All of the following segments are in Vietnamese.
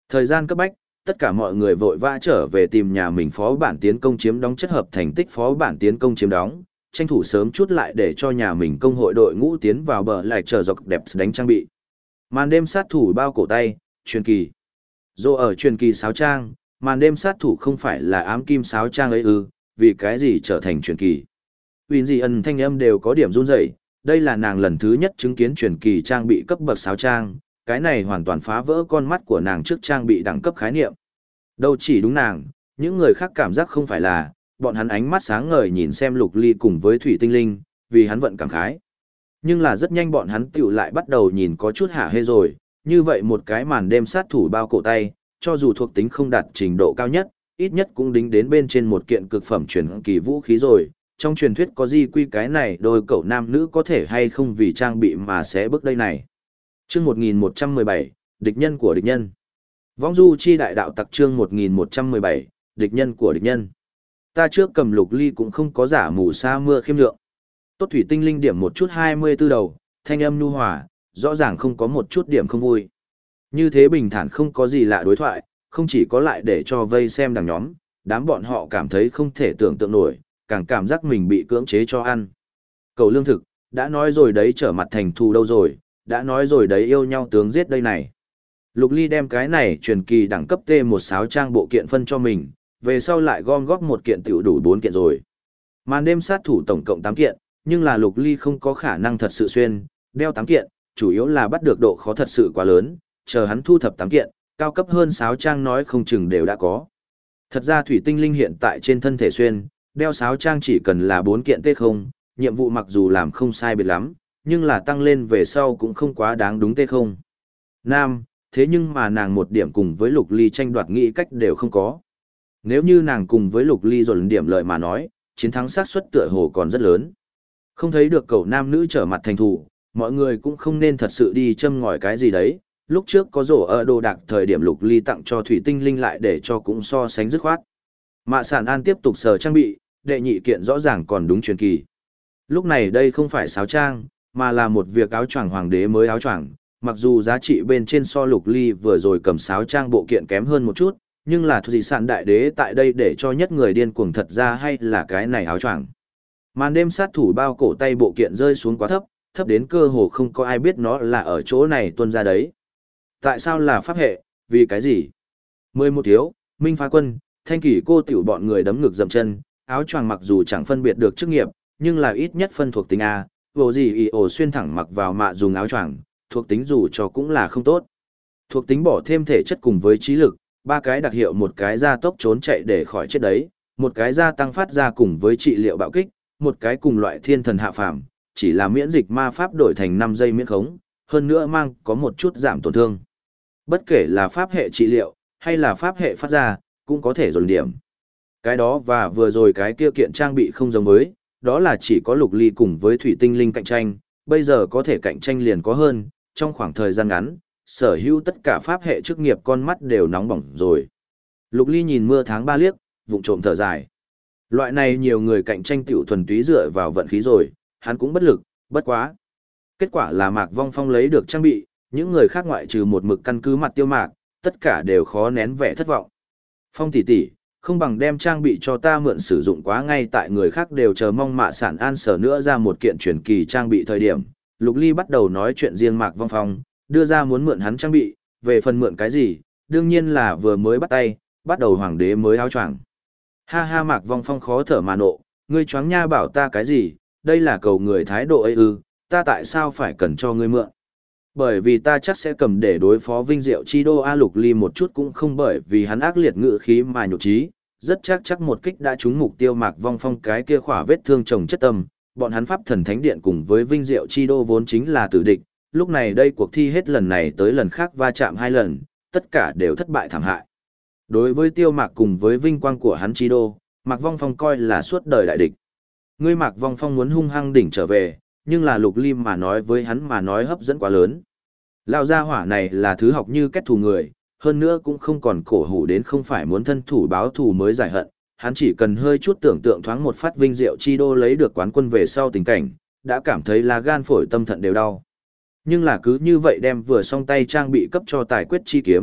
Thời gian cấp bách, tất cả mọi người vội vã trở về tìm nhà mình phó bản tiến công chiếm đóng chất hợp thành tích phó bản tiến công chiếm đóng, tranh thủ sớm chút lại để cho nhà mình công hội đội ngũ tiến vào bờ lại chờ dọc đẹp đánh trang bị. Màn đêm sát thủ bao cổ tay, truyền kỳ. Dù ở truyền kỳ sáo trang, màn đêm sát thủ không phải là ám kim sáo trang ấy ư, vì cái gì trở thành truyền kỳ. Vì gì ẩn thanh âm đều có điểm run rẩy, đây là nàng lần thứ nhất chứng kiến truyền kỳ trang bị cấp bậc sáo trang, cái này hoàn toàn phá vỡ con mắt của nàng trước trang bị đẳng cấp khái niệm. Đâu chỉ đúng nàng, những người khác cảm giác không phải là, bọn hắn ánh mắt sáng ngời nhìn xem Lục Ly cùng với Thủy Tinh Linh, vì hắn vận cảm khái. Nhưng là rất nhanh bọn hắn tiểu lại bắt đầu nhìn có chút hả hê rồi, như vậy một cái màn đêm sát thủ bao cổ tay, cho dù thuộc tính không đạt trình độ cao nhất, ít nhất cũng đính đến bên trên một kiện cực phẩm truyền kỳ vũ khí rồi. Trong truyền thuyết có gì quy cái này đôi cậu nam nữ có thể hay không vì trang bị mà sẽ bước đây này. Chương 1117, địch nhân của địch nhân. Vong du chi đại đạo tặc chương 1117, địch nhân của địch nhân. Ta trước cầm Lục Ly cũng không có giả mù sa mưa khiêm lượng. Tốt Thủy Tinh Linh điểm một chút 24 đầu, thanh âm nhu hòa, rõ ràng không có một chút điểm không vui. Như thế bình thản không có gì lạ đối thoại, không chỉ có lại để cho vây xem đằng nhóm, đám bọn họ cảm thấy không thể tưởng tượng nổi, càng cảm giác mình bị cưỡng chế cho ăn. Cầu lương thực, đã nói rồi đấy trở mặt thành thù đâu rồi, đã nói rồi đấy yêu nhau tướng giết đây này. Lục Ly đem cái này truyền kỳ đẳng cấp T1 sáo trang bộ kiện phân cho mình, về sau lại gom góp một kiện tiểu đủ 4 kiện rồi. Màn đêm sát thủ tổng cộng 8 kiện, nhưng là Lục Ly không có khả năng thật sự xuyên, đeo 8 kiện, chủ yếu là bắt được độ khó thật sự quá lớn, chờ hắn thu thập 8 kiện, cao cấp hơn sáo trang nói không chừng đều đã có. Thật ra Thủy Tinh Linh hiện tại trên thân thể xuyên, đeo sáo trang chỉ cần là 4 kiện T0, nhiệm vụ mặc dù làm không sai biệt lắm, nhưng là tăng lên về sau cũng không quá đáng đúng T0. Nam, thế nhưng mà nàng một điểm cùng với Lục Ly tranh đoạt nghĩ cách đều không có. Nếu như nàng cùng với Lục Ly dồn điểm lợi mà nói, chiến thắng xác suất tựa hồ còn rất lớn. Không thấy được cậu nam nữ trở mặt thành thủ, mọi người cũng không nên thật sự đi châm ngòi cái gì đấy. Lúc trước có rổ ở đồ đạc thời điểm Lục Ly tặng cho Thủy Tinh Linh lại để cho cũng so sánh dứt khoát. Mạ Sản An tiếp tục sờ trang bị, đệ nhị kiện rõ ràng còn đúng truyền kỳ. Lúc này đây không phải sáo trang, mà là một việc áo choàng hoàng đế mới áo choàng. Mặc dù giá trị bên trên so Lục Ly vừa rồi cầm sáo trang bộ kiện kém hơn một chút, nhưng là Thủy Sản đại đế tại đây để cho nhất người điên cuồng thật ra hay là cái này áo choàng. Màn đêm sát thủ bao cổ tay bộ kiện rơi xuống quá thấp, thấp đến cơ hồ không có ai biết nó là ở chỗ này tuôn ra đấy. Tại sao là pháp hệ, vì cái gì? 11 thiếu, Minh Phá Quân, Thanh Kỷ cô tiểu bọn người đấm ngực dậm chân, áo choàng mặc dù chẳng phân biệt được chức nghiệp, nhưng là ít nhất phân thuộc tính A, vô gì ý ổ xuyên thẳng mặc vào mạ dùng áo choàng, thuộc tính dù cho cũng là không tốt. Thuộc tính bỏ thêm thể chất cùng với trí lực, ba cái đặc hiệu một cái gia tốc trốn chạy để khỏi chết đấy, một cái gia tăng phát ra cùng với trị liệu bạo kích, một cái cùng loại thiên thần hạ phàm, chỉ là miễn dịch ma pháp đổi thành 5 giây miễn khống, hơn nữa mang có một chút giảm tổn thương. Bất kể là pháp hệ trị liệu, hay là pháp hệ phát ra, cũng có thể dồn điểm. Cái đó và vừa rồi cái kia kiện trang bị không giống với, đó là chỉ có Lục Ly cùng với Thủy Tinh Linh cạnh tranh, bây giờ có thể cạnh tranh liền có hơn, trong khoảng thời gian ngắn, sở hữu tất cả pháp hệ chức nghiệp con mắt đều nóng bỏng rồi. Lục Ly nhìn mưa tháng 3 liếc, vụng trộm thở dài. Loại này nhiều người cạnh tranh tiểu thuần túy dựa vào vận khí rồi, hắn cũng bất lực, bất quá. Kết quả là Mạc Vong Phong lấy được trang bị, những người khác ngoại trừ một mực căn cứ mặt Tiêu Mạc, tất cả đều khó nén vẻ thất vọng. Phong tỷ tỷ, không bằng đem trang bị cho ta mượn sử dụng quá ngay tại người khác đều chờ mong Mạ Sản An sở nữa ra một kiện truyền kỳ trang bị thời điểm. Lục Ly bắt đầu nói chuyện riêng Mạc Vong Phong, đưa ra muốn mượn hắn trang bị, về phần mượn cái gì, đương nhiên là vừa mới bắt tay, bắt đầu hoàng đế mới áo choàng. Ha ha Mạc Vong Phong khó thở mà nộ, ngươi choáng nha bảo ta cái gì, đây là cầu người thái độ ấy ư, ta tại sao phải cần cho ngươi mượn? Bởi vì ta chắc sẽ cầm để đối phó Vinh Diệu Chi Đô A Lục Ly một chút cũng không bởi vì hắn ác liệt ngự khí mà nhục trí, rất chắc một kích đã trúng mục tiêu Mạc Vong Phong cái kia khỏa vết thương chồng chất tâm, bọn hắn pháp thần thánh điện cùng với Vinh Diệu Chi Đô vốn chính là tử địch, lúc này đây cuộc thi hết lần này tới lần khác va chạm 2 lần, tất cả đều thất bại thảm hại. Đối với Tiêu Mạc cùng với vinh quang của hắn Chi Đô, Mạc Vong Phong coi là suốt đời đại địch. Ngươi Mạc Vong Phong muốn hung hăng đỉnh trở về, nhưng là Lục Ly mà nói với hắn mà nói hấp dẫn quá lớn. Lão gia hỏa này là thứ học như kết thù người, hơn nữa cũng không còn cổ hủ đến không phải muốn thân thủ báo thù mới giải hận, hắn chỉ cần hơi chút tưởng tượng thoáng một phát Vinh Diệu Chi Đô lấy được quán quân về sau tình cảnh, đã cảm thấy là gan phổi tâm thận đều đau. Nhưng là cứ như vậy đem vừa xong tay trang bị cấp cho tài quyết chi kiếm,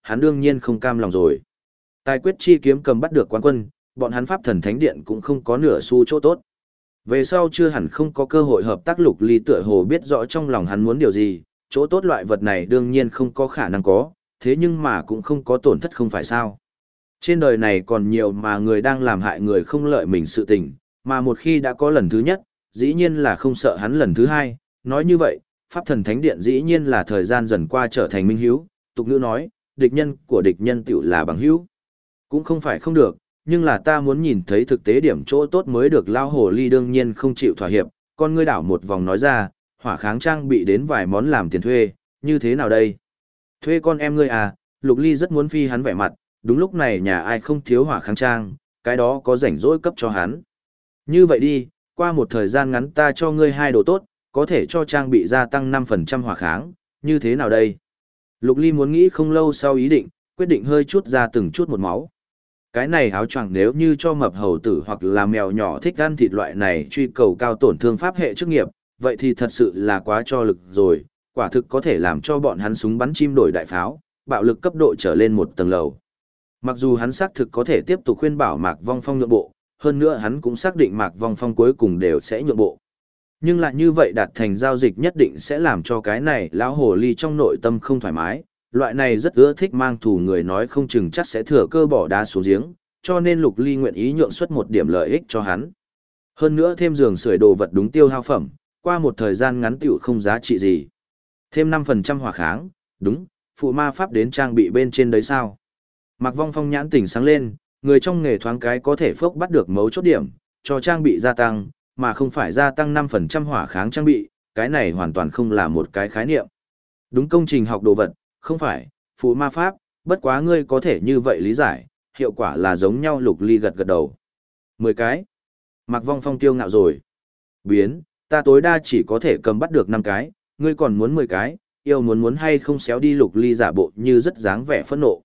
hắn đương nhiên không cam lòng rồi. Tài quyết chi kiếm cầm bắt được quán quân, bọn hắn Pháp Thần Thánh Điện cũng không có nửa xu chỗ tốt. Về sau chưa hẳn không có cơ hội hợp tác. Lục Ly tựa hồ biết rõ trong lòng hắn muốn điều gì, chỗ tốt loại vật này đương nhiên không có khả năng có, thế nhưng mà cũng không có tổn thất không phải sao. Trên đời này còn nhiều mà người đang làm hại người không lợi mình sự tình, mà một khi đã có lần thứ nhất, dĩ nhiên là không sợ hắn lần thứ hai. Nói như vậy, Pháp Thần Thánh Điện dĩ nhiên là thời gian dần qua trở thành minh hiếu, tục ngữ nói, địch nhân của địch nhân tiểu là bằng hữu. Cũng không phải không được, nhưng là ta muốn nhìn thấy thực tế điểm chỗ tốt mới được. Lao hồ ly đương nhiên không chịu thỏa hiệp, con ngươi đảo một vòng nói ra, hỏa kháng trang bị đến vài món làm tiền thuê, như thế nào đây? Thuê con em ngươi à? Lục Ly rất muốn phi hắn vẻ mặt, đúng lúc này nhà ai không thiếu hỏa kháng trang, cái đó có rảnh rỗi cấp cho hắn. Như vậy đi, qua một thời gian ngắn ta cho ngươi hai đồ tốt, có thể cho trang bị gia tăng 5% hỏa kháng, như thế nào đây? Lục Ly muốn nghĩ không lâu sau ý định, quyết định hơi chút ra từng chút một máu. Cái này áo choàng nếu như cho mập hầu tử hoặc là mèo nhỏ thích ăn thịt loại này truy cầu cao tổn thương pháp hệ chức nghiệp, vậy thì thật sự là quá cho lực rồi, quả thực có thể làm cho bọn hắn súng bắn chim đổi đại pháo, bạo lực cấp độ trở lên một tầng lầu. Mặc dù hắn xác thực có thể tiếp tục khuyên bảo Mạc Vong Phong nhượng bộ, hơn nữa hắn cũng xác định Mạc Vong Phong cuối cùng đều sẽ nhượng bộ. Nhưng lại như vậy đạt thành giao dịch nhất định sẽ làm cho cái này lão hồ ly trong nội tâm không thoải mái, loại này rất ưa thích mang thù người nói không chừng chắc sẽ thừa cơ bỏ đá xuống giếng, cho nên Lục Ly nguyện ý nhượng suất một điểm lợi ích cho hắn. Hơn nữa thêm giường sưởi đồ vật đúng tiêu hao phẩm, qua một thời gian ngắn tiểu không giá trị gì. Thêm 5% hỏa kháng, đúng, phụ ma pháp đến trang bị bên trên đấy sao. Mạc Vong Phong nhãn tỉnh sáng lên, người trong nghề thoáng cái có thể phốc bắt được mấu chốt điểm, cho trang bị gia tăng, mà không phải gia tăng 5% hỏa kháng trang bị, cái này hoàn toàn không là một cái khái niệm. Đúng, công trình học đồ vật, không phải, phụ ma pháp, bất quá ngươi có thể như vậy lý giải, hiệu quả là giống nhau. Lục Ly gật gật đầu. 10 cái. Mạc Vong Phong tiêu ngạo rồi. Biến, ta tối đa chỉ có thể cầm bắt được 5 cái, ngươi còn muốn 10 cái, yêu muốn hay không xéo đi. Lục Ly giả bộ như rất dáng vẻ phẫn nộ.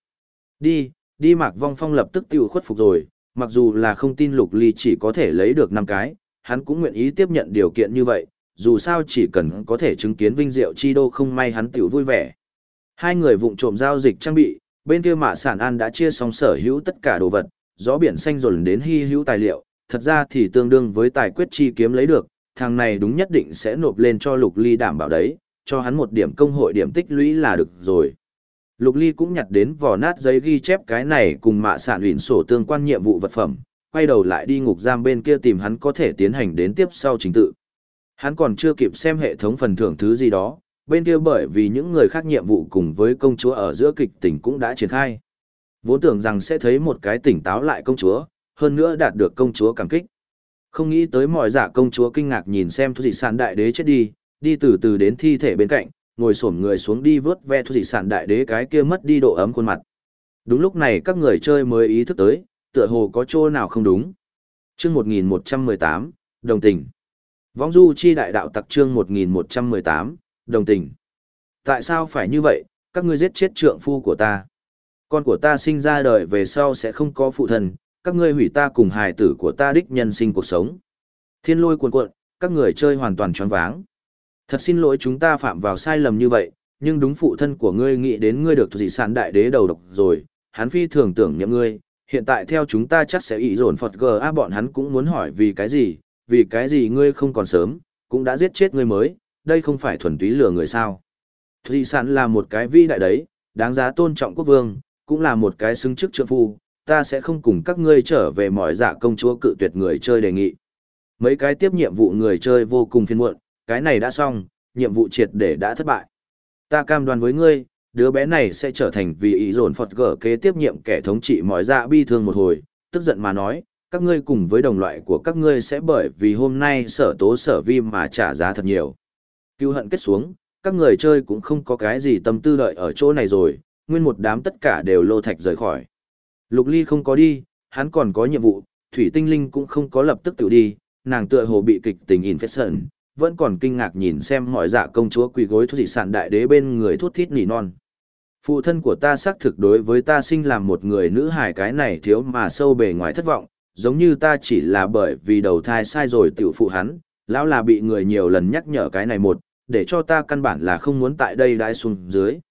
Đi Mạc Vong Phong lập tức tiêu khuất phục rồi, mặc dù là không tin Lục Ly chỉ có thể lấy được 5 cái, hắn cũng nguyện ý tiếp nhận điều kiện như vậy, dù sao chỉ cần có thể chứng kiến vinh diệu chi đô không may hắn tiểu vui vẻ. Hai người vụng trộm giao dịch trang bị, bên kia Mạ Sản An đã chia xong sở hữu tất cả đồ vật, gió biển xanh dồn đến hy hữu tài liệu, thật ra thì tương đương với tài quyết chi kiếm lấy được, thằng này đúng nhất định sẽ nộp lên cho Lục Ly đảm bảo đấy, cho hắn một điểm công hội điểm tích lũy là được rồi. Lục Ly cũng nhặt đến vỏ nát giấy ghi chép cái này cùng Mạ Sản uyển sổ tương quan nhiệm vụ vật phẩm, quay đầu lại đi ngục giam bên kia tìm hắn có thể tiến hành đến tiếp sau trình tự. Hắn còn chưa kịp xem hệ thống phần thưởng thứ gì đó, bên kia bởi vì những người khác nhiệm vụ cùng với công chúa ở giữa kịch tỉnh cũng đã triển khai. Vốn tưởng rằng sẽ thấy một cái tỉnh táo lại công chúa, hơn nữa đạt được công chúa cảm kích. Không nghĩ tới mọi dạ công chúa kinh ngạc nhìn xem Thu Dị Sản Đại Đế chết đi, đi từ từ đến thi thể bên cạnh, ngồi xổm người xuống đi vớt ve Thu Dị Sản Đại Đế cái kia mất đi độ ấm khuôn mặt. Đúng lúc này các người chơi mới ý thức tới, tựa hồ có chỗ nào không đúng. Chương 1118, đồng tình. Vong du chi đại đạo tặc chương 1118, đồng tình. Tại sao phải như vậy, các ngươi giết chết trượng phu của ta. Con của ta sinh ra đời về sau sẽ không có phụ thân, các ngươi hủy ta cùng hài tử của ta đích nhân sinh cuộc sống. Thiên lôi cuồn cuộn, các người chơi hoàn toàn choáng váng. Thật xin lỗi chúng ta phạm vào sai lầm như vậy, nhưng đúng phụ thân của ngươi nghĩ đến ngươi được Dị Sản Đại Đế đầu độc rồi, hắn phi thường tưởng niệm ngươi, hiện tại theo chúng ta chắc sẽ ý dồn Phật GA bọn hắn cũng muốn hỏi vì cái gì ngươi không còn sớm, cũng đã giết chết ngươi mới, đây không phải thuần túy lừa người sao. Dị Sản là một cái vĩ đại đấy, đáng giá tôn trọng quốc vương, cũng là một cái xứng chức trượng phu, ta sẽ không cùng các ngươi trở về mọi dạ công chúa cự tuyệt người chơi đề nghị. Mấy cái tiếp nhiệm vụ người chơi vô cùng phiền muộn, cái này đã xong, nhiệm vụ triệt để đã thất bại. Ta cam đoan với ngươi, đứa bé này sẽ trở thành vì ý dồn Phật gở kế tiếp nhiệm kẻ thống trị mọi dạ bi thương một hồi, tức giận mà nói, các ngươi cùng với đồng loại của các ngươi sẽ bởi vì hôm nay sở tố sở vi mà trả giá thật nhiều. Cứu hận kết xuống, các người chơi cũng không có cái gì tâm tư đợi ở chỗ này rồi, nguyên một đám tất cả đều lô thạch rời khỏi. Lục Ly không có đi, hắn còn có nhiệm vụ, Thủy Tinh Linh cũng không có lập tức tự đi, nàng tựa hồ bị kịch tình infection, vẫn còn kinh ngạc nhìn xem mọi dạ công chúa quỳ gối Thu Dị Sản Đại Đế bên người thút thít nỉ non. Phụ thân của ta xác thực đối với ta sinh làm một người nữ hài cái này thiếu mà sâu bề ngoài thất vọng, giống như ta chỉ là bởi vì đầu thai sai rồi tiểu phụ hắn, lão là bị người nhiều lần nhắc nhở cái này một, để cho ta căn bản là không muốn tại đây đãi xuống dưới.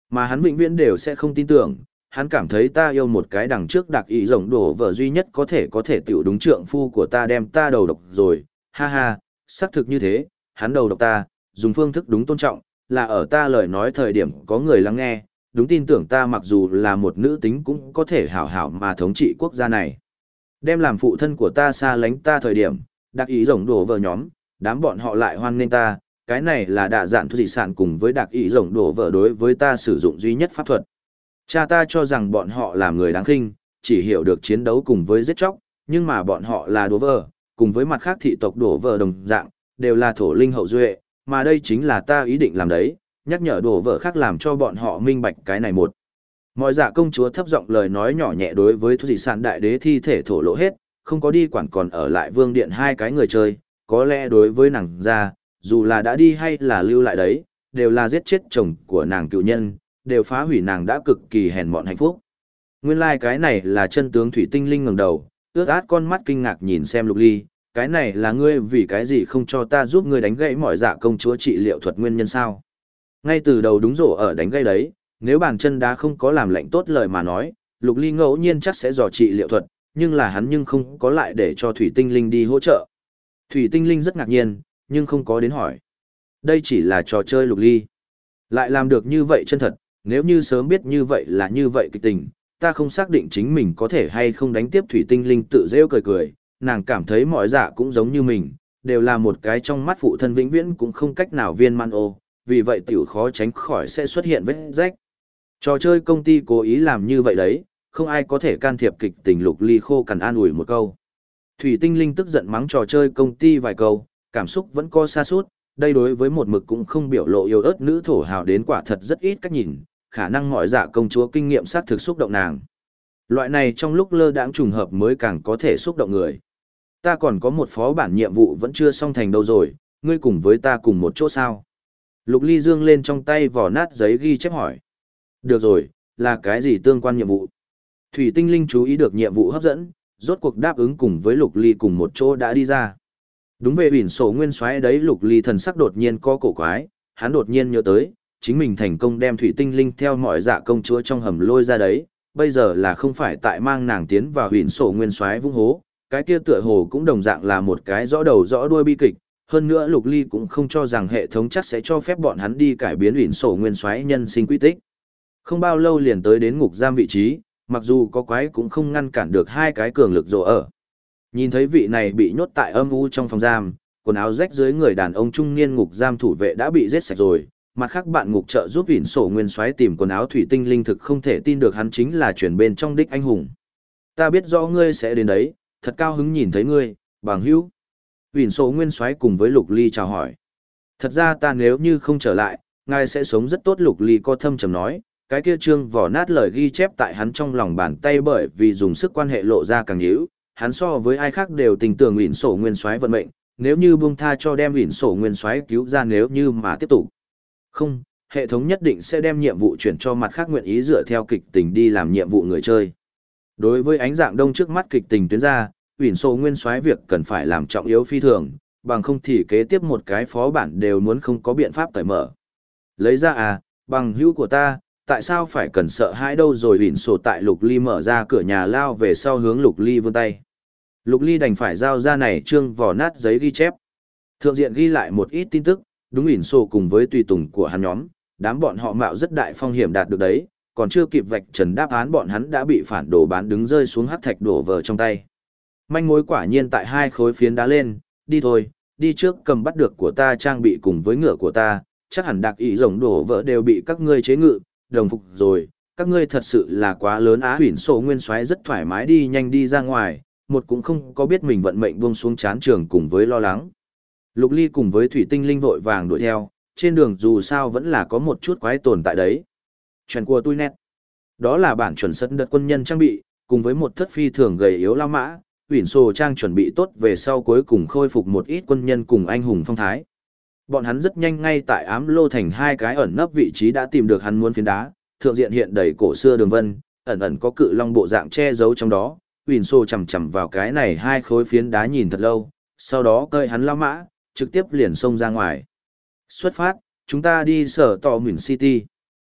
Mà hắn vĩnh viễn đều sẽ không tin tưởng, hắn cảm thấy ta yêu một cái đằng trước đặc ý rồng đổ vợ duy nhất có thể tiểu đúng trượng phu của ta đem ta đầu độc rồi, ha ha, xác thực như thế, hắn đầu độc ta, dùng phương thức đúng tôn trọng, là ở ta lời nói thời điểm có người lắng nghe, đúng tin tưởng ta mặc dù là một nữ tính cũng có thể hảo hảo mà thống trị quốc gia này. Đem làm phụ thân của ta xa lánh ta thời điểm, đặc ý rồng đổ vợ nhóm, đám bọn họ lại hoan nghênh ta, cái này là đạ dạn thu dị sản cùng với đặc ý rồng đổ vợ đối với ta sử dụng duy nhất pháp thuật. Cha ta cho rằng bọn họ là người đáng khinh, chỉ hiểu được chiến đấu cùng với giết chóc, nhưng mà bọn họ là đổ vợ, cùng với mặt khác thị tộc đổ vợ đồng dạng, đều là thổ linh hậu duệ, mà đây chính là ta ý định làm đấy, nhắc nhở đổ vợ khác làm cho bọn họ minh bạch cái này một. Mọi dạ công chúa thấp giọng lời nói nhỏ nhẹ đối với thu dị sản đại đế thi thể thổ lộ hết, không có đi quản còn ở lại vương điện hai cái người chơi, có lẽ đối với nàng ra, dù là đã đi hay là lưu lại đấy, đều là giết chết chồng của nàng cựu nhân, đều phá hủy nàng đã cực kỳ hèn mọn hạnh phúc. Nguyên lai cái này là chân tướng thủy tinh linh ngẩng đầu, ướt át con mắt kinh ngạc nhìn xem Lục Ly, cái này là ngươi vì cái gì không cho ta giúp ngươi đánh gãy mọi dạ công chúa trị liệu thuật nguyên nhân sao? Ngay từ đầu đúng rổ ở đánh gãy đấy, nếu bàn chân đá không có làm lệnh tốt lời mà nói, Lục Ly ngẫu nhiên chắc sẽ dò trị liệu thuật, nhưng là hắn nhưng không có lại để cho thủy tinh linh đi hỗ trợ. Thủy tinh linh rất ngạc nhiên, nhưng không có đến hỏi. Đây chỉ là trò chơi Lục Ly. Lại làm được như vậy chân thật, nếu như sớm biết như vậy là như vậy kịch tình, ta không xác định chính mình có thể hay không đánh tiếp thủy tinh linh tự rêu cười cười, nàng cảm thấy mọi dạ cũng giống như mình, đều là một cái trong mắt phụ thân vĩnh viễn cũng không cách nào viên man ô, vì vậy tiểu khó tránh khỏi sẽ xuất hiện vết rách. Trò chơi công ty cố ý làm như vậy đấy, không ai có thể can thiệp kịch tình. Lục Ly khô cằn an ủi một câu. Thủy tinh linh tức giận mắng trò chơi công ty vài câu, cảm xúc vẫn có sa sút, đây đối với một mực cũng không biểu lộ yêu ớt nữ thổ hào đến quả thật rất ít cách nhìn, khả năng mọi dạ công chúa kinh nghiệm sát thực xúc động nàng. Loại này trong lúc lơ đãng trùng hợp mới càng có thể xúc động người. Ta còn có một phó bản nhiệm vụ vẫn chưa xong thành đâu rồi, ngươi cùng với ta cùng một chỗ sao? Lục Ly dương lên trong tay vỏ nát giấy ghi chép hỏi. Được rồi, là cái gì tương quan nhiệm vụ? Thủy tinh linh chú ý được nhiệm vụ hấp dẫn, rốt cuộc đáp ứng cùng với Lục Ly cùng một chỗ đã đi ra. Đúng về ủy sổ nguyên soái đấy. Lục Ly thần sắc đột nhiên co cổ quái, hắn đột nhiên nhớ tới, chính mình thành công đem thủy tinh linh theo mọi dạ công chúa trong hầm lôi ra đấy, bây giờ là không phải tại mang nàng tiến vào ủy sổ nguyên soái vung hố, cái kia tựa hồ cũng đồng dạng là một cái rõ đầu rõ đuôi bi kịch. Hơn nữa Lục Ly cũng không cho rằng hệ thống chắc sẽ cho phép bọn hắn đi cải biến ủy sổ nguyên soái nhân sinh quy tích. Không bao lâu liền tới đến ngục giam vị trí, mặc dù có quái cũng không ngăn cản được hai cái cường lực rồ ở. Nhìn thấy vị này bị nhốt tại âm u trong phòng giam, quần áo rách dưới người đàn ông trung niên ngục giam thủ vệ đã bị giết sạch rồi, mặt khác bạn ngục trợ giúp ỉn sổ nguyên soái tìm quần áo thủy tinh linh thực không thể tin được hắn chính là chuyển bên trong đích anh hùng. Ta biết rõ ngươi sẽ đến đấy, thật cao hứng nhìn thấy ngươi, bằng hữu. ỉn sổ nguyên soái cùng với Lục Ly chào hỏi. Thật ra ta nếu như không trở lại, ngài sẽ sống rất tốt. Lục Ly có thâm trầm nói, cái kia trương vỏ nát lời ghi chép tại hắn trong lòng bàn tay bởi vì dùng sức quan hệ lộ ra càng nhữ, hắn so với ai khác đều tình tưởng ỉn sổ nguyên soái vận mệnh, nếu như buông tha cho đem ỉn sổ nguyên soái cứu ra nếu như mà tiếp tục. Không, hệ thống nhất định sẽ đem nhiệm vụ chuyển cho mặt khác nguyện ý dựa theo kịch tình đi làm nhiệm vụ người chơi. Đối với ánh dạng đông trước mắt kịch tình tuyến ra, ỉn sổ nguyên soái việc cần phải làm trọng yếu phi thường, bằng không thì kế tiếp một cái phó bản đều muốn không có biện pháp cởi mở. Lấy ra à, bằng hữu của ta, tại sao phải cần sợ hãi đâu rồi. ỉn sổ tại Lục Ly mở ra cửa nhà lao về sau hướng Lục Ly vươn tay. Lục Ly đành phải giao ra này trương vỏ nát giấy ghi chép. Thượng diện ghi lại một ít tin tức, đúng ỉn sổ cùng với tùy tùng của hắn nhóm, đám bọn họ mạo rất đại phong hiểm đạt được đấy, còn chưa kịp vạch trần đáp án bọn hắn đã bị phản đồ bán đứng rơi xuống hắc thạch đổ vỡ trong tay. Manh mối quả nhiên tại hai khối phiến đá lên, đi thôi, đi trước cầm bắt được của ta trang bị cùng với ngựa của ta, chắc hẳn đặc ý rồng đổ vỡ đều bị các ngươi chế ngự, đồng phục rồi, các ngươi thật sự là quá lớn á. ỉn sổ nguyên soái rất thoải mái đi nhanh đi ra ngoài, một cũng không có biết mình vận mệnh buông xuống chán trường cùng với lo lắng. Lục Ly cùng với thủy tinh linh vội vàng đuổi theo, trên đường dù sao vẫn là có một chút quái tồn tại đấy. Chuyện của tôi nét. Đó là bản chuẩn sân đợt quân nhân trang bị, cùng với một thất phi thường gầy yếu lao mã, ỉn sổ trang chuẩn bị tốt về sau cuối cùng khôi phục một ít quân nhân cùng anh hùng phong thái. Bọn hắn rất nhanh ngay tại ám lô thành hai cái ẩn nấp vị trí đã tìm được hắn muốn phiến đá, thượng diện hiện đầy cổ xưa đường vân, ẩn ẩn có cự long bộ dạng che giấu trong đó. ỉn sổ chầm chầm vào cái này hai khối phiến đá nhìn thật lâu, sau đó cơi hắn lao mã, trực tiếp liền xông ra ngoài. Xuất phát, chúng ta đi sở tỏ Mìn City.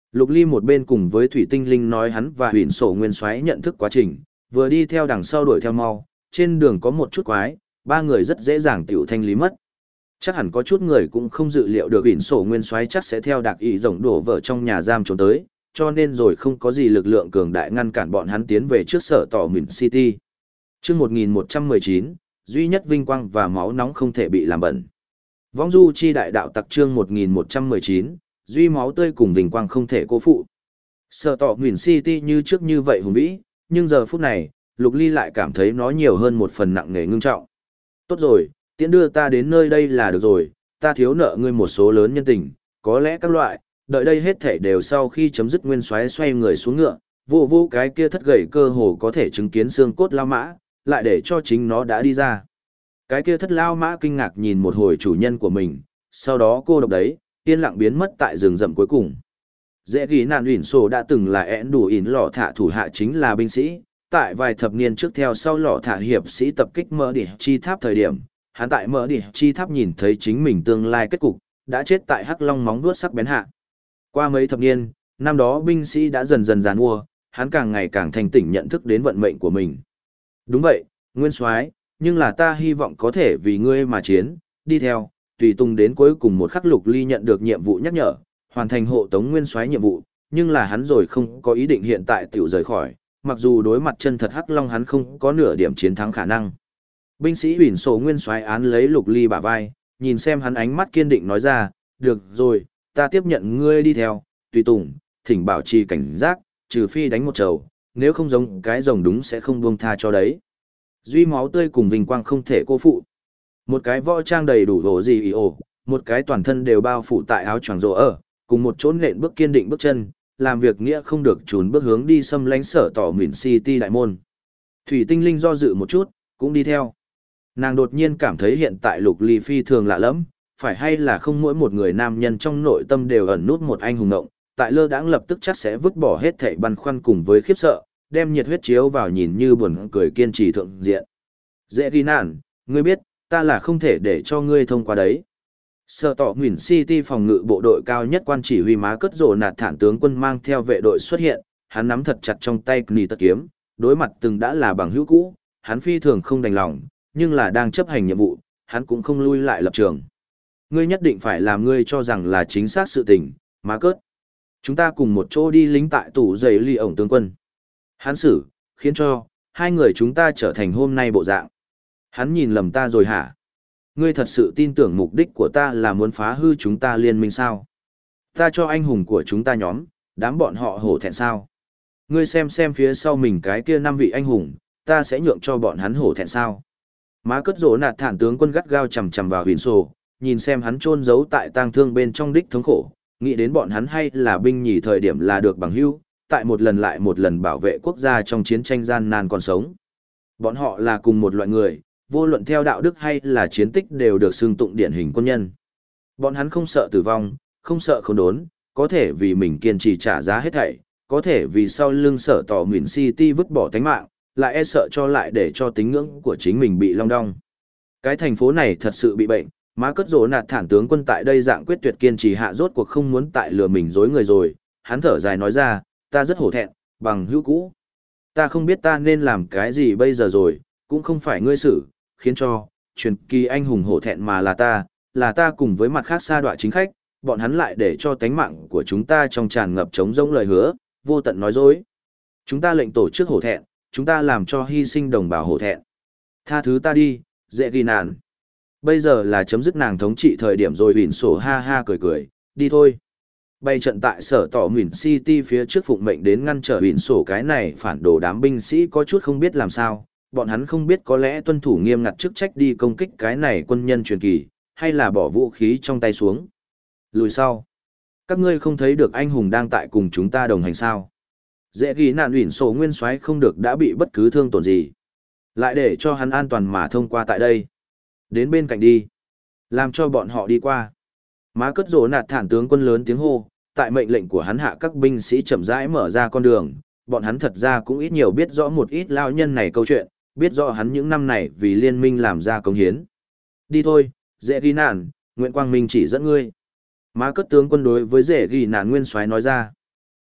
Lục Ly một bên cùng với Thủy Tinh Linh nói hắn và Huyền Sổ Nguyên Soái nhận thức quá trình, vừa đi theo đằng sau đuổi theo mau, trên đường có một chút quái, ba người rất dễ dàng tiểu thanh lý mất. Chắc hẳn có chút người cũng không dự liệu được Huyền Sổ Nguyên Soái chắc sẽ theo đặc ý rồng đổ vỡ trong nhà giam trốn tới, cho nên rồi không có gì lực lượng cường đại ngăn cản bọn hắn tiến về trước sở tỏ Mìn City. Chương 1119, duy nhất vinh quang và máu nóng không thể bị làm bẩn. Vong du chi đại đạo tặc chương 1119, duy máu tươi cùng vinh quang không thể cố phụ. Sở tỏ Mìn City như trước như vậy hùng vĩ, nhưng giờ phút này, Lục Ly lại cảm thấy nó nhiều hơn một phần nặng nề ngưng trọng. Tốt rồi, tiễn đưa ta đến nơi đây là được rồi, ta thiếu nợ ngươi một số lớn nhân tình, có lẽ các loại, đợi đây hết thể đều sau khi chấm dứt Nguyên Soái xoay người xuống ngựa, vô vô cái kia thất gầy cơ hồ có thể chứng kiến xương cốt lao mã, lại để cho chính nó đã đi ra. Cái kia thất lao mã kinh ngạc nhìn một hồi chủ nhân của mình, sau đó cô độc đấy, yên lặng biến mất tại rừng rậm cuối cùng. Dễ ghi nạn ủy sổ đã từng là én đủ ỉn lọ thả thủ hạ chính là binh sĩ, tại vài thập niên trước theo sau lọ thả hiệp sĩ tập kích mở đỉ chi tháp thời điểm, hắn tại mở đỉ chi tháp nhìn thấy chính mình tương lai kết cục, đã chết tại hắc long móng vuốt sắc bén hạ. Qua mấy thập niên, năm đó binh sĩ đã dần dần giàn mua, hắn càng ngày càng thanh tỉnh nhận thức đến vận mệnh của mình. Đúng vậy, Nguyên Soái, nhưng là ta hy vọng có thể vì ngươi mà chiến, đi theo, tùy tùng đến cuối cùng một khắc. Lục Ly nhận được nhiệm vụ nhắc nhở, hoàn thành hộ tống Nguyên Soái nhiệm vụ, nhưng là hắn rồi không có ý định hiện tại tiểu rời khỏi, mặc dù đối mặt chân thật hắc long hắn không có nửa điểm chiến thắng khả năng. Binh sĩ Huỳnh Sổ Nguyên Soái án lấy Lục Ly bả vai, nhìn xem hắn ánh mắt kiên định nói ra, được rồi, ta tiếp nhận ngươi đi theo, tùy tùng, thỉnh bảo trì cảnh giác, trừ phi đánh một trầu, nếu không giống cái rồng đúng sẽ không buông tha cho đấy. Duy máu tươi cùng vinh quang không thể cô phụ. Một cái võ trang đầy đủ rổ gì ý ổ, một cái toàn thân đều bao phủ tại áo choàng rổ ở, cùng một chốn nện bước kiên định bước chân, làm việc nghĩa không được trốn bước hướng đi xâm lánh sở tỏ Mìn City đại môn. Thủy Tinh Linh do dự một chút, cũng đi theo. Nàng đột nhiên cảm thấy hiện tại Lục Ly phi thường lạ lẫm, phải hay là không mỗi một người nam nhân trong nội tâm đều ẩn nút một anh hùng ngộng, tại lơ đãng lập tức chắc sẽ vứt bỏ hết thảy băn khoăn cùng với khiếp sợ, đem nhiệt huyết chiếu vào nhìn như buồn cười kiên trì thượng diện. Dễ ghi nản, ngươi biết, ta là không thể để cho ngươi thông qua đấy. Sở tỏ Mìn City phòng ngự bộ đội cao nhất quan chỉ huy má cất rổ nạt thản tướng quân mang theo vệ đội xuất hiện, hắn nắm thật chặt trong tay nì tật kiếm, đối mặt từng đã là bằng hữu cũ, hắn phi thường không đành lòng, nhưng là đang chấp hành nhiệm vụ, hắn cũng không lui lại lập trường. Ngươi nhất định phải làm ngươi cho rằng là chính xác sự tình, má cất. Chúng ta cùng một chỗ đi lính tại tủ giày ly ổng tướng quân. Hắn xử, khiến cho, hai người chúng ta trở thành hôm nay bộ dạng. Hắn nhìn lầm ta rồi hả? Ngươi thật sự tin tưởng mục đích của ta là muốn phá hư chúng ta liên minh sao? Ta cho anh hùng của chúng ta nhóm, đám bọn họ hổ thẹn sao? Ngươi xem phía sau mình cái kia 5 vị anh hùng, ta sẽ nhượng cho bọn hắn hổ thẹn sao? Má cất rổ nạt thản tướng quân gắt gao chầm chầm vào Huyền Sổ, nhìn xem hắn chôn giấu tại tang thương bên trong đích thống khổ, nghĩ đến bọn hắn hay là binh nhì thời điểm là được bằng hữu, tại một lần lại một lần bảo vệ quốc gia trong chiến tranh gian nan còn sống. Bọn họ là cùng một loại người, vô luận theo đạo đức hay là chiến tích đều được xưng tụng điển hình quân nhân. Bọn hắn không sợ tử vong, không sợ không đốn, có thể vì mình kiên trì trả giá hết thảy, có thể vì sau lưng sở tỏ Mìn City vứt bỏ tánh mạng, lại e sợ cho lại để cho tín ngưỡng của chính mình bị long đong. Cái thành phố này thật sự bị bệnh, má cất rổ nạt thản tướng quân tại đây dạng quyết tuyệt kiên trì hạ rốt cuộc không muốn tại lừa mình dối người rồi, hắn thở dài nói ra, ta rất hổ thẹn, bằng hữu cũ. Ta không biết ta nên làm cái gì bây giờ rồi, cũng không phải ngươi xử, khiến cho, truyền kỳ anh hùng hổ thẹn mà là ta cùng với mặt khác sa đọa chính khách, bọn hắn lại để cho tánh mạng của chúng ta trong tràn ngập trống rỗng lời hứa, vô tận nói dối. Chúng ta lệnh tổ chức hổ thẹn, chúng ta làm cho hy sinh đồng bào hổ thẹn. Tha thứ ta đi, dễ ghi nàn. Bây giờ là chấm dứt nàng thống trị thời điểm rồi. Huỳnh Sổ ha ha cười cười, đi thôi. Bay trận tại sở tỏ Mìn City phía trước phụng mệnh đến ngăn trở Huỳnh Sổ cái này phản đồ đám binh sĩ có chút không biết làm sao, bọn hắn không biết có lẽ tuân thủ nghiêm ngặt chức trách đi công kích cái này quân nhân truyền kỳ, hay là bỏ vũ khí trong tay xuống. Lùi sau. Các ngươi không thấy được anh hùng đang tại cùng chúng ta đồng hành sao? Dễ ghi nạn Huỳnh Sổ nguyên soái không được đã bị bất cứ thương tổn gì. Lại để cho hắn an toàn mà thông qua tại đây. Đến bên cạnh đi. Làm cho bọn họ đi qua. Má cất rổ nạt thản tướng quân lớn tiếng hô, tại mệnh lệnh của hắn hạ các binh sĩ chậm rãi mở ra con đường, bọn hắn thật ra cũng ít nhiều biết rõ một ít lao nhân này câu chuyện, biết rõ hắn những năm này vì liên minh làm ra công hiến. Đi thôi, dễ ghi nạn, nguyện quang minh chỉ dẫn ngươi. Má cất tướng quân đối với dễ ghi nạn nguyên soái nói ra.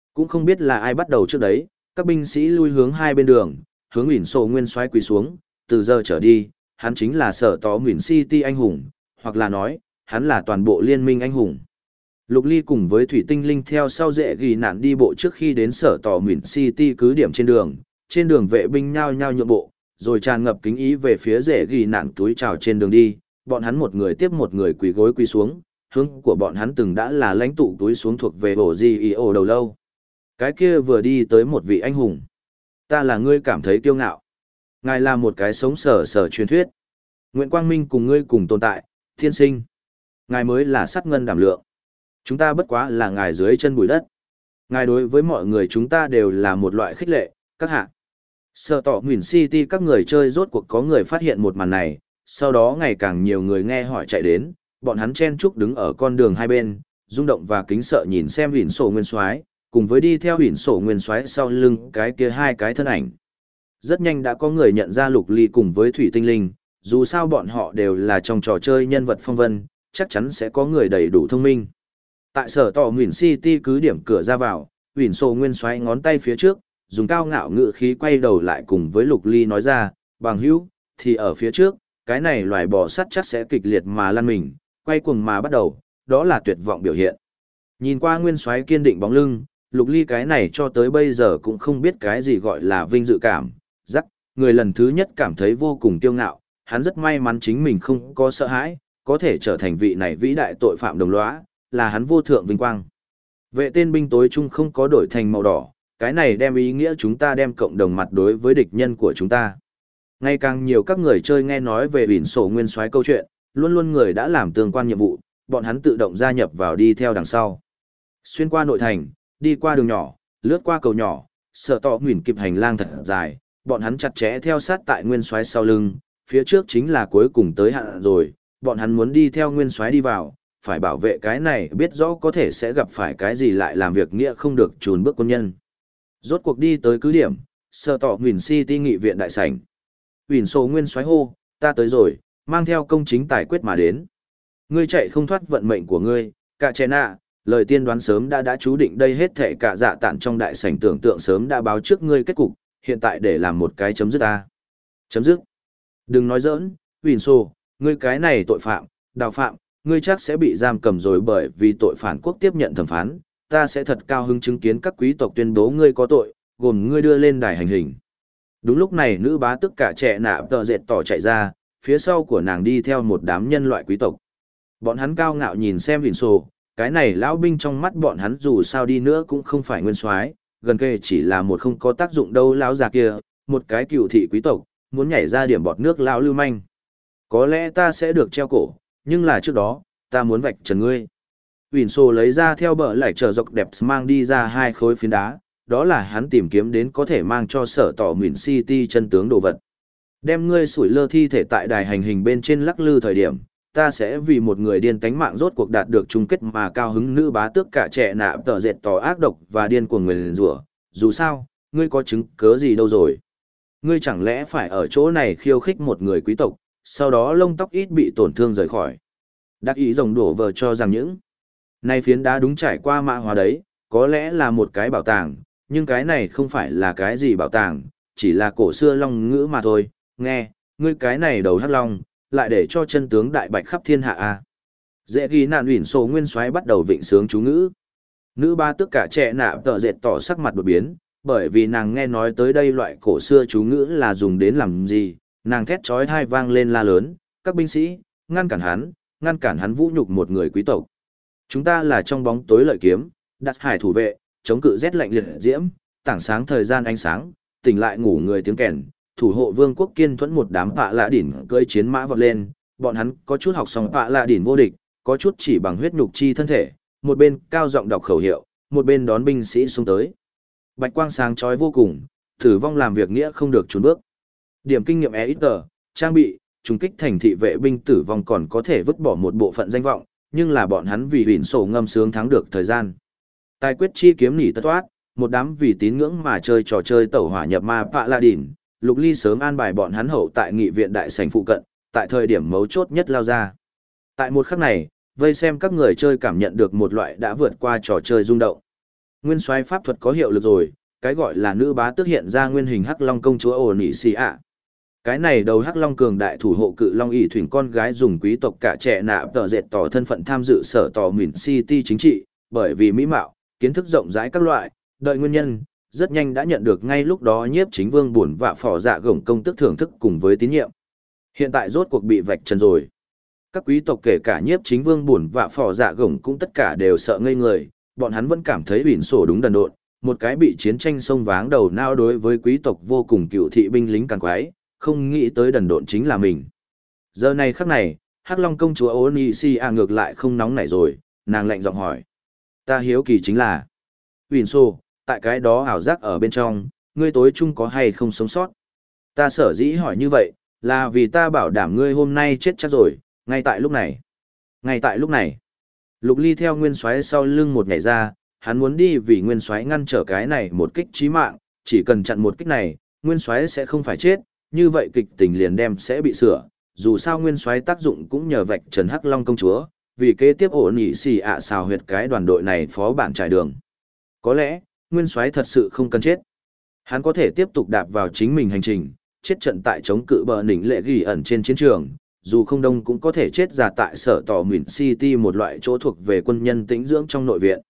Cũng không biết là ai bắt đầu trước đấy, các binh sĩ lui hướng hai bên đường, hướng ủy sổ nguyên soái quỳ xuống, từ giờ trở đi, hắn chính là sở tỏ Nguyễn City anh hùng, hoặc là nói, hắn là toàn bộ liên minh anh hùng. Lục Ly cùng với Thủy Tinh Linh theo sau dễ ghi nạn đi bộ trước khi đến sở tỏ Nguyễn City cứ điểm trên đường vệ binh nhao nhao nhượng bộ, rồi tràn ngập kính ý về phía dễ ghi nạn túi chào trên đường đi, bọn hắn một người tiếp một người quỳ gối quỳ xuống, hướng của bọn hắn từng đã là lãnh tụ túi xuống thuộc về ổ GEO đầu lâu. Cái kia vừa đi tới một vị anh hùng. Ta là ngươi cảm thấy kiêu ngạo. Ngài là một cái sống sở sở truyền thuyết. Nguyện quang minh cùng ngươi cùng tồn tại, thiên sinh. Ngài mới là sắt ngân đảm lượng. Chúng ta bất quá là ngài dưới chân bụi đất. Ngài đối với mọi người chúng ta đều là một loại khích lệ, các hạ. Sở tỏ Nguyễn City các người chơi rốt cuộc có người phát hiện một màn này, sau đó ngày càng nhiều người nghe hỏi chạy đến, bọn hắn chen chúc đứng ở con đường hai bên, rung động và kính sợ nhìn xem Huyền Sổ Nguyên Soái, cùng với đi theo Huyền Sổ Nguyên Soái sau lưng cái kia hai cái thân ảnh. Rất nhanh đã có người nhận ra Lục Ly cùng với Thủy Tinh Linh, dù sao bọn họ đều là trong trò chơi nhân vật phong vân, chắc chắn sẽ có người đầy đủ thông minh. Tại sở tỏ Nguyễn City cứ điểm cửa ra vào, Huyền Sổ Nguyên Soái ngón tay phía trước, dùng cao ngạo ngữ khí quay đầu lại cùng với Lục Ly nói ra, bằng hữu, thì ở phía trước, cái này loài bò sắt chắc sẽ kịch liệt mà lăn mình, quay cuồng mà bắt đầu, đó là tuyệt vọng biểu hiện. Nhìn qua Nguyên Soái kiên định bóng lưng, Lục Ly cái này cho tới bây giờ cũng không biết cái gì gọi là vinh dự cảm, người lần thứ nhất cảm thấy vô cùng kiêu ngạo, hắn rất may mắn chính mình không có sợ hãi, có thể trở thành vị này vĩ đại tội phạm đồng lõa, là hắn vô thượng vinh quang. Vệ tên binh tối chung không có đổi thành màu đỏ, cái này đem ý nghĩa chúng ta đem cộng đồng mặt đối với địch nhân của chúng ta. Ngày càng nhiều các người chơi nghe nói về Huyền Sổ Nguyên Soái câu chuyện, luôn luôn người đã làm tương quan nhiệm vụ, bọn hắn tự động gia nhập vào đi theo đằng sau. Xuyên qua nội thành, đi qua đường nhỏ, lướt qua cầu nhỏ, sở tỏ Nguyễn kịp hành lang thật dài, bọn hắn chặt chẽ theo sát tại Nguyên Soái sau lưng, phía trước chính là cuối cùng tới hạn rồi, bọn hắn muốn đi theo Nguyên Soái đi vào, phải bảo vệ cái này biết rõ có thể sẽ gặp phải cái gì lại làm việc nghĩa không được chùn bước quân nhân. Rốt cuộc đi tới cứ điểm, sở tỏ Nguyễn City nghị viện đại sảnh. Huyền Sổ Nguyên Soái hô, ta tới rồi, mang theo công chính tài quyết mà đến. Ngươi chạy không thoát vận mệnh của ngươi, cả trẻ nạ, lời tiên đoán sớm đã chú định đây hết thể cả dạ tản trong đại sảnh tưởng tượng sớm đã báo trước ngươi kết cục, hiện tại để làm một cái chấm dứt ta. Chấm dứt. Đừng nói giỡn, Huyền Sổ, ngươi cái này tội phạm, đào phạm, ngươi chắc sẽ bị giam cầm rồi bởi vì tội phản quốc tiếp nhận thẩm phán, ta sẽ thật cao hứng chứng kiến các quý tộc tuyên bố ngươi có tội, gồm ngươi đưa lên đài hành hình. Đúng lúc này nữ bá tức cả trẻ nạ tờ dệt tỏ chạy ra, phía sau của nàng đi theo một đám nhân loại quý tộc. Bọn hắn cao ngạo nhìn xem Huyền Sổ, cái này lão binh trong mắt bọn hắn dù sao đi nữa cũng không phải nguyên soái, gần kề chỉ là một không có tác dụng đâu lão già kia, một cái cựu thị quý tộc, muốn nhảy ra điểm bọt nước lão lưu manh. Có lẽ ta sẽ được treo cổ, nhưng là trước đó, ta muốn vạch trần ngươi. Huyền Sổ lấy ra theo bờ lạch trở dọc đẹp mang đi ra hai khối phiến đá, đó là hắn tìm kiếm đến có thể mang cho sở tỏ Nguyễn City chân tướng đồ vật. Đem ngươi sủi lơ thi thể tại đài hành hình bên trên lắc lư thời điểm, ta sẽ vì một người điên tánh mạng rốt cuộc đạt được chung kết mà cao hứng nữ bá tước cả trẻ nạ tờ dệt tỏ ác độc và điên cuồng người liền rủa. Dù sao, ngươi có chứng cớ gì đâu rồi. Ngươi chẳng lẽ phải ở chỗ này khiêu khích một người quý tộc, sau đó lông tóc ít bị tổn thương rời khỏi. Đắc ý rồng đổ vờ cho rằng những này phiến đá đúng trải qua mã hóa đấy, có lẽ là một cái bảo tàng, nhưng cái này không phải là cái gì bảo tàng, chỉ là cổ xưa long ngữ mà thôi. Nghe, ngươi cái này đầu hắc long, lại để cho chân tướng đại bạch khắp thiên hạ a. Dễ ghi nạn Huyền Sổ Nguyên Soái bắt đầu vịnh sướng chú ngữ. Nữ ba tức cả trẻ nạ tờ dệt tỏ sắc mặt đột biến, bởi vì nàng nghe nói tới đây loại cổ xưa chú ngữ là dùng đến làm gì, nàng thét chói tai vang lên la lớn, các binh sĩ, ngăn cản hắn vũ nhục một người quý tộc. Chúng ta là trong bóng tối lợi kiếm, đặt hải thủ vệ, chống cự rét lạnh liệt diễm, tảng sáng thời gian ánh sáng, tỉnh lại ngủ người tiếng kèn, thủ hộ vương quốc kiên thuẫn một đám vạ lạ đỉnh cưỡi chiến mã vọt lên, bọn hắn có chút học xong vạ lạ đỉnh vô địch, có chút chỉ bằng huyết nhục chi thân thể, một bên cao giọng đọc khẩu hiệu, một bên đón binh sĩ xung tới. Bạch quang sáng chói vô cùng, tử vong làm việc nghĩa không được chùn bước. Điểm kinh nghiệm EXP, trang bị, trùng kích thành thị vệ binh tử vong còn có thể vứt bỏ một bộ phận danh vọng, nhưng là bọn hắn vì Huyền Sổ ngâm sướng thắng được thời gian. Tài quyết chi kiếm nỉ tất toát, một đám vì tín ngưỡng mà chơi trò chơi tẩu hỏa nhập ma vạ lạ đỉnh. Lục Ly sớm an bài bọn hắn hậu tại nghị viện đại sảnh phụ cận, tại thời điểm mấu chốt nhất lao ra. Tại một khắc này, vây xem các người chơi cảm nhận được một loại đã vượt qua trò chơi rung động. Nguyên soái pháp thuật có hiệu lực rồi, cái gọi là nữ bá tước hiện ra nguyên hình Hắc Long công chúa ổn ỉ xì ạ. Cái này đầu Hắc Long cường đại thủ hộ cự Long ỉ thuyền con gái dùng quý tộc cả trẻ nạ tờ dệt tỏ thân phận tham dự sở tỏ Mìn City chính trị, bởi vì mỹ mạo, kiến thức rộng rãi các loại, đợi nguyên nhân, rất nhanh đã nhận được ngay lúc đó nhiếp chính vương buồn vạ phò dạ gổng công tức thưởng thức cùng với tín nhiệm. Hiện tại rốt cuộc bị vạch trần rồi. Các quý tộc kể cả nhiếp chính vương buồn vạ phò dạ gổng cũng tất cả đều sợ ngây người, bọn hắn vẫn cảm thấy Bỉn Sổ đúng đần độn, một cái bị chiến tranh xông váng đầu não đối với quý tộc vô cùng cựu thị binh lính càng quái, không nghĩ tới đần độn chính là mình. Giờ này khắc này, Hắc Long công chúa Onicia ngược lại không nóng nảy rồi, nàng lạnh giọng hỏi. Ta hiếu kỳ chính là, Bỉn Sổ, tại cái đó ảo giác ở bên trong, ngươi tối chung có hay không sống sót? Ta sở dĩ hỏi như vậy, là vì ta bảo đảm ngươi hôm nay chết chắc rồi, ngay tại lúc này. Ngay tại lúc này, Lục Ly theo Nguyên Soái sau lưng một nhảy ra, hắn muốn đi vì Nguyên Soái ngăn trở cái này một kích chí mạng, chỉ cần chặn một kích này, Nguyên Soái sẽ không phải chết, như vậy kịch tình liền đem sẽ bị sửa. Dù sao Nguyên Soái tác dụng cũng nhờ vạch trần Hắc Long công chúa, vì kế tiếp ổn nhị xì ạ xào huyệt cái đoàn đội này phó bản trải đường. Có lẽ, Nguyên Soái thật sự không cần chết. Hắn có thể tiếp tục đạp vào chính mình hành trình, chết trận tại chống cự bờ đỉnh lệ ghi ẩn trên chiến trường, dù không đông cũng có thể chết già tại sở tỏ Mìn City một loại chỗ thuộc về quân nhân tĩnh dưỡng trong nội viện.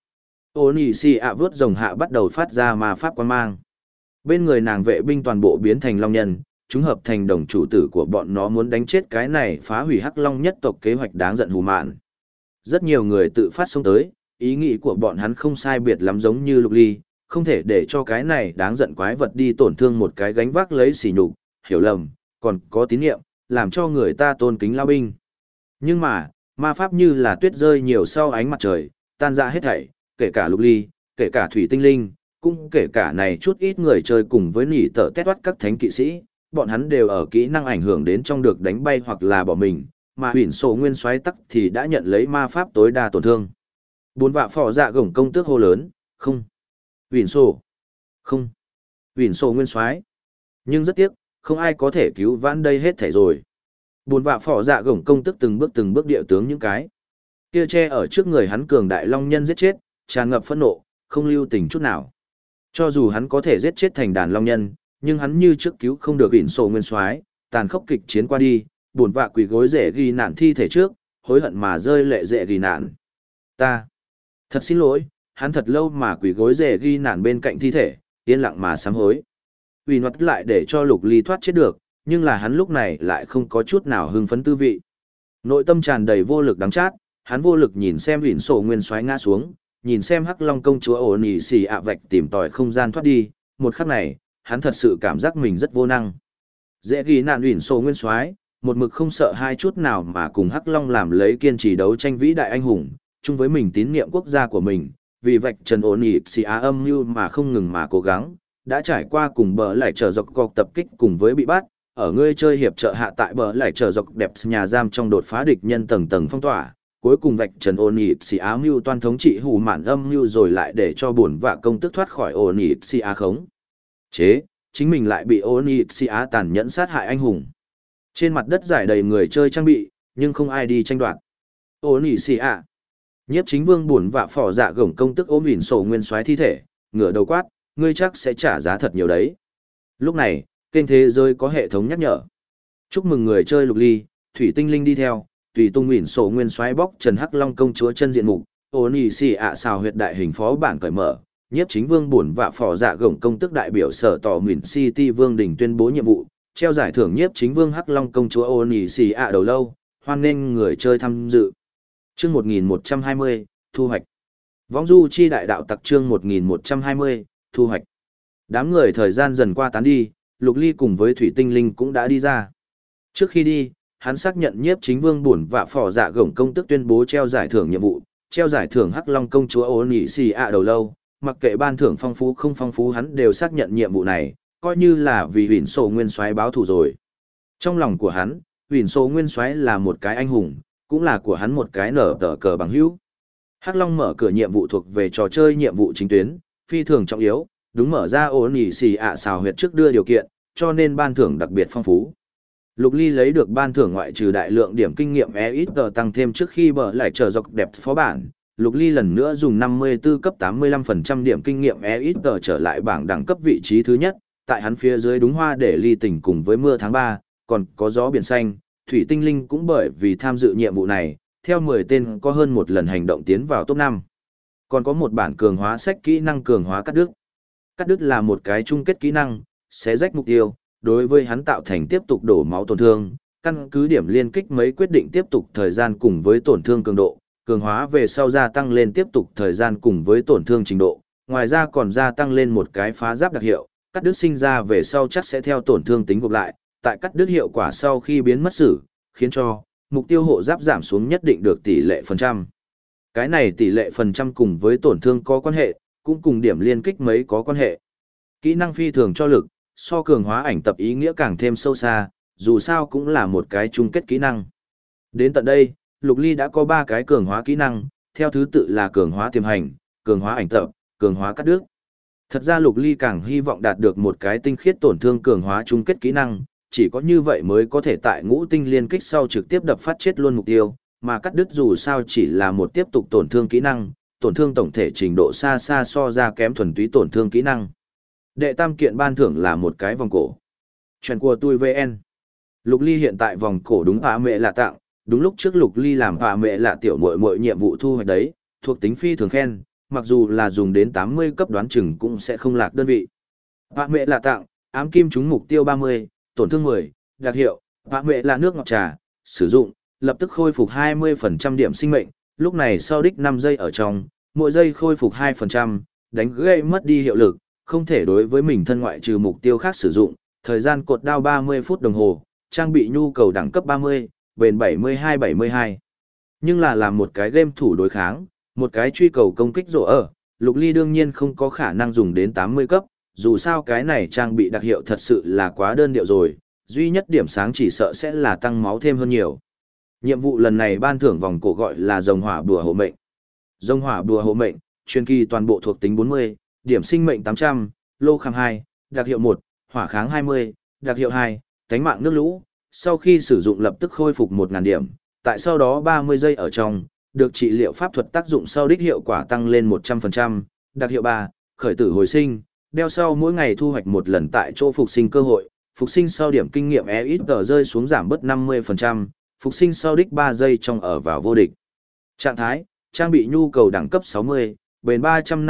Onicia vớt rồng hạ bắt đầu phát ra ma pháp quan mang. Bên người nàng vệ binh toàn bộ biến thành long nhân, chúng hợp thành đồng chủ tử của bọn nó muốn đánh chết cái này phá hủy Hắc Long nhất tộc kế hoạch đáng giận hù mạn. Rất nhiều người tự phát xông tới, ý nghĩ của bọn hắn không sai biệt lắm giống như Lục Ly, không thể để cho cái này đáng giận quái vật đi tổn thương một cái gánh vác lấy sỉ nhục, hiểu lầm, còn có tín nhiệm, làm cho người ta tôn kính lao binh. Nhưng mà, ma pháp như là tuyết rơi nhiều sau ánh mặt trời, tan ra hết thảy, kể cả Lục Ly, kể cả Thủy Tinh Linh, cũng kể cả này chút ít người chơi cùng với nỉ tở tét toát các thánh kỵ sĩ, bọn hắn đều ở kỹ năng ảnh hưởng đến trong được đánh bay hoặc là bỏ mình, mà Huyền Sổ Nguyên Soái tắc thì đã nhận lấy ma pháp tối đa tổn thương. Bốn vạ phò dạ gổng công tước hô lớn, không. Huyền Sổ, không. Huyền Sổ Nguyên Soái. Nhưng rất tiếc, không ai có thể cứu vãn đây hết thảy rồi. Bốn vạ phò dạ gổng công tước từng bước điệu tướng những cái kia che ở trước người hắn cường đại long nhân giết chết, tràn ngập phẫn nộ, không lưu tình chút nào. Cho dù hắn có thể giết chết thành đàn long nhân, nhưng hắn như trước cứu không được Huyền Sổ Nguyên Soái, tàn khốc kịch chiến qua đi, buồn vạ quỳ gối rễ ghi nạn thi thể trước, hối hận mà rơi lệ rễ ghi nạn. Ta thật xin lỗi, hắn thật lâu mà quỳ gối rễ ghi nạn bên cạnh thi thể, yên lặng mà sám hối. Vì nó lại để cho Lục Ly thoát chết được, nhưng là hắn lúc này lại không có chút nào hưng phấn tư vị. Nội tâm tràn đầy vô lực đắng chát, hắn vô lực nhìn xem Huyền Sổ Nguyên Soái ngã xuống, nhìn xem Hắc Long công chúa ổn ỉ xì ạ vạch tìm tòi không gian thoát đi, một khắc này, hắn thật sự cảm giác mình rất vô năng. Dễ ghi nạn Huyền Sổ Nguyên Soái, một mực không sợ hai chút nào mà cùng Hắc Long làm lấy kiên trì đấu tranh vĩ đại anh hùng, chung với mình tín niệm quốc gia của mình, vì vạch trần ổn ỉ xì ạ âm mưu mà không ngừng mà cố gắng, đã trải qua cùng bờ lại trở dọc cọc tập kích cùng với bị bắt, ở ngươi chơi hiệp trợ hạ tại bờ lại trở dọc đẹp nhà giam trong đột phá địch nhân tầng tầng phong tỏa, cuối cùng vạch trần ổn ỉ xì á mưu toan thống trị hù mạn âm mưu rồi lại để cho bổn vạ công tức thoát khỏi ổn ỉ xì á khống chế, chính mình lại bị ổn ỉ xì á tàn nhẫn sát hại anh hùng. Trên mặt đất giải đầy người chơi trang bị, nhưng không ai đi tranh đoạt. Ổn ỉ xì á. Nhiếp chính vương buồn vạ phò dạ gổng công tức ôm Huyền Sổ Nguyên Soái thi thể, ngửa đầu quát, ngươi chắc sẽ trả giá thật nhiều đấy. Lúc này, kênh thế giới có hệ thống nhắc nhở. Chúc mừng người chơi Lục Ly, Thủy Tinh Linh đi theo, tùy tung Huyền Sổ Nguyên Soái bóc Trần Hắc Long công chúa chân diện mục, ổn ỉ xì ạ xào huyệt đại hình phó bản cởi mở. Nhiếp chính vương buồn vạ phò dạ gổng công tức đại biểu sở tỏ Mìn City Vương Đình tuyên bố nhiệm vụ, treo giải thưởng nhiếp chính vương Hắc Long công chúa ổn ỉ xì ạ đầu lâu, hoan nghênh người chơi tham dự. Chương 1120, thu hoạch. Võng du chi đại đạo tặc chương 1120, thu hoạch. Đám người thời gian dần qua tán đi, Lục Ly cùng với Thủy Tinh Linh cũng đã đi ra. Trước khi đi, hắn xác nhận nhiếp chính vương buồn vạ phò dạ gổng công tức tuyên bố treo giải thưởng nhiệm vụ, treo giải thưởng Hắc Long công chúa ổn ỉ xì ạ đầu lâu, mặc kệ ban thưởng phong phú không phong phú hắn đều xác nhận nhiệm vụ này, coi như là vì Huyền Sổ Nguyên Soái báo thù rồi. Trong lòng của hắn, Huyền Sổ Nguyên Soái là một cái anh hùng, cũng là của hắn một cái nở tờ cờ bằng hữu. Hắc Long mở cửa nhiệm vụ thuộc về trò chơi nhiệm vụ chính tuyến, phi thường trọng yếu, đúng mở ra ổn ỉ xì ạ xào huyệt trước đưa điều kiện, cho nên ban thưởng đặc biệt phong phú. Lục Ly lấy được ban thưởng ngoại trừ đại lượng điểm kinh nghiệm EXP tăng thêm trước khi bờ lại trở dọc đẹp phó bản, Lục Ly lần nữa dùng 54 cấp 85% điểm kinh nghiệm EXP trở lại bảng đẳng cấp vị trí thứ nhất, tại hắn phía dưới đúng hoa để ly tỉnh cùng với mưa tháng 3, còn có gió biển xanh, thủy tinh linh cũng bởi vì tham dự nhiệm vụ này, theo 10 tên có hơn một lần hành động tiến vào top 5. Còn có một bản cường hóa sách kỹ năng cường hóa cắt đứt. Cắt đứt là một cái chung kết kỹ năng, xé rách mục tiêu, đối với hắn tạo thành tiếp tục đổ máu tổn thương, căn cứ điểm liên kích mấy quyết định tiếp tục thời gian cùng với tổn thương cường độ, cường hóa về sau gia tăng lên tiếp tục thời gian cùng với tổn thương trình độ, ngoài ra còn gia tăng lên một cái phá giáp đặc hiệu, cắt đứt sinh ra về sau chắc sẽ theo tổn thương tính gộp lại, tại cắt đứt hiệu quả sau khi biến mất sử, khiến cho mục tiêu hộ giáp giảm xuống nhất định được tỷ lệ phần trăm. Cái này tỷ lệ phần trăm cùng với tổn thương có quan hệ, cũng cùng điểm liên kích mấy có quan hệ. Kỹ năng phi thường cho lực, so cường hóa ảnh tập ý nghĩa càng thêm sâu xa, dù sao cũng là một cái chung kết kỹ năng. Đến tận đây, Lục Ly đã có 3 cái cường hóa kỹ năng, theo thứ tự là cường hóa tiềm hành, cường hóa ảnh tập, cường hóa cắt đứt. Thật ra Lục Ly càng hy vọng đạt được một cái tinh khiết tổn thương cường hóa chung kết kỹ năng, chỉ có như vậy mới có thể tại ngũ tinh liên kích sau trực tiếp đập phát chết luôn mục tiêu, mà cắt đứt dù sao chỉ là một tiếp tục tổn thương kỹ năng, tổn thương tổng thể trình độ xa xa so ra kém thuần túy tổn thương kỹ năng. Đệ tam kiện ban thưởng là một cái vòng cổ. Chuyện của tôi VN. Lục Ly hiện tại vòng cổ đúng phá mẹ là tặng, đúng lúc trước Lục Ly làm phá mẹ là tiểu muội muội nhiệm vụ thu hoạch đấy, thuộc tính phi thường khen, mặc dù là dùng đến 80 cấp đoán chừng cũng sẽ không lạc đơn vị. Phá mẹ là tặng, ám kim trúng mục tiêu 30, tổn thương 10, đặc hiệu, phá mẹ là nước ngọt trà, sử dụng, lập tức khôi phục 20% điểm sinh mệnh, lúc này sau đích 5 giây ở trong, mỗi giây khôi phục 2%, đánh gây mất đi hiệu lực, không thể đối với mình thân ngoại trừ mục tiêu khác sử dụng, thời gian cột đao 30 phút đồng hồ, trang bị nhu cầu đẳng cấp 30, bền 72-72. Nhưng là làm một cái game thủ đối kháng, một cái truy cầu công kích rổ ở, Lục Ly đương nhiên không có khả năng dùng đến 80 cấp, dù sao cái này trang bị đặc hiệu thật sự là quá đơn điệu rồi, duy nhất điểm sáng chỉ sợ sẽ là tăng máu thêm hơn nhiều. Nhiệm vụ lần này ban thưởng vòng cổ gọi là rồng hỏa bùa hộ mệnh. Rồng hỏa bùa hộ mệnh, truyền kỳ toàn bộ thuộc tính 40, điểm sinh mệnh 800, lô kháng 2, đặc hiệu 1, hỏa kháng 20, đặc hiệu 2, tánh mạng nước lũ, sau khi sử dụng lập tức khôi phục 1000 điểm, tại sau đó 30 giây ở trong, được trị liệu pháp thuật tác dụng sau đích hiệu quả tăng lên 100%, đặc hiệu 3, khởi tử hồi sinh, đeo sau mỗi ngày thu hoạch một lần tại chỗ phục sinh cơ hội, phục sinh sau điểm kinh nghiệm EXP rơi xuống giảm bớt 50%, phục sinh sau đích 3 giây trong ở vào vô địch. Trạng thái, trang bị nhu cầu đẳng cấp 60, bền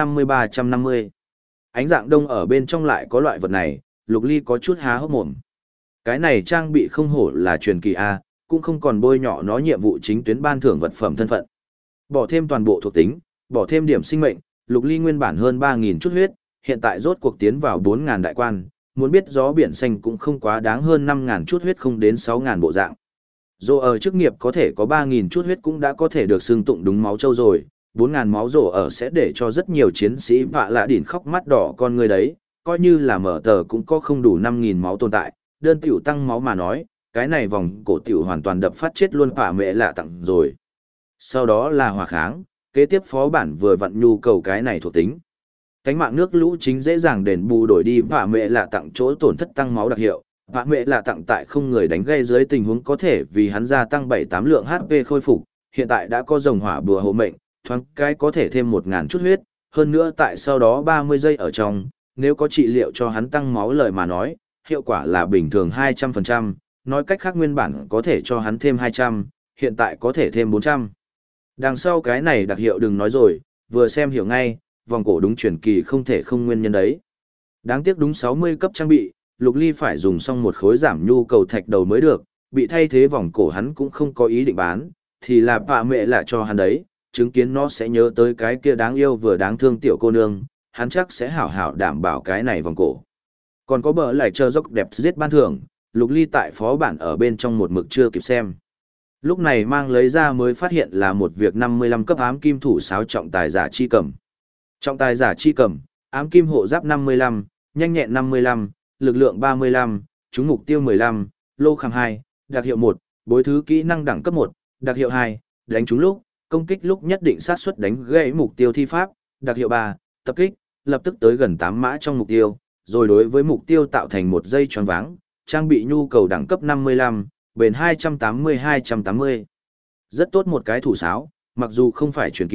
350-350. Ánh dạng đông ở bên trong lại có loại vật này, Lục Ly có chút há hốc mồm. Cái này trang bị không hổ là truyền kỳ A, cũng không còn bôi nhọ nó nhiệm vụ chính tuyến ban thưởng vật phẩm thân phận. Bỏ thêm toàn bộ thuộc tính, bỏ thêm điểm sinh mệnh, Lục Ly nguyên bản hơn 3000 chút huyết, hiện tại rốt cuộc tiến vào 4000 đại quan, muốn biết gió biển xanh cũng không quá đáng hơn 5000 chút huyết không đến 6000 bộ dạng. Dù ở chức nghiệp có thể có 3000 chút huyết cũng đã có thể được xưng tụng đúng máu châu rồi, 4000 máu rổ ở sẽ để cho rất nhiều chiến sĩ vạ lạ đỉn khóc mắt đỏ con người đấy, coi như là mở tờ cũng có không đủ 5000 máu tồn tại, đơn tiểu tăng máu mà nói, cái này vòng cổ tiểu hoàn toàn đập phát chết luôn phả mẹ lạ tặng rồi. Sau đó là hỏa kháng, kế tiếp phó bản vừa vặn nhu cầu cái này thuộc tính. Cánh mạng nước lũ chính dễ dàng đền bù đổi đi phả mẹ lạ tặng chỗ tổn thất tăng máu đặc hiệu. Phả mẹ lạ tặng tại không người đánh gây dưới tình huống có thể vì hắn gia tăng 7-8 lượng HP khôi phục, hiện tại đã có rồng hỏa bùa hộ mệnh, thoáng cái có thể thêm 1000 chút huyết, hơn nữa tại sau đó 30 giây ở trong, nếu có trị liệu cho hắn tăng máu lời mà nói, hiệu quả là bình thường 200%, nói cách khác nguyên bản có thể cho hắn thêm 200, hiện tại có thể thêm 400. Đằng sau cái này đặc hiệu đừng nói rồi, vừa xem hiểu ngay, vòng cổ đúng truyền kỳ không thể không nguyên nhân đấy. Đáng tiếc đúng 60 cấp trang bị, Lục Ly phải dùng xong một khối giảm nhu cầu thạch đầu mới được, bị thay thế vòng cổ hắn cũng không có ý định bán, thì là bà mẹ lại cho hắn đấy, chứng kiến nó sẽ nhớ tới cái kia đáng yêu vừa đáng thương tiểu cô nương, hắn chắc sẽ hảo hảo đảm bảo cái này vòng cổ. Còn có bờ lại chờ dốc đẹp giết ban thưởng, Lục Ly tại phó bản ở bên trong một mực chưa kịp xem. Lúc này mang lấy ra mới phát hiện là một việc 55 cấp ám kim thủ sáo trọng tài giả chi cầm. Trọng tài giả chi cầm, ám kim hộ giáp 55, nhanh nhẹn 55, lực lượng 35, trúng mục tiêu 15, lô kháng 2, đặc hiệu 1, bối thứ kỹ năng đẳng cấp 1, đặc hiệu 2, đánh trúng lúc, công kích lúc nhất định sát suất đánh gãy mục tiêu thi pháp, đặc hiệu 3, tập kích, lập tức tới gần 8 mã trong mục tiêu, rồi đối với mục tiêu tạo thành một dây choáng váng, trang bị nhu cầu đẳng cấp 55, bền 280-280. Rất tốt một cái thủ sáo, mặc dù không phải truyền kỳ,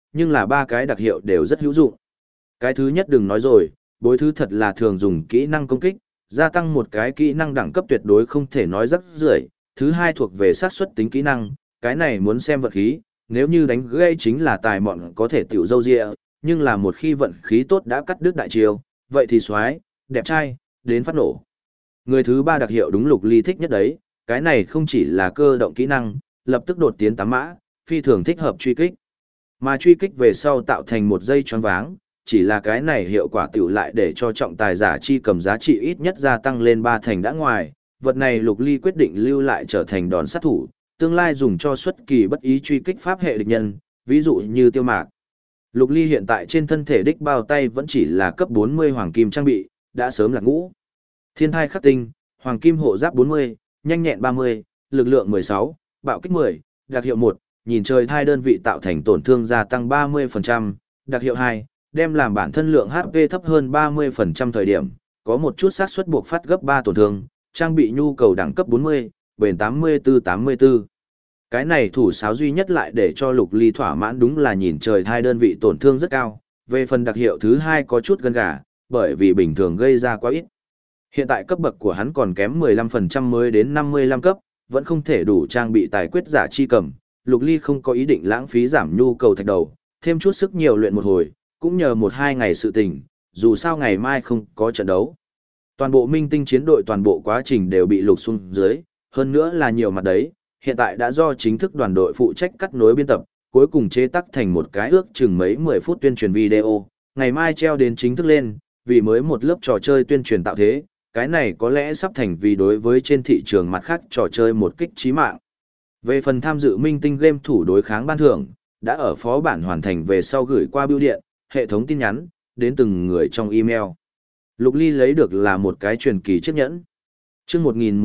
nhưng là ba cái đặc hiệu đều rất hữu dụng. Cái thứ nhất đừng nói rồi, bối thứ thật là thường dùng kỹ năng công kích, gia tăng một cái kỹ năng đẳng cấp tuyệt đối không thể nói rắc rưởi. Thứ hai thuộc về xác suất tính kỹ năng, cái này muốn xem vật khí, nếu như đánh gây chính là tài mọn có thể tiểu dâu dịa, nhưng là một khi vận khí tốt đã cắt đứt đại chiêu, vậy thì xoái, đẹp trai, đến phát nổ. Người thứ ba đặc hiệu đúng Lục Ly thích nhất đấy, cái này không chỉ là cơ động kỹ năng, lập tức đột tiến tám mã, phi thường thích hợp truy kích. Mà truy kích về sau tạo thành một dây choáng váng, chỉ là cái này hiệu quả tiểu lại để cho trọng tài giả chi cầm giá trị ít nhất gia tăng lên 3 thành đã ngoài, vật này Lục Ly quyết định lưu lại trở thành đòn sát thủ, tương lai dùng cho xuất kỳ bất ý truy kích pháp hệ địch nhân, ví dụ như tiêu mạc. Lục Ly hiện tại trên thân thể đích bao tay vẫn chỉ là cấp 40 hoàng kim trang bị, đã sớm là ngũ. Thiên thai khắc tinh, hoàng kim hộ giáp 40, nhanh nhẹn 30, lực lượng 16, bạo kích 10, đặc hiệu 1, nhìn trời thai đơn vị tạo thành tổn thương gia tăng 30%, đặc hiệu 2, đem làm bản thân lượng HP thấp hơn 30% thời điểm, có một chút xác suất buộc phát gấp 3 tổn thương, trang bị nhu cầu đẳng cấp 40, bền 84-84. Cái này thủ sáo duy nhất lại để cho Lục Ly thỏa mãn đúng là nhìn trời thai đơn vị tổn thương rất cao, về phần đặc hiệu thứ hai có chút gân gà, bởi vì bình thường gây ra quá ít. Hiện tại cấp bậc của hắn còn kém 15% mới đến 55 cấp, vẫn không thể đủ trang bị tài quyết giả chi cầm, Lục Ly không có ý định lãng phí giảm nhu cầu thạch đầu, thêm chút sức nhiều luyện một hồi, cũng nhờ 1-2 ngày sự tình, dù sao ngày mai không có trận đấu. Toàn bộ minh tinh chiến đội toàn bộ quá trình đều bị lục xuống dưới, hơn nữa là nhiều mặt đấy, hiện tại đã do chính thức đoàn đội phụ trách cắt nối biên tập, cuối cùng chế tác thành một cái ước chừng mấy 10 phút tuyên truyền video, ngày mai treo đến chính thức lên, vì mới một lớp trò chơi tuyên truyền tạo thế, cái này có lẽ sắp thành vì đối với trên thị trường mặt khác trò chơi một kích chí mạng. Về phần tham dự minh tinh game thủ đối kháng ban thưởng, đã ở phó bản hoàn thành về sau gửi qua bưu điện, hệ thống tin nhắn, đến từng người trong email. Lục Ly lấy được là một cái truyền kỳ chiếc nhẫn. Chương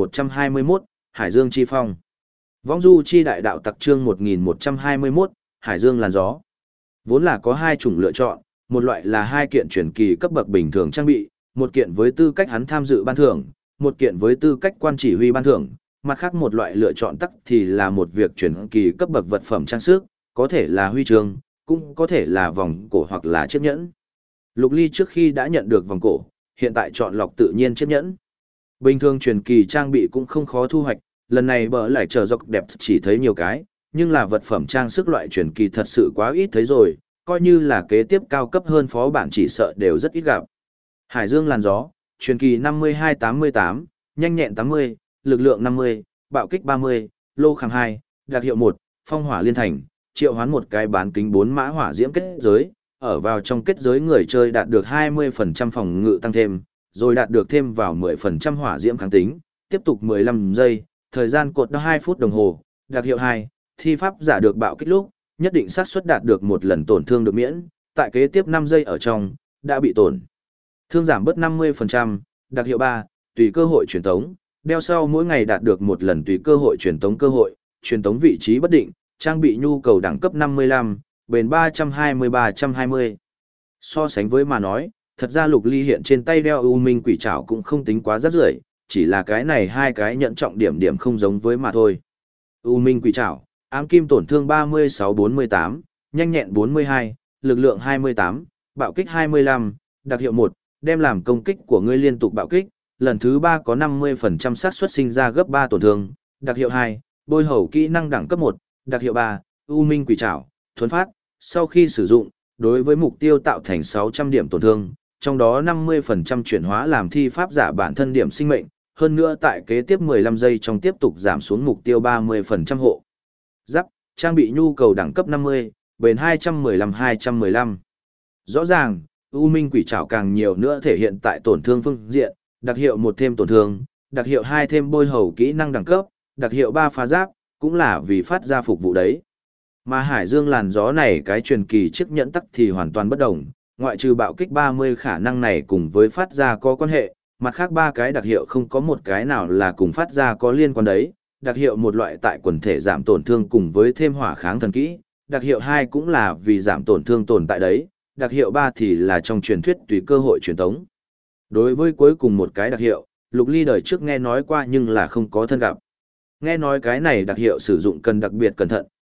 1121, Hải Dương Chi Phong. Vong du chi đại đạo tặc chương 1121, Hải Dương làn gió. Vốn là có hai chủng lựa chọn, một loại là hai kiện truyền kỳ cấp bậc bình thường trang bị, một kiện với tư cách hắn tham dự ban thưởng, một kiện với tư cách quan chỉ huy ban thưởng, mặt khác một loại lựa chọn tắc thì là một việc truyền kỳ cấp bậc vật phẩm trang sức, có thể là huy chương, cũng có thể là vòng cổ hoặc là chiếc nhẫn. Lục Ly trước khi đã nhận được vòng cổ, hiện tại chọn lọc tự nhiên chiếc nhẫn. Bình thường truyền kỳ trang bị cũng không khó thu hoạch, lần này bờ lại chờ dọc đẹp chỉ thấy nhiều cái, nhưng là vật phẩm trang sức loại truyền kỳ thật sự quá ít thấy rồi, coi như là kế tiếp cao cấp hơn phó bản chỉ sợ đều rất ít gặp. Hải Dương làn gió, truyền kỳ 52-88, nhanh nhẹn 80, lực lượng 50, bạo kích 30, lô kháng 2, đặc hiệu 1, phong hỏa liên thành, triệu hoán một cái bán kính 4 mã hỏa diễm kết giới, ở vào trong kết giới người chơi đạt được 20% phòng ngự tăng thêm, rồi đạt được thêm vào 10% hỏa diễm kháng tính, tiếp tục 15 giây, thời gian cột 2 phút đồng hồ, đặc hiệu 2, thi pháp giả được bạo kích lúc, nhất định xác suất đạt được một lần tổn thương được miễn, tại kế tiếp 5 giây ở trong, đã bị tổn thương giảm bớt 50%, đặc hiệu 3, tùy cơ hội truyền tống, đeo sau mỗi ngày đạt được một lần tùy cơ hội truyền tống vị trí bất định, trang bị nhu cầu đẳng cấp 55, bền 320-320. So sánh với mà nói, thật ra Lục Ly hiện trên tay đeo U Minh Quỷ Trảo cũng không tính quá rất rưởi, chỉ là cái này hai cái nhận trọng điểm không giống với mà thôi. U Minh Quỷ Trảo, ám kim tổn thương 36-48, nhanh nhẹn 42, lực lượng 28, bạo kích 25, đặc hiệu 1, đem làm công kích của ngươi liên tục bạo kích, lần thứ 3 có 50% xác suất sinh ra gấp 3 tổn thương, đặc hiệu 2, bôi hầu kỹ năng đẳng cấp 1, đặc hiệu 3, U Minh Quỷ Trảo, thuấn phát, sau khi sử dụng, đối với mục tiêu tạo thành 600 điểm tổn thương, trong đó 50% chuyển hóa làm thi pháp giả bản thân điểm sinh mệnh, hơn nữa tại kế tiếp 15 giây trong tiếp tục giảm xuống mục tiêu 30% hộ. Giáp, trang bị nhu cầu đẳng cấp 50, bền 215-215. Rõ ràng, U Minh Quỷ Trảo càng nhiều nữa thể hiện tại tổn thương phương diện, đặc hiệu 1 thêm tổn thương, đặc hiệu 2 thêm bôi hầu kỹ năng đẳng cấp, đặc hiệu 3 phá giáp, cũng là vì phát ra phục vụ đấy. Mà Hải Dương làn gió này cái truyền kỳ chiếc nhẫn tắc thì hoàn toàn bất đồng, ngoại trừ bạo kích 30 khả năng này cùng với phát ra có quan hệ, mặt khác ba cái đặc hiệu không có một cái nào là cùng phát ra có liên quan đấy. Đặc hiệu một loại tại quần thể giảm tổn thương cùng với thêm hỏa kháng thần kỹ, đặc hiệu 2 cũng là vì giảm tổn thương tồn tại đấy, đặc hiệu 3 thì là trong truyền thuyết tùy cơ hội truyền tống. Đối với cuối cùng một cái đặc hiệu, Lục Ly đời trước nghe nói qua nhưng là không có thân gặp. Nghe nói cái này đặc hiệu sử dụng cần đặc biệt cẩn thận,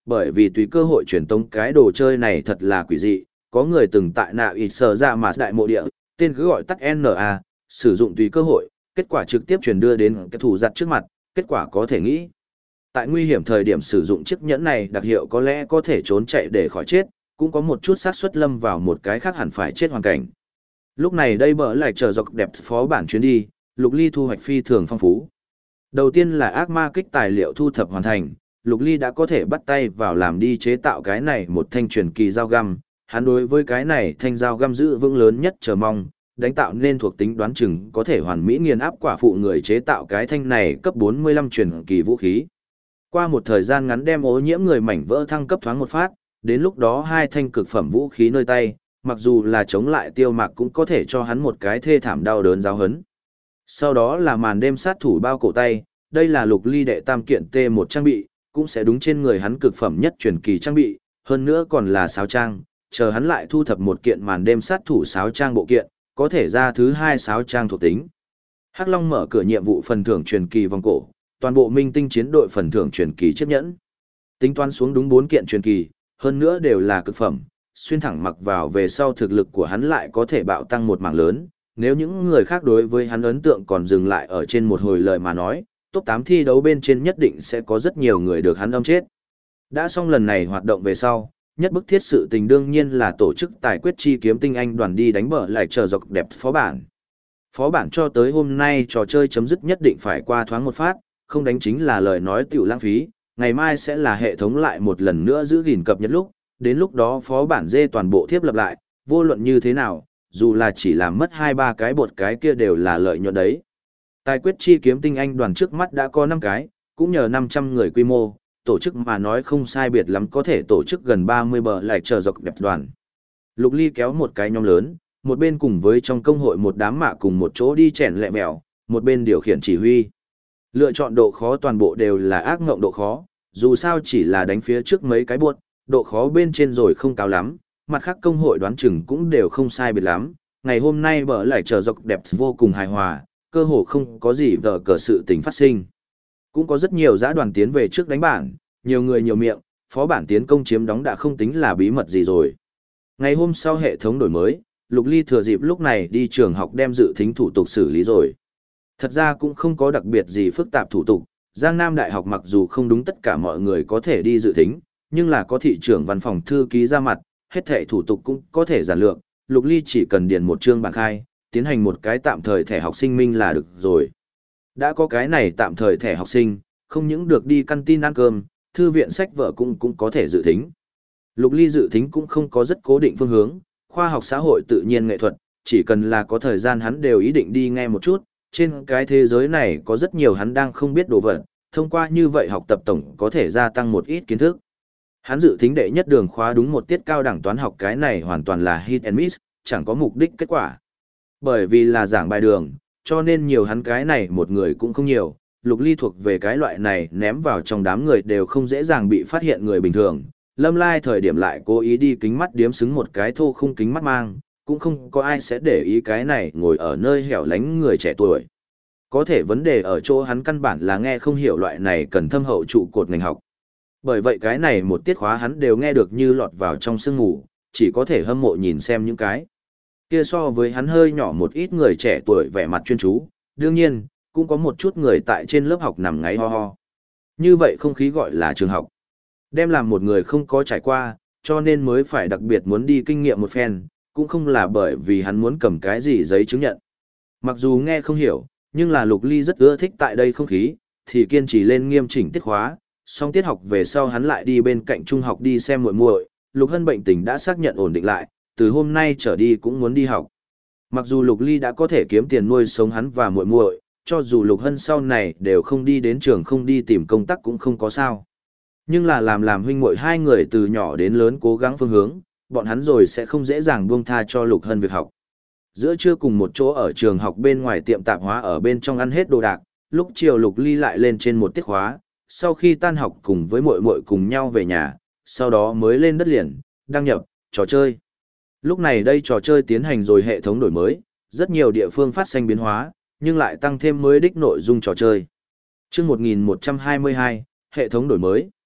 bởi vì tùy cơ hội truyền tống cái đồ chơi này thật là quỷ dị, có người từng tại nạ ít sở ra mà đại mộ địa, tên cứ gọi tắt NA, sử dụng tùy cơ hội, kết quả trực tiếp truyền đưa đến cái thủ giặt trước mặt, kết quả có thể nghĩ. Tại nguy hiểm thời điểm sử dụng chiếc nhẫn này đặc hiệu có lẽ có thể trốn chạy để khỏi chết, cũng có một chút xác suất lâm vào một cái khác hẳn phải chết hoàn cảnh. Lúc này đây bở lại chờ dọc đẹp phó bản chuyến đi, Lục Ly thu hoạch phi thường phong phú. Đầu tiên là ác ma kích tài liệu thu thập hoàn thành, Lục Ly đã có thể bắt tay vào làm đi chế tạo cái này một thanh truyền kỳ dao găm. Hắn đối với cái này thanh dao găm giữ vững lớn nhất chờ mong, đánh tạo nên thuộc tính đoán chừng có thể hoàn mỹ nghiền áp quả phụ người chế tạo cái thanh này cấp 45 truyền kỳ vũ khí. Qua một thời gian ngắn đem ô nhiễm người mảnh vỡ thăng cấp thoáng một phát, đến lúc đó hai thanh cực phẩm vũ khí nơi tay, mặc dù là chống lại tiêu mạc cũng có thể cho hắn một cái thê thảm đau đớn giáo hấn. Sau đó là màn đêm sát thủ bao cổ tay, đây là Lục Ly đệ tam kiện T1 trang bị, cũng sẽ đúng trên người hắn cực phẩm nhất truyền kỳ trang bị, hơn nữa còn là sáo trang, chờ hắn lại thu thập một kiện màn đêm sát thủ sáo trang bộ kiện, có thể ra thứ hai sáo trang thuộc tính. Hắc Long mở cửa nhiệm vụ phần thưởng truyền kỳ vòng cổ, toàn bộ minh tinh chiến đội phần thưởng truyền kỳ chiếc nhẫn. Tính toán xuống đúng 4 kiện truyền kỳ, hơn nữa đều là cực phẩm, xuyên thẳng mặc vào về sau thực lực của hắn lại có thể bạo tăng một mảng lớn. Nếu những người khác đối với hắn ấn tượng còn dừng lại ở trên một hồi lời mà nói, top 8 thi đấu bên trên nhất định sẽ có rất nhiều người được hắn âm chết. Đã xong lần này hoạt động về sau, nhất bức thiết sự tình đương nhiên là tổ chức tài quyết chi kiếm tinh anh đoàn đi đánh bờ lại chờ dọc đẹp phó bản. Phó bản cho tới hôm nay trò chơi chấm dứt nhất định phải qua thoáng một phát, không đánh chính là lời nói tiểu lãng phí, ngày mai sẽ là hệ thống lại một lần nữa giữ gìn cập nhật lúc, đến lúc đó phó bản dê toàn bộ thiếp lập lại, vô luận như thế nào, dù là chỉ làm mất 2-3 cái bột cái kia đều là lợi nhuận đấy. Tài quyết chi kiếm tinh anh đoàn trước mắt đã có 5 cái, cũng nhờ 500 người quy mô, tổ chức mà nói không sai biệt lắm có thể tổ chức gần 30 bờ lại chờ dọc đẹp đoàn. Lục Ly kéo một cái nhóm lớn, một bên cùng với trong công hội một đám mạ cùng một chỗ đi chèn lẹ mèo, một bên điều khiển chỉ huy. Lựa chọn độ khó toàn bộ đều là ác ngộng độ khó, dù sao chỉ là đánh phía trước mấy cái buốt, độ khó bên trên rồi không cao lắm, mặt khác công hội đoán chừng cũng đều không sai biệt lắm. Ngày hôm nay bờ lại chờ dọc đẹp vô cùng hài hòa, cơ hồ không có gì vở cờ sự tình phát sinh. Cũng có rất nhiều giã đoàn tiến về trước đánh bản, nhiều người nhiều miệng, phó bản tiến công chiếm đóng đã không tính là bí mật gì rồi. Ngày hôm sau hệ thống đổi mới, Lục Ly thừa dịp lúc này đi trường học đem dự thính thủ tục xử lý rồi. Thật ra cũng không có đặc biệt gì phức tạp thủ tục, Giang Nam Đại học mặc dù không đúng tất cả mọi người có thể đi dự thính, nhưng là có thị trưởng văn phòng thư ký ra mặt, hết thảy thủ tục cũng có thể giản lược, Lục Ly chỉ cần điền một chương bảng khai, tiến hành một cái tạm thời thẻ học sinh minh là được rồi. Đã có cái này tạm thời thẻ học sinh, không những được đi canteen ăn cơm, thư viện sách vở cũng có thể dự thính. Lục Ly dự thính cũng không có rất cố định phương hướng, khoa học xã hội tự nhiên nghệ thuật, chỉ cần là có thời gian hắn đều ý định đi nghe một chút, trên cái thế giới này có rất nhiều hắn đang không biết đồ vật, thông qua như vậy học tập tổng có thể gia tăng một ít kiến thức. Hắn dự thính đệ nhất đường khóa đúng một tiết cao đẳng toán học, cái này hoàn toàn là hit and miss, chẳng có mục đích kết quả. Bởi vì là giảng bài đường, cho nên nhiều hắn cái này một người cũng không nhiều, Lục Ly thuộc về cái loại này ném vào trong đám người đều không dễ dàng bị phát hiện người bình thường. Lâm Lai thời điểm lại cố ý đi kính mắt điếm xứng một cái thô khung kính mắt mang, cũng không có ai sẽ để ý cái này ngồi ở nơi hẻo lánh người trẻ tuổi. Có thể vấn đề ở chỗ hắn căn bản là nghe không hiểu loại này cần thâm hậu trụ cột ngành học. Bởi vậy cái này một tiết khóa hắn đều nghe được như lọt vào trong sương ngủ, chỉ có thể hâm mộ nhìn xem những cái kia so với hắn hơi nhỏ một ít người trẻ tuổi vẻ mặt chuyên chú, đương nhiên, cũng có một chút người tại trên lớp học nằm ngáy ho ho. Như vậy không khí gọi là trường học. Đem làm một người không có trải qua, cho nên mới phải đặc biệt muốn đi kinh nghiệm một phen, cũng không là bởi vì hắn muốn cầm cái gì giấy chứng nhận. Mặc dù nghe không hiểu, nhưng là Lục Ly rất ưa thích tại đây không khí, thì kiên trì lên nghiêm chỉnh tiết khóa, xong tiết học về sau hắn lại đi bên cạnh trung học đi xem muội muội. Lục Hân bệnh tình đã xác nhận ổn định lại, từ hôm nay trở đi cũng muốn đi học. Mặc dù Lục Ly đã có thể kiếm tiền nuôi sống hắn và muội muội, cho dù Lục Hân sau này đều không đi đến trường không đi tìm công tác cũng không có sao. Nhưng là làm huynh muội hai người từ nhỏ đến lớn cố gắng phương hướng, bọn hắn rồi sẽ không dễ dàng buông tha cho Lục Hân việc học. Giữa trưa cùng một chỗ ở trường học bên ngoài tiệm tạp hóa ở bên trong ăn hết đồ đạc, lúc chiều Lục Ly lại lên trên một tiết khóa, sau khi tan học cùng với muội muội cùng nhau về nhà, sau đó mới lên đất liền, đăng nhập, trò chơi. Lúc này đây trò chơi tiến hành rồi hệ thống đổi mới, rất nhiều địa phương phát sinh biến hóa, nhưng lại tăng thêm mới đích nội dung trò chơi. Chương 1122, hệ thống đổi mới.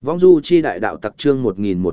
Vong du chi đại đạo tặc chương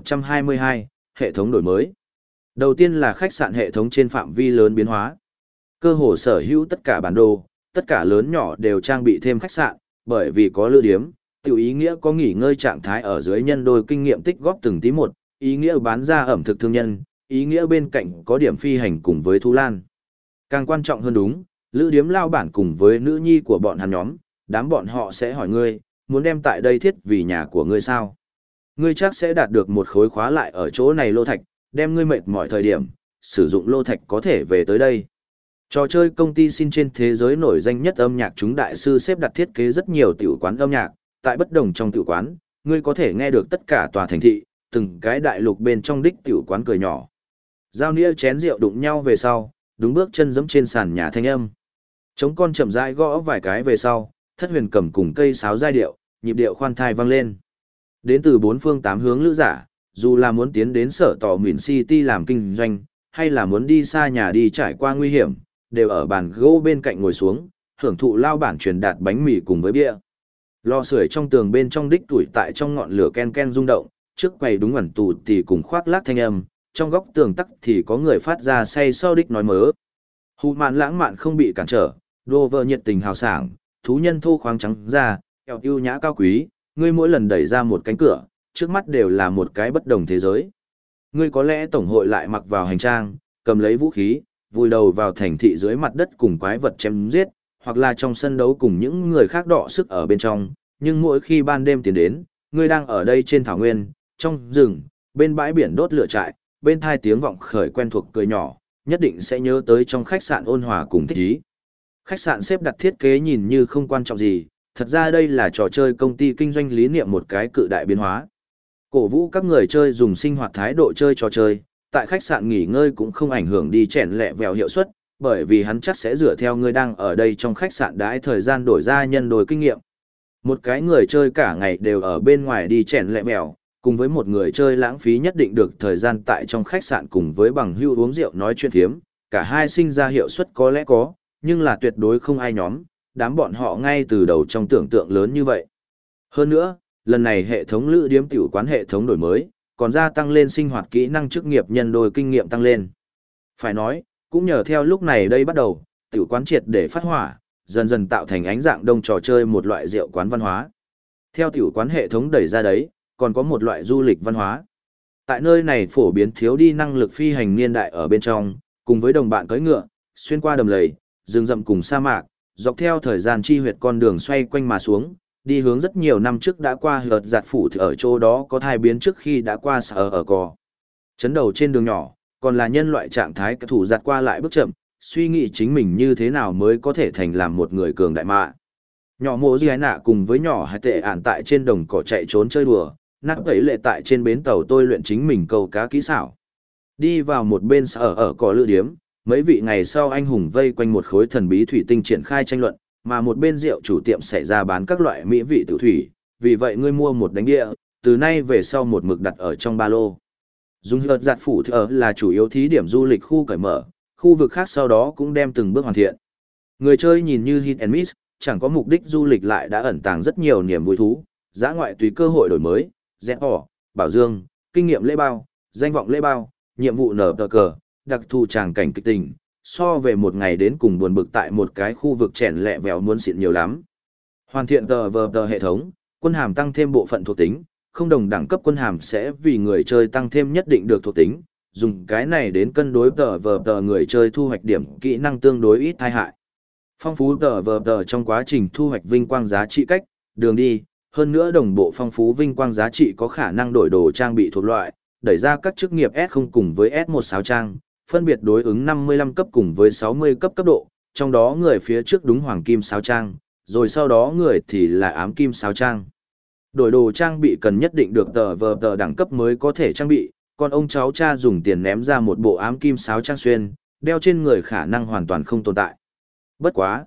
1122, hệ thống đổi mới. Đầu tiên là khách sạn hệ thống trên phạm vi lớn biến hóa. Cơ hồ sở hữu tất cả bản đồ, tất cả lớn nhỏ đều trang bị thêm khách sạn, bởi vì có lữ điếm, tiểu ý nghĩa có nghỉ ngơi trạng thái ở dưới nhân đôi kinh nghiệm tích góp từng tí một, ý nghĩa bán ra ẩm thực thương nhân, ý nghĩa bên cạnh có điểm phi hành cùng với Thu Lan. Càng quan trọng hơn đúng, lữ điếm lao bản cùng với nữ nhi của bọn hắn nhóm, đám bọn họ sẽ hỏi ngươi, muốn đem tại đây thiết vì nhà của ngươi sao? Ngươi chắc sẽ đạt được một khối khóa lại ở chỗ này lô thạch, đem ngươi mệt mọi thời điểm, sử dụng lô thạch có thể về tới đây. Trò chơi công ty xin trên thế giới nổi danh nhất âm nhạc chúng đại sư xếp đặt thiết kế rất nhiều tiểu quán âm nhạc, tại bất đồng trong tiểu quán, ngươi có thể nghe được tất cả tòa thành thị, từng cái đại lục bên trong đích tiểu quán cười nhỏ. Giao nĩa chén rượu đụng nhau về sau, đúng bước chân giẫm trên sàn nhà thanh âm. Trống con chậm rãi gõ vài cái về sau, thất huyền cầm cùng cây sáo giai điệu, nhịp điệu khoan thai vang lên. Đến từ bốn phương tám hướng lữ giả, dù là muốn tiến đến sở tỏ Mìn City làm kinh doanh, hay là muốn đi xa nhà đi trải qua nguy hiểm, đều ở bàn gỗ bên cạnh ngồi xuống, hưởng thụ lao bản truyền đạt bánh mì cùng với bia. Lò sưởi trong tường bên trong đích tuổi tại trong ngọn lửa ken ken rung động, trước quầy đúng ẩn tù tì cùng khoác lác thanh âm, trong góc tường tắc thì có người phát ra say sau đích nói mớ. Hù mạn lãng mạn không bị cản trở, đô vợ nhiệt tình hào sảng, thú nhân thô khoáng trắng da, eo ưu nhã cao quý, ngươi mỗi lần đẩy ra một cánh cửa, trước mắt đều là một cái bất đồng thế giới. Ngươi có lẽ tổng hội lại mặc vào hành trang, cầm lấy vũ khí, vùi đầu vào thành thị dưới mặt đất cùng quái vật chém giết, hoặc là trong sân đấu cùng những người khác đọ sức ở bên trong, nhưng mỗi khi ban đêm tiến đến, ngươi đang ở đây trên thảo nguyên, trong rừng, bên bãi biển đốt lửa trại, bên thai tiếng vọng khởi quen thuộc cười nhỏ, nhất định sẽ nhớ tới trong khách sạn ôn hòa cùng thích ý. Khách sạn xếp đặt thiết kế nhìn như không quan trọng gì, thật ra đây là trò chơi công ty kinh doanh lý niệm một cái cự đại biến hóa. Cổ vũ các người chơi dùng sinh hoạt thái độ chơi trò chơi, tại khách sạn nghỉ ngơi cũng không ảnh hưởng đi chèn lẹ vèo hiệu suất, bởi vì hắn chắc sẽ dựa theo người đang ở đây trong khách sạn đãi thời gian đổi ra nhân đổi kinh nghiệm. Một cái người chơi cả ngày đều ở bên ngoài đi chèn lẹ vèo, cùng với một người chơi lãng phí nhất định được thời gian tại trong khách sạn cùng với bằng hữu uống rượu nói chuyện thiếm, cả hai sinh ra hiệu suất có lẽ có, nhưng là tuyệt đối không ai nhóm, đám bọn họ ngay từ đầu trong tưởng tượng lớn như vậy. Hơn nữa, lần này hệ thống lữ điếm tiểu quán hệ thống đổi mới, còn gia tăng lên sinh hoạt kỹ năng chức nghiệp nhân đôi kinh nghiệm tăng lên. Phải nói, cũng nhờ theo lúc này đây bắt đầu, tiểu quán triệt để phát hỏa, dần dần tạo thành ánh dạng đông trò chơi một loại rượu quán văn hóa. Theo tiểu quán hệ thống đẩy ra đấy, còn có một loại du lịch văn hóa. Tại nơi này phổ biến thiếu đi năng lực phi hành niên đại ở bên trong, cùng với đồng bạn cưỡi ngựa, xuyên qua đầm lầy, rừng rậm cùng sa mạc, dọc theo thời gian chi huyệt con đường xoay quanh mà xuống, đi hướng rất nhiều năm trước đã qua hợt giặt phủ thì ở chỗ đó có thai biến trước khi đã qua sở ở cò. Chấn đầu trên đường nhỏ, còn là nhân loại trạng thái thủ giặt qua lại bước chậm, suy nghĩ chính mình như thế nào mới có thể thành làm một người cường đại mạ. Nhỏ mộ gì nạ cùng với nhỏ hai tệ ản tại trên đồng cỏ chạy trốn chơi đùa, nắp ấy lệ tại trên bến tàu tôi luyện chính mình câu cá kỹ xảo. Đi vào một bên sở ở cỏ lữ điếm, mấy vị ngày sau anh hùng vây quanh một khối thần bí thủy tinh triển khai tranh luận, mà một bên rượu chủ tiệm xảy ra bán các loại mỹ vị tiểu thủy, vì vậy ngươi mua một đánh địa, từ nay về sau một mực đặt ở trong ba lô. Dùng hợt giặt phủ thì ở là chủ yếu thí điểm du lịch khu cởi mở, khu vực khác sau đó cũng đem từng bước hoàn thiện. Người chơi nhìn như hit and miss, chẳng có mục đích du lịch lại đã ẩn tàng rất nhiều niềm vui thú, dã ngoại tùy cơ hội đổi mới, dẹp ỏ, bảo dương, kinh nghiệm lễ bao, danh vọng lễ bao, nhiệm vụ nở tờ cờ, đặc thù tràng cảnh kịch tình, so về một ngày đến cùng buồn bực tại một cái khu vực chèn lẹ vèo muốn xịn nhiều lắm. Hoàn thiện tờ hệ thống, quân hàm tăng thêm bộ phận thuộc tính, không đồng đẳng cấp quân hàm sẽ vì người chơi tăng thêm nhất định được thuộc tính, dùng cái này đến cân đối tờ người chơi thu hoạch điểm kỹ năng tương đối ít tai hại. Phong phú tờ trong quá trình thu hoạch vinh quang giá trị cách, đường đi, hơn nữa đồng bộ phong phú vinh quang giá trị có khả năng đổi đồ trang bị thuộc loại, đẩy ra các chức nghiệp S0 cùng với S1 sáo trang, phân biệt đối ứng 55 cấp cùng với 60 cấp cấp độ, trong đó người phía trước đúng hoàng kim sáo trang, rồi sau đó người thì là ám kim sáo trang. Đổi đồ trang bị cần nhất định được tờ đẳng cấp mới có thể trang bị, còn ông cháu cha dùng tiền ném ra một bộ ám kim sáo trang xuyên, đeo trên người khả năng hoàn toàn không tồn tại. Bất quá,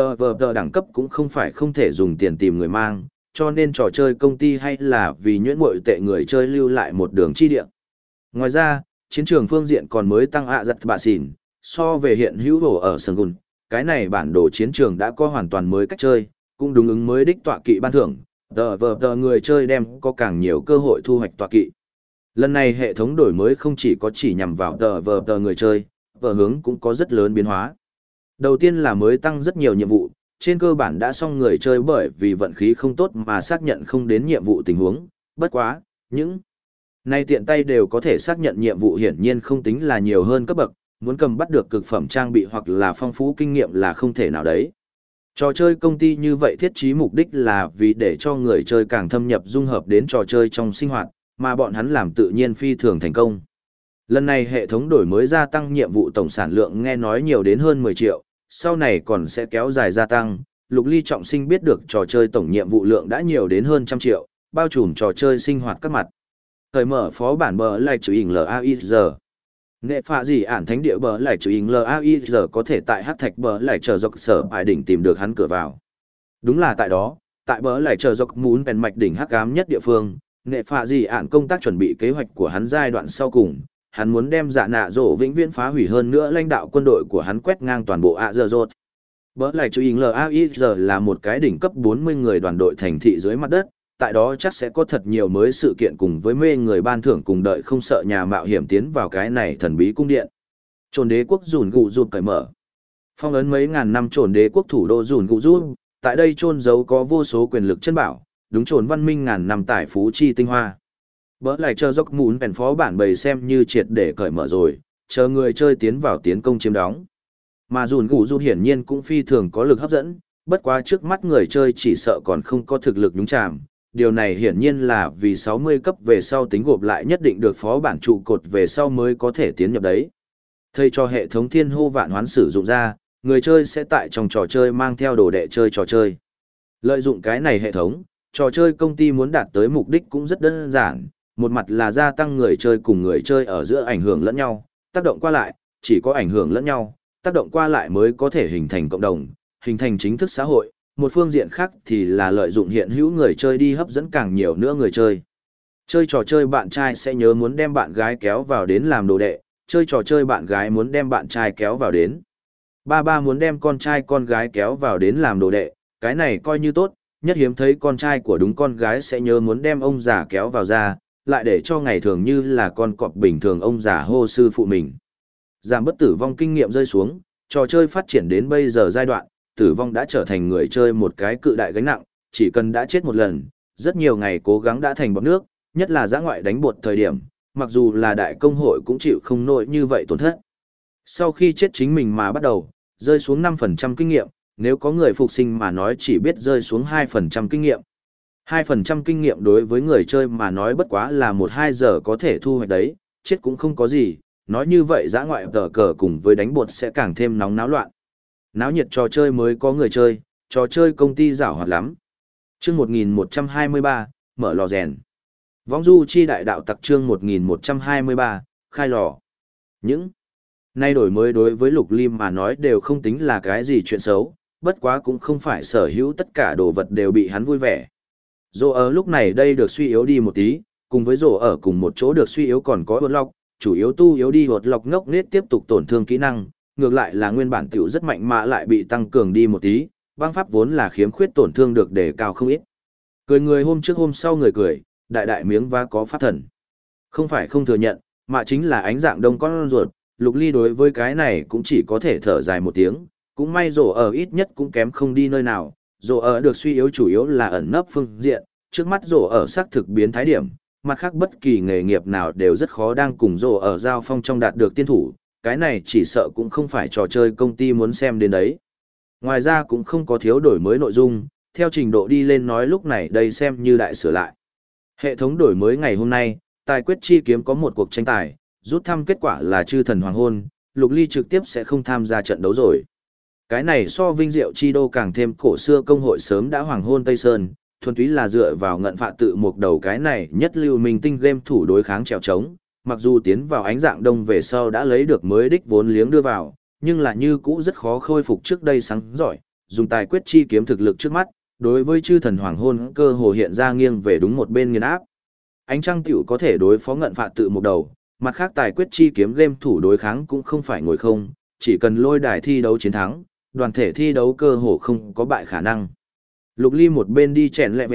tờ đẳng cấp cũng không phải không thể dùng tiền tìm người mang, cho nên trò chơi công ty hay là vì nhuyễn muội tệ người chơi lưu lại một đường chi địa. Ngoài ra, chiến trường phương diện còn mới tăng giặt bạ xỉn, so về hiện hữu đồ ở Sân Gùn, cái này bản đồ chiến trường đã có hoàn toàn mới cách chơi, cũng đúng ứng mới đích tọa kỵ ban thưởng, tờ người chơi đem có càng nhiều cơ hội thu hoạch tọa kỵ. Lần này hệ thống đổi mới không chỉ có chỉ nhằm vào tờ người chơi, vở hướng cũng có rất lớn biến hóa. Đầu tiên là mới tăng rất nhiều nhiệm vụ, trên cơ bản đã xong người chơi bởi vì vận khí không tốt mà xác nhận không đến nhiệm vụ tình huống, bất quá, những nay tiện tay đều có thể xác nhận nhiệm vụ hiển nhiên không tính là nhiều hơn cấp bậc, muốn cầm bắt được cực phẩm trang bị hoặc là phong phú kinh nghiệm là không thể nào đấy. Trò chơi công ty như vậy thiết trí mục đích là vì để cho người chơi càng thâm nhập dung hợp đến trò chơi trong sinh hoạt, mà bọn hắn làm tự nhiên phi thường thành công. Lần này hệ thống đổi mới gia tăng nhiệm vụ tổng sản lượng nghe nói nhiều đến hơn 10 triệu, sau này còn sẽ kéo dài gia tăng. Lục Ly trọng sinh biết được trò chơi tổng nhiệm vụ lượng đã nhiều đến hơn 100 triệu, bao trùm trò chơi sinh hoạt các mặt. Thời mở phó bản bờ lại chữ hình LAIZ. Nghệ phạ gì ản thánh địa bờ lại chữ hình LAIZ có thể tại hắc thạch bờ lại chờ dọc sở bài đỉnh tìm được hắn cửa vào. Đúng là tại đó, tại bờ lại chờ dọc muốn bèn mạch đỉnh hắc ám nhất địa phương, nghệ phạ gì ản công tác chuẩn bị kế hoạch của hắn giai đoạn sau cùng. Hắn muốn đem dạ nạ rổ vĩnh viễn phá hủy hơn nữa lãnh đạo quân đội của hắn quét ngang toàn bộ ạ dơ rột. Bỡ lại chú ý LAIZ là một cái đỉnh cấp 40 người đoàn đội thành thị dưới mặt đất, tại đó chắc sẽ có thật nhiều mới sự kiện cùng với mê người ban thưởng cùng đợi không sợ nhà mạo hiểm tiến vào cái này thần bí cung điện. Trồn đế quốc dùn gụ rụp cởi mở. Phong ấn mấy ngàn năm trồn đế quốc thủ đô dùn gụ rụp, tại đây trôn giấu có vô số quyền lực chân bảo, đúng trồn văn minh ngàn năm tài phú chi tinh hoa. Bỡ lại chờ dốc muốn bèn phó bản bầy xem như triệt để cởi mở rồi, chờ người chơi tiến vào tiến công chiếm đóng. Mà dùn gù rút hiển nhiên cũng phi thường có lực hấp dẫn, bất quá trước mắt người chơi chỉ sợ còn không có thực lực nhúng chàm. Điều này hiển nhiên là vì 60 cấp về sau tính gộp lại nhất định được phó bản trụ cột về sau mới có thể tiến nhập đấy. Thầy cho hệ thống thiên hô vạn hoán sử dụng ra, người chơi sẽ tại trong trò chơi mang theo đồ đệ chơi trò chơi. Lợi dụng cái này hệ thống, trò chơi công ty muốn đạt tới mục đích cũng rất đơn giản. Một mặt là gia tăng người chơi cùng người chơi ở giữa ảnh hưởng lẫn nhau, tác động qua lại, chỉ có ảnh hưởng lẫn nhau, tác động qua lại mới có thể hình thành cộng đồng, hình thành chính thức xã hội. Một phương diện khác thì là lợi dụng hiện hữu người chơi đi hấp dẫn càng nhiều nữa người chơi. Chơi trò chơi bạn trai sẽ nhớ muốn đem bạn gái kéo vào đến làm đồ đệ, chơi trò chơi bạn gái muốn đem bạn trai kéo vào đến. Ba muốn đem con trai con gái kéo vào đến làm đồ đệ, cái này coi như tốt, nhất hiếm thấy con trai của đúng con gái sẽ nhớ muốn đem ông già kéo vào ra, lại để cho ngày thường như là con cọp bình thường ông già hô sư phụ mình. Giảm bất tử vong kinh nghiệm rơi xuống, trò chơi phát triển đến bây giờ giai đoạn, tử vong đã trở thành người chơi một cái cự đại gánh nặng, chỉ cần đã chết một lần, rất nhiều ngày cố gắng đã thành bọt nước, nhất là dã ngoại đánh bột thời điểm, mặc dù là đại công hội cũng chịu không nổi như vậy tổn thất. Sau khi chết chính mình mà bắt đầu, rơi xuống 5% kinh nghiệm, nếu có người phục sinh mà nói chỉ biết rơi xuống 2% kinh nghiệm. 2% kinh nghiệm đối với người chơi mà nói bất quá là 1-2 giờ có thể thu hoạch đấy, chết cũng không có gì, nói như vậy dã ngoại tờ cờ cùng với đánh bột sẽ càng thêm nóng náo loạn. Náo nhiệt trò chơi mới có người chơi, trò chơi công ty giảo hoạt lắm. Chương 1123, mở lò rèn. Vong du chi đại đạo tặc chương 1123, khai lò. Những nay đổi mới đối với Lục Lim mà nói đều không tính là cái gì chuyện xấu, bất quá cũng không phải sở hữu tất cả đồ vật đều bị hắn vui vẻ. Rổ ở lúc này đây được suy yếu đi một tí, cùng với rổ ở cùng một chỗ được suy yếu còn có hột lọc, chủ yếu tu yếu đi hột lọc ngốc nết tiếp tục tổn thương kỹ năng, ngược lại là nguyên bản tiểu rất mạnh mà lại bị tăng cường đi một tí, băng pháp vốn là khiếm khuyết tổn thương được đề cao không ít. Cười người hôm trước hôm sau người cười, đại đại miếng vá có pháp thần. Không phải không thừa nhận, mà chính là ánh dạng đông con ruột, Lục Ly đối với cái này cũng chỉ có thể thở dài một tiếng, cũng may rổ ở ít nhất cũng kém không đi nơi nào. Rổ ở được suy yếu chủ yếu là ẩn nấp phương diện, trước mắt rổ ở xác thực biến thái điểm, mặt khác bất kỳ nghề nghiệp nào đều rất khó đang cùng rổ ở giao phong trong đạt được tiên thủ, cái này chỉ sợ cũng không phải trò chơi công ty muốn xem đến đấy. Ngoài ra cũng không có thiếu đổi mới nội dung, theo trình độ đi lên nói lúc này đây xem như đại sửa lại. Hệ thống đổi mới ngày hôm nay, tài quyết chi kiếm có một cuộc tranh tài, rút thăm kết quả là chư thần hoàng hôn, Lục Ly trực tiếp sẽ không tham gia trận đấu rồi. Cái này so vinh diệu chi đô càng thêm cổ xưa công hội sớm đã hoàng hôn Tây Sơn, thuần túy là dựa vào ngận phạ tự một đầu cái này nhất lưu minh tinh game thủ đối kháng trèo trống, mặc dù tiến vào ánh dạng đông về sau đã lấy được mới đích vốn liếng đưa vào, nhưng là như cũ rất khó khôi phục trước đây sáng giỏi, dùng tài quyết chi kiếm thực lực trước mắt, đối với chư thần hoàng hôn cơ hồ hiện ra nghiêng về đúng một bên nghiền áp. Ánh trăng tiểu có thể đối phó ngận phạ tự một đầu, mặt khác tài quyết chi kiếm game thủ đối kháng cũng không phải ngồi không, chỉ cần lôi đài thi đấu chiến thắng, đoàn thể thi đấu cơ hồ không có bại khả năng. Lục Ly một bên đi chèn lẹ mèo,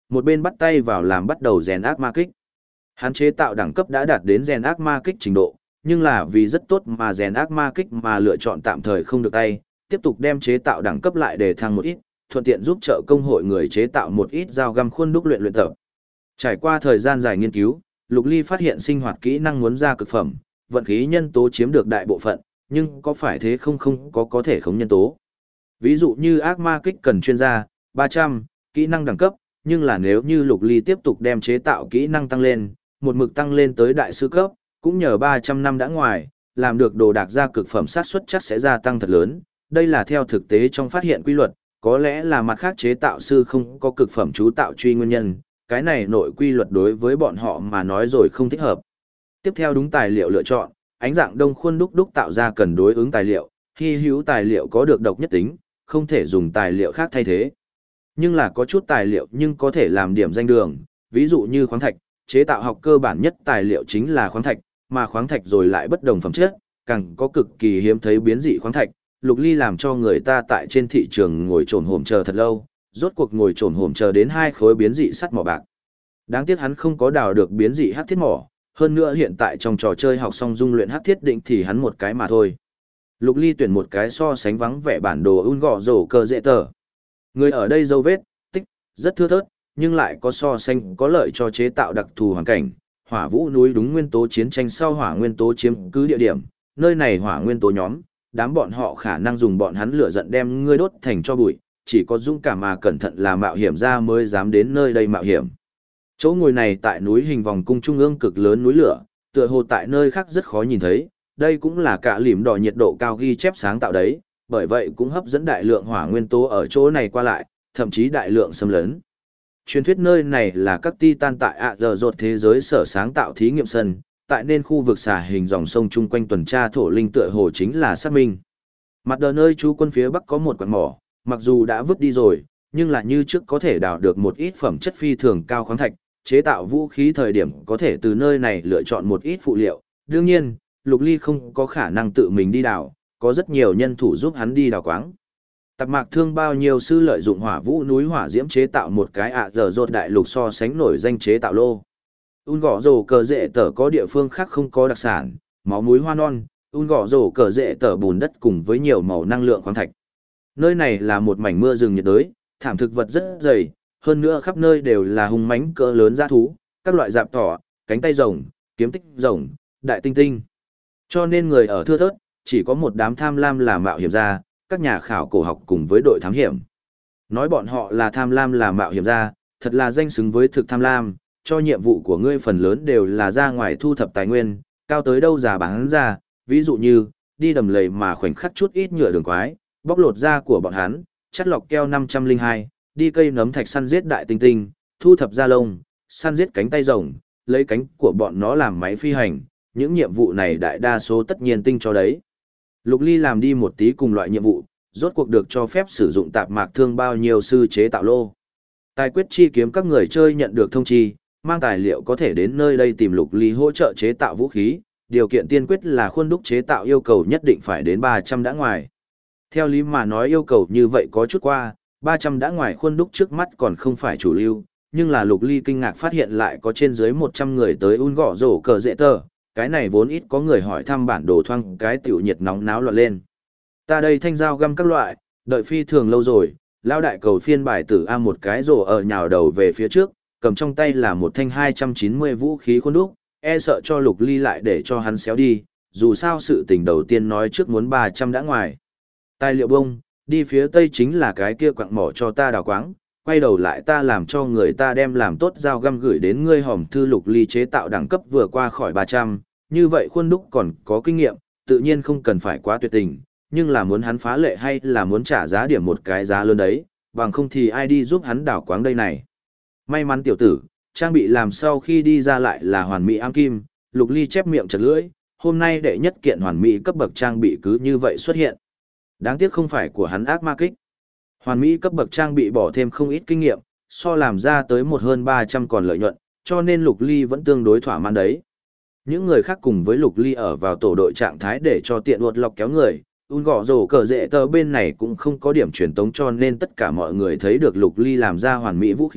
một bên bắt tay vào làm bắt đầu rèn ác ma kích. Hắn chế tạo đẳng cấp đã đạt đến rèn ác ma kích trình độ, nhưng là vì rất tốt mà rèn ác ma kích mà lựa chọn tạm thời không được tay, tiếp tục đem chế tạo đẳng cấp lại để thăng một ít, thuận tiện giúp trợ công hội người chế tạo một ít dao găm khuôn đúc luyện tập. Trải qua thời gian dài nghiên cứu, Lục Ly phát hiện sinh hoạt kỹ năng muốn ra cực phẩm, vận khí nhân tố chiếm được đại bộ phận, nhưng có phải thế không có thể khống nhân tố. Ví dụ như ác ma kích cần chuyên gia, 300, kỹ năng đẳng cấp, nhưng là nếu như Lục Ly tiếp tục đem chế tạo kỹ năng tăng lên, một mực tăng lên tới đại sư cấp, cũng nhờ 300 năm đã ngoài, làm được đồ đạc ra cực phẩm sát suất chắc sẽ gia tăng thật lớn. Đây là theo thực tế trong phát hiện quy luật, có lẽ là mặt khác chế tạo sư không có cực phẩm chú tạo truy nguyên nhân, cái này nội quy luật đối với bọn họ mà nói rồi không thích hợp. Tiếp theo đúng tài liệu lựa chọn, ánh dạng đông khuôn đúc tạo ra cần đối ứng tài liệu, hy hữu tài liệu có được độc nhất tính, không thể dùng tài liệu khác thay thế. Nhưng là có chút tài liệu nhưng có thể làm điểm danh đường, ví dụ như khoáng thạch, chế tạo học cơ bản nhất tài liệu chính là khoáng thạch, mà khoáng thạch rồi lại bất đồng phẩm chất, càng có cực kỳ hiếm thấy biến dị khoáng thạch. Lục Ly làm cho người ta tại trên thị trường ngồi trồn hổm chờ thật lâu, rốt cuộc ngồi trồn hổm chờ đến 2 khối biến dị sắt mỏ bạc. Đáng tiếc hắn không có đào được biến dị hắc thiết mỏ, hơn nữa hiện tại trong trò chơi học xong dung luyện hắc thiết định thì hắn một cái mà thôi. Lục Ly tuyển một cái so sánh vắng vẻ bản đồ un gọ rổ cờ dễ tờ. Người ở đây dấu vết, tích, rất thưa thớt, nhưng lại có so sánh có lợi cho chế tạo đặc thù hoàn cảnh. Hỏa vũ núi đúng nguyên tố chiến tranh sau hỏa nguyên tố chiếm cứ địa điểm, nơi này hỏa nguyên tố nhóm, đám bọn họ khả năng dùng bọn hắn lửa giận đem ngươi đốt thành cho bụi, chỉ có dũng cảm mà cẩn thận là mạo hiểm ra mới dám đến nơi đây mạo hiểm. Chỗ ngồi này tại núi hình vòng cung trung ương cực lớn núi lửa, tựa hồ tại nơi khác rất khó nhìn thấy, đây cũng là cả lìm đỏ nhiệt độ cao ghi chép sáng tạo đấy, bởi vậy cũng hấp dẫn đại lượng hỏa nguyên tố ở chỗ này qua lại, thậm chí đại lượng xâm lấn. Truyền thuyết nơi này là các titan tại ạ giờ rột thế giới sở sáng tạo thí nghiệm sân, tại nên khu vực xà hình dòng sông chung quanh tuần tra thổ linh tựa hồ chính là xác minh. Mặt đờ nơi trú quân phía bắc có một quặng mỏ, mặc dù đã vứt đi rồi, nhưng là như trước có thể đào được một ít phẩm chất phi thường cao khoáng thạch, chế tạo vũ khí thời điểm có thể từ nơi này lựa chọn một ít phụ liệu. Đương nhiên, Lục Ly không có khả năng tự mình đi đào, có rất nhiều nhân thủ giúp hắn đi đào quáng. Tạp Mạc Thương bao nhiêu sư lợi dụng hỏa vũ núi hỏa diễm chế tạo một cái ạ giờ rột đại lục so sánh nổi danh chế tạo lô. Un gõ rổ cờ rễ tở có địa phương khác không có đặc sản, máu muối hoa non, un gõ rổ cờ rễ tở bùn đất cùng với nhiều màu năng lượng khoáng thạch. Nơi này là một mảnh mưa rừng nhiệt đới, thảm thực vật rất dày, hơn nữa khắp nơi đều là hung mãnh cỡ lớn dã thú, các loại dạp thỏ, cánh tay rồng, kiếm tích rồng, đại tinh tinh. Cho nên người ở thưa thớt, chỉ có một đám tham lam là mạo hiểm gia, các nhà khảo cổ học cùng với đội thám hiểm. Nói bọn họ là tham lam là mạo hiểm gia, thật là danh xứng với thực tham lam, cho nhiệm vụ của ngươi phần lớn đều là ra ngoài thu thập tài nguyên, cao tới đâu giả bán ra, ví dụ như, đi đầm lầy mà khoảnh khắc chút ít nhựa đường quái, bóc lột da của bọn hắn, chắt lọc keo 502, đi cây nấm thạch săn giết đại tinh tinh, thu thập da lông, săn giết cánh tay rồng, lấy cánh của bọn nó làm máy phi hành, những nhiệm vụ này đại đa số tất nhiên tinh cho đấy. Lục Ly làm đi một tí cùng loại nhiệm vụ, rốt cuộc được cho phép sử dụng Tạp Mạc Thương bao nhiêu sư chế tạo lô. Tài quyết chi kiếm các người chơi nhận được thông chi, mang tài liệu có thể đến nơi đây tìm Lục Ly hỗ trợ chế tạo vũ khí, điều kiện tiên quyết là khuôn đúc chế tạo yêu cầu nhất định phải đến 300 đã ngoài. Theo lý mà nói yêu cầu như vậy có chút qua, 300 đã ngoài khuôn đúc trước mắt còn không phải chủ lưu, nhưng là Lục Ly kinh ngạc phát hiện lại có trên dưới 100 người tới un gõ rổ cờ dễ tờ, cái này vốn ít có người hỏi thăm bản đồ thoang cái tiểu nhiệt nóng náo loạn lên. Ta đây thanh dao găm các loại, đợi phi thường lâu rồi, lao đại cầu phiên bài tử A một cái rổ ở nhào đầu về phía trước, cầm trong tay là một thanh 290 vũ khí khuôn đúc, e sợ cho Lục Ly lại để cho hắn xéo đi, dù sao sự tình đầu tiên nói trước muốn 300 đã ngoài. Tài liệu bông, đi phía tây chính là cái kia quặng mỏ cho ta đào quáng, quay đầu lại ta làm cho người ta đem làm tốt dao găm gửi đến ngươi hòm thư. Lục Ly chế tạo đẳng cấp vừa qua khỏi 300, như vậy khuôn đúc còn có kinh nghiệm, tự nhiên không cần phải quá tuyệt tình, nhưng là muốn hắn phá lệ hay là muốn trả giá điểm một cái giá lớn đấy, bằng không thì ai đi giúp hắn đào quáng đây này. May mắn tiểu tử, trang bị làm sau khi đi ra lại là hoàn mỹ am kim, Lục Ly chép miệng chật lưỡi, hôm nay đệ nhất kiện hoàn mỹ cấp bậc trang bị cứ như vậy xuất hiện. Đáng tiếc không phải của hắn ác ma kích. Hoàn mỹ cấp bậc trang bị bỏ thêm không ít kinh nghiệm, so làm ra tới một hơn 300 còn lợi nhuận, cho nên Lục Ly vẫn tương đối thỏa mãn đấy. Những người khác cùng với Lục Ly ở vào tổ đội trạng thái để cho tiện uột lọc kéo người, un gõ rổ cờ rễ tờ bên này cũng không có điểm truyền tống cho nên tất cả mọi người thấy được Lục Ly làm ra hoàn mỹ vũ khí,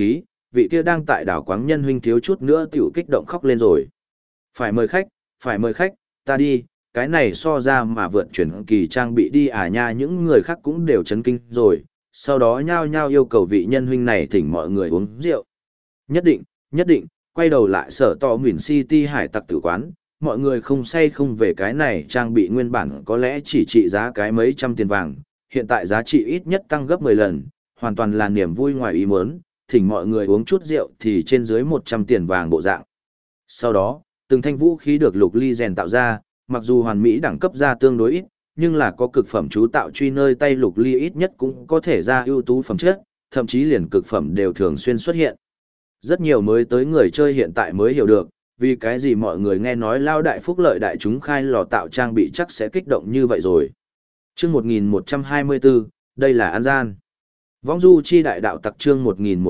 vị kia đang tại đảo quáng nhân huynh thiếu chút nữa tiểu kích động khóc lên rồi. Phải mời khách, ta đi, cái này so ra mà vượt chuyển kỳ trang bị đi à nha, những người khác cũng đều chấn kinh rồi, sau đó nhao nhao yêu cầu vị nhân huynh này thỉnh mọi người uống rượu. Nhất định, quay đầu lại sở tỏ Nguyễn City hải tặc tử quán, mọi người không say không về cái này trang bị nguyên bản có lẽ chỉ trị giá cái mấy trăm tiền vàng, hiện tại giá trị ít nhất tăng gấp 10 lần, hoàn toàn là niềm vui ngoài ý muốn, thỉnh mọi người uống chút rượu thì trên dưới 100 tiền vàng bộ dạng. Sau đó, từng thanh vũ khí được Lục Ly rèn tạo ra, mặc dù hoàn mỹ đẳng cấp ra tương đối ít, nhưng là có cực phẩm chú tạo truy nơi tay Lục Ly ít nhất cũng có thể ra ưu tú phẩm chất, thậm chí liền cực phẩm đều thường xuyên xuất hiện. Rất nhiều mới tới người chơi hiện tại mới hiểu được, vì cái gì mọi người nghe nói lao đại phúc lợi đại chúng khai lò tạo trang bị chắc sẽ kích động như vậy rồi. Chương 1124, đây là An Gian. Vong du chi đại đạo tặc chương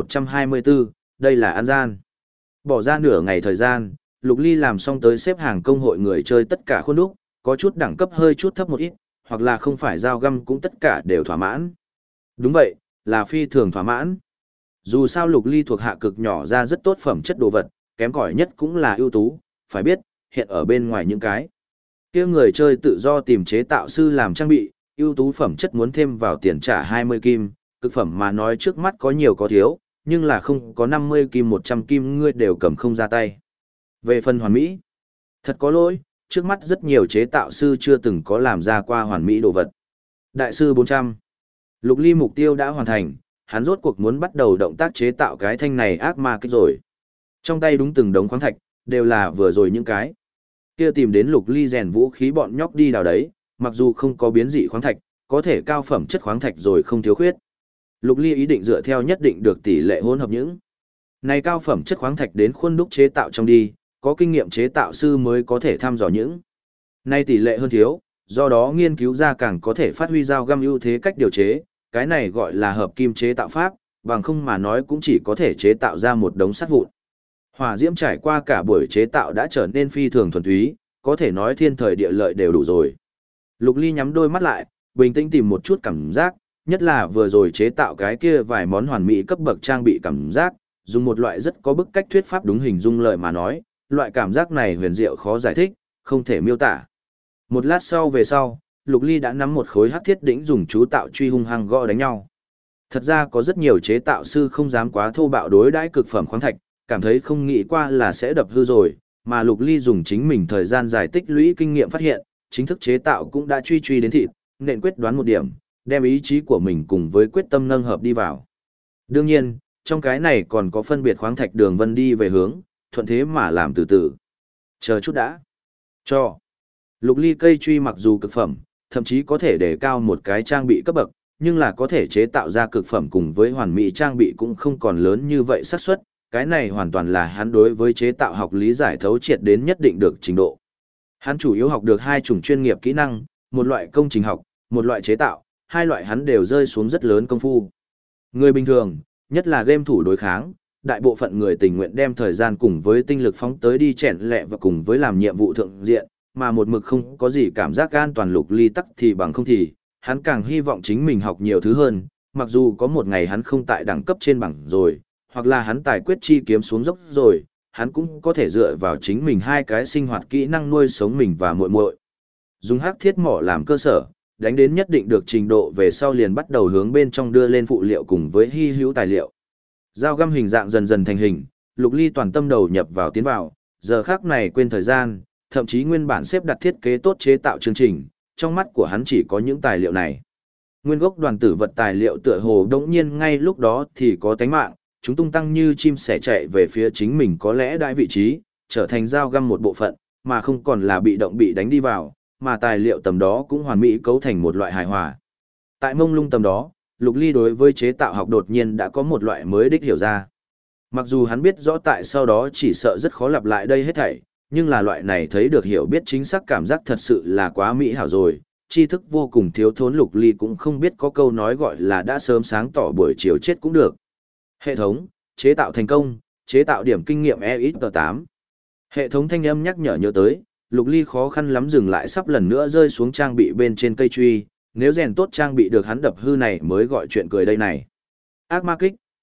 1124, đây là An Gian. Bỏ ra nửa ngày thời gian, Lục Ly làm xong tới xếp hàng công hội người chơi tất cả khuôn đúc, có chút đẳng cấp hơi chút thấp một ít, hoặc là không phải dao găm cũng tất cả đều thỏa mãn. Đúng vậy, là phi thường thỏa mãn. Dù sao Lục Ly thuộc hạ cực nhỏ ra rất tốt phẩm chất đồ vật, kém cỏi nhất cũng là ưu tú, phải biết, hiện ở bên ngoài những cái kia người chơi tự do tìm chế tạo sư làm trang bị, ưu tú phẩm chất muốn thêm vào tiền trả 20 kim, cực phẩm mà nói trước mắt có nhiều có thiếu, nhưng là không có 50 kim 100 kim ngươi đều cầm không ra tay. Về phần hoàn mỹ, thật có lỗi, trước mắt rất nhiều chế tạo sư chưa từng có làm ra qua hoàn mỹ đồ vật. Đại sư 400. Lục Ly mục tiêu đã hoàn thành, hắn rốt cuộc muốn bắt đầu động tác chế tạo cái thanh này ác ma kích rồi. Trong tay đúng từng đống khoáng thạch, đều là vừa rồi những cái kia tìm đến Lục Ly rèn vũ khí bọn nhóc đi đào đấy, mặc dù không có biến dị khoáng thạch, có thể cao phẩm chất khoáng thạch rồi không thiếu khuyết. Lục Ly ý định dựa theo nhất định được tỷ lệ hỗn hợp những này cao phẩm chất khoáng thạch đến khuôn đúc chế tạo trong đi, có kinh nghiệm chế tạo sư mới có thể thăm dò những này tỷ lệ hơn thiếu, do đó nghiên cứu ra càng có thể phát huy dao găm ưu thế cách điều chế, cái này gọi là hợp kim chế tạo pháp, bằng không mà nói cũng chỉ có thể chế tạo ra một đống sắt vụn. Hỏa diễm trải qua cả buổi chế tạo đã trở nên phi thường thuần túy, có thể nói thiên thời địa lợi đều đủ rồi. Lục Ly nhắm đôi mắt lại, bình tĩnh tìm một chút cảm giác, nhất là vừa rồi chế tạo cái kia vài món hoàn mỹ cấp bậc trang bị cảm giác, dùng một loại rất có bức cách thuyết pháp đúng hình dung lời mà nói, loại cảm giác này huyền diệu khó giải thích, không thể miêu tả. Một lát sau về sau, Lục Ly đã nắm một khối hắc thiết đỉnh dùng chú tạo truy hung hăng gõ đánh nhau. Thật ra có rất nhiều chế tạo sư không dám quá thô bạo đối đãi cực phẩm khoáng thạch, cảm thấy không nghĩ qua là sẽ đập hư rồi, mà Lục Ly dùng chính mình thời gian dài tích lũy kinh nghiệm phát hiện, chính thức chế tạo cũng đã truy đến thịt, nên quyết đoán một điểm, đem ý chí của mình cùng với quyết tâm nâng hợp đi vào. Đương nhiên, trong cái này còn có phân biệt khoáng thạch đường vân đi về hướng, thuận thế mà làm từ từ. Chờ chút đã. Cho. Lục Ly cây truy mặc dù cực phẩm, thậm chí có thể để cao một cái trang bị cấp bậc, nhưng là có thể chế tạo ra cực phẩm cùng với hoàn mỹ trang bị cũng không còn lớn như vậy xác suất, cái này hoàn toàn là hắn đối với chế tạo học lý giải thấu triệt đến nhất định được trình độ. Hắn chủ yếu học được hai chủng chuyên nghiệp kỹ năng, một loại công trình học, một loại chế tạo, hai loại hắn đều rơi xuống rất lớn công phu. Người bình thường, nhất là game thủ đối kháng, đại bộ phận người tình nguyện đem thời gian cùng với tinh lực phóng tới đi chèn lẹ và cùng với làm nhiệm vụ thượng diện, mà một mực không có gì cảm giác an toàn. Lục Ly tắc thì bằng không thì, hắn càng hy vọng chính mình học nhiều thứ hơn, mặc dù có một ngày hắn không tại đẳng cấp trên bảng rồi, hoặc là hắn tài quyết chi kiếm xuống dốc rồi, hắn cũng có thể dựa vào chính mình hai cái sinh hoạt kỹ năng nuôi sống mình và muội muội. Dùng hắc thiết mỏ làm cơ sở, đánh đến nhất định được trình độ về sau liền bắt đầu hướng bên trong đưa lên phụ liệu cùng với hy hữu tài liệu. Dao găm hình dạng dần dần thành hình, Lục Ly toàn tâm đầu nhập vào tiến vào, giờ khác này quên thời gian, thậm chí nguyên bản xếp đặt thiết kế tốt chế tạo chương trình, trong mắt của hắn chỉ có những tài liệu này. Nguyên gốc đoàn tử vật tài liệu tựa hồ đống nhiên ngay lúc đó thì có tánh mạng, chúng tung tăng như chim sẻ chạy về phía chính mình có lẽ đại vị trí, trở thành dao găm một bộ phận, mà không còn là bị động bị đánh đi vào, mà tài liệu tầm đó cũng hoàn mỹ cấu thành một loại hài hòa. Tại mông lung tầm đó, Lục Ly đối với chế tạo học đột nhiên đã có một loại mới đích hiểu ra. Mặc dù hắn biết rõ tại sau đó chỉ sợ rất khó lặp lại đây hết thảy, nhưng là loại này thấy được hiểu biết chính xác cảm giác thật sự là quá mỹ hảo rồi, tri thức vô cùng thiếu thốn. Lục Ly cũng không biết có câu nói gọi là đã sớm sáng tỏ buổi chiều chết cũng được. Hệ thống, chế tạo thành công, chế tạo điểm kinh nghiệm EXP8. Hệ thống thanh âm nhắc nhở nhớ tới, Lục Ly khó khăn lắm dừng lại sắp lần nữa rơi xuống trang bị bên trên cây truy, nếu rèn tốt trang bị được hắn đập hư này mới gọi chuyện cười đây này. Ác ma kích,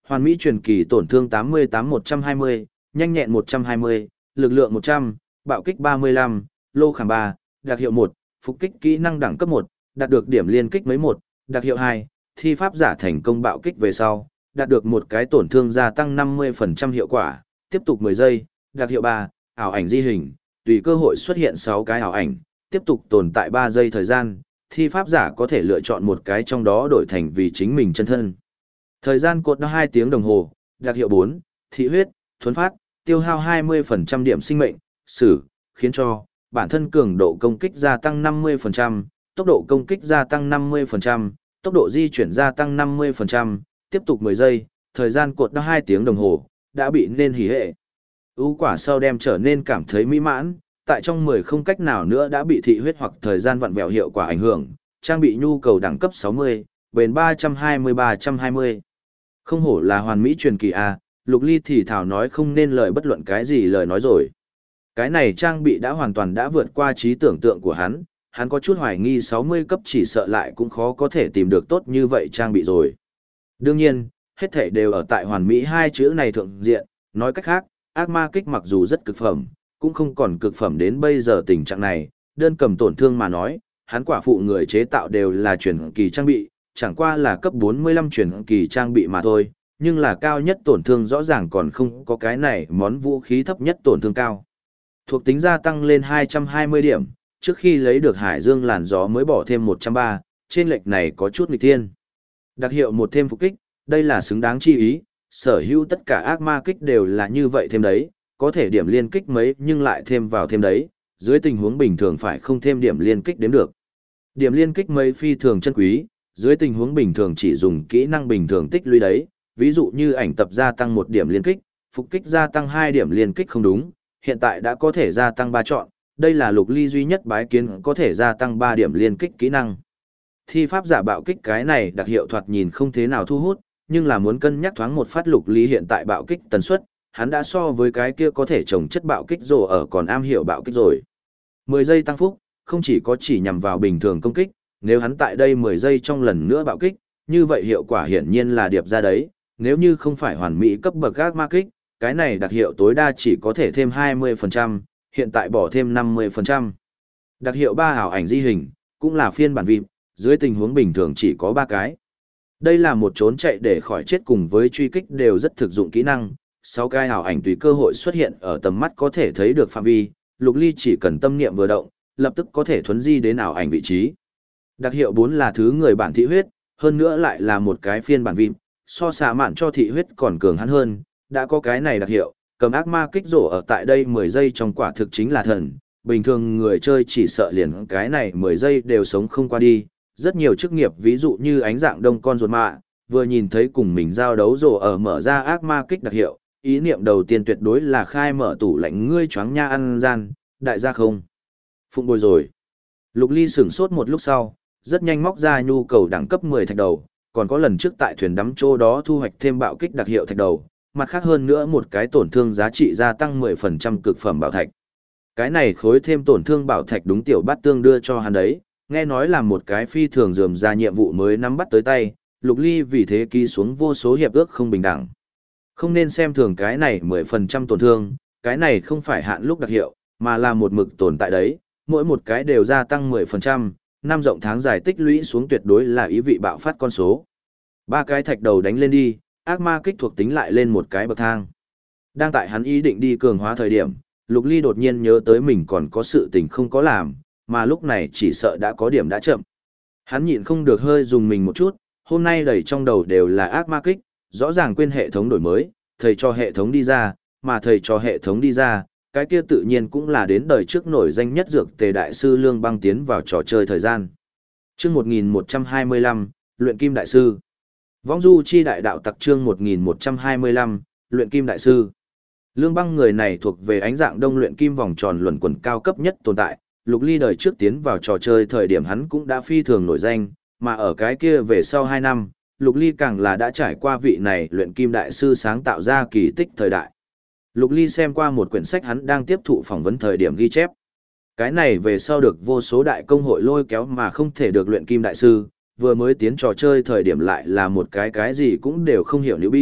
Hoàn mỹ truyền kỳ tổn thương 88-120, nhanh nhẹn 120, lực lượng 100, bạo kích 35, lô khảm 3, đặc hiệu 1, phục kích kỹ năng đẳng cấp 1, đạt được điểm liên kích mấy 1, đặc hiệu 2, thi pháp giả thành công bạo kích về sau, đạt được một cái tổn thương gia tăng 50% hiệu quả, tiếp tục 10 giây, đặc hiệu 3, ảo ảnh di hình, tùy cơ hội xuất hiện 6 cái ảo ảnh, tiếp tục tồn tại 3 giây thời gian, thi pháp giả có thể lựa chọn một cái trong đó đổi thành vì chính mình chân thân. Thời gian cột 2 tiếng đồng hồ, đặc hiệu 4, thị huyết, thuấn phát, tiêu hao 20% điểm sinh mệnh, sử, khiến cho bản thân cường độ công kích gia tăng 50%, tốc độ công kích gia tăng 50%, tốc độ di chuyển gia tăng 50%, tiếp tục 10 giây, thời gian cột 2 tiếng đồng hồ, đã bị nên hỉ hệ. Ưu quả sau đem trở nên cảm thấy mỹ mãn, tại trong 10 không cách nào nữa đã bị thị huyết hoặc thời gian vặn vẹo hiệu quả ảnh hưởng, trang bị nhu cầu đẳng cấp 60, bền 320-320. Không hổ là hoàn mỹ truyền kỳ A, Lục Ly thì thảo nói không nên lời bất luận cái gì lời nói rồi. Cái này trang bị đã hoàn toàn đã vượt qua trí tưởng tượng của hắn có chút hoài nghi 60 cấp chỉ sợ lại cũng khó có thể tìm được tốt như vậy trang bị rồi. Đương nhiên, hết thảy đều ở tại hoàn mỹ hai chữ này thượng diện, nói cách khác, ác ma kích mặc dù rất cực phẩm, cũng không còn cực phẩm đến bây giờ tình trạng này, đơn cầm tổn thương mà nói, hắn quả phụ người chế tạo đều là truyền kỳ trang bị, chẳng qua là cấp 45 truyền kỳ trang bị mà thôi, nhưng là cao nhất tổn thương rõ ràng còn không có cái này món vũ khí thấp nhất tổn thương cao. Thuộc tính gia tăng lên 220 điểm, trước khi lấy được hải dương làn gió mới bỏ thêm 130, trên lệch này có chút nghịch thiên. Đặc hiệu một thêm phục kích, đây là xứng đáng chi ý, sở hữu tất cả ác ma kích đều là như vậy thêm đấy, có thể điểm liên kích mấy nhưng lại thêm vào thêm đấy, dưới tình huống bình thường phải không thêm điểm liên kích đếm được. Điểm liên kích mấy phi thường chân quý, dưới tình huống bình thường chỉ dùng kỹ năng bình thường tích lũy đấy, ví dụ như ảnh tập gia tăng 1 điểm liên kích, phục kích gia tăng 2 điểm liên kích không đúng, hiện tại đã có thể gia tăng 3 chọn, đây là Lục Ly duy nhất bái kiến có thể gia tăng 3 điểm liên kích kỹ năng. Thi pháp giả bạo kích cái này đặc hiệu thoạt nhìn không thế nào thu hút, nhưng là muốn cân nhắc thoáng một phát Lục Ly hiện tại bạo kích tần suất, hắn đã so với cái kia có thể trồng chất bạo kích rồ ở còn am hiểu bạo kích rồi. 10 giây tăng phúc, không chỉ có chỉ nhằm vào bình thường công kích, nếu hắn tại đây 10 giây trong lần nữa bạo kích, như vậy hiệu quả hiển nhiên là điệp ra đấy, nếu như không phải hoàn mỹ cấp bậc ác ma kích, cái này đặc hiệu tối đa chỉ có thể thêm 20%, hiện tại bỏ thêm 50%. Đặc hiệu 3 ảo ảnh di hình, cũng là phiên bản VIP, dưới tình huống bình thường chỉ có 3 cái. Đây là một trốn chạy để khỏi chết cùng với truy kích đều rất thực dụng kỹ năng, 6 cái ảo ảnh tùy cơ hội xuất hiện ở tầm mắt có thể thấy được phạm vi, Lục Ly chỉ cần tâm niệm vừa động, lập tức có thể thuấn di đến ảo ảnh vị trí. Đặc hiệu 4 là thứ người bản thị huyết, hơn nữa lại là một cái phiên bản VIP, so xạ mạn cho thị huyết còn cường hắn hơn, đã có cái này đặc hiệu, cầm ác ma kích rổ ở tại đây 10 giây trong quả thực chính là thần, bình thường người chơi chỉ sợ liền cái này 10 giây đều sống không qua đi, rất nhiều chức nghiệp ví dụ như ánh dạng đông con ruột mạ, vừa nhìn thấy cùng mình giao đấu rổ ở mở ra ác ma kích đặc hiệu, ý niệm đầu tiên tuyệt đối là khai mở tủ lạnh ngươi choáng nha ăn gian, đại gia không. Phụng bồi rồi. Lục Ly sửng sốt một lúc sau, rất nhanh móc ra nhu cầu đẳng cấp 10 thạch đầu, còn có lần trước tại thuyền đắm chỗ đó thu hoạch thêm bạo kích đặc hiệu thạch đầu, mặt khác hơn nữa một cái tổn thương giá trị gia tăng 10% cực phẩm bảo thạch. Cái này khối thêm tổn thương bảo thạch đúng tiểu bát tương đưa cho hắn đấy, nghe nói là một cái phi thường dườm ra nhiệm vụ mới nắm bắt tới tay, Lục Ly vì thế ký xuống vô số hiệp ước không bình đẳng. Không nên xem thường cái này 10% tổn thương, cái này không phải hạn lúc đặc hiệu, mà là một mực tồn tại đấy, mỗi một cái đều gia tăng 10%, năm rộng tháng dài tích lũy xuống tuyệt đối là ý vị bạo phát con số. 3 cái thạch đầu đánh lên đi, ác ma kích thuộc tính lại lên một cái bậc thang. Đang tại hắn ý định đi cường hóa thời điểm, Lục Ly đột nhiên nhớ tới mình còn có sự tình không có làm, mà lúc này chỉ sợ đã có điểm đã chậm. Hắn nhịn không được hơi dùng mình một chút, hôm nay đầy trong đầu đều là ác ma kích, rõ ràng quên hệ thống đổi mới, thầy cho hệ thống đi ra, mà thầy cho hệ thống đi ra, cái kia tự nhiên cũng là đến đời trước nổi danh nhất dược tề đại sư Lương Băng tiến vào trò chơi thời gian. Chương 1125, Luyện Kim Đại Sư. Vong du chi đại đạo tặc chương 1125, Luyện Kim Đại Sư. Lương Băng người này thuộc về ánh dạng đông luyện kim vòng tròn luẩn quẩn cao cấp nhất tồn tại, Lục Ly đời trước tiến vào trò chơi thời điểm hắn cũng đã phi thường nổi danh, mà ở cái kia về sau 2 năm, Lục Ly càng là đã trải qua vị này luyện kim đại sư sáng tạo ra kỳ tích thời đại. Lục Ly xem qua một quyển sách hắn đang tiếp thụ phỏng vấn thời điểm ghi chép. Cái này về sau được vô số đại công hội lôi kéo mà không thể được luyện kim đại sư, vừa mới tiến trò chơi thời điểm lại là một cái gì cũng đều không hiểu newbie,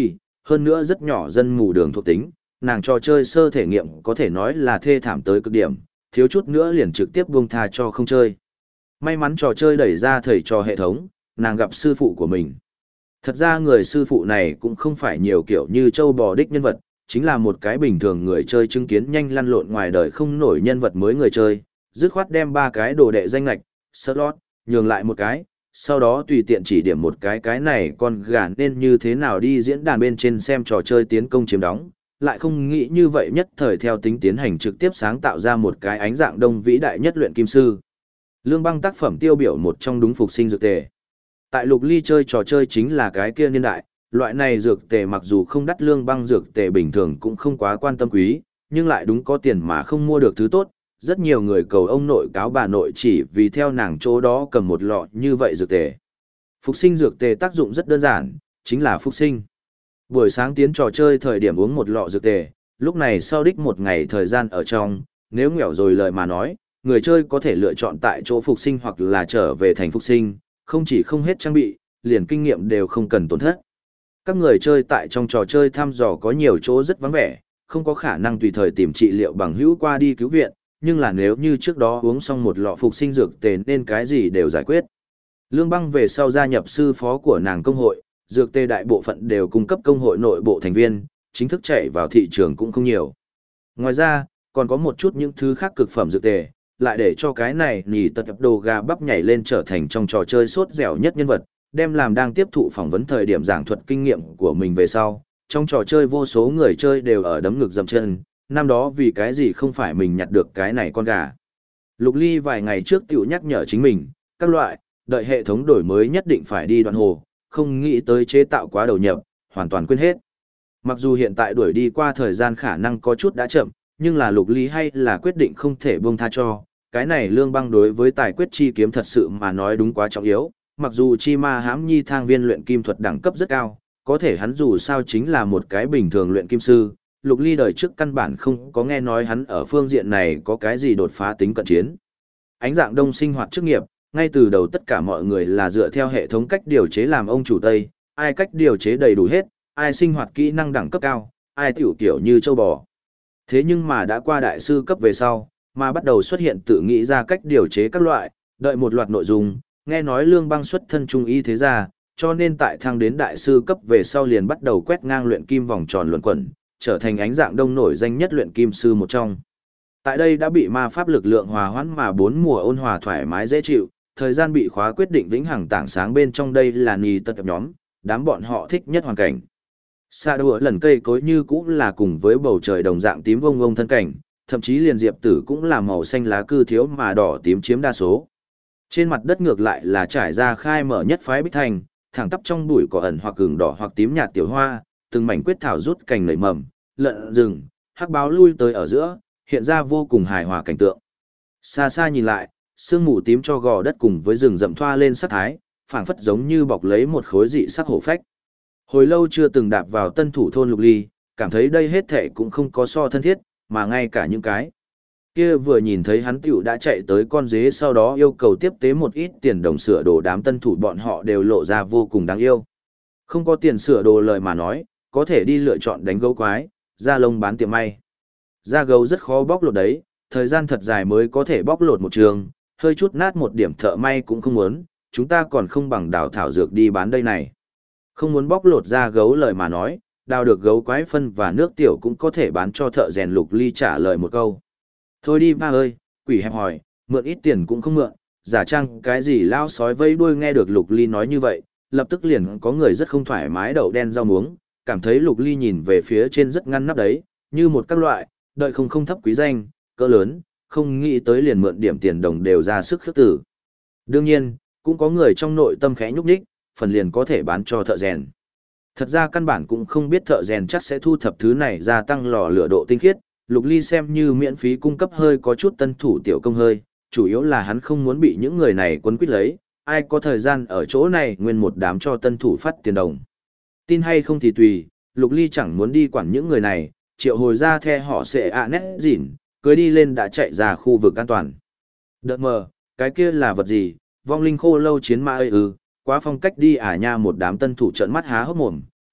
hơn nữa rất nhỏ dân mù đường thuộc tính, nàng trò chơi sơ thể nghiệm có thể nói là thê thảm tới cực điểm, thiếu chút nữa liền trực tiếp buông tha cho không chơi. May mắn trò chơi đẩy ra thầy trò hệ thống, nàng gặp sư phụ của mình. Thật ra người sư phụ này cũng không phải nhiều kiểu như châu bò đích nhân vật, chính là một cái bình thường người chơi chứng kiến nhanh lăn lộn ngoài đời không nổi nhân vật mới người chơi, dứt khoát đem 3 cái đồ đệ danh lạch, slot, nhường lại một cái, sau đó tùy tiện chỉ điểm một cái này con gà nên như thế nào đi diễn đàn bên trên xem trò chơi tiến công chiếm đóng, lại không nghĩ như vậy nhất thời theo tính tiến hành trực tiếp sáng tạo ra một cái ánh dạng đông vĩ đại nhất luyện kim sư. Lương Băng tác phẩm tiêu biểu một trong đúng phục sinh dược tề. Tại Lục Ly chơi trò chơi chính là cái kia niên đại, loại này dược tề mặc dù không đắt, Lương Băng dược tề bình thường cũng không quá quan tâm quý, nhưng lại đúng có tiền mà không mua được thứ tốt. Rất nhiều người cầu ông nội cáo bà nội chỉ vì theo nàng chỗ đó cầm một lọ như vậy dược tề. Phục sinh dược tề tác dụng rất đơn giản, chính là phục sinh. Buổi sáng tiến trò chơi thời điểm uống một lọ dược tề, lúc này sau đích một ngày thời gian ở trong, nếu nghèo rồi lời mà nói, người chơi có thể lựa chọn tại chỗ phục sinh hoặc là trở về thành phục sinh, không chỉ không hết trang bị, liền kinh nghiệm đều không cần tổn thất. Các người chơi tại trong trò chơi thăm dò có nhiều chỗ rất vắng vẻ, không có khả năng tùy thời tìm trị liệu bằng hữu qua đi cứu viện, nhưng là nếu như trước đó uống xong một lọ phục sinh dược tề nên cái gì đều giải quyết. Lương Băng về sau gia nhập sư phó của nàng công hội, dược tề đại bộ phận đều cung cấp công hội nội bộ thành viên, chính thức chạy vào thị trường cũng không nhiều. Ngoài ra, còn có một chút những thứ khác cực phẩm dược tề, lại để cho cái này nhì tật đồ gà bắp nhảy lên trở thành trong trò chơi sốt dẻo nhất nhân vật, đem làm đang tiếp thụ phỏng vấn thời điểm giảng thuật kinh nghiệm của mình về sau. Trong trò chơi vô số người chơi đều ở đấm ngực dậm chân, năm đó vì cái gì không phải mình nhặt được cái này con gà. Lục Ly vài ngày trước tiểu nhắc nhở chính mình, các loại, đợi hệ thống đổi mới nhất định phải đi đoạn hồ, không nghĩ tới chế tạo quá đầu nhập, hoàn toàn quên hết. Mặc dù hiện tại đuổi đi qua thời gian khả năng có chút đã chậm, nhưng là Lục Ly hay là quyết định không thể buông tha cho. Cái này Lương Băng đối với tài quyết chi kiếm thật sự mà nói đúng quá trọng yếu, mặc dù chi ma hãm nhi thang viên luyện kim thuật đẳng cấp rất cao, có thể hắn dù sao chính là một cái bình thường luyện kim sư. Lục Ly đời trước căn bản không có nghe nói hắn ở phương diện này có cái gì đột phá tính cận chiến. Ánh dạng đông sinh hoạt chức nghiệp, ngay từ đầu tất cả mọi người là dựa theo hệ thống cách điều chế làm ông chủ Tây, ai cách điều chế đầy đủ hết, ai sinh hoạt kỹ năng đẳng cấp cao, ai tiểu kiểu như châu bò. Thế nhưng mà đã qua đại sư cấp về sau, mà bắt đầu xuất hiện tự nghĩ ra cách điều chế các loại, đợi một loạt nội dung, nghe nói Lương Băng xuất thân trung y thế gia, cho nên tại thăng đến đại sư cấp về sau liền bắt đầu quét ngang luyện kim vòng tròn luẩn quẩn, trở thành ánh dạng đông nổi danh nhất luyện kim sư một trong. Tại đây đã bị ma pháp lực lượng hòa hoãn mà 4 mùa ôn hòa thoải mái dễ chịu, thời gian bị khóa quyết định vĩnh hằng tảng sáng bên trong đây là nì tật nhóm, đám bọn họ thích nhất hoàn cảnh. Xa đùa lần cây cối như cũng là cùng với bầu trời đồng dạng tím vông vông thân cảnh, thậm chí liền diệp tử cũng là màu xanh lá cư thiếu mà đỏ tím chiếm đa số. Trên mặt đất ngược lại là trải ra khai mở nhất phái bích thành, thẳng tắp trong bụi cỏ ẩn hoặc gừng đỏ hoặc tím nhạt tiểu hoa, từng mảnh quyết thảo rút cành nảy mầm, lợn rừng, hắc báo lui tới ở giữa, hiện ra vô cùng hài hòa cảnh tượng. Xa xa nhìn lại, sương mù tím cho gò đất cùng với rừng rậm thoa lên sắc thái, phảng phất giống như bọc lấy một khối dị sắc hổ phách. Hồi lâu chưa từng đạp vào tân thủ thôn Lục Ly, cảm thấy đây hết thảy cũng không có so thân thiết, mà ngay cả những cái kia vừa nhìn thấy hắn tiểu đã chạy tới con dế sau đó yêu cầu tiếp tế một ít tiền đồng sửa đồ đám tân thủ bọn họ đều lộ ra vô cùng đáng yêu. Không có tiền sửa đồ lời mà nói, có thể đi lựa chọn đánh gấu quái, da lông bán tiệm may. Da gấu rất khó bóc lột đấy, thời gian thật dài mới có thể bóc lột một trường, hơi chút nát một điểm thợ may cũng không muốn, chúng ta còn không bằng đào thảo dược đi bán đây này. Không muốn bóc lột da gấu lời mà nói, đào được gấu quái phân và nước tiểu cũng có thể bán cho thợ rèn. Lục Ly trả lời một câu. Thôi đi ba ơi, quỷ hẹp hòi, mượn ít tiền cũng không mượn, giả trang cái gì lao sói vây đuôi. Nghe được Lục Ly nói như vậy, lập tức liền có người rất không thoải mái đậu đen rau muống, cảm thấy Lục Ly nhìn về phía trên rất ngăn nắp đấy, như một các loại, đợi không thấp quý danh, cỡ lớn, không nghĩ tới liền mượn điểm tiền đồng đều ra sức khước tử. Đương nhiên, cũng có người trong nội tâm khẽ nhúc nhích, phần liền có thể bán cho thợ rèn. Thật ra căn bản cũng không biết thợ rèn chắc sẽ thu thập thứ này gia tăng lò lửa độ tinh khiết, Lục Ly xem như miễn phí cung cấp hơi có chút tân thủ tiểu công hơi, chủ yếu là hắn không muốn bị những người này quấn quýt lấy, ai có thời gian ở chỗ này nguyên một đám cho tân thủ phát tiền đồng. Tin hay không thì tùy, Lục Ly chẳng muốn đi quản những người này, triệu hồi ra the họ sẽ nét dỉn, cưới đi lên đã chạy ra khu vực an toàn. Đợt mờ, cái kia là vật gì, vong linh khô lâu chiến ma ơi quá phong cách đi nha. Một đám tân thủ trợn mắt há hốc mồm,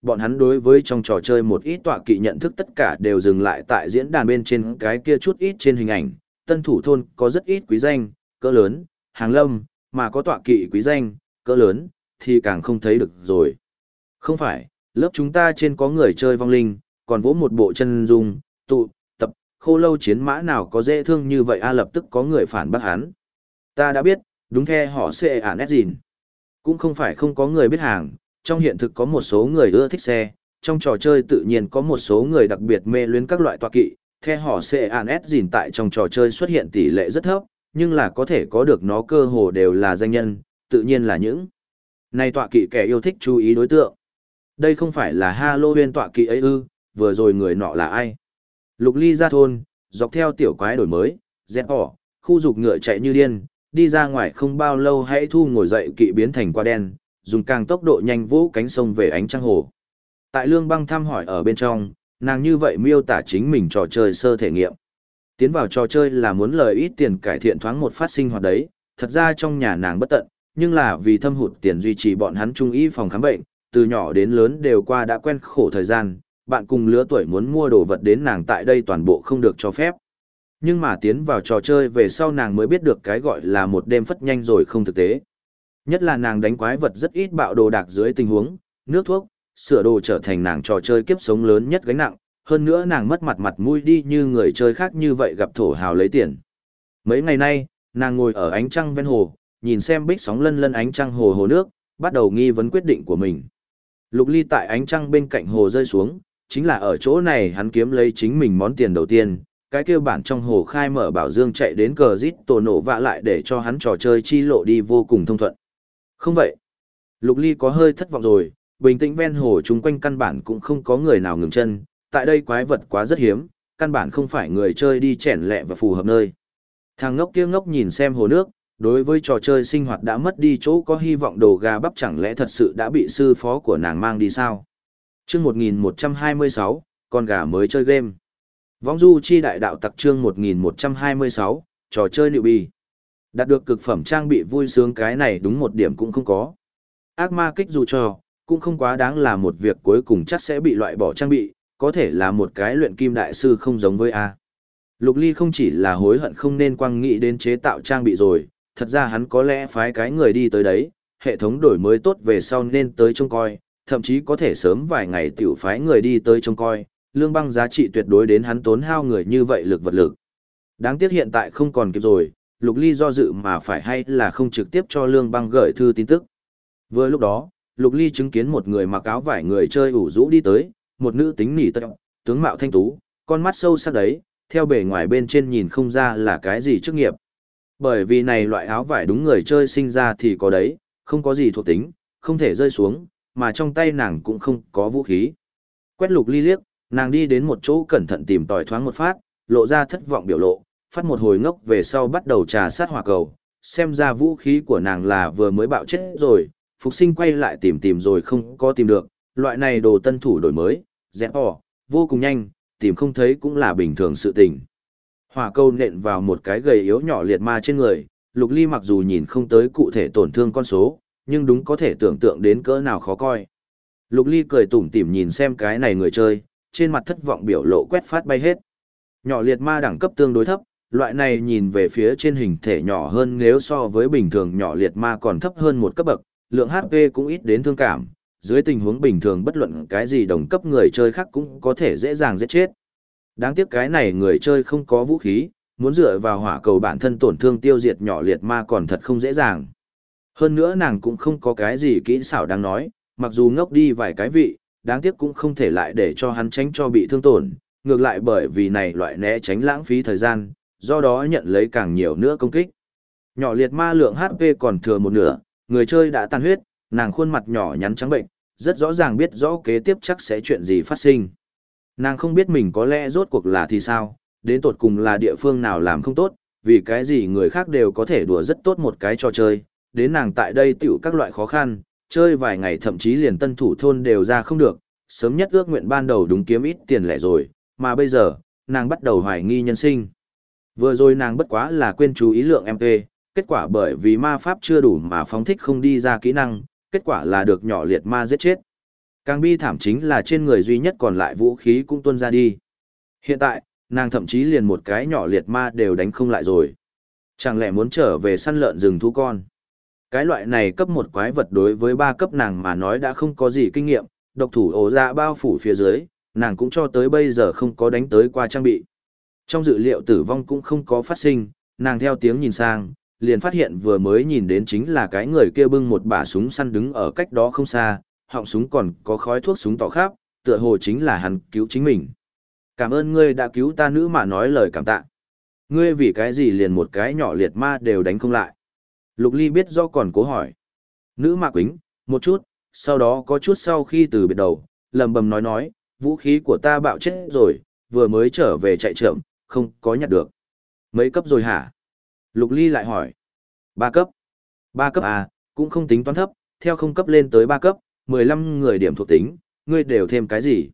bọn hắn đối với trong trò chơi một ít tọa kỵ nhận thức tất cả đều dừng lại tại diễn đàn bên trên cái kia chút ít trên hình ảnh. Tân thủ thôn có rất ít quý danh, cỡ lớn, hàng lâm, mà có tọa kỵ quý danh, cỡ lớn, thì càng không thấy được rồi. Không phải, lớp chúng ta trên có người chơi vong linh, còn vỗ một bộ chân dung, tụ, tập, khô lâu chiến mã nào có dễ thương như vậy lập tức có người phản bác hắn. Ta đã biết, đúng the họ sẽ ản ép gìn. Cũng không phải không có người biết hàng, trong hiện thực có một số người ưa thích xe, trong trò chơi tự nhiên có một số người đặc biệt mê luyến các loại tọa kỵ, the họ sẽ ản ép gìn tại trong trò chơi xuất hiện tỷ lệ rất thấp, nhưng là có thể có được nó cơ hồ đều là danh nhân, tự nhiên là những này tọa kỵ kẻ yêu thích chú ý đối tượng. Đây không phải là Halloween tọa kỵ ấy ư, vừa rồi người nọ là ai? Lục Ly ra thôn, dọc theo tiểu quái đổi mới, dẹp bỏ, khu dục ngựa chạy như điên, đi ra ngoài không bao lâu hãy thu ngồi dậy kỵ biến thành quả đen, dùng càng tốc độ nhanh vũ cánh sông về ánh trăng hồ. Tại Lương Băng thăm hỏi ở bên trong, nàng như vậy miêu tả chính mình trò chơi sơ thể nghiệm. Tiến vào trò chơi là muốn lời ít tiền cải thiện thoáng một phát sinh hoạt đấy, thật ra trong nhà nàng bất tận, nhưng là vì thâm hụt tiền duy trì bọn hắn trung y phòng khám bệnh, từ nhỏ đến lớn đều qua đã quen khổ thời gian, bạn cùng lứa tuổi muốn mua đồ vật đến nàng tại đây toàn bộ không được cho phép. Nhưng mà tiến vào trò chơi về sau nàng mới biết được cái gọi là một đêm phất nhanh rồi không thực tế. Nhất là nàng đánh quái vật rất ít bạo đồ đạc dưới tình huống, nước thuốc, sửa đồ trở thành nàng trò chơi kiếp sống lớn nhất gánh nặng, hơn nữa nàng mất mặt mũi đi như người chơi khác như vậy gặp thổ hào lấy tiền. Mấy ngày nay, nàng ngồi ở ánh trăng ven hồ, nhìn xem bích sóng lân lân ánh trăng hồ hồ nước, bắt đầu nghi vấn quyết định của mình. Lục Ly tại ánh trăng bên cạnh hồ rơi xuống, chính là ở chỗ này hắn kiếm lấy chính mình món tiền đầu tiên, cái kêu bản trong hồ khai mở bảo dương chạy đến cờ rít tổ nổ vạ lại để cho hắn trò chơi chi lộ đi vô cùng thông thuận. Không vậy, Lục Ly có hơi thất vọng rồi, bình tĩnh ven hồ chung quanh căn bản cũng không có người nào ngừng chân, tại đây quái vật quá rất hiếm, căn bản không phải người chơi đi chèn lẹ và phù hợp nơi. Thằng ngốc kia ngốc nhìn xem hồ nước, đối với trò chơi sinh hoạt đã mất đi chỗ có hy vọng đồ gà bắp chẳng lẽ thật sự đã bị sư phó của nàng mang đi sao? Chương 1126, con gà mới chơi game. Vong du chi đại đạo tặc chương 1126, trò chơi liệu bì. Đạt được cực phẩm trang bị vui sướng cái này đúng một điểm cũng không có. Ác ma kích dù cho, cũng không quá đáng là một việc cuối cùng chắc sẽ bị loại bỏ trang bị, có thể là một cái luyện kim đại sư không giống với A. Lục Ly không chỉ là hối hận không nên quăng nghĩ đến chế tạo trang bị rồi, thật ra hắn có lẽ phái cái người đi tới đấy, hệ thống đổi mới tốt về sau nên tới trông coi, thậm chí có thể sớm vài ngày tiểu phái người đi tới trông coi, Lương Băng giá trị tuyệt đối đến hắn tốn hao người như vậy lực vật lực. Đáng tiếc hiện tại không còn kịp rồi, Lục Ly do dự mà phải hay là không trực tiếp cho Lương Băng gửi thư tin tức. Vừa lúc đó, Lục Ly chứng kiến một người mặc áo vải người chơi ủ rũ đi tới, một nữ tính nỉ tật, tướng mạo thanh tú, con mắt sâu sắc đấy, theo bề ngoài bên trên nhìn không ra là cái gì chức nghiệp. Bởi vì này loại áo vải đúng người chơi sinh ra thì có đấy, không có gì thuộc tính, không thể rơi xuống, mà trong tay nàng cũng không có vũ khí. Quét Lục Ly liếc, nàng đi đến một chỗ cẩn thận tìm tòi thoáng một phát, lộ ra thất vọng biểu lộ, phát một hồi ngốc về sau bắt đầu trà sát hỏa cầu, xem ra vũ khí của nàng là vừa mới bạo chết rồi, phục sinh quay lại tìm rồi không có tìm được, loại này đồ tân thủ đổi mới, dẹp bỏ, vô cùng nhanh, tìm không thấy cũng là bình thường sự tình. Hỏa cầu nện vào một cái gầy yếu nhỏ liệt ma trên người, Lục Ly mặc dù nhìn không tới cụ thể tổn thương con số, nhưng đúng có thể tưởng tượng đến cỡ nào khó coi. Lục Ly cười tủm tỉm nhìn xem cái này người chơi, trên mặt thất vọng biểu lộ quét phát bay hết. Nhỏ liệt ma đẳng cấp tương đối thấp, loại này nhìn về phía trên hình thể nhỏ hơn nếu so với bình thường nhỏ liệt ma còn thấp hơn một cấp bậc, lượng HP cũng ít đến thương cảm, dưới tình huống bình thường bất luận cái gì đồng cấp người chơi khác cũng có thể dễ dàng giết chết. Đáng tiếc cái này người chơi không có vũ khí, muốn dựa vào hỏa cầu bản thân tổn thương tiêu diệt nhỏ liệt ma còn thật không dễ dàng. Hơn nữa nàng cũng không có cái gì kỹ xảo đáng nói, mặc dù ngốc đi vài cái vị, đáng tiếc cũng không thể lại để cho hắn tránh cho bị thương tổn, ngược lại bởi vì này loại né tránh lãng phí thời gian, do đó nhận lấy càng nhiều nữa công kích. Nhỏ liệt ma lượng HP còn thừa một nửa, người chơi đã tan huyết, nàng khuôn mặt nhỏ nhắn trắng bệnh, rất rõ ràng biết rõ kế tiếp chắc sẽ chuyện gì phát sinh. Nàng không biết mình có lẽ rốt cuộc là thì sao, đến tột cùng là địa phương nào làm không tốt, vì cái gì người khác đều có thể đùa rất tốt một cái trò chơi, đến nàng tại đây tiểu các loại khó khăn, chơi vài ngày thậm chí liền tân thủ thôn đều ra không được, sớm nhất ước nguyện ban đầu đúng kiếm ít tiền lẻ rồi, mà bây giờ, nàng bắt đầu hoài nghi nhân sinh. Vừa rồi nàng bất quá là quên chú ý lượng MP, kết quả bởi vì ma pháp chưa đủ mà phóng thích không đi ra kỹ năng, kết quả là được nhỏ liệt ma giết chết. Càng bi thảm chính là trên người duy nhất còn lại vũ khí cũng tuôn ra đi. Hiện tại, nàng thậm chí liền một cái nhỏ liệt ma đều đánh không lại rồi. Chẳng lẽ muốn trở về săn lợn rừng thú con? Cái loại này cấp một quái vật đối với 3 cấp nàng mà nói đã không có gì kinh nghiệm, độc thủ ổ ra bao phủ phía dưới, nàng cũng cho tới bây giờ không có đánh tới qua trang bị. Trong dự liệu tử vong cũng không có phát sinh, nàng theo tiếng nhìn sang, liền phát hiện vừa mới nhìn đến chính là cái người kia bưng một bả súng săn đứng ở cách đó không xa, họng súng còn có khói thuốc súng tỏ khắp, tựa hồ chính là hắn cứu chính mình. Cảm ơn ngươi đã cứu ta, nữ mà nói lời cảm tạ. Ngươi vì cái gì liền một cái nhỏ liệt ma đều đánh không lại? Lục Ly biết do còn cố hỏi. Nữ ma quính, một chút, sau đó có chút sau khi từ biệt đầu, lầm bầm nói, vũ khí của ta bạo chết rồi, vừa mới trở về chạy trộm, không có nhặt được. Mấy cấp rồi hả? Lục Ly lại hỏi. 3 cấp. 3 cấp à, cũng không tính toán thấp, theo không cấp lên tới 3 cấp, 15 người điểm thuộc tính, ngươi đều thêm cái gì?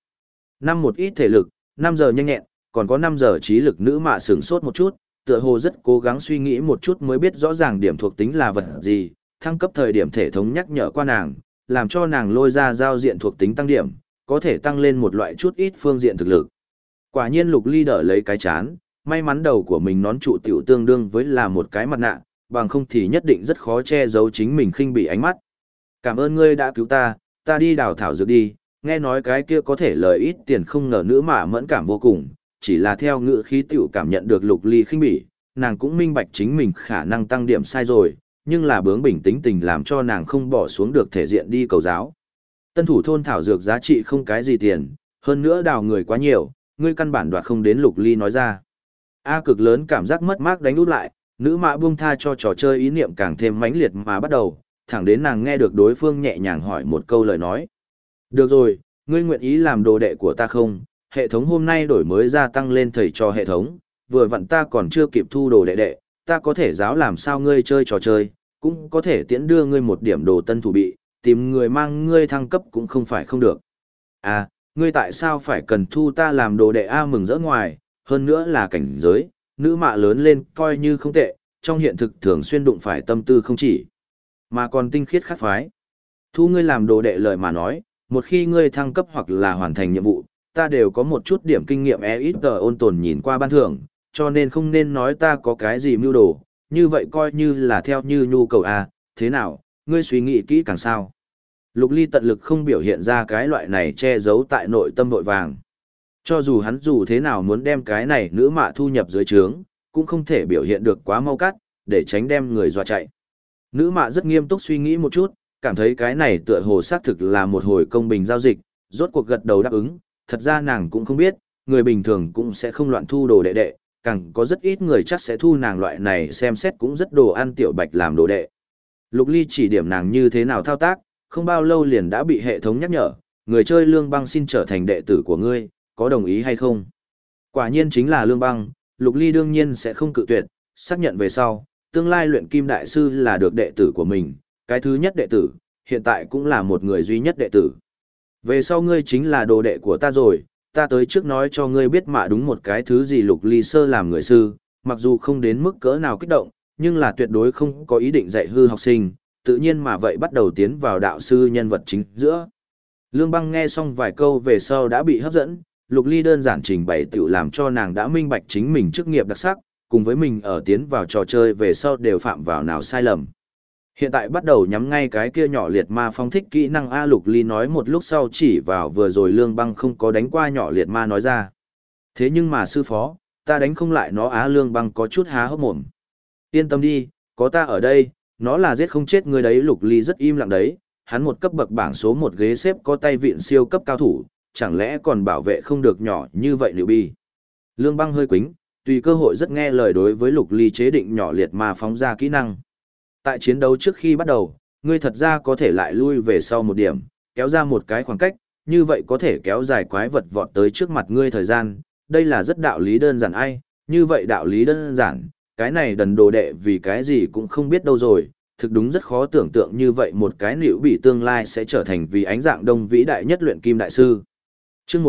5 một ít thể lực, 5 giờ nhanh nhẹn, còn có 5 giờ trí lực. Nữ mạ sửng sốt một chút, tựa hồ rất cố gắng suy nghĩ một chút mới biết rõ ràng điểm thuộc tính là vật gì, thăng cấp thời điểm thể thống nhắc nhở qua nàng, làm cho nàng lôi ra giao diện thuộc tính tăng điểm, có thể tăng lên một loại chút ít phương diện thực lực. Quả nhiên Lục Ly đỡ lấy cái chán, may mắn đầu của mình nón trụ tiểu tương đương với là một cái mặt nạ, bằng không thì nhất định rất khó che giấu chính mình khinh bỉ ánh mắt. Cảm ơn ngươi đã cứu ta, ta đi đào thảo dược đi, nghe nói cái kia có thể lời ít tiền, không ngờ nữ mạ mẫn cảm vô cùng, chỉ là theo ngữ khí tiểu cảm nhận được Lục Ly khinh bỉ, nàng cũng minh bạch chính mình khả năng tăng điểm sai rồi, nhưng là bướng bỉnh tính tình làm cho nàng không bỏ xuống được thể diện đi cầu giáo. Tân thủ thôn thảo dược giá trị không cái gì tiền, hơn nữa đào người quá nhiều, ngươi căn bản đoạt không đến. Lục Ly nói ra. A cực lớn cảm giác mất mát đánh út lại, nữ mạ buông tha cho trò chơi ý niệm càng thêm mãnh liệt mà bắt đầu, thẳng đến nàng nghe được đối phương nhẹ nhàng hỏi một câu lời nói. Được rồi, ngươi nguyện ý làm đồ đệ của ta không? Hệ thống hôm nay đổi mới gia tăng lên thầy trò hệ thống, vừa vặn ta còn chưa kịp thu đồ đệ đệ, ta có thể giáo làm sao ngươi chơi trò chơi, cũng có thể tiễn đưa ngươi một điểm đồ tân thủ bị, tìm người mang ngươi thăng cấp cũng không phải không được. À, ngươi tại sao phải cần thu ta làm đồ đệ? A mừng rỡ ngoài, hơn nữa là cảnh giới, nữ mạ lớn lên coi như không tệ, trong hiện thực thường xuyên đụng phải tâm tư không chỉ, mà còn tinh khiết khắc phái. Thu ngươi làm đồ đệ lời mà nói, một khi ngươi thăng cấp hoặc là hoàn thành nhiệm vụ, ta đều có một chút điểm kinh nghiệm ít ôn tồn nhìn qua ban thưởng, cho nên không nên nói ta có cái gì mưu đồ, như vậy coi như là theo như nhu cầu a, thế nào, ngươi suy nghĩ kỹ càng sao? Lục Ly tận lực không biểu hiện ra cái loại này che giấu tại nội tâm vội vàng. Cho dù hắn dù thế nào muốn đem cái này nữ mạ thu nhập dưới trướng, cũng không thể biểu hiện được quá mau cắt, để tránh đem người dọa chạy. Nữ mạ rất nghiêm túc suy nghĩ một chút, cảm thấy cái này tựa hồ xác thực là một hồi công bình giao dịch, rốt cuộc gật đầu đáp ứng. Thật ra nàng cũng không biết, người bình thường cũng sẽ không loạn thu đồ đệ đệ, càng có rất ít người chắc sẽ thu nàng loại này xem xét cũng rất đồ ăn tiểu bạch làm đồ đệ. Lục Ly chỉ điểm nàng như thế nào thao tác, không bao lâu liền đã bị hệ thống nhắc nhở, người chơi Lương Băng xin trở thành đệ tử của ngươi, có đồng ý hay không? Quả nhiên chính là Lương Băng, Lục Ly đương nhiên sẽ không cự tuyệt, xác nhận về sau, tương lai luyện kim đại sư là được đệ tử của mình, cái thứ nhất đệ tử, hiện tại cũng là một người duy nhất đệ tử. Về sau ngươi chính là đồ đệ của ta rồi, ta tới trước nói cho ngươi biết mà đúng một cái thứ gì. Lục Ly sơ làm người sư, mặc dù không đến mức cỡ nào kích động, nhưng là tuyệt đối không có ý định dạy hư học sinh, tự nhiên mà vậy bắt đầu tiến vào đạo sư nhân vật chính giữa. Lương Băng nghe xong vài câu về sau đã bị hấp dẫn, Lục Ly đơn giản trình bày tiểu làm cho nàng đã minh bạch chính mình chức nghiệp đặc sắc, cùng với mình ở tiến vào trò chơi về sau đều phạm vào nào sai lầm. Hiện tại bắt đầu nhắm ngay cái kia nhỏ liệt ma phong thích kỹ năng A. Lục Ly nói một lúc sau chỉ vào vừa rồi Lương Băng không có đánh qua nhỏ liệt ma nói ra. Thế nhưng mà sư phó, ta đánh không lại nó. Á. Lương Băng có chút há hốc mồm. Yên tâm đi, có ta ở đây, nó là giết không chết ngươi đấy. Lục Ly rất im lặng đấy, hắn một cấp bậc bảng số 1 ghế xếp có tay vịn siêu cấp cao thủ, chẳng lẽ còn bảo vệ không được nhỏ như vậy liệu bi. Lương Băng hơi quính, tùy cơ hội rất nghe lời đối với Lục Ly chế định nhỏ liệt ma phóng ra kỹ năng. Tại chiến đấu trước khi bắt đầu, ngươi thật ra có thể lại lui về sau một điểm, kéo ra một cái khoảng cách, như vậy có thể kéo dài quái vật vọt tới trước mặt ngươi thời gian. Đây là rất đạo lý đơn giản ai, như vậy đạo lý đơn giản, cái này đần đồ đệ vì cái gì cũng không biết đâu rồi, thực đúng rất khó tưởng tượng như vậy một cái liễu bị tương lai sẽ trở thành vì ánh dạng đông vĩ đại nhất luyện kim đại sư. Chương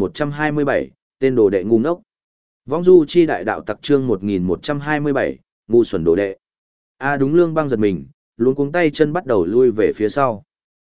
1127, tên đồ đệ ngu ngốc. Vong du chi đại đạo tặc chương 1127, ngu xuẩn đồ đệ. A đúng. Lương Băng giật mình, luống cuống tay chân bắt đầu lui về phía sau.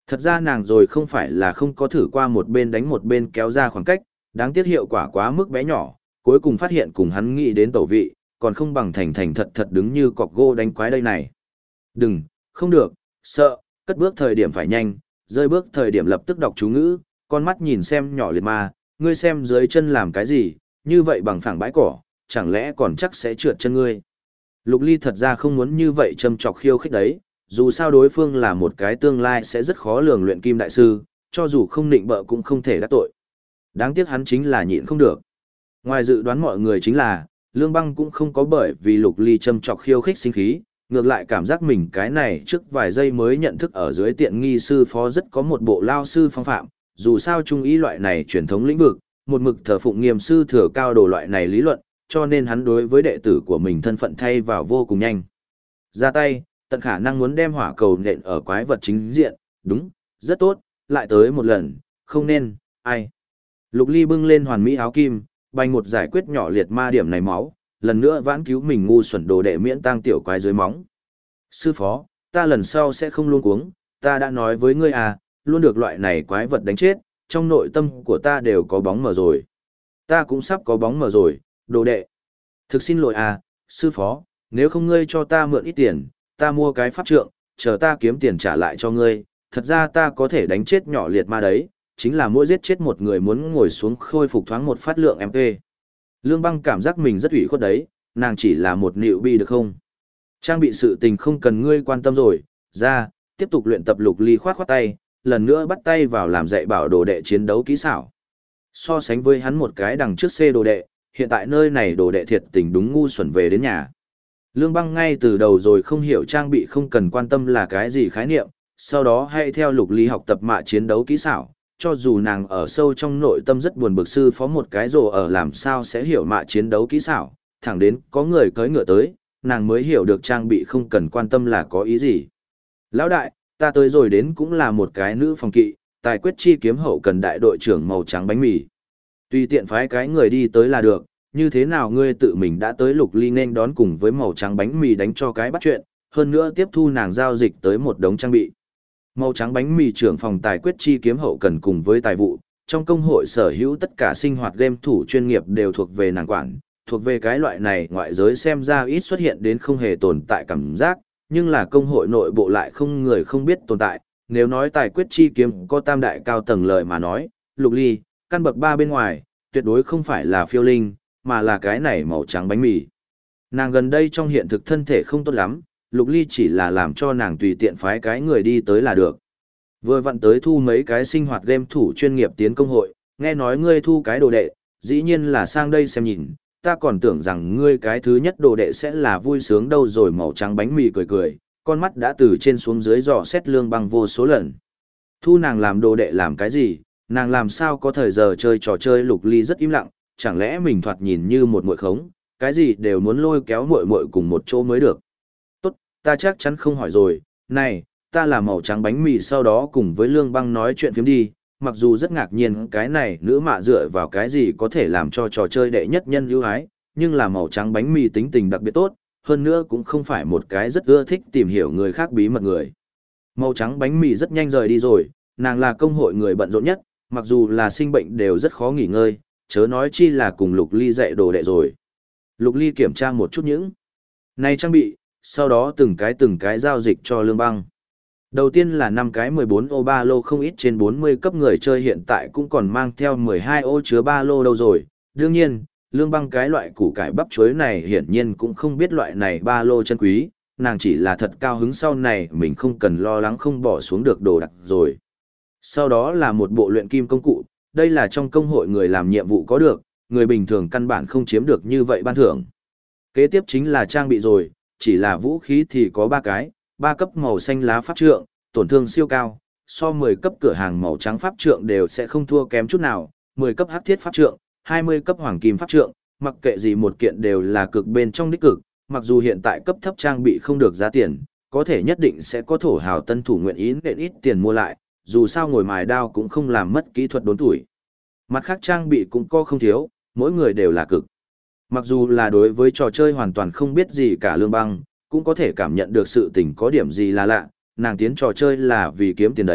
Thật ra nàng rồi không phải là không có thử qua một bên đánh một bên kéo ra khoảng cách, đáng tiếc hiệu quả quá mức bé nhỏ, cuối cùng phát hiện cùng hắn nghĩ đến tẩu vị, còn không bằng thành thành thật thật đứng như cọc gỗ đánh quái đây này. Đừng, không được, sợ, cất bước thời điểm phải nhanh, rơi bước thời điểm lập tức đọc chú ngữ, con mắt nhìn xem nhỏ liệt ma, ngươi xem dưới chân làm cái gì, như vậy bằng phẳng bãi cỏ, chẳng lẽ còn chắc sẽ trượt chân ngươi. Lục Ly thật ra không muốn như vậy châm chọc khiêu khích đấy, dù sao đối phương là một cái tương lai sẽ rất khó lường luyện kim đại sư, cho dù không nịnh bợ cũng không thể đắc tội. Đáng tiếc hắn chính là nhịn không được. Ngoài dự đoán mọi người chính là, Lương Băng cũng không có bởi vì Lục Ly châm chọc khiêu khích sinh khí, ngược lại cảm giác mình cái này trước vài giây mới nhận thức ở dưới tiện nghi sư phó rất có một bộ lao sư phong phạm, dù sao trung ý loại này truyền thống lĩnh vực, một mực thờ phụng nghiêm sư thừa cao đồ loại này lý luận, cho nên hắn đối với đệ tử của mình thân phận thay vào vô cùng nhanh. Ra tay, tận khả năng muốn đem hỏa cầu nện ở quái vật chính diện, đúng, rất tốt, lại tới một lần, không nên, ai. Lục Ly bưng lên hoàn mỹ áo kim, bành một giải quyết nhỏ liệt ma điểm này máu, lần nữa vãn cứu mình ngu xuẩn đồ đệ miễn tang tiểu quái dưới móng. Sư phó, ta lần sau sẽ không luôn cuống, ta đã nói với ngươi à, luôn được loại này quái vật đánh chết, trong nội tâm của ta đều có bóng mờ rồi. Ta cũng sắp có bóng mờ rồi, đồ đệ. Thực xin lỗi à, sư phó, nếu không ngươi cho ta mượn ít tiền, ta mua cái pháp trượng, chờ ta kiếm tiền trả lại cho ngươi, thật ra ta có thể đánh chết nhỏ liệt ma đấy, chính là mỗi giết chết một người muốn ngồi xuống khôi phục thoáng một phát lượng MP. Lương Băng cảm giác mình rất ủy khuất đấy, nàng chỉ là một nịu bi được không? Trang bị sự tình không cần ngươi quan tâm rồi, ra, tiếp tục luyện tập. Lục Ly khoát khoát tay, lần nữa bắt tay vào làm dạy bảo đồ đệ chiến đấu kỹ xảo. So sánh với hắn một cái đằng trước C đồ đệ, hiện tại nơi này đồ đệ thiệt tình đúng ngu xuẩn về đến nhà. Lương Băng ngay từ đầu rồi không hiểu trang bị không cần quan tâm là cái gì khái niệm, sau đó hãy theo Lục Ly học tập mạ chiến đấu kỹ xảo, cho dù nàng ở sâu trong nội tâm rất buồn bực sư phó một cái rồ ở làm sao sẽ hiểu mạ chiến đấu kỹ xảo, thẳng đến có người cưỡi ngựa tới, nàng mới hiểu được trang bị không cần quan tâm là có ý gì. Lão đại, ta tới rồi đến cũng là một cái nữ phòng kỵ, tài quyết chi kiếm hậu cần đại đội trưởng màu trắng bánh mì. Tùy tiện phái cái người đi tới là được, như thế nào ngươi tự mình đã tới. Lục Ly nên đón cùng với màu trắng bánh mì đánh cho cái bắt chuyện, hơn nữa tiếp thu nàng giao dịch tới một đống trang bị. Màu trắng bánh mì trưởng phòng tài quyết chi kiếm hậu cần cùng với tài vụ, trong công hội sở hữu tất cả sinh hoạt game thủ chuyên nghiệp đều thuộc về nàng quản, thuộc về cái loại này ngoại giới xem ra ít xuất hiện đến không hề tồn tại cảm giác, nhưng là công hội nội bộ lại không người không biết tồn tại. Nếu nói tài quyết chi kiếm có tam đại cao tầng lời mà nói, Lục Ly, căn bậc 3 bên ngoài, tuyệt đối không phải là phiêu linh, mà là cái này màu trắng bánh mì. Nàng gần đây trong hiện thực thân thể không tốt lắm, Lục Ly chỉ là làm cho nàng tùy tiện phái cái người đi tới là được. Vừa vặn tới thu mấy cái sinh hoạt game thủ chuyên nghiệp tiến công hội, nghe nói ngươi thu cái đồ đệ, dĩ nhiên là sang đây xem nhìn, ta còn tưởng rằng ngươi cái thứ nhất đồ đệ sẽ là vui sướng đâu rồi. Màu trắng bánh mì cười cười, con mắt đã từ trên xuống dưới dò xét Lương Băng vô số lần. Thu nàng làm đồ đệ làm cái gì, nàng làm sao có thời giờ chơi trò chơi. Lục Ly rất im lặng, chẳng lẽ mình thoạt nhìn như một muội khống, cái gì đều muốn lôi kéo muội muội cùng một chỗ mới được. Tốt, ta chắc chắn không hỏi rồi, này, ta là màu trắng bánh mì. Sau đó cùng với Lương Băng nói chuyện phiếm đi, mặc dù rất ngạc nhiên cái này nữ mạ dựa vào cái gì có thể làm cho trò chơi đệ nhất nhân ưu ái, nhưng là màu trắng bánh mì tính tình đặc biệt tốt, hơn nữa cũng không phải một cái rất ưa thích tìm hiểu người khác bí mật người. Màu trắng bánh mì rất nhanh rời đi rồi, nàng là công hội người bận rộn nhất, mặc dù là sinh bệnh đều rất khó nghỉ ngơi, chớ nói chi là cùng Lục Ly dạy đồ đệ rồi. Lục Ly kiểm tra một chút những này trang bị, sau đó từng cái giao dịch cho Lương Băng. Đầu tiên là 5 cái 14 ô ba lô, không ít trên 40 cấp người chơi hiện tại cũng còn mang theo 12 ô chứa ba lô đâu rồi. Đương nhiên, Lương Băng cái loại củ cải bắp chuối này hiển nhiên cũng không biết loại này ba lô chân quý, nàng chỉ là thật cao hứng sau này mình không cần lo lắng không bỏ xuống được đồ đặc rồi. Sau đó là một bộ luyện kim công cụ, đây là trong công hội người làm nhiệm vụ có được, người bình thường căn bản không chiếm được như vậy ban thưởng. Kế tiếp chính là trang bị rồi, chỉ là vũ khí thì có 3 cái, 3 cấp màu xanh lá pháp trượng, tổn thương siêu cao, so 10 cấp cửa hàng màu trắng pháp trượng đều sẽ không thua kém chút nào, 10 cấp hắc thiết pháp trượng, 20 cấp hoàng kim pháp trượng, mặc kệ gì một kiện đều là cực bên trong đích cực, mặc dù hiện tại cấp thấp trang bị không được giá tiền, có thể nhất định sẽ có thổ hào tân thủ nguyện ý nện ít tiền mua lại, dù sao ngồi mài đao cũng không làm mất kỹ thuật đốn tuổi. Mặt khác trang bị cũng có không thiếu, mỗi người đều là cực. Mặc dù là đối với trò chơi hoàn toàn không biết gì cả Lương Băng, cũng có thể cảm nhận được sự tình có điểm gì là lạ, nàng tiến trò chơi là vì kiếm tiền đấy,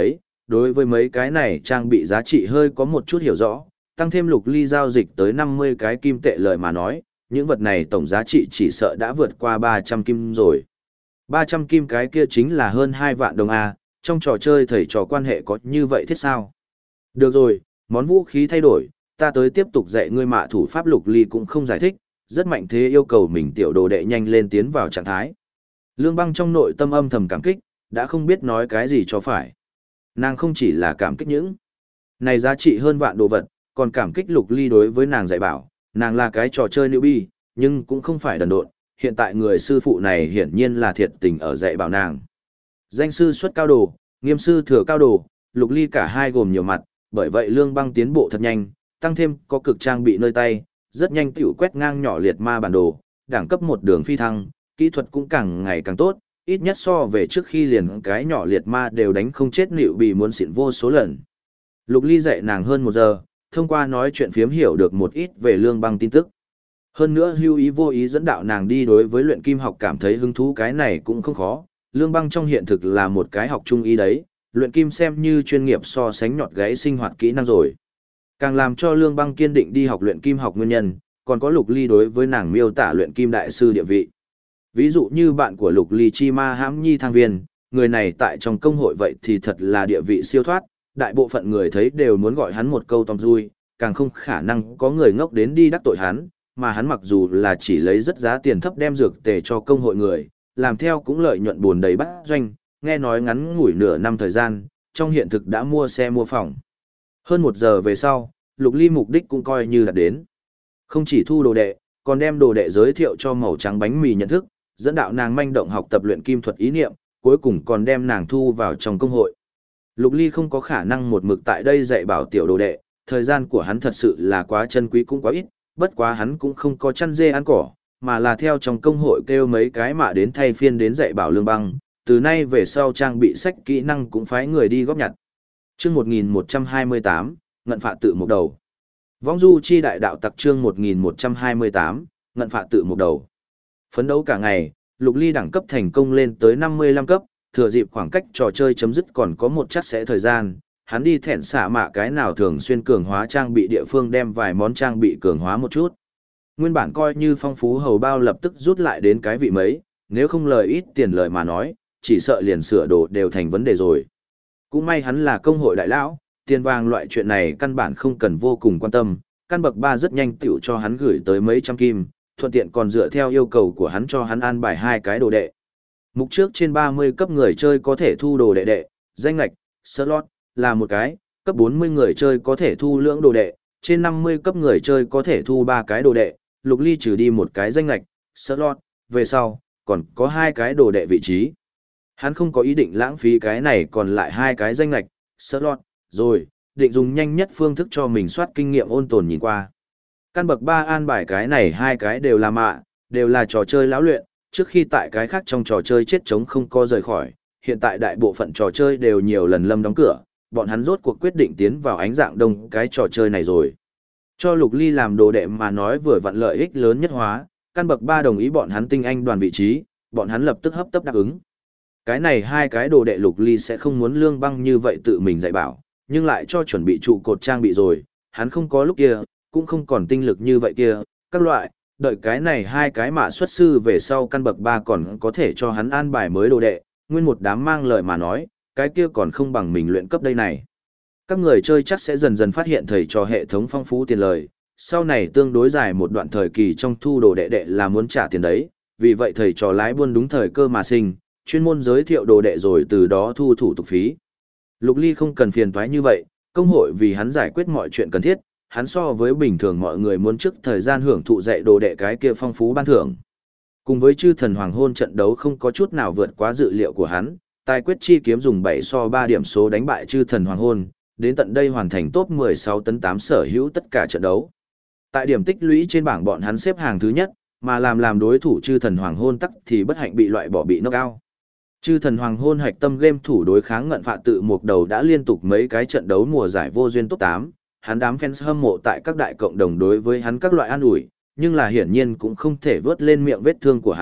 đối với mấy cái này trang bị giá trị hơi có một chút hiểu rõ, tăng thêm Lục Ly giao dịch tới 50 cái kim tệ lợi mà nói, những vật này tổng giá trị chỉ sợ đã vượt qua 300 kim rồi. 300 kim cái kia chính là hơn 2 vạn đồng A, trong trò chơi thầy trò quan hệ có như vậy thiết sao? Được rồi, món vũ khí thay đổi, ta tới tiếp tục dạy ngươi mạ thủ pháp. Lục Ly cũng không giải thích, rất mạnh thế yêu cầu mình tiểu đồ đệ nhanh lên tiến vào trạng thái. Lương Băng trong nội tâm âm thầm cảm kích, đã không biết nói cái gì cho phải. Nàng không chỉ là cảm kích những này giá trị hơn vạn đồ vật, còn cảm kích Lục Ly đối với nàng dạy bảo, nàng là cái trò chơi newbie, nhưng cũng không phải đần độn, hiện tại người sư phụ này hiển nhiên là thiệt tình ở dạy bảo nàng. Danh sư xuất cao đồ, nghiêm sư thừa cao đồ, Lục Ly cả hai gồm nhiều mặt, bởi vậy Lương Băng tiến bộ thật nhanh, tăng thêm có cực trang bị nơi tay, rất nhanh tiểu quét ngang nhỏ liệt ma bản đồ, đẳng cấp một đường phi thăng, kỹ thuật cũng càng ngày càng tốt, ít nhất so về trước khi liền cái nhỏ liệt ma đều đánh không chết nịu bị muốn xịn vô số lần. Lục Ly dạy nàng hơn 1 giờ, thông qua nói chuyện phiếm hiểu được một ít về Lương Băng tin tức. Hơn nữa hưu ý vô ý dẫn đạo nàng đi đối với luyện kim học cảm thấy hứng thú, cái này cũng không khó. Lương Băng trong hiện thực là một cái học trung y đấy, luyện kim xem như chuyên nghiệp so sánh nhọt gáy sinh hoạt kỹ năng rồi. Càng làm cho Lương Băng kiên định đi học luyện kim học nguyên nhân, còn có Lục Ly đối với nàng miêu tả luyện kim đại sư địa vị. Ví dụ như bạn của Lục Ly Chi Ma Hãm Nhi Thang Viên, người này tại trong công hội vậy thì thật là địa vị siêu thoát, đại bộ phận người thấy đều muốn gọi hắn một câu Tom Dui, càng không khả năng có người ngốc đến đi đắc tội hắn, mà hắn mặc dù là chỉ lấy rất giá tiền thấp đem dược tề cho công hội người, làm theo cũng lợi nhuận buồn đầy bát doanh, nghe nói ngắn ngủi nửa năm thời gian, trong hiện thực đã mua xe mua phòng. Hơn 1 giờ về sau, Lục Ly mục đích cũng coi như là đến. Không chỉ thu đồ đệ, còn đem đồ đệ giới thiệu cho màu trắng bánh mì nhận thức, dẫn đạo nàng manh động học tập luyện kim thuật ý niệm, cuối cùng còn đem nàng thu vào trong công hội. Lục Ly không có khả năng một mực tại đây dạy bảo tiểu đồ đệ, thời gian của hắn thật sự là quá chân quý cũng quá ít, bất quá hắn cũng không có chăn dê ăn cỏ, mà là theo trong công hội kêu mấy cái mà đến thay phiên đến dạy bảo Lương Băng, từ nay về sau trang bị sách kỹ năng cũng phái người đi góp nhặt. Chương 1128, ngận phạt tự một đầu. Vong du chi đại đạo tặc chương 1128, ngận phạt tự một đầu. Phấn đấu cả ngày, Lục Ly đẳng cấp thành công lên tới 55 cấp, thừa dịp khoảng cách trò chơi chấm dứt còn có một chắc sẽ thời gian, hắn đi thẹn xạ mạ cái nào thường xuyên cường hóa trang bị địa phương đem vài món trang bị cường hóa một chút. Nguyên bản coi như phong phú hầu bao lập tức rút lại đến cái vị mấy, nếu không lời ít tiền lời mà nói, chỉ sợ liền sửa đồ đều thành vấn đề rồi. Cũng may hắn là công hội đại lão, tiền vàng loại chuyện này căn bản không cần vô cùng quan tâm, căn bậc 3 rất nhanh tiểu cho hắn gửi tới mấy trăm kim, thuận tiện còn dựa theo yêu cầu của hắn cho hắn an bài 2 cái đồ đệ. Mục trước trên 30 cấp người chơi có thể thu đồ đệ đệ, danh lạch, slot, là một cái, cấp 40 người chơi có thể thu lưỡng đồ đệ, trên 50 cấp người chơi có thể thu 3 cái đồ đệ, Lục Ly trừ đi một cái danh lạch, slot, về sau, còn có 2 cái đồ đệ vị trí. Hắn không có ý định lãng phí cái này còn lại 2 cái danh lạch, slot, rồi, định dùng nhanh nhất phương thức cho mình soát kinh nghiệm ôn tồn nhìn qua. Căn bậc 3 an bài cái này 2 cái đều là mạ, đều là trò chơi lão luyện, trước khi tại cái khác trong trò chơi chết chống không có rời khỏi, hiện tại đại bộ phận trò chơi đều nhiều lần lâm đóng cửa, bọn hắn rốt cuộc quyết định tiến vào ánh dạng đông cái trò chơi này rồi. Cho Lục Ly làm đồ đệ mà nói vừa vặn lợi ích lớn nhất hóa, căn bậc 3 đồng ý bọn hắn tinh anh đoàn vị trí, bọn hắn lập tức hấp tấp đáp ứng. Cái này 2 cái đồ đệ Lục Ly sẽ không muốn Lương Băng như vậy tự mình dạy bảo, nhưng lại cho chuẩn bị trụ cột trang bị rồi, hắn không có lúc kia, cũng không còn tinh lực như vậy kia, các loại, đợi cái này 2 cái mạ xuất sư về sau căn bậc 3 còn có thể cho hắn an bài mới đồ đệ, nguyên một đám mang lời mà nói, cái kia còn không bằng mình luyện cấp đây này. Các người chơi chắc sẽ dần dần phát hiện thầy trò hệ thống phong phú tiền lời, sau này tương đối dài một đoạn thời kỳ trong thu đồ đệ đệ là muốn trả tiền đấy, vì vậy thầy trò lái buôn đúng thời cơ mà sinh, chuyên môn giới thiệu đồ đệ rồi từ đó thu thủ tục phí. Lục Ly không cần phiền toái như vậy, công hội vì hắn giải quyết mọi chuyện cần thiết, hắn so với bình thường mọi người muốn trước thời gian hưởng thụ dạy đồ đệ cái kia phong phú ban thưởng. Cùng với chư thần hoàng hôn trận đấu không có chút nào vượt quá dự liệu của hắn, tài quyết chi kiếm dùng 7/3 điểm số đánh bại chư thần hoàng hôn, đến tận đây hoàn thành top 16 tấn 8 sở hữu tất cả trận đấu. Tại điểm tích lũy trên bảng bọn hắn xếp hàng thứ nhất, mà làm đối thủ chư thần hoàng hôn tắc thì bất hạnh bị loại bỏ bị knock out. Chư thần hoàng hôn hạch tâm game thủ đối kháng ngận phạt tự một đầu đã liên tục mấy cái trận đấu mùa giải vô duyên top 8, hắn đám fans hâm mộ tại các đại cộng đồng đối với hắn các loại an ủi, nhưng là hiển nhiên cũng không thể vớt lên miệng vết thương của hắn,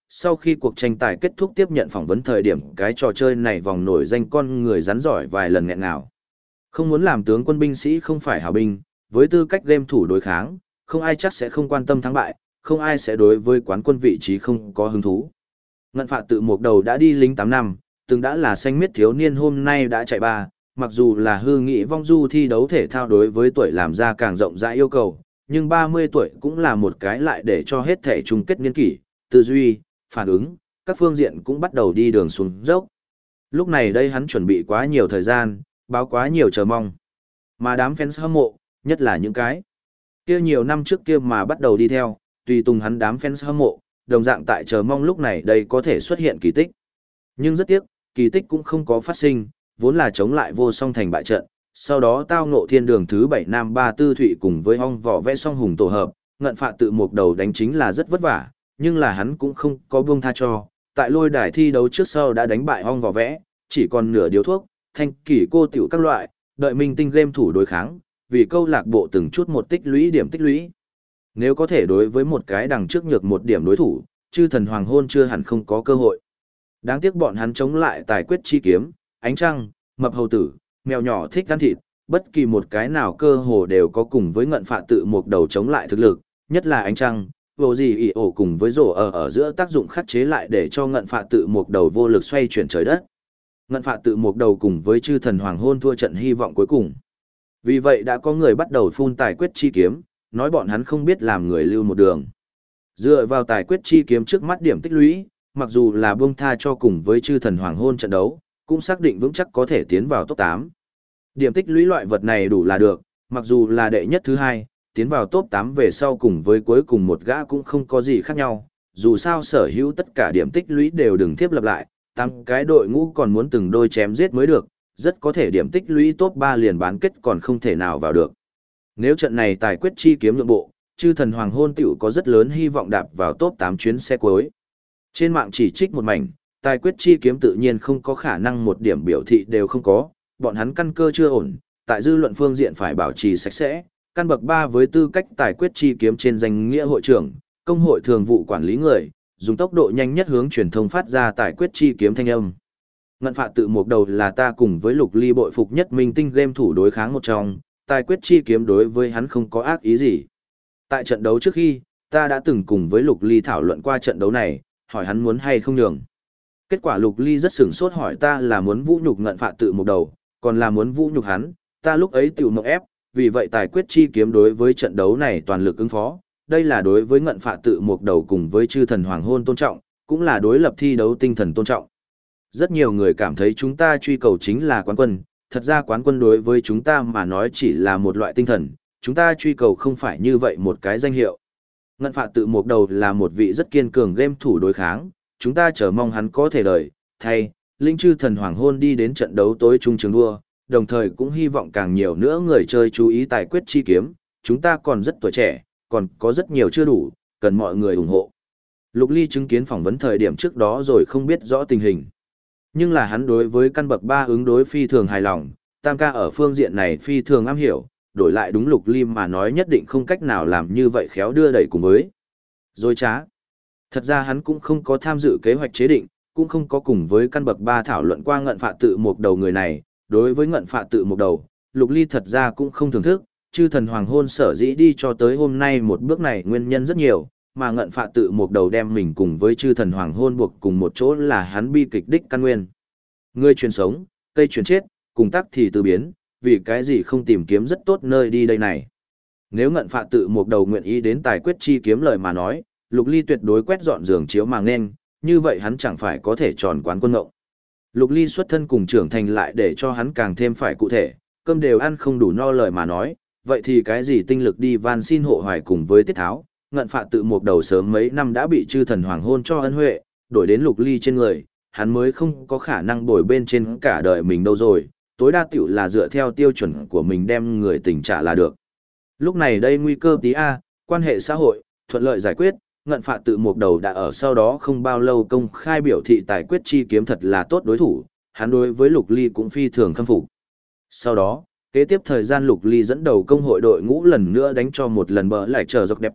sau khi cuộc tranh tài kết thúc tiếp nhận phỏng vấn thời điểm cái trò chơi này vòng nổi danh con người rắn giỏi vài lần nghẹn ngào. Không muốn làm tướng quân binh sĩ không phải hảo binh, với tư cách game thủ đối kháng, không ai chắc sẽ không quan tâm thắng bại, không ai sẽ đối với quán quân vị trí không có hứng thú. Ngân Phạ Tự Mộc Đầu đã đi lính 8 năm, từng đã là xanh miết thiếu niên hôm nay đã chạy 3, mặc dù là hư nghị vong du thi đấu thể thao đối với tuổi làm ra càng rộng rãi yêu cầu, nhưng 30 tuổi cũng là một cái lại để cho hết thể chung kết niên kỷ, tư duy, phản ứng, các phương diện cũng bắt đầu đi đường xuống dốc. Lúc này đây hắn chuẩn bị quá nhiều thời gian, báo quá nhiều chờ mong. Mà đám fans hâm mộ, nhất là những cái kia nhiều năm trước kia mà bắt đầu đi theo, tùy tùng hắn đám fans hâm mộ, đồng dạng tại chờ mong lúc này đây có thể xuất hiện kỳ tích. Nhưng rất tiếc, kỳ tích cũng không có phát sinh, vốn là chống lại vô song thành bại trận, sau đó tao ngộ thiên đường thứ 7 Nam Ba Tư Thụy cùng với ong vỏ vẽ song hùng tổ hợp, Ngân Phạ Tự Mộc Đầu đánh chính là rất vất vả, nhưng là hắn cũng không có buông tha cho, tại lôi đài thi đấu trước sau đã đánh bại ong vỏ vẽ, chỉ còn nửa điếu thuốc, thanh kỷ cô tiểu các loại, đợi minh tinh game thủ đối kháng, vì câu lạc bộ từng chút một tích lũy điểm tích lũy. Nếu có thể đối với một cái đằng trước nhược một điểm đối thủ, chư thần hoàng hôn chưa hẳn không có cơ hội. Đáng tiếc bọn hắn chống lại tài quyết chi kiếm, ánh trăng, mập hầu tử, mèo nhỏ thích ăn thịt, bất kỳ một cái nào cơ hồ đều có cùng với Ngân Phạ Tự Mộc Đầu chống lại thực lực, nhất là ánh trăng, vô gì ỉ ổ cùng với rổ ở giữa tác dụng khắc chế lại để cho Ngân Phạ Tự Mộc Đầu vô lực xoay chuyển trời đất. Ngân Phạ Tự Mộc Đầu cùng với chư thần hoàng hôn thua trận hy vọng cuối cùng. Vì vậy đã có người bắt đầu phun tài quyết chi kiếm, nói bọn hắn không biết làm người lưu một đường. Dựa vào tài quyết chi kiếm trước mắt điểm tích lũy, mặc dù là buông tha cho cùng với chư thần hoàng hôn trận đấu, cũng xác định vững chắc có thể tiến vào top 8. Điểm tích lũy loại vật này đủ là được, mặc dù là đệ nhất thứ hai, tiến vào top 8 về sau cùng với cuối cùng một gã cũng không có gì khác nhau, dù sao sở hữu tất cả điểm tích lũy đều đừng tiếp lập lại, tăng cái đội ngũ còn muốn từng đôi chém giết mới được, rất có thể điểm tích lũy top 3 liền bán kết còn không thể nào vào được. Nếu trận này tài quyết chi kiếm nhượng bộ, chư thần hoàng hôn tiểu có rất lớn hy vọng đạp vào top 8 chuyến xe cuối. Trên mạng chỉ trích một mảnh, tài quyết chi kiếm tự nhiên không có khả năng một điểm biểu thị đều không có, bọn hắn căn cơ chưa ổn, tại dư luận phương diện phải bảo trì sạch sẽ, căn bậc 3 với tư cách tài quyết chi kiếm trên danh nghĩa hội trưởng, công hội thường vụ quản lý người, dùng tốc độ nhanh nhất hướng truyền thông phát ra tài quyết chi kiếm thanh âm. Ngân Phạ Tự Mộc Đầu là ta cùng với Lục Ly bội phục nhất minh tinh game thủ đối kháng một trong, tài quyết chi kiếm đối với hắn không có ác ý gì. Tại trận đấu trước khi, ta đã từng cùng với Lục Ly thảo luận qua trận đấu này, hỏi hắn muốn hay không nhường. Kết quả Lục Ly rất sửng sốt hỏi ta là muốn vũ nhục Ngân Phạ Tự Mộc Đầu, còn là muốn vũ nhục hắn, ta lúc ấy tiểu mộng ép, vì vậy tài quyết chi kiếm đối với trận đấu này toàn lực ứng phó, đây là đối với Ngân Phạ Tự Mộc Đầu cùng với chư thần hoàng hôn tôn trọng, cũng là đối lập thi đấu tinh thần tôn trọng. Rất nhiều người cảm thấy chúng ta truy cầu chính là quán quân, thật ra quán quân đối với chúng ta mà nói chỉ là một loại tinh thần, chúng ta truy cầu không phải như vậy một cái danh hiệu. Ngân Phạ Tự Mộc Đầu là một vị rất kiên cường game thủ đối kháng, chúng ta chờ mong hắn có thể đợi, thay, linh chư thần hoàng hôn đi đến trận đấu tối trung trường đua, đồng thời cũng hy vọng càng nhiều nữa người chơi chú ý tài quyết chi kiếm, chúng ta còn rất tuổi trẻ, còn có rất nhiều chưa đủ, cần mọi người ủng hộ. Lục Ly chứng kiến phỏng vấn thời điểm trước đó rồi không biết rõ tình hình. Nhưng là hắn đối với căn bậc 3 ứng đối phi thường hài lòng, Tam ca ở phương diện này phi thường am hiểu, đổi lại đúng Lục Ly mà nói nhất định không cách nào làm như vậy khéo đưa đẩy cùng với dối trá. Thật ra hắn cũng không có tham dự kế hoạch chế định, cũng không có cùng với căn bậc 3 thảo luận qua Ngân Phạ Tự Mộc Đầu người này, đối với Ngân Phạ Tự Mộc Đầu, Lục Ly thật ra cũng không thưởng thức, chư thần hoàng hôn sở dĩ đi cho tới hôm nay một bước này nguyên nhân rất nhiều, mà Ngân Phạ Tự Mộc Đầu đem mình cùng với chư thần hoàng hôn buộc cùng một chỗ là hắn bi kịch đích căn nguyên. Người truyền sống, cây truyền chết, cùng tắc thì từ biến, vì cái gì không tìm kiếm rất tốt nơi đi đây này. Nếu Ngân Phạ Tự Mộc Đầu nguyện ý đến tài quyết chi kiếm lời mà nói, Lục Ly tuyệt đối quét dọn giường chiếu màng nên, như vậy hắn chẳng phải có thể tròn quán quân ngộng. Lục Ly xuất thân cùng trưởng thành lại để cho hắn càng thêm phải cụ thể, cơm đều ăn không đủ no lời mà nói, vậy thì cái gì tinh lực đi van xin hộ hoài cùng với Tiết Tháo, Ngân Phạ Tự Mộc Đầu sớm mấy năm đã bị chư thần hoàng hôn cho ân huệ, đổi đến Lục Ly trên người, hắn mới không có khả năng bồi bên trên cả đời mình đâu rồi, tối đa tiểu là dựa theo tiêu chuẩn của mình đem người tình trả là được. Lúc này đây nguy cơ tí A, quan hệ xã hội, thuận lợi giải quyết, Ngân Phạ Tự Mộc Đầu đã ở sau đó không bao lâu công khai biểu thị tài quyết chi kiếm thật là tốt đối thủ, hắn đối với Lục Ly cũng phi thường khâm phục. Sau đó, kế tiếp thời gian Lục Ly dẫn đầu công hội đội ngũ lần nữa đánh cho một lần bờ lại chờ dọc đẹp,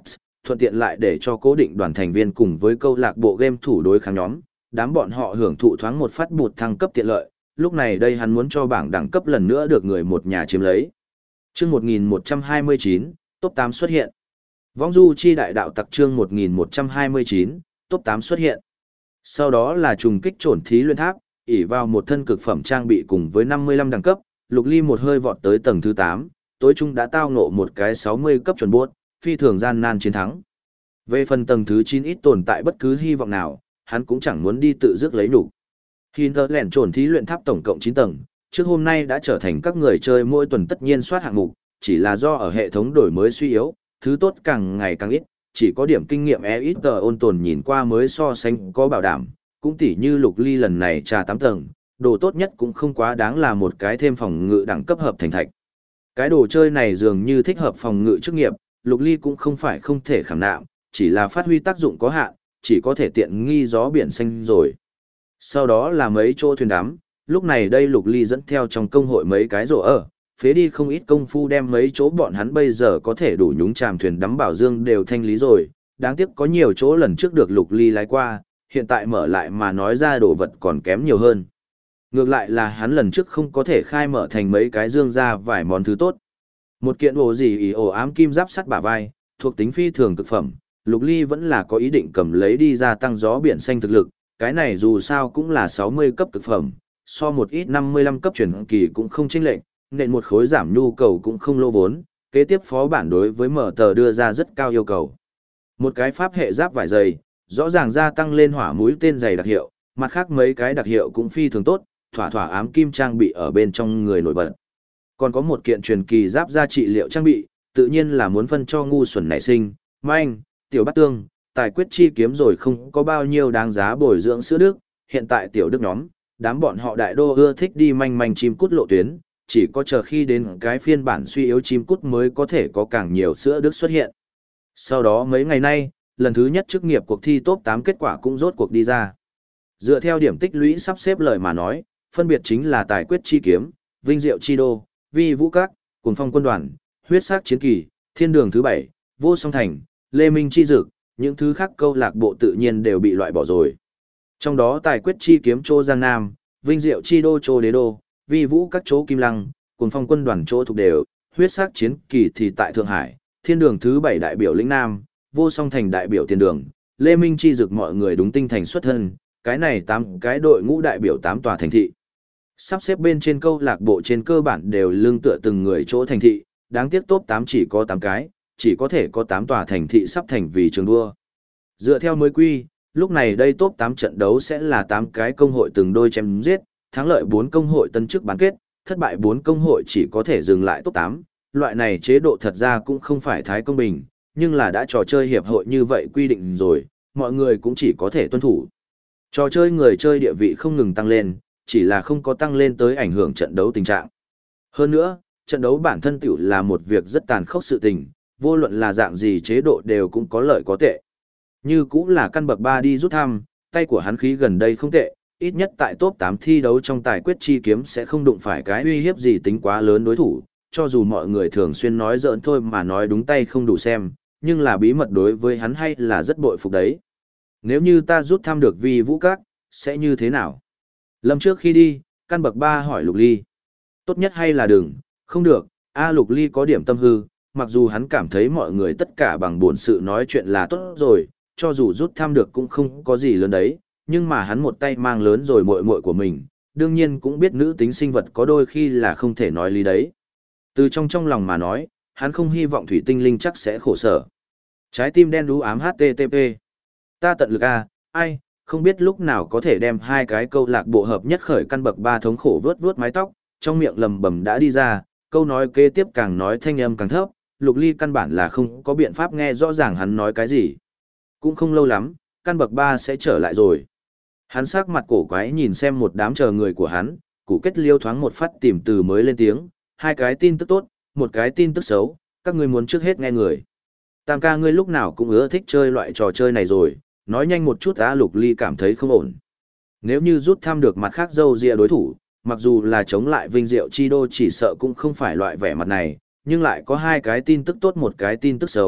thuận tiện lại để cho cố định đoàn thành viên cùng với câu lạc bộ game thủ đối kháng nhóm, đám bọn họ hưởng thụ thoáng một phát bụt thăng cấp tiện lợi, lúc này đây hắn muốn cho bảng đẳng cấp lần nữa được người một nhà chiếm lấy. Chương 1129, top 8 xuất hiện. Vong du chi đại đạo tặc chương 1129, top 8 xuất hiện. Sau đó là trùng kích trổn thí luyện tháp, ỷ vào một thân cực phẩm trang bị cùng với 55 đẳng cấp, Lục Ly một hơi vọt tới tầng thứ 8, tối trung đã tao ngộ một cái 60 cấp chuẩn buốt, phi thường gian nan chiến thắng. Về phần tầng thứ 9 ít tồn tại bất cứ hy vọng nào, hắn cũng chẳng muốn đi tự dứt lấy nhục. Hinterland trổn thí luyện tháp tổng cộng 9 tầng, trước hôm nay đã trở thành các người chơi mỗi tuần tất nhiên soát hạng mục, chỉ là do ở hệ thống đổi mới suy yếu, thứ tốt càng ngày càng ít, chỉ có điểm kinh nghiệm ít ôn tồn nhìn qua mới so sánh có bảo đảm, cũng tỉ như Lục Ly lần này trà 8 tầng, đồ tốt nhất cũng không quá đáng là một cái thêm phòng ngự đẳng cấp hợp thành thạch. Cái đồ chơi này dường như thích hợp phòng ngự chức nghiệp, Lục Ly cũng không phải không thể khảm nạm, chỉ là phát huy tác dụng có hạn, chỉ có thể tiện nghi gió biển xanh rồi. Sau đó là mấy chỗ thuyền đắm, lúc này đây Lục Ly dẫn theo trong công hội mấy cái rổ ở, phế đi không ít công phu đem mấy chỗ bọn hắn bây giờ có thể đủ nhúng chàm thuyền đắm bảo dương đều thanh lý rồi, đáng tiếc có nhiều chỗ lần trước được Lục Ly lái qua, hiện tại mở lại mà nói ra đồ vật còn kém nhiều hơn. Ngược lại là hắn lần trước không có thể khai mở thành mấy cái dương ra vài món thứ tốt. Một kiện ổ gì ý ổ ám kim giáp sắt bả vai, thuộc tính phi thường cực phẩm, Lục Ly vẫn là có ý định cầm lấy đi ra tăng gió biển xanh thực lực, cái này dù sao cũng là 60 cấp cực phẩm, so một ít 55 cấp chuyển kỳ cũng không chênh lệch, nên một khối giảm nhu cầu cũng không lô vốn, kế tiếp phó bản đối với mở tờ đưa ra rất cao yêu cầu. Một cái pháp hệ giáp vải dày, rõ ràng gia tăng lên hỏa mũi tên dày đặc hiệu, mặt khác mấy cái đặc hiệu cũng phi thường tốt, thỏa thỏa ám kim trang bị ở bên trong người nổi bật. Còn có một kiện truyền kỳ giáp gia trị liệu trang bị, tự nhiên là muốn phân cho ngu xuẩn nảy sinh, manh, tiểu bát tương, tài quyết chi kiếm rồi không có bao nhiêu đáng giá bồi dưỡng sữa đức, hiện tại tiểu đức nhóm, đám bọn họ đại đô ưa thích đi manh manh chim cút lộ tuyến, chỉ có chờ khi đến cái phiên bản suy yếu chim cút mới có thể có càng nhiều sữa đức xuất hiện. Sau đó mấy ngày nay, lần thứ nhất chức nghiệp cuộc thi top 8 kết quả cũng rốt cuộc đi ra. Dựa theo điểm tích lũy sắp xếp lời mà nói, phân biệt chính là tài quyết chi kiếm, vinh diệu chi đô, vi vũ các, cuồng phong quân đoàn, huyết sắc chiến kỳ, thiên đường thứ 7, vô song thành, lê minh chi dực, những thứ khác câu lạc bộ tự nhiên đều bị loại bỏ rồi. Trong đó tài quyết chi kiếm Chô Giang Nam, vinh diệu chi đô Chô Đế Đô, vi vũ các chỗ Kim Lăng, cuồng phong quân đoàn chỗ thuộc đều, huyết sắc chiến kỳ thì tại Thượng Hải, thiên đường thứ 7 đại biểu lĩnh Nam, vô song thành đại biểu tiền đường, lê minh chi dực mọi người đúng tinh thành xuất thân, cái này 8 cái đội ngũ đại biểu 8 tòa thành thị. Sắp xếp bên trên câu lạc bộ trên cơ bản đều lương tựa từng người chỗ thành thị, đáng tiếc top 8 chỉ có 8 cái, chỉ có thể có 8 tòa thành thị sắp thành vì trường đua. Dựa theo mới quy, lúc này đây top 8 trận đấu sẽ là 8 cái công hội từng đôi chém giết, thắng lợi 4 công hội tân chức bán kết, thất bại 4 công hội chỉ có thể dừng lại top 8. Loại này chế độ thật ra cũng không phải thái công bình, nhưng là đã trò chơi hiệp hội như vậy quy định rồi, mọi người cũng chỉ có thể tuân thủ. Trò chơi người chơi địa vị không ngừng tăng lên, chỉ là không có tăng lên tới ảnh hưởng trận đấu tình trạng. Hơn nữa, trận đấu bản thân tiểu là một việc rất tàn khốc sự tình, vô luận là dạng gì chế độ đều cũng có lợi có tệ. Như cũng là căn bậc 3 đi rút thăm, tay của hắn khí gần đây không tệ, ít nhất tại top 8 thi đấu trong tài quyết chi kiếm sẽ không đụng phải cái uy hiếp gì tính quá lớn đối thủ, cho dù mọi người thường xuyên nói giỡn thôi mà nói đúng tay không đủ xem, nhưng là bí mật đối với hắn hay là rất bội phục đấy. Nếu như ta rút thăm được vi vũ các, sẽ như thế nào? Lâm trước khi đi, căn bậc 3 hỏi Lục Ly. Tốt nhất hay là đừng, không được, Lục Ly có điểm tâm hư, mặc dù hắn cảm thấy mọi người tất cả bằng buồn sự nói chuyện là tốt rồi, cho dù rút thăm được cũng không có gì lớn đấy, nhưng mà hắn một tay mang lớn rồi muội muội của mình, đương nhiên cũng biết nữ tính sinh vật có đôi khi là không thể nói lý đấy. Từ trong lòng mà nói, hắn không hy vọng thủy tinh linh chắc sẽ khổ sở. Trái tim đen đú ám HTTP. Ta tận lực ai, không biết lúc nào có thể đem hai cái câu lạc bộ hợp nhất khởi căn bậc 3 thống khổ vướt vướt mái tóc, trong miệng lầm bầm đã đi ra, câu nói kế tiếp càng nói thanh âm càng thấp, Lục Ly căn bản là không có biện pháp nghe rõ ràng hắn nói cái gì. Cũng không lâu lắm, căn bậc 3 sẽ trở lại rồi. Hắn sắc mặt cổ quái nhìn xem một đám chờ người của hắn, Củ Kết Liêu thoáng một phát tìm từ mới lên tiếng, hai cái tin tức tốt, một cái tin tức xấu, các ngươi muốn trước hết nghe người. Tam ca ngươi lúc nào cũng ưa thích chơi loại trò chơi này rồi, nói nhanh một chút Lục Ly cảm thấy không ổn. Nếu như rút thăm được mặt khác dâu dịa đối thủ, mặc dù là chống lại vinh diệu chi đô chỉ sợ cũng không phải loại vẻ mặt này, nhưng lại có hai cái tin tức tốt một cái tin tức xấu,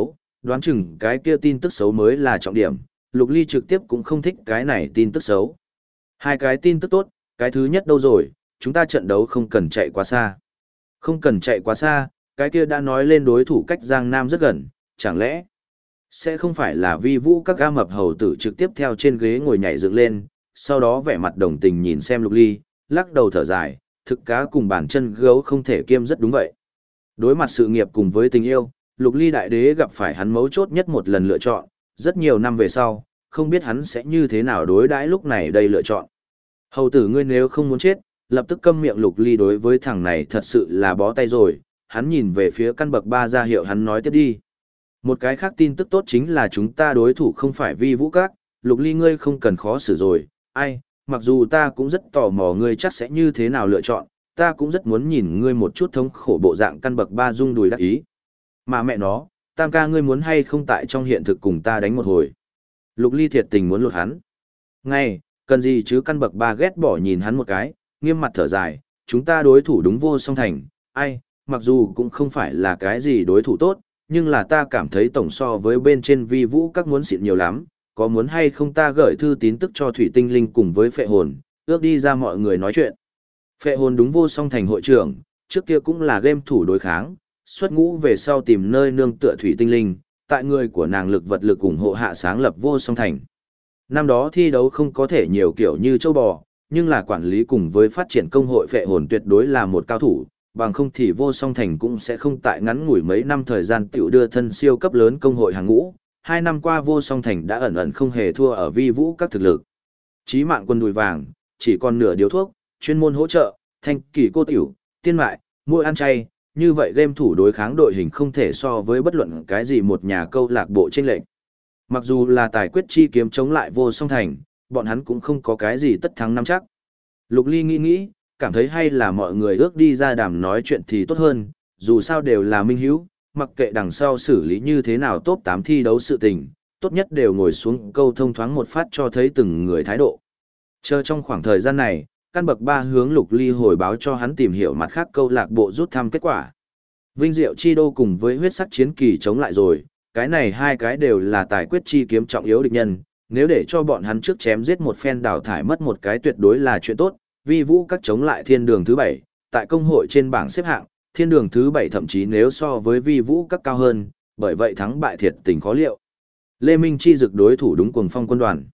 Đoán chừng cái kia tin tức xấu mới là trọng điểm, Lục Ly trực tiếp cũng không thích cái này tin tức xấu. Hai cái tin tức tốt, cái thứ nhất đâu rồi, chúng ta trận đấu không cần chạy quá xa. Không cần chạy quá xa, cái kia đã nói lên đối thủ cách Giang Nam rất gần, chẳng lẽ sẽ không phải là vi vũ các ga mập hầu tử trực tiếp theo trên ghế ngồi nhảy dựng lên, sau đó vẻ mặt đồng tình nhìn xem Lục Ly, lắc đầu thở dài, thực cá cùng bàn chân gấu không thể kiêm rất đúng vậy. Đối mặt sự nghiệp cùng với tình yêu, Lục Ly đại đế gặp phải hắn mấu chốt nhất một lần lựa chọn, rất nhiều năm về sau, không biết hắn sẽ như thế nào đối đãi lúc này đây lựa chọn. Hầu tử ngươi nếu không muốn chết, lập tức câm miệng. Lục Ly đối với thằng này thật sự là bó tay rồi, hắn nhìn về phía căn bậc 3 ra hiệu hắn nói tiếp đi. Một cái khác tin tức tốt chính là chúng ta đối thủ không phải vi vũ các, Lục Ly ngươi không cần khó xử rồi, ai, mặc dù ta cũng rất tò mò ngươi chắc sẽ như thế nào lựa chọn, ta cũng rất muốn nhìn ngươi một chút thống khổ bộ dạng căn bậc 3 rung đùi đắc ý. Mà mẹ nó, Tam ca ngươi muốn hay không tại trong hiện thực cùng ta đánh một hồi. Lục Ly thiệt tình muốn lột hắn. Ngay, cần gì chứ, căn bậc 3 ghét bỏ nhìn hắn một cái, nghiêm mặt thở dài, chúng ta đối thủ đúng vô song thành, ai, mặc dù cũng không phải là cái gì đối thủ tốt, nhưng là ta cảm thấy tổng so với bên trên vi vũ các muốn xịn nhiều lắm, có muốn hay không ta gửi thư tín tức cho Thủy Tinh Linh cùng với Phệ Hồn, ước đi ra mọi người nói chuyện. Phệ Hồn đúng vô song thành hội trưởng, trước kia cũng là game thủ đối kháng, xuất ngũ về sau tìm nơi nương tựa Thủy Tinh Linh, tại người của nàng lực vật lực ủng hộ hạ sáng lập vô song thành. Năm đó thi đấu không có thể nhiều kiểu như châu bò, nhưng là quản lý cùng với phát triển công hội Phệ Hồn tuyệt đối là một cao thủ, bằng không thì vô song thành cũng sẽ không tại ngắn ngủi mấy năm thời gian tiểu đưa thân siêu cấp lớn công hội hàng ngũ. 2 năm qua vô song thành đã ẩn ẩn không hề thua ở vi vũ các thực lực. Chí mạng quân đùi vàng, chỉ còn nửa điếu thuốc, chuyên môn hỗ trợ, thanh kỳ cô tiểu, tiên mại, môi ăn chay, như vậy game thủ đối kháng đội hình không thể so với bất luận cái gì một nhà câu lạc bộ chênh lệch. Mặc dù là tài quyết chi kiếm chống lại vô song thành, bọn hắn cũng không có cái gì tất thắng nắm chắc. Lục Ly nghĩ, cảm thấy hay là mọi người ước đi ra đàm nói chuyện thì tốt hơn, dù sao đều là minh hữu, mặc kệ đằng sau xử lý như thế nào top 8 thi đấu sự tình, tốt nhất đều ngồi xuống câu thông thoáng một phát cho thấy từng người thái độ. Chờ trong khoảng thời gian này, căn bậc 3 hướng Lục Ly hồi báo cho hắn tìm hiểu mặt khác câu lạc bộ rút thăm kết quả. Vinh Diệu Chi Đô cùng với huyết sắc chiến kỳ chống lại rồi, cái này hai cái đều là tài quyết chi kiếm trọng yếu địch nhân, nếu để cho bọn hắn trước chém giết một phen đào thải mất một cái tuyệt đối là chuyện tốt. Vi vũ các chống lại thiên đường thứ 7, tại công hội trên bảng xếp hạng, thiên đường thứ 7 thậm chí nếu so với vi vũ các cao hơn, bởi vậy thắng bại thiệt tình khó liệu. Lê Minh Chi dực đối thủ đúng Cuồng Phong quân đoàn.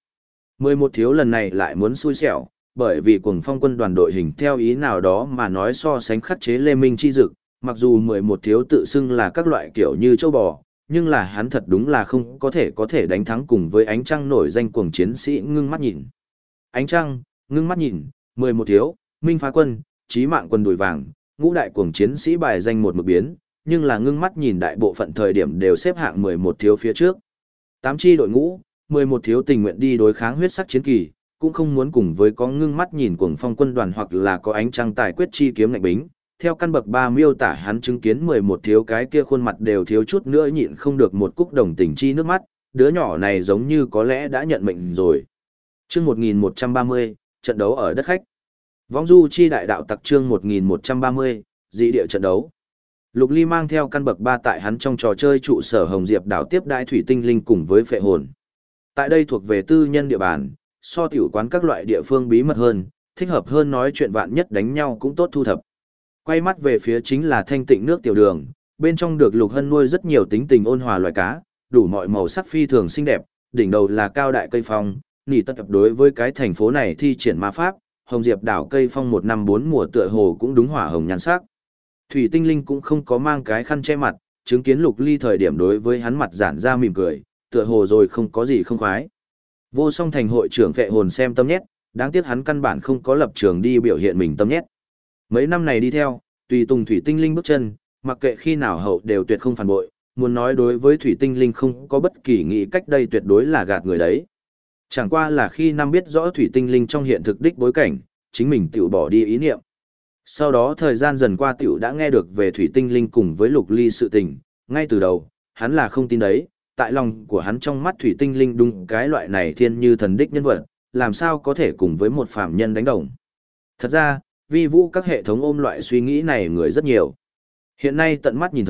11 thiếu lần này lại muốn xui xẻo, bởi vì Cuồng Phong quân đoàn đội hình theo ý nào đó mà nói so sánh khắc chế Lê Minh Chi dực, mặc dù 11 thiếu tự xưng là các loại kiểu như châu bò, nhưng là hắn thật đúng là không có thể đánh thắng cùng với ánh trăng nổi danh cuồng chiến sĩ ngưng mắt nhìn. Ánh trăng, ngưng mắt nhìn, 11 thiếu, Minh Phá Quân, Chí Mạng Quân đùi vàng, ngũ đại cuồng chiến sĩ bài danh một mực biến, nhưng là ngưng mắt nhìn đại bộ phận thời điểm đều xếp hạng 11 thiếu phía trước. 8 chi đội ngũ, 11 thiếu tình nguyện đi đối kháng huyết sắc chiến kỳ, cũng không muốn cùng với có ngưng mắt nhìn Cuồng Phong quân đoàn hoặc là có ánh trăng tài quyết chi kiếm ngạnh bính. Theo căn bậc 3 miêu tả hắn chứng kiến 11 thiếu cái kia khuôn mặt đều thiếu chút nữa nhịn không được một cúc đồng tình chi nước mắt, đứa nhỏ này giống như có lẽ đã nhận mệnh rồi. Chương 1130, trận đấu ở đất khách. Vong du chi đại đạo tặc chương 1130, dị địa trận đấu. Lục Ly mang theo căn bậc 3 tại hắn trong trò chơi trụ sở Hồng Diệp đảo tiếp đãi Thủy Tinh Linh cùng với Phệ Hồn. Tại đây thuộc về tư nhân địa bàn, so tiểu quán các loại địa phương bí mật hơn, thích hợp hơn nói chuyện vạn nhất đánh nhau cũng tốt thu thập. Quay mắt về phía chính là thanh tịnh nước tiểu đường, bên trong được Lục Hân nuôi rất nhiều tính tình ôn hòa loài cá, đủ mọi màu sắc phi thường xinh đẹp, đỉnh đầu là cao đại cây phong, nỉ tất tập đối với cái thành phố này thi triển ma pháp, Hồng Diệp đảo cây phong 1 năm 4 mùa tựa hồ cũng đúng hỏa hồng nhan sắc. Thủy Tinh Linh cũng không có mang cái khăn che mặt, chứng kiến Lục Ly thời điểm đối với hắn mặt giãn ra mỉm cười, tựa hồ rồi không có gì không khoái. Vô Song thành hội trưởng Phệ Hồn xem tâm nhét, đáng tiếc hắn căn bản không có lập trường đi biểu hiện mình tâm nhét. Mấy năm này đi theo, tùy tùng Thủy Tinh Linh bước chân, mặc kệ khi nào hậu đều tuyệt không phản bội, muốn nói đối với Thủy Tinh Linh không có bất kỳ nghĩ cách đây tuyệt đối là gạt người đấy. Chẳng qua là khi năm biết rõ Thủy Tinh Linh trong hiện thực đích bối cảnh, chính mình tiểu bỏ đi ý niệm. Sau đó thời gian dần qua tiểu đã nghe được về Thủy Tinh Linh cùng với Lục Ly sự tình, ngay từ đầu, hắn là không tin đấy, tại lòng của hắn trong mắt Thủy Tinh Linh đúng cái loại này thiên như thần đích nhân vật, làm sao có thể cùng với một phàm nhân đánh đồng. Thật ra, vi vũ các hệ thống ôm loại suy nghĩ này người rất nhiều. Hiện nay tận mắt nhìn thấy,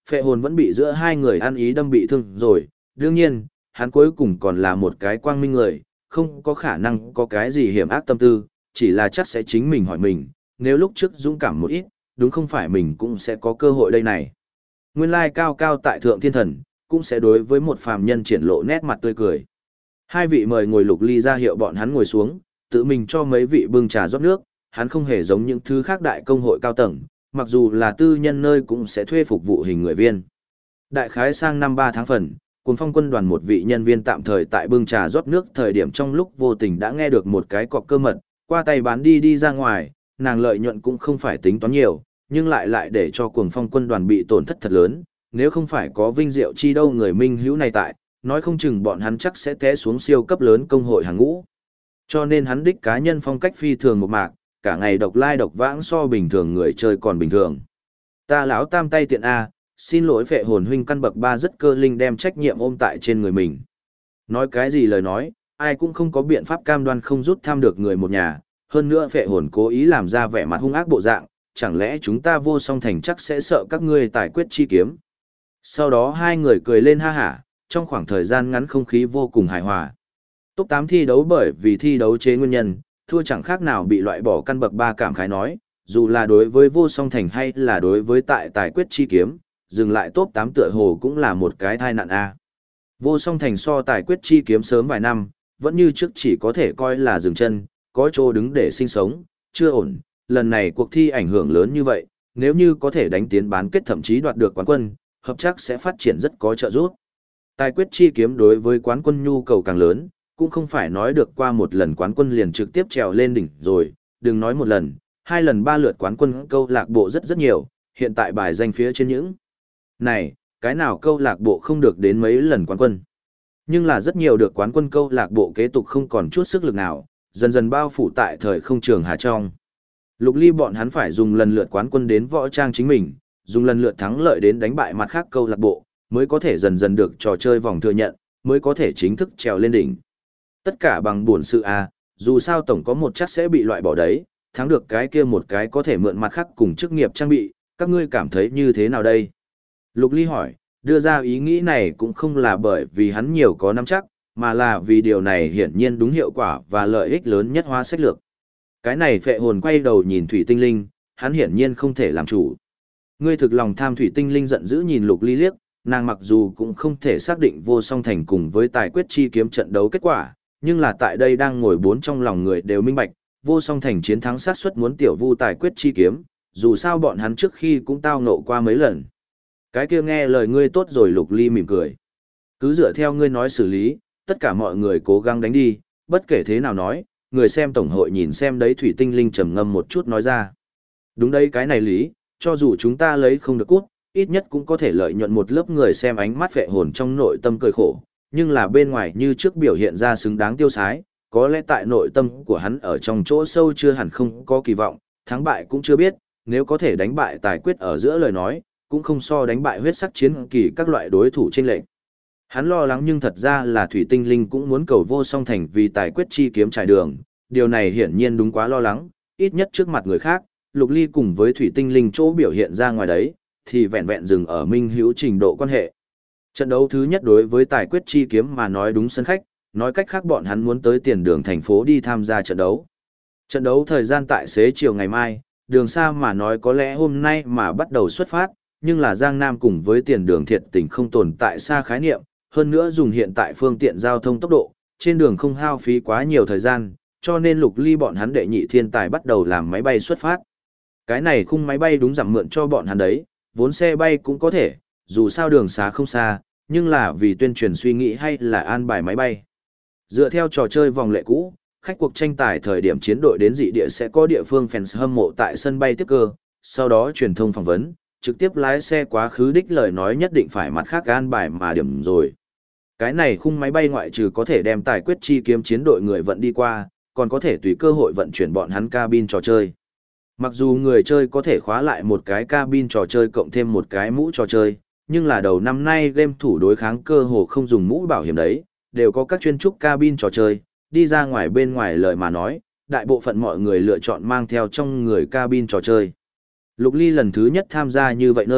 phệ hồn vẫn bị giữa hai người ăn ý đâm bị thương rồi, đương nhiên, hắn cuối cùng còn là một cái quang minh người, không có khả năng có cái gì hiểm ác tâm tư, chỉ là chắc sẽ chính mình hỏi mình, nếu lúc trước dũng cảm một ít, đúng không phải mình cũng sẽ có cơ hội đây này. Nguyên lai cao cao tại thượng thiên thần, cũng sẽ đối với một phàm nhân triển lộ nét mặt tươi cười. Hai vị mời ngồi. Lục Ly ra hiệu bọn hắn ngồi xuống, tự mình cho mấy vị bưng trà rót nước, hắn không hề giống những thứ khác đại công hội cao tầng, mặc dù là tư nhân nơi cũng sẽ thuê phục vụ hình người viên. Đại khái sang năm 3 tháng phần, Cuồng Phong quân đoàn một vị nhân viên tạm thời tại bưng trà rót nước thời điểm trong lúc vô tình đã nghe được một cái cọc cơ mật, qua tay bán đi ra ngoài, nàng lợi nhuận cũng không phải tính toán nhiều, nhưng lại để cho Cuồng Phong quân đoàn bị tổn thất thật lớn, nếu không phải có Vinh Diệu chi đâu người minh hữu này tại, nói không chừng bọn hắn chắc sẽ té xuống siêu cấp lớn công hội hàng ngũ. Cho nên hắn đích cá nhân phong cách phi thường một mạc, cả ngày độc lai độc vãng so bình thường người chơi còn bình thường. Ta lão tam tay tiện A, xin lỗi phệ hồn huynh căn bậc 3 rất cơ linh đem trách nhiệm ôm tại trên người mình. Nói cái gì lời nói, ai cũng không có biện pháp cam đoan không rút tham được người một nhà, hơn nữa phệ hồn cố ý làm ra vẻ mặt hung ác bộ dạng, chẳng lẽ chúng ta vô song thành chắc sẽ sợ các ngươi tài quyết chi kiếm. Sau đó hai người cười lên ha hả, trong khoảng thời gian ngắn không khí vô cùng hài hòa. Top 8 thi đấu bởi vì thi đấu chế nguyên nhân, thua chẳng khác nào bị loại bỏ căn bậc 3 cảm khái nói, dù là đối với vô song thành hay là đối với tại tài quyết chi kiếm, dừng lại top 8 tựa hồ cũng là một cái tai nạn A. Vô song thành so tài quyết chi kiếm sớm vài năm, vẫn như trước chỉ có thể coi là dừng chân, có chỗ đứng để sinh sống, chưa ổn, lần này cuộc thi ảnh hưởng lớn như vậy, nếu như có thể đánh tiến bán kết thậm chí đoạt được quán quân, hợp chắc sẽ phát triển rất có trợ giúp. Tài quyết chi kiếm đối với quán quân nhu cầu càng lớn, cũng không phải nói được qua một lần quán quân liền trực tiếp trèo lên đỉnh rồi, đừng nói một lần, 2 lần 3 lượt quán quân câu lạc bộ rất nhiều, hiện tại bài danh phía trên những này, cái nào câu lạc bộ không được đến mấy lần quán quân. Nhưng là rất nhiều được quán quân câu lạc bộ kế tục không còn chút sức lực nào, dần dần bao phủ tại thời không trường hà trong. Lục Ly bọn hắn phải dùng lần lượt quán quân đến võ trang chính mình, dùng lần lượt thắng lợi đến đánh bại mặt khác câu lạc bộ, mới có thể dần dần được trò chơi vòng thừa nhận, mới có thể chính thức trèo lên đỉnh. Tất cả bằng buồn sự A, dù sao tổng có một chắc sẽ bị loại bỏ đấy, thắng được cái kia một cái có thể mượn mặt khác cùng chức nghiệp trang bị, các ngươi cảm thấy như thế nào đây? Lục Ly hỏi, đưa ra ý nghĩ này cũng không là bởi vì hắn nhiều có nắm chắc, mà là vì điều này hiển nhiên đúng hiệu quả và lợi ích lớn nhất hóa sách lược. Cái này phệ hồn quay đầu nhìn Thủy Tinh Linh, hắn hiển nhiên không thể làm chủ. Ngươi thực lòng tham. Thủy Tinh Linh giận dữ nhìn Lục Ly liếc, nàng mặc dù cũng không thể xác định vô song thành cùng với tài quyết chi kiếm trận đấu kết quả, nhưng là tại đây đang ngồi 4 trong lòng người đều minh bạch, vô song thành chiến thắng xác suất muốn tiểu vu tài quyết chi kiếm, dù sao bọn hắn trước khi cũng tao ngộ qua mấy lần. Cái kia nghe lời ngươi tốt rồi. Lục Ly mỉm cười. Cứ dựa theo ngươi nói xử lý, tất cả mọi người cố gắng đánh đi, bất kể thế nào nói, người xem tổng hội nhìn xem đấy. Thủy Tinh Linh trầm ngâm một chút nói ra. Đúng đấy, cái này lý, cho dù chúng ta lấy không được cút, ít nhất cũng có thể lợi nhuận một lớp người xem. Ánh mắt phệ hồn trong nội tâm cười khổ, nhưng là bên ngoài như trước biểu hiện ra xứng đáng tiêu sái, có lẽ tại nội tâm của hắn ở trong chỗ sâu chưa hẳn không có kỳ vọng, thắng bại cũng chưa biết, nếu có thể đánh bại tài quyết ở giữa lời nói, cũng không so đánh bại huyết sắc chiến kỳ các loại đối thủ chênh lệch. Hắn lo lắng nhưng thật ra là Thủy Tinh Linh cũng muốn cầu vô song thành vì tài quyết chi kiếm trải đường, điều này hiển nhiên đúng quá lo lắng, ít nhất trước mặt người khác, Lục Ly cùng với Thủy Tinh Linh chỗ biểu hiện ra ngoài đấy, thì vẹn vẹn dừng ở minh hữu trình độ quan hệ. Trận đấu thứ nhất đối với tài quyết chi kiếm mà nói đúng sân khách, nói cách khác bọn hắn muốn tới tiền đường thành phố đi tham gia trận đấu. Trận đấu thời gian tại xế chiều ngày mai, đường xa mà nói có lẽ hôm nay mà bắt đầu xuất phát, nhưng là Giang Nam cùng với tiền đường thiệt tình không tồn tại xa khái niệm, hơn nữa dùng hiện tại phương tiện giao thông tốc độ, trên đường không hao phí quá nhiều thời gian, cho nên Lục Ly bọn hắn đệ nhị thiên tài bắt đầu làm máy bay xuất phát. Cái này khung máy bay đúng giảm mượn cho bọn hắn đấy, vốn xe bay cũng có thể, dù sao đường xá không xa, nhưng là vì tuyên truyền suy nghĩ hay là an bài máy bay. Dựa theo trò chơi vòng lệ cũ, khách cuộc tranh tài thời điểm chiến đội đến dị địa sẽ có địa phương fans hâm mộ tại sân bay tiếp cơ, sau đó truyền thông phỏng vấn, trực tiếp lái xe quá khứ đích lời nói nhất định phải mặt khác an bài mà điểm rồi. Cái này khung máy bay ngoại trừ có thể đem tài quyết chi kiếm chiến đội người vận đi qua, còn có thể tùy cơ hội vận chuyển bọn hắn cabin trò chơi. Mặc dù người chơi có thể khóa lại một cái cabin trò chơi cộng thêm một cái mũ trò chơi, nhưng là đầu năm nay game thủ đối kháng cơ hồ không dùng mũ bảo hiểm đấy, đều có các chuyên trúc cabin trò chơi, đi ra ngoài bên ngoài lời mà nói, đại bộ phận mọi người lựa chọn mang theo trong người cabin trò chơi. Lục Ly lần thứ nhất tham gia như vậy nơi,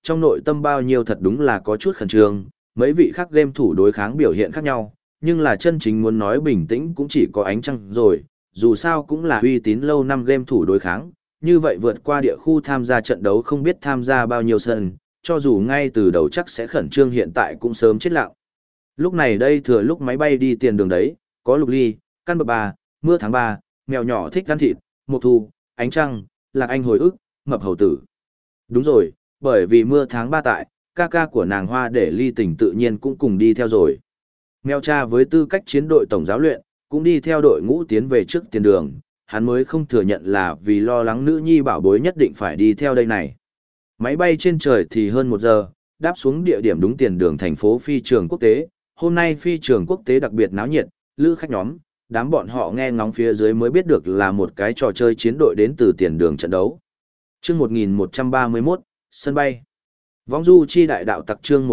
trong nội tâm bao nhiêu thật đúng là có chút khẩn trương, mấy vị khác game thủ đối kháng biểu hiện khác nhau, nhưng là chân chính muốn nói bình tĩnh cũng chỉ có ánh trăng rồi, dù sao cũng là uy tín lâu năm game thủ đối kháng, như vậy vượt qua địa khu tham gia trận đấu không biết tham gia bao nhiêu sân, cho dù ngay từ đầu chắc sẽ khẩn trương hiện tại cũng sớm chết lặng. Lúc này đây thừa lúc máy bay đi tiền đường đấy, có Lục Ly, Căn Bậc Ba, Mưa Tháng Ba, Mèo Nhỏ Thích Ăn Thịt, Mộc Thu, Ánh Trăng, Lạc Anh Hồi Ức, Mập Hầu Tử. Đúng rồi, bởi vì Mưa Tháng Ba tại, ca ca của nàng Hoa để Ly Tình tự nhiên cũng cùng đi theo rồi. Mèo cha với tư cách chiến đội tổng giáo luyện, cũng đi theo đội ngũ tiến về trước tiền đường, hắn mới không thừa nhận là vì lo lắng nữ nhi bảo bối nhất định phải đi theo đây này. Máy bay trên trời thì hơn 1 giờ, đáp xuống địa điểm đúng tiền đường thành phố phi trường quốc tế. Hôm nay phi trường quốc tế đặc biệt náo nhiệt, lữ khách nhóm, đám bọn họ nghe ngóng phía dưới mới biết được là một cái trò chơi chiến đội đến từ tiền đường trận đấu. Chương 1131, sân bay. Vong du chi đại đạo tặc chương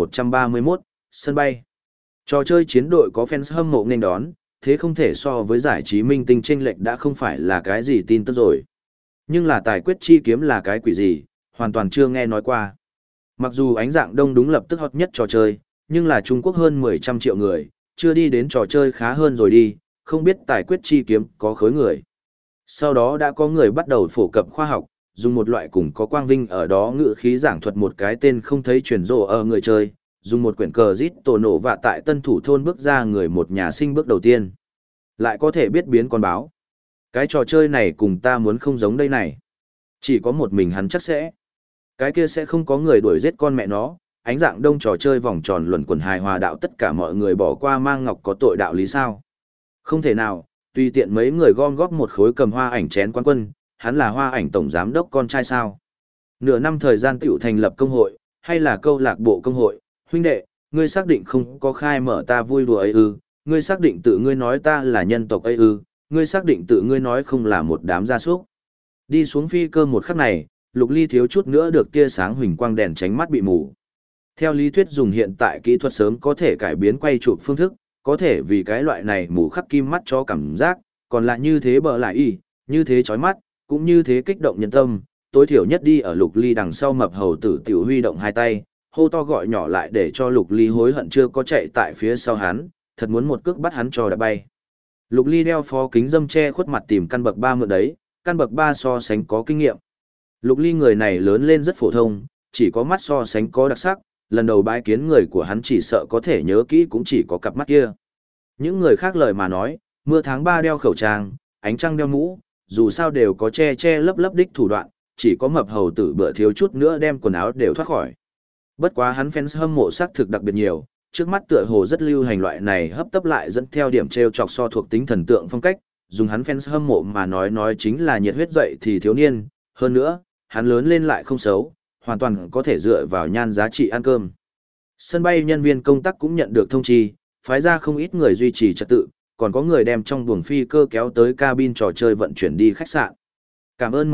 1131, sân bay. Trò chơi chiến đội có fans hâm mộ nên đón, thế không thể so với giải trí minh tinh chênh lệch đã không phải là cái gì tin tức rồi. Nhưng là tài quyết chi kiếm là cái quỷ gì, hoàn toàn chưa nghe nói qua. Mặc dù ánh dạng đông đúng lập tức hot nhất trò chơi, nhưng là Trung Quốc hơn 100 triệu người, chưa đi đến trò chơi khá hơn rồi đi, không biết tài quyết chi kiếm có khối người. Sau đó đã có người bắt đầu phổ cập khoa học, dùng một loại cùng có quang vinh ở đó ngữ khí giảng thuật một cái tên không thấy truyền rộ ở người chơi, dùng một quyển cờ rít tổ nổ và tại tân thủ thôn bước ra người một nhà sinh bước đầu tiên. Lại có thể biết biến con báo. Cái trò chơi này cùng ta muốn không giống đây này. Chỉ có một mình hắn chắc sẽ. Cái kia sẽ không có người đuổi giết con mẹ nó, ánh dạng đông trò chơi vòng tròn luẩn quẩn hài hòa đạo tất cả mọi người bỏ qua mang ngọc có tội đạo lý sao. Không thể nào, tùy tiện mấy người gom góp một khối cầm hoa ảnh chén quán quân, hắn là hoa ảnh tổng giám đốc con trai sao. Nửa năm thời gian tiểu thành lập công hội, hay là câu lạc bộ công hội, huynh đệ, ngươi xác định không có khai mở ta vui đùa ấy ư, ngươi xác định tự ngươi nói ta là nhân tộc ấy ư, ngươi xác định tự ngươi nói không là một đám gia súc. Đi xuống phi cơ một khắc này, Lục Ly thiếu chút nữa được tia sáng huỳnh quang đèn tránh mắt bị mù. Theo lý thuyết dùng hiện tại kỹ thuật sớm có thể cải biến quay chụp phương thức, có thể vì cái loại này mù khắc kim mắt cho cảm giác, còn lại như thế bờ lại y, như thế chói mắt, cũng như thế kích động nhân tâm, tối thiểu nhất đi ở Lục Ly đằng sau mập hầu tử tiểu huy động hai tay, hô to gọi nhỏ lại để cho Lục Ly hối hận chưa có chạy tại phía sau hắn, thật muốn một cước bắt hắn cho đã bay. Lục Ly đeo phó kính dâm che khuất mặt tìm căn bậc 3 mượn đấy, căn bậc 3 so sánh có kinh nghiệm. Lục Ly người này lớn lên rất phổ thông, chỉ có mắt so sánh có đặc sắc, lần đầu bái kiến người của hắn chỉ sợ có thể nhớ kỹ cũng chỉ có cặp mắt kia. Những người khác lời mà nói, Mưa Tháng 3 đeo khẩu trang, Ánh Trăng đeo mũ, dù sao đều có che che lấp lấp đích thủ đoạn, chỉ có mập hầu tử bựa thiếu chút nữa đem quần áo đều thoát khỏi. Bất quá hắn fans hâm mộ sắc thực đặc biệt nhiều, trước mắt tựa hồ rất lưu hành loại này hấp tấp lại dẫn theo điểm treo chọc so thuộc tính thần tượng phong cách, dùng hắn fans hâm mộ mà nói chính là nhiệt huyết dậy thì thiếu niên, hơn nữa, hắn lớn lên lại không xấu, hoàn toàn có thể dựa vào nhan giá trị ăn cơm. Sân bay nhân viên công tác cũng nhận được thông chi, phái ra không ít người duy trì trật tự, còn có người đem trong buồng phi cơ kéo tới cabin trò chơi vận chuyển đi khách sạn. Cảm ơn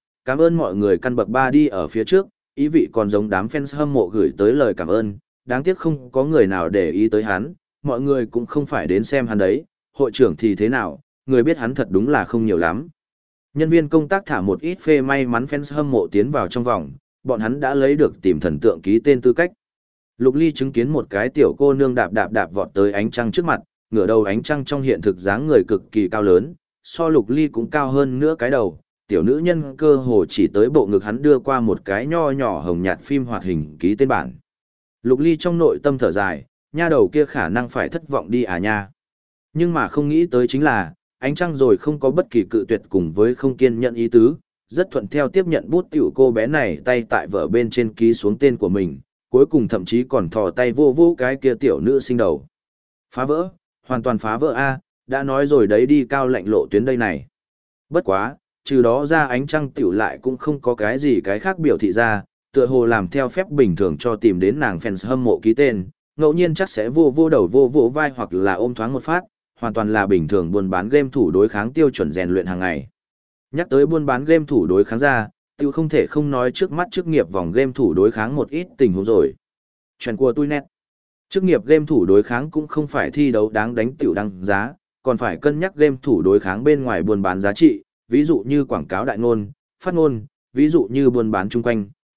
mọi người căn bậc 3 đi ở phía trước, ý vị còn giống đám fans hâm mộ gửi tới lời cảm ơn, đáng tiếc không có người nào để ý tới hắn, mọi người cũng không phải đến xem hắn đấy, hội trưởng thì thế nào, người biết hắn thật đúng là không nhiều lắm. Nhân viên công tác thả một ít phê may mắn fans hâm mộ tiến vào trong vòng, bọn hắn đã lấy được tìm thần tượng ký tên tư cách. Lục Ly chứng kiến một cái tiểu cô nương đạp vọt tới Ánh Trăng trước mặt, ngửa đầu Ánh Trăng trong hiện thực dáng người cực kỳ cao lớn, so Lục Ly cũng cao hơn nữa cái đầu, tiểu nữ nhân cơ hồ chỉ tới bộ ngực hắn đưa qua một cái nho nhỏ hồng nhạt phim hoạt hình ký tên bản. Lục Ly trong nội tâm thở dài, nha đầu kia khả năng phải thất vọng đi à nha. Nhưng mà không nghĩ tới chính là, Ánh Trăng rồi không có bất kỳ cự tuyệt cùng với không kiên nhận ý tứ, rất thuận theo tiếp nhận bút tiểu cô bé này tay tại vở bên trên ký xuống tên của mình, cuối cùng thậm chí còn thò tay vô vô cái kia tiểu nữ sinh đầu. Phá vỡ, hoàn toàn phá vỡ a, đã nói rồi đấy đi cao lạnh lộ tuyến đây này. Bất quá, trừ đó ra Ánh Trăng tiểu lại cũng không có cái gì cái khác biểu thị ra, tựa hồ làm theo phép bình thường cho tìm đến nàng fans hâm mộ ký tên, ngẫu nhiên chắc sẽ vô đầu vô vai hoặc là ôm thoáng một phát, hoàn toàn là bình thường buôn bán game thủ đối kháng tiêu chuẩn rèn luyện hàng ngày. Nhắc tới buôn bán game thủ đối kháng ra, tiêu không thể không nói trước mắt chức nghiệp vòng game thủ đối kháng một ít tình huống rồi. Chuyện của tôi nét. Chức nghiệp game thủ đối kháng cũng không phải thi đấu đáng đánh tiểu đăng giá, còn phải cân nhắc game thủ đối kháng bên ngoài buôn bán giá trị, ví dụ như quảng cáo đại ngôn, phát ngôn, ví dụ như buôn bán chung quanh,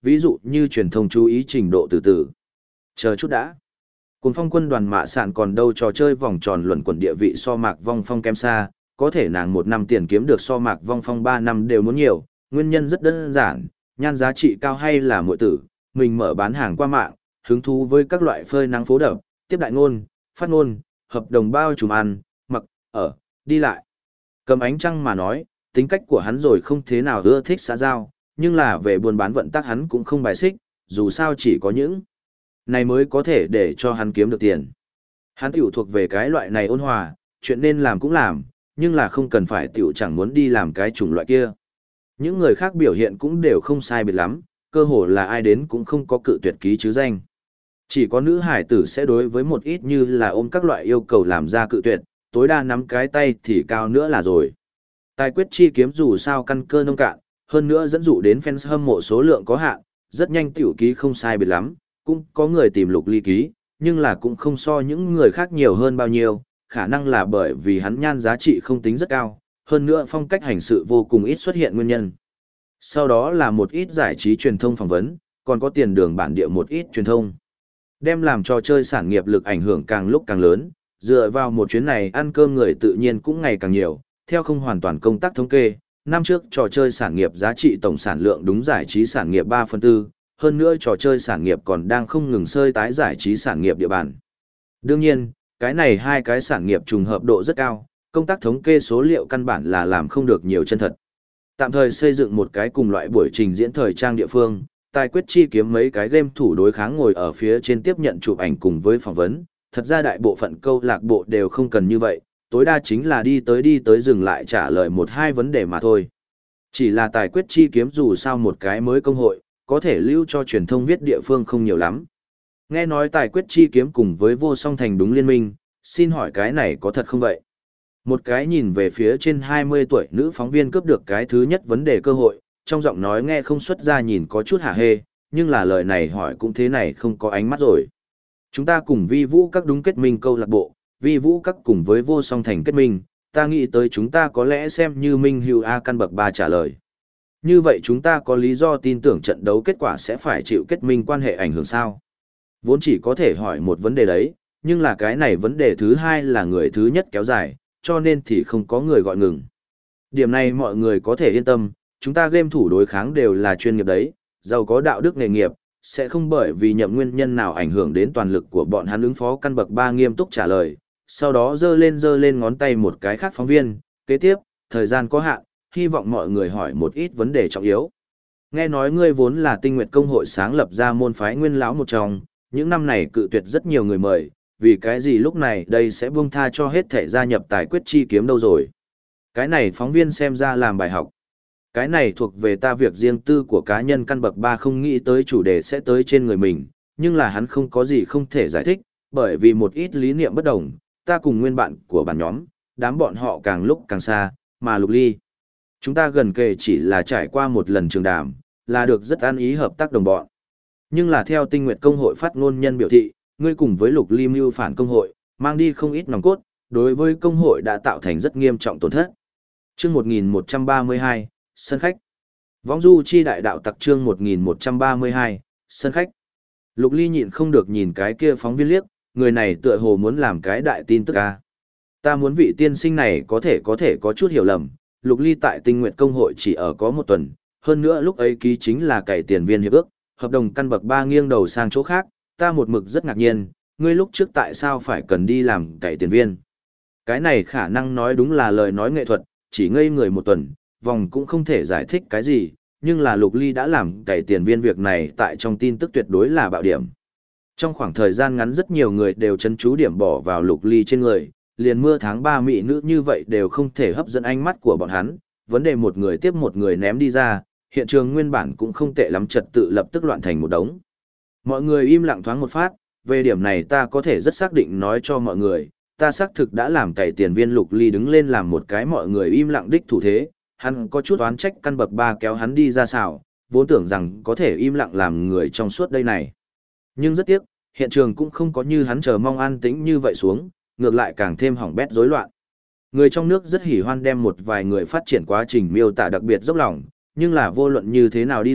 ví dụ như truyền thông chú ý trình độ từ từ. Chờ chút đã. Cuồng phong quân đoàn mạ sạn còn đâu trò chơi vòng tròn luẩn quẩn địa vị so Mạc Vong Phong kém xa, có thể nàng 1 năm tiền kiếm được so Mạc Vong Phong 3 năm đều muốn nhiều, nguyên nhân rất đơn giản, nhan giá trị cao hay là muội tử, mình mở bán hàng qua mạng, hứng thú với các loại phơi nắng phố đập, tiếp đại ngôn, phát ngôn, hợp đồng bao trùm ăn, mặc, ở, đi lại. Cầm ánh trăng mà nói, tính cách của hắn rồi không thế nào ưa thích xã giao, nhưng là về buôn bán vận tắc hắn cũng không bài xích, dù sao chỉ có những này mới có thể để cho hắn kiếm được tiền. Hắn tiểu thuộc về cái loại này ôn hòa, chuyện nên làm cũng làm, nhưng là không cần phải tiểu chẳng muốn đi làm cái chủng loại kia. Những người khác biểu hiện cũng đều không sai biệt lắm, cơ hồ là ai đến cũng không có cự tuyệt ký chứ danh. Chỉ có nữ hải tử sẽ đối với một ít như là ôm các loại yêu cầu làm ra cự tuyệt, tối đa nắm cái tay thì cao nữa là rồi. Tài quyết chi kiếm dù sao căn cơ nông cạn, hơn nữa dẫn dụ đến fans hâm mộ số lượng có hạn, rất nhanh tiểu ký không sai biệt lắm, cũng có người tìm Lục Ly ký, nhưng là cũng không so những người khác nhiều hơn bao nhiêu, khả năng là bởi vì hắn nhan giá trị không tính rất cao, hơn nữa phong cách hành sự vô cùng ít xuất hiện nguyên nhân. Sau đó là một ít giải trí truyền thông phỏng vấn, còn có tiền đường bản địa một ít truyền thông. Đem làm trò chơi sản nghiệp lực ảnh hưởng càng lúc càng lớn, dựa vào một chuyến này ăn cơm người tự nhiên cũng ngày càng nhiều, theo không hoàn toàn công tác thống kê, năm trước trò chơi sản nghiệp giá trị tổng sản lượng đúng giải trí sản nghiệp 3/4, hơn nữa trò chơi sản nghiệp còn đang không ngừng xơi tái giải trí sản nghiệp địa bàn. Đương nhiên, cái này hai cái sản nghiệp trùng hợp độ rất cao, công tác thống kê số liệu căn bản là làm không được nhiều chân thật. Tạm thời xây dựng một cái cùng loại buổi trình diễn thời trang địa phương, tài quyết chi kiếm mấy cái game thủ đối kháng ngồi ở phía trên tiếp nhận chụp ảnh cùng với phỏng vấn, thật ra đại bộ phận câu lạc bộ đều không cần như vậy, tối đa chính là đi tới dừng lại trả lời 1-2 vấn đề mà thôi. Chỉ là tài quyết chi kiếm dù sao một cái mới công hội, có thể lưu cho truyền thông viết địa phương không nhiều lắm. Nghe nói tài quyết chi kiếm cùng với vô song thành đúng liên minh, xin hỏi cái này có thật không vậy? Một cái nhìn về phía trên 20 tuổi nữ phóng viên cướp được cái thứ nhất vấn đề cơ hội, trong giọng nói nghe không xuất ra nhìn có chút hả hê, nhưng là lời này hỏi cũng thế này không có ánh mắt rồi. Chúng ta cùng vi vũ các đúng kết minh câu lạc bộ, vi vũ các cùng với vô song thành kết minh, ta nghĩ tới chúng ta có lẽ xem như minh hữu A căn bậc 3 trả lời. Như vậy chúng ta có lý do tin tưởng trận đấu kết quả sẽ phải chịu kết minh quan hệ ảnh hưởng sao? Vốn chỉ có thể hỏi một vấn đề đấy, nhưng là cái này vấn đề thứ hai là người thứ nhất kéo dài, cho nên thì không có người gọi ngừng. Điểm này mọi người có thể yên tâm, chúng ta game thủ đối kháng đều là chuyên nghiệp đấy, giàu có đạo đức nghề nghiệp, sẽ không bởi vì nhậm nguyên nhân nào ảnh hưởng đến toàn lực của bọn hắn ứng phó căn bậc 3 nghiêm túc trả lời. Sau đó giơ lên ngón tay một cái khác phóng viên, kế tiếp, thời gian có hạn, hy vọng mọi người hỏi một ít vấn đề trọng yếu. Nghe nói ngươi vốn là Tinh Nguyệt Công hội sáng lập ra môn phái nguyên lão một trong, những năm này cự tuyệt rất nhiều người mời, vì cái gì lúc này đây sẽ buông tha cho hết thể gia nhập tài quyết chi kiếm đâu rồi. Cái này phóng viên xem ra làm bài học. Cái này thuộc về ta việc riêng tư của cá nhân căn bậc 3 không nghĩ tới chủ đề sẽ tới trên người mình, nhưng là hắn không có gì không thể giải thích, bởi vì một ít lý niệm bất đồng, ta cùng nguyên bạn của bản nhóm, đám bọn họ càng lúc càng xa, mà Lục Ly. Chúng ta gần kề chỉ là trải qua một lần trường đàm, là được rất an ý hợp tác đồng bọn. Nhưng là theo Tinh Nguyệt Công hội phát ngôn nhân biểu thị, ngươi cùng với Lục Ly mưu phản công hội, mang đi không ít nòng cốt, đối với công hội đã tạo thành rất nghiêm trọng tổn thất. Chương 1132, sân khách. Võng du chi đại đạo tặc chương 1132, sân khách. Lục Ly nhịn không được nhìn cái kia phóng viên liếc, người này tựa hồ muốn làm cái đại tin tức a. Ta muốn vị tiên sinh này có thể có chút hiểu lầm, Lục Ly tại Tinh Nguyệt Công hội chỉ ở có 1 tuần, hơn nữa lúc ấy ký chính là cày tiền viên hiệp ước, hợp đồng căn bậc 3 nghiêng đầu sang chỗ khác, ta một mực rất ngạc nhiên, ngươi lúc trước tại sao phải cần đi làm cày tiền viên. Cái này khả năng nói đúng là lời nói nghệ thuật, chỉ ngây người 1 tuần, vòng cũng không thể giải thích cái gì, nhưng là Lục Ly đã làm cày tiền viên việc này tại trong tin tức tuyệt đối là bạo điểm. Trong khoảng thời gian ngắn rất nhiều người đều chấn chú điểm bỏ vào Lục Ly trên người, liền mưa tháng 3 mỹ nữ như vậy đều không thể hấp dẫn ánh mắt của bọn hắn, vấn đề một người tiếp một người ném đi ra, hiện trường nguyên bản cũng không tệ lắm trật tự lập tức loạn thành một đống. Mọi người im lặng thoáng một phát, về điểm này ta có thể rất xác định nói cho mọi người, ta xác thực đã làm cày tiền viên Lục Ly đứng lên làm một cái mọi người im lặng đích thủ thế, hắn có chút oán trách căn bậc 3 kéo hắn đi ra xảo, vốn tưởng rằng có thể im lặng làm người trong suốt đây này. Nhưng rất tiếc, hiện trường cũng không có như hắn chờ mong an tĩnh như vậy xuống, ngược lại càng thêm hỏng bét rối loạn. Người trong nước rất hỉ hoan đem một vài người phát triển quá trình miêu tả đặc biệt dốc lòng, nhưng là vô luận như thế nào đi lập,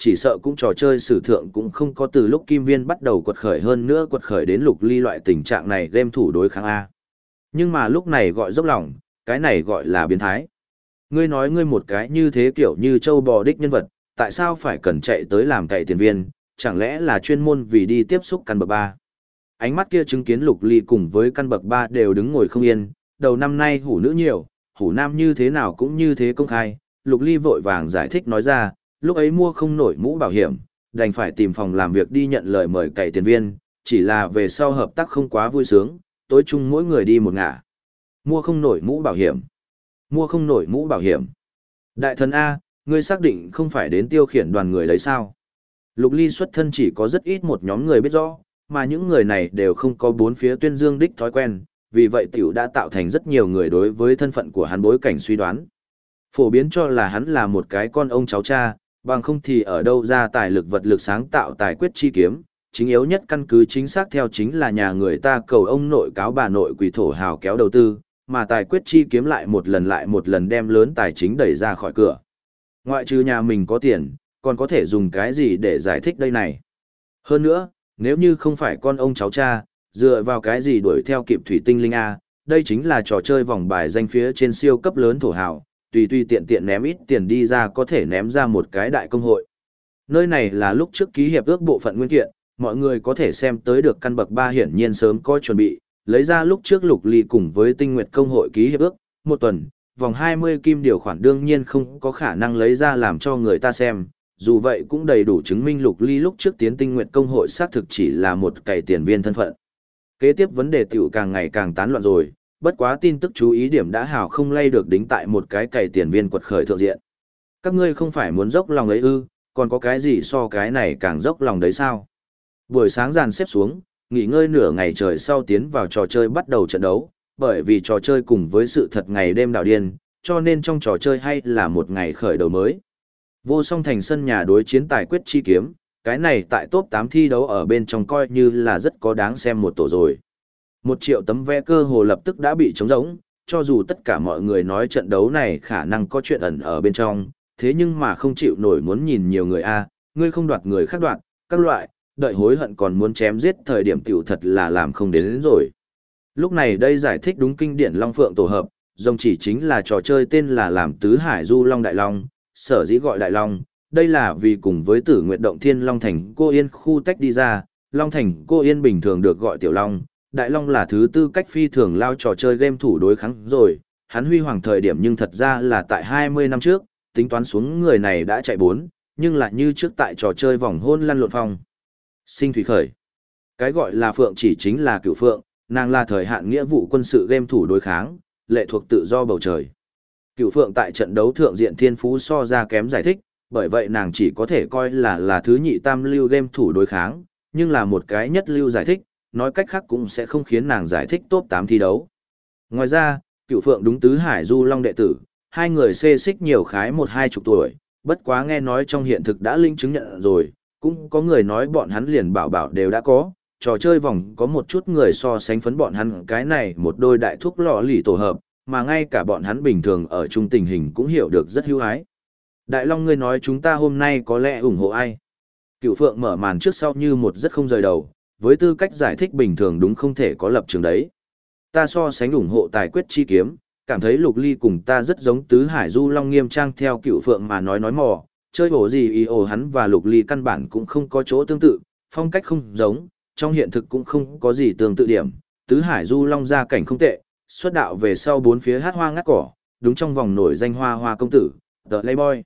chỉ sợ cũng trò chơi sử thượng cũng không có từ lúc Kim Viên bắt đầu quật khởi hơn nữa quật khởi đến Lục Ly loại tình trạng này game thủ đối kháng A. Nhưng mà lúc này gọi dốc lòng, cái này gọi là biến thái. Ngươi nói ngươi một cái như thế kiểu như châu bò đích nhân vật, tại sao phải cần chạy tới làm cậy tiền viên, chẳng lẽ là chuyên môn vì đi tiếp xúc căn bậc 3. Ánh mắt kia chứng kiến Lục Ly cùng với căn bậc 3 đều đứng ngồi không yên, đầu năm nay hủ nữ nhiều, hủ nam như thế nào cũng như thế công khai, Lục Ly vội vàng giải thích nói ra, lúc ấy mua không nổi mũ bảo hiểm, đành phải tìm phòng làm việc đi nhận lời mời cậy tiền viên, chỉ là về sau hợp tác không quá vui sướng, tối chung mỗi người đi một ngả. Mua không nổi mũ bảo hiểm. Mua không nổi mũ bảo hiểm. Đại thần A, ngươi xác định không phải đến tiêu khiển đoàn người đấy sao? Lục Ly xuất thân chỉ có rất ít một nhóm người biết rõ, mà những người này đều không có bốn phía tuyên dương đích thói quen, vì vậy tiểu đã tạo thành rất nhiều người đối với thân phận của hắn bối cảnh suy đoán. Phổ biến cho là hắn là một cái con ông cháu cha, bằng không thì ở đâu ra tài lực vật lực sáng tạo tài quyết chi kiếm, chính yếu nhất căn cứ chính xác theo chính là nhà người ta cầu ông nội cáo bà nội quỷ thổ hào kéo đầu tư, mà tài quyết chi kiếm lại một lần đem lớn tài chính đẩy ra khỏi cửa. Ngoại trừ nhà mình có tiền, còn có thể dùng cái gì để giải thích đây này. Hơn nữa, nếu như không phải con ông cháu cha, dựa vào cái gì đuổi theo kịp thủy tinh linh A, đây chính là trò chơi vòng bài danh phía trên siêu cấp lớn thổ hào, tùy tiện tiện ném ít tiền đi ra có thể ném ra một cái đại công hội. Nơi này là lúc trước ký hiệp ước bộ phận nguyên kiện, mọi người có thể xem tới được căn bậc 3 hiển nhiên sớm có chuẩn bị, lấy ra lúc trước Lục Ly cùng với Tinh Nguyệt công hội ký hiệp ước, một tuần, vòng 20 kim điều khoản đương nhiên không có khả năng lấy ra làm cho người ta xem, dù vậy cũng đầy đủ chứng minh Lục Ly lúc trước tiến Tinh Nguyệt công hội xác thực chỉ là một cày tiền viên thân phận. Kế tiếp vấn đề tiểu càng ngày càng tán loạn rồi, bất quá tin tức chú ý điểm đã hào không lay được đính tại một cái cày tiền viên quật khởi thượng diện. Các ngươi không phải muốn dốc lòng ấy ư, còn có cái gì so cái này càng dốc lòng đấy sao? Buổi sáng dàn xếp xuống, nghỉ ngơi nửa ngày trời sau tiến vào trò chơi bắt đầu trận đấu, bởi vì trò chơi cùng với sự thật ngày đêm đảo điên, cho nên trong trò chơi hay là một ngày khởi đầu mới. Vô Song Thành sân nhà đối chiến tài quyết chi kiếm, cái này tại top 8 thi đấu ở bên trong coi như là rất có đáng xem một tổ rồi. 1 triệu tấm vé cơ hồ lập tức đã bị trống rỗng, cho dù tất cả mọi người nói trận đấu này khả năng có chuyện ẩn ở bên trong, thế nhưng mà không chịu nổi muốn nhìn nhiều người a, ngươi không đoạt người khác đoạt, các loại, đợi hối hận còn muốn chém giết thời điểm tiểu thật là làm không đến rồi. Lúc này đây giải thích đúng kinh điển Long Phượng tổ hợp, rồng chỉ chính là trò chơi tên là làm tứ hải du long đại long, sở dĩ gọi đại long, đây là vì cùng với Tử Nguyệt Động Thiên Long Thành Cô Yên khu tách đi ra, Long Thành Cô Yên bình thường được gọi tiểu long, đại long là thứ tư cách phi thường lao trò chơi game thủ đối kháng rồi, hắn huy hoàng thời điểm nhưng thật ra là tại 20 năm trước, tính toán xuống người này đã chạy 4, nhưng lại như trước tại trò chơi vòng hôn lăn lộn phong. Sinh thủy khởi. Cái gọi là phượng chỉ chính là cửu phượng, nàng là thời hạn nghĩa vụ quân sự game thủ đối kháng, lệ thuộc tự do bầu trời. Cửu phượng tại trận đấu thượng diện thiên phú so ra kém giải thích, bởi vậy nàng chỉ có thể coi là thứ nhị tam lưu game thủ đối kháng, nhưng là một cái nhất lưu giải thích, nói cách khác cũng sẽ không khiến nàng giải thích top 8 thi đấu. Ngoài ra, Cửu phượng đúng tứ hải du long đệ tử, hai người xê xích nhiều khái 1-20 tuổi, bất quá nghe nói trong hiện thực đã linh chứng nhận rồi, cũng có người nói bọn hắn liền bảo đều đã có, trò chơi vòng có một chút người so sánh phấn bọn hắn cái này một đôi đại thuốc lọ lì tổ hợp, mà ngay cả bọn hắn bình thường ở chung tình hình cũng hiểu được rất hữu ái. Đại Long ngươi nói chúng ta hôm nay có lẽ ủng hộ ai? Cửu phượng mở màn trước sau như một rất không rời đầu, với tư cách giải thích bình thường đúng không thể có lập trường đấy. Ta so sánh ủng hộ tài quyết chi kiếm, cảm thấy Lục Ly cùng ta rất giống tứ hải du long nghiêm trang theo Cửu phượng mà nói mò, chơi bổ gì ý ồ hắn và Lục Ly căn bản cũng không có chỗ tương tự, phong cách không giống, trong hiện thực cũng không có gì tương tự điểm, tứ hải du long gia cảnh không tệ, xuất đạo về sau bốn phía hát hoa ngắt cỏ, đúng trong vòng nổi danh hoa công tử, The Playboy.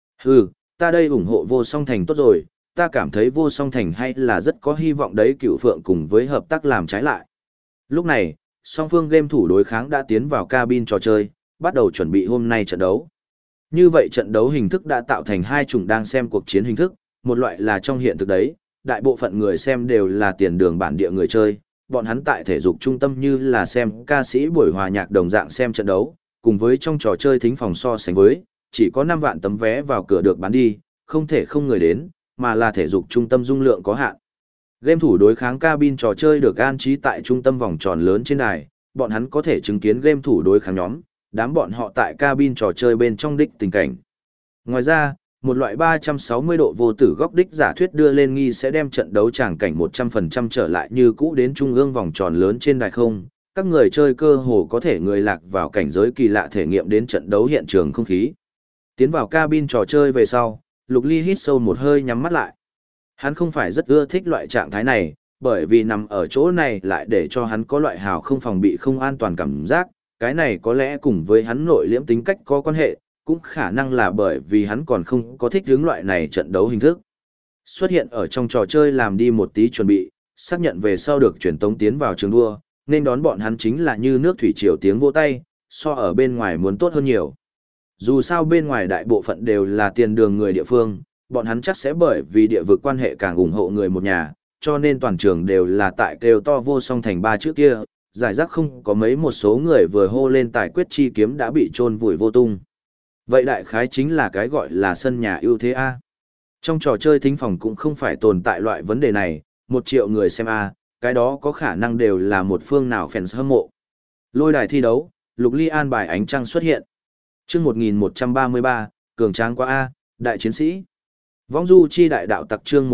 Ta đây ủng hộ Vô Song Thành tốt rồi, ta cảm thấy Vô Song Thành hay là rất có hy vọng đấy Cửu phượng cùng với hợp tác làm trái lại. Lúc này, song phương game thủ đối kháng đã tiến vào cabin trò chơi, bắt đầu chuẩn bị hôm nay trận đấu. Như vậy trận đấu hình thức đã tạo thành hai chủng đang xem cuộc chiến hình thức, một loại là trong hiện thực đấy, đại bộ phận người xem đều là tiền đường bản địa người chơi, bọn hắn tại thể dục trung tâm như là xem ca sĩ buổi hòa nhạc đồng dạng xem trận đấu, cùng với trong trò chơi thính phòng so sánh với, chỉ có 5 vạn tấm vé vào cửa được bán đi, không thể không người đến, mà là thể dục trung tâm dung lượng có hạn. Game thủ đối kháng cabin trò chơi được an trí tại trung tâm vòng tròn lớn trên đài, bọn hắn có thể chứng kiến game thủ đối kháng nhóm, đám bọn họ tại cabin trò chơi bên trong đích tình cảnh. Ngoài ra, một loại 360 độ vô tử góc đích giả thuyết đưa lên nghi sẽ đem trận đấu tràng cảnh 100% trở lại như cũ đến trung ương vòng tròn lớn trên đài không. Các người chơi cơ hồ có thể người lạc vào cảnh giới kỳ lạ thể nghiệm đến trận đấu hiện trường không khí. Tiến vào cabin trò chơi về sau, Lục Ly hít sâu một hơi nhắm mắt lại. Hắn không phải rất ưa thích loại trạng thái này, bởi vì nằm ở chỗ này lại để cho hắn có loại hào không phòng bị không an toàn cảm giác, cái này có lẽ cùng với hắn nội liễm tính cách có quan hệ, cũng khả năng là bởi vì hắn còn không có thích hướng loại này trận đấu hình thức. Xuất hiện ở trong trò chơi làm đi một tí chuẩn bị, xác nhận về sau được truyền tống tiến vào trường đua, nên đón bọn hắn chính là như nước thủy triều tiếng vỗ tay, so ở bên ngoài muốn tốt hơn nhiều. Dù sao bên ngoài đại bộ phận đều là tiền đường người địa phương, bọn hắn chắc sẽ bởi vì địa vực quan hệ càng ủng hộ người một nhà, cho nên toàn trường đều là tại kêu to vô song thành ba trước kia, giải rác không có mấy một số người vừa hô lên tài quyết chi kiếm đã bị chôn vùi vô tung. Vậy đại khái chính là cái gọi là sân nhà ưu thế A. Trong trò chơi thính phòng cũng không phải tồn tại loại vấn đề này, 1 triệu người xem A, cái đó có khả năng đều là một phương nào fans hâm mộ. Lôi đài thi đấu, Lục Ly an bài ánh trăng xuất hiện. Chương 1133, cường tráng quá A, đại chiến sĩ. Vong du chi đại đạo tặc chương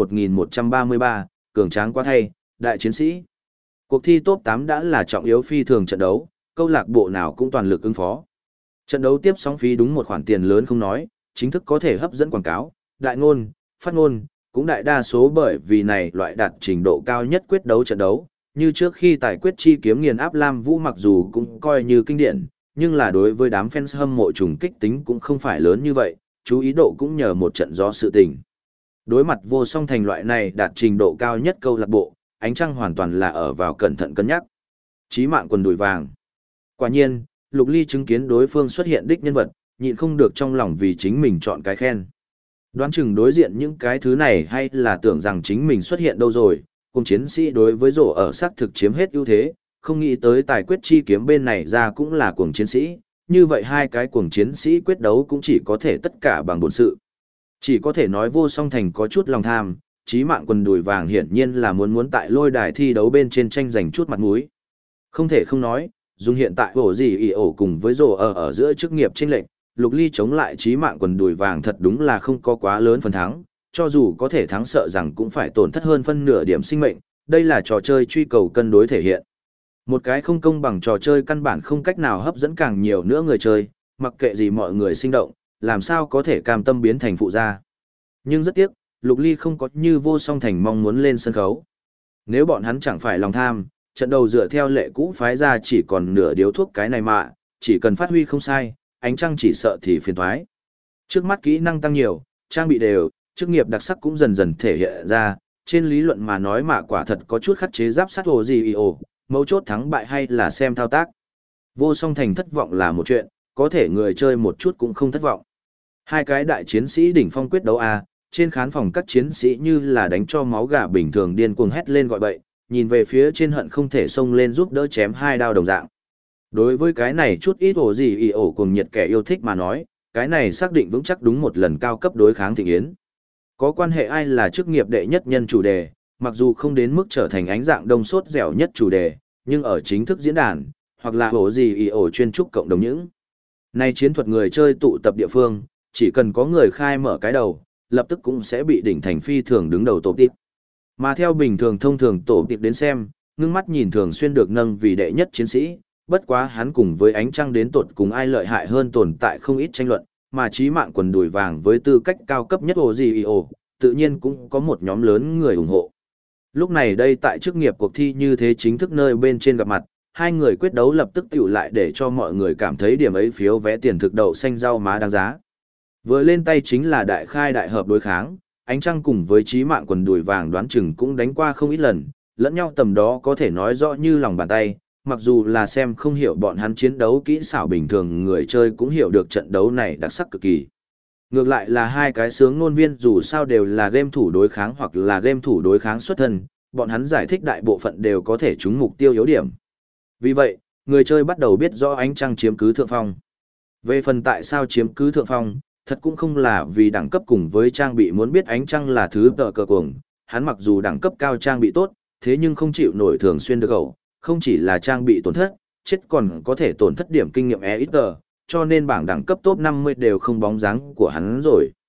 1133, cường tráng quá thay, đại chiến sĩ. Cuộc thi top 8 đã là trọng yếu phi thường trận đấu, câu lạc bộ nào cũng toàn lực ứng phó. Trận đấu tiếp sóng phí đúng một khoản tiền lớn không nói, chính thức có thể hấp dẫn quảng cáo, đại ngôn, phát ngôn, cũng đại đa số bởi vì này loại đạt trình độ cao nhất quyết đấu trận đấu, như trước khi tài quyết chi kiếm nghiền áp Lam Vũ mặc dù cũng coi như kinh điển, nhưng là đối với đám fans hâm mộ trùng kích tính cũng không phải lớn như vậy, chú ý độ cũng nhờ một trận gió sự tình. Đối mặt vô song thành loại này đạt trình độ cao nhất câu lạc bộ, ánh trăng hoàn toàn là ở vào cẩn thận cân nhắc. Chí mạng quần đùi vàng. Quả nhiên, Lục Ly chứng kiến đối phương xuất hiện đích nhân vật, nhịn không được trong lòng vì chính mình chọn cái khen. Đoán chừng đối diện những cái thứ này hay là tưởng rằng chính mình xuất hiện đâu rồi, cùng chiến sĩ đối với rổ ở xác thực chiếm hết ưu thế, không nghĩ tới tài quyết chi kiếm bên này ra cũng là cuồng chiến sĩ, như vậy hai cái cuồng chiến sĩ quyết đấu cũng chỉ có thể tất cả bằng bổn sự. Chỉ có thể nói vô song thành có chút lòng tham, chí mạng quần đùi vàng hiển nhiên là muốn tại lôi đài thi đấu bên trên tranh giành chút mặt mũi. Không thể không nói, dùng hiện tại ổ gì ỉ ổ cùng với rổ ở giữa chức nghiệp chênh lệch, Lục Ly chống lại chí mạng quần đùi vàng thật đúng là không có quá lớn phần thắng, cho dù có thể thắng sợ rằng cũng phải tổn thất hơn phân nửa điểm sinh mệnh, đây là trò chơi truy cầu cân đối thể hiện. Một cái không công bằng trò chơi căn bản không cách nào hấp dẫn càng nhiều nữa người chơi, mặc kệ gì mọi người sinh động, làm sao có thể cam tâm biến thành phụ gia. Nhưng rất tiếc, Lục Ly không có như vô song thành mong muốn lên sân khấu. Nếu bọn hắn chẳng phải lòng tham, trận đầu dựa theo lệ cũ phái ra chỉ còn nửa điếu thuốc cái này mà, chỉ cần phát huy không sai, ánh trăng chỉ sợ thì phiền thoái. Trước mắt kỹ năng tăng nhiều, trang bị đều, chức nghiệp đặc sắc cũng dần dần thể hiện ra, trên lý luận mà nói mà quả thật có chút khắc chế giáp sát hồ gì ồ, mấu chốt thắng bại hay là xem thao tác. Vô song thành thất vọng là một chuyện, có thể người chơi một chút cũng không thất vọng. Hai cái đại chiến sĩ đỉnh phong quyết đấu A, trên khán phòng các chiến sĩ như là đánh cho máu gà bình thường điên cuồng hét lên gọi bậy, nhìn về phía trên hận không thể xông lên giúp đỡ chém hai đao đồng dạng. Đối với cái này chút ít ổ gì ỉ ổ cùng nhiệt kẻ yêu thích mà nói, cái này xác định vững chắc đúng một lần cao cấp đối kháng thịnh yến. Có quan hệ ai là chức nghiệp đệ nhất nhân chủ đề, mặc dù không đến mức trở thành ánh dạng đông sốt dẻo nhất chủ đề, nhưng ở chính thức diễn đàn, hoặc là ổ gì ỉ ổ chuyên trúc cộng đồng những. Nay chiến thuật người chơi tụ tập địa phương, chỉ cần có người khai mở cái đầu, lập tức cũng sẽ bị đỉnh thành phi thường đứng đầu tổ tiếp. Mà theo bình thường thông thường tổ tiếp đến xem, ngưng mắt nhìn thường xuyên được nâng vì đệ nhất chiến sĩ, bất quá hắn cùng với ánh trăng đến tột cùng ai lợi hại hơn tồn tại không ít tranh luận, mà chí mạng quần đùi vàng với tư cách cao cấp nhất OGIO, tự nhiên cũng có một nhóm lớn người ủng hộ. Lúc này đây tại chức nghiệp cuộc thi như thế chính thức nơi bên trên gặp mặt, hai người quyết đấu lập tức tiểu lại để cho mọi người cảm thấy điểm ấy phiếu vé tiền thực đậu xanh rau má đáng giá. Vừa lên tay chính là đại khai đại hợp đối kháng, ánh trăng cùng với chí mạng quần đùi vàng đoán chừng cũng đánh qua không ít lần, lẫn nhau tầm đó có thể nói rõ như lòng bàn tay, mặc dù là xem không hiểu bọn hắn chiến đấu kỹ xảo bình thường người chơi cũng hiểu được trận đấu này đặc sắc cực kỳ. Ngược lại là hai cái sướng ngôn viên dù sao đều là game thủ đối kháng hoặc là game thủ đối kháng xuất thân, bọn hắn giải thích đại bộ phận đều có thể trúng mục tiêu yếu điểm. Vì vậy, người chơi bắt đầu biết rõ ánh trăng chiếm cứ thượng phong. Về phần tại sao chiếm cứ thượng phong, thật cũng không là vì đẳng cấp cùng với trang bị muốn biết ánh trăng là thứ tờ cờ cuồng, hắn mặc dù đẳng cấp cao trang bị tốt, thế nhưng không chịu nổi thường xuyên được ẩu, không chỉ là trang bị tổn thất, chết còn có thể tổn thất điểm kinh nghiệm EXP, cho nên bảng đẳng cấp top 50 đều không bóng dáng của hắn rồi.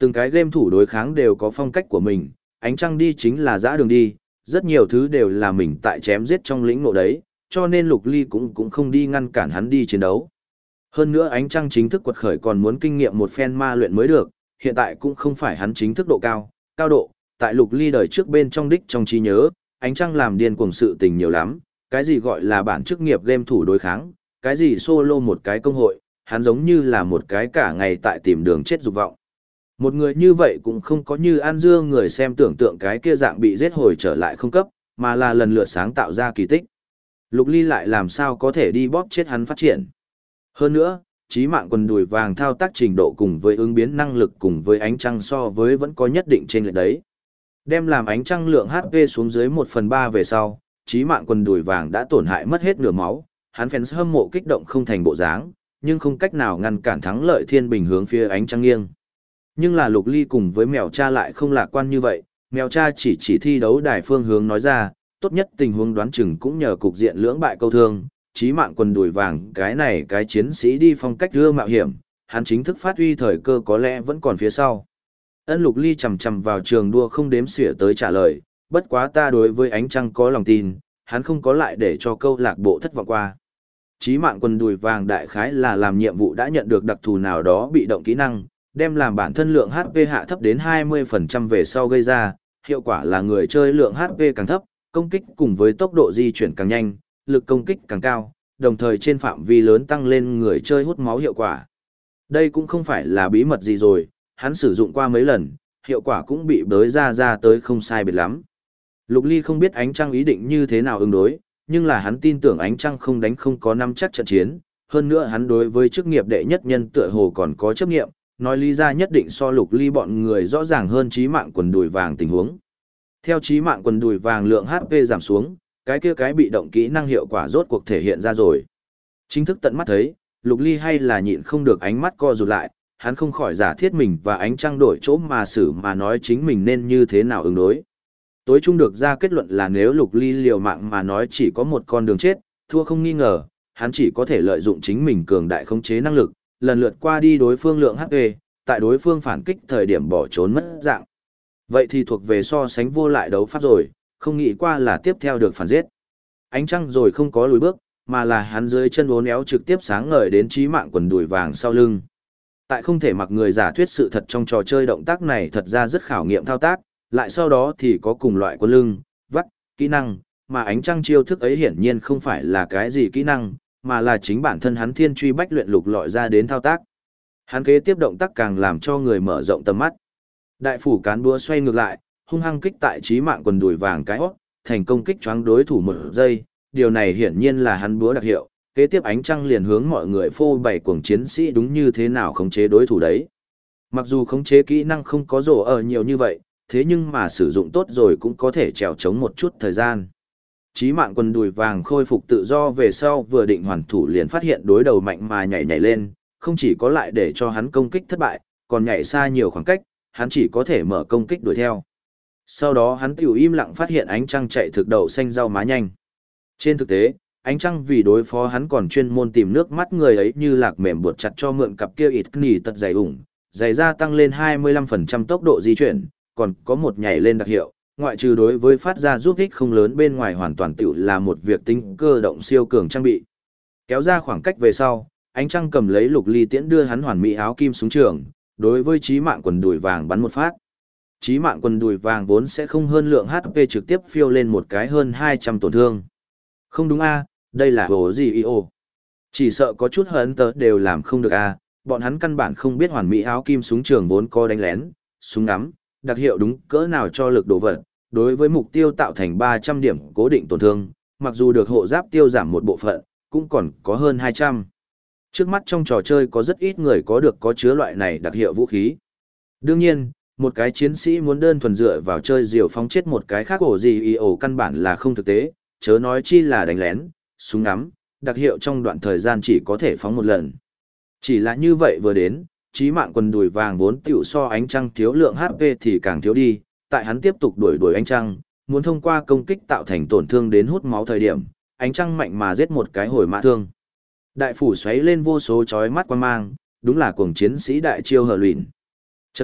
Từng cái game thủ đối kháng đều có phong cách của mình, ánh trăng đi chính là dã đường đi, rất nhiều thứ đều là mình tại chém giết trong lĩnh ngộ đấy, cho nên Lục Ly cũng không đi ngăn cản hắn đi chiến đấu. Hơn nữa ánh trăng chính thức quật khởi còn muốn kinh nghiệm một phen ma luyện mới được, hiện tại cũng không phải hắn chính thức độ cao độ, tại Lục Ly đời trước bên trong đích trong trí nhớ, ánh trăng làm điên cuồng sự tình nhiều lắm, cái gì gọi là bản chức nghiệp game thủ đối kháng, cái gì solo một cái công hội, hắn giống như là một cái cả ngày tại tìm đường chết dục vọng. Một người như vậy cũng không có như An Dương người xem tưởng tượng cái kia dạng bị giết hồi trở lại không cấp, mà là lần lượt sáng tạo ra kỳ tích. Lục Ly lại làm sao có thể đi bóp chết hắn phát triển. Hơn nữa, chí mạng quần đùi vàng thao tác trình độ cùng với ứng biến năng lực cùng với ánh trăng so với vẫn có nhất định trên lệch đấy. Đem làm ánh trăng lượng HP xuống dưới 1/3 về sau, chí mạng quần đùi vàng đã tổn hại mất hết nửa máu, hắn fans hâm mộ kích động không thành bộ dáng, nhưng không cách nào ngăn cản thắng lợi thiên bình hướng phía ánh trăng nghiêng. Nhưng là Lục Ly cùng với mèo cha lại không lạc quan như vậy, mèo cha chỉ thi đấu đài phương hướng nói ra, tốt nhất tình huống đoán chừng cũng nhờ cục diện lưỡng bại câu thương, chí mạng quần đùi vàng cái này cái chiến sĩ đi phong cách đưa mạo hiểm, hắn chính thức phát huy thời cơ có lẽ vẫn còn phía sau. Ân Lục Ly chầm chầm vào trường đua không đếm xỉa tới trả lời, bất quá ta đối với ánh trăng có lòng tin, hắn không có lại để cho câu lạc bộ thất vọng qua. Chí mạng quần đùi vàng đại khái là làm nhiệm vụ đã nhận được đặc thù nào đó bị động kỹ năng, đem làm bản thân lượng HP hạ thấp đến 20% về sau gây ra, hiệu quả là người chơi lượng HP càng thấp, công kích cùng với tốc độ di chuyển càng nhanh, lực công kích càng cao, đồng thời trên phạm vi lớn tăng lên người chơi hút máu hiệu quả. Đây cũng không phải là bí mật gì rồi, hắn sử dụng qua mấy lần, hiệu quả cũng bị bới ra tới không sai biệt lắm. Lục Ly không biết ánh trăng ý định như thế nào ứng đối, nhưng là hắn tin tưởng ánh trăng không đánh không có nắm chắc trận chiến, hơn nữa hắn đối với chức nghiệp đệ nhất nhân tựa hồ còn có chấp nghiệm, nói lý ra nhất định so Lục Ly bọn người rõ ràng hơn chí mạng quần đùi vàng tình huống. Theo chí mạng quần đùi vàng lượng HP giảm xuống, cái bị động kỹ năng hiệu quả rốt cuộc thể hiện ra rồi. Chính thức tận mắt thấy, Lục Ly hay là nhịn không được ánh mắt co rụt lại, hắn không khỏi giả thiết mình và ánh trăng đổi chỗ mà xử mà nói chính mình nên như thế nào ứng đối. Tối chung được ra kết luận là nếu Lục Ly liều mạng mà nói chỉ có một con đường chết, thua không nghi ngờ, hắn chỉ có thể lợi dụng chính mình cường đại khống chế năng lực, lần lượt qua đi đối phương lượng HP, tại đối phương phản kích thời điểm bỏ trốn mất dạng. Vậy thì thuộc về so sánh vô lại đấu pháp rồi, không nghĩ qua là tiếp theo được phản giết. Ánh trăng rồi không có lùi bước, mà là hắn dưới chân uốn éo trực tiếp sáng ngời đến chí mạng quần đùi vàng sau lưng. Tại không thể mặc người giả thuyết sự thật trong trò chơi động tác này thật ra rất khảo nghiệm thao tác, lại sau đó thì có cùng loại quân lưng, vắt, kỹ năng, mà ánh trăng chiêu thức ấy hiển nhiên không phải là cái gì kỹ năng, mà là chính bản thân hắn thiên truy bách luyện lục lọi ra đến thao tác. Hắn kế tiếp động tác càng làm cho người mở rộng tầm mắt. Đại phủ cán búa xoay ngược lại, hung hăng kích tại chí mạng quần đùi vàng cái hót, thành công kích choáng đối thủ một giây, điều này hiển nhiên là hắn búa đặc hiệu. Kế tiếp ánh trăng liền hướng mọi người phô bày cuồng chiến sĩ đúng như thế nào khống chế đối thủ đấy. Mặc dù khống chế kỹ năng không có rổ ở nhiều như vậy, thế nhưng mà sử dụng tốt rồi cũng có thể trèo chống một chút thời gian. Chí mạng quần đùi vàng khôi phục tự do về sau vừa định hoàn thủ liền phát hiện đối đầu mạnh mà nhảy lên, không chỉ có lại để cho hắn công kích thất bại, còn nhảy xa nhiều khoảng cách, hắn chỉ có thể mở công kích đuổi theo. Sau đó hắn tiểu im lặng phát hiện ánh trăng chạy thực đậu xanh rau má nhanh. Trên thực tế, ánh trăng vì đối phó hắn còn chuyên môn tìm nước mắt người ấy như lạc mềm buộc chặt cho mượn cặp kia ít nỉ tật dày ủng, giày ra tăng lên 25% tốc độ di chuyển, còn có một nhảy lên đặc hiệu, ngoại trừ đối với phát ra giúp ích không lớn bên ngoài hoàn toàn tiểu là một việc tính cơ động siêu cường trang bị. Kéo ra khoảng cách về sau, ánh trăng cầm lấy Lục Ly tiễn đưa hắn hoàn mỹ áo kim súng trường, đối với chí mạng quần đùi vàng bắn một phát. Chí mạng quần đùi vàng vốn sẽ không hơn lượng HP trực tiếp phiêu lên một cái hơn 200 tổn thương. Không đúng a, đây là hồ gì IO. Chỉ sợ có chút hấn tớ đều làm không được a, bọn hắn căn bản không biết hoàn mỹ áo kim súng trường vốn có đánh lén, súng ngắm, đặc hiệu đúng cỡ nào cho lực đổ vật, đối với mục tiêu tạo thành 300 điểm cố định tổn thương, mặc dù được hộ giáp tiêu giảm một bộ phận, cũng còn có hơn 200. Trước mắt trong trò chơi có rất ít người có chứa loại này đặc hiệu vũ khí. Đương nhiên, một cái chiến sĩ muốn đơn thuần dựa vào chơi diều phóng chết một cái khác ổ gì y ổ căn bản là không thực tế, chớ nói chi là đánh lén, súng ngắm, đặc hiệu trong đoạn thời gian chỉ có thể phóng một lần. Chỉ là như vậy vừa đến, chí mạng quần đùi vàng vốn tiểu so ánh trăng thiếu lượng HP thì càng thiếu đi, tại hắn tiếp tục đuổi ánh trăng, muốn thông qua công kích tạo thành tổn thương đến hút máu thời điểm, ánh trăng mạnh mà giết một cái hồi mã thương. Đại phủ xoáy lên vô số chói mắt quan mang, đúng là cuồng chiến sĩ đại chiêu hờ luyện. Chậc chậc,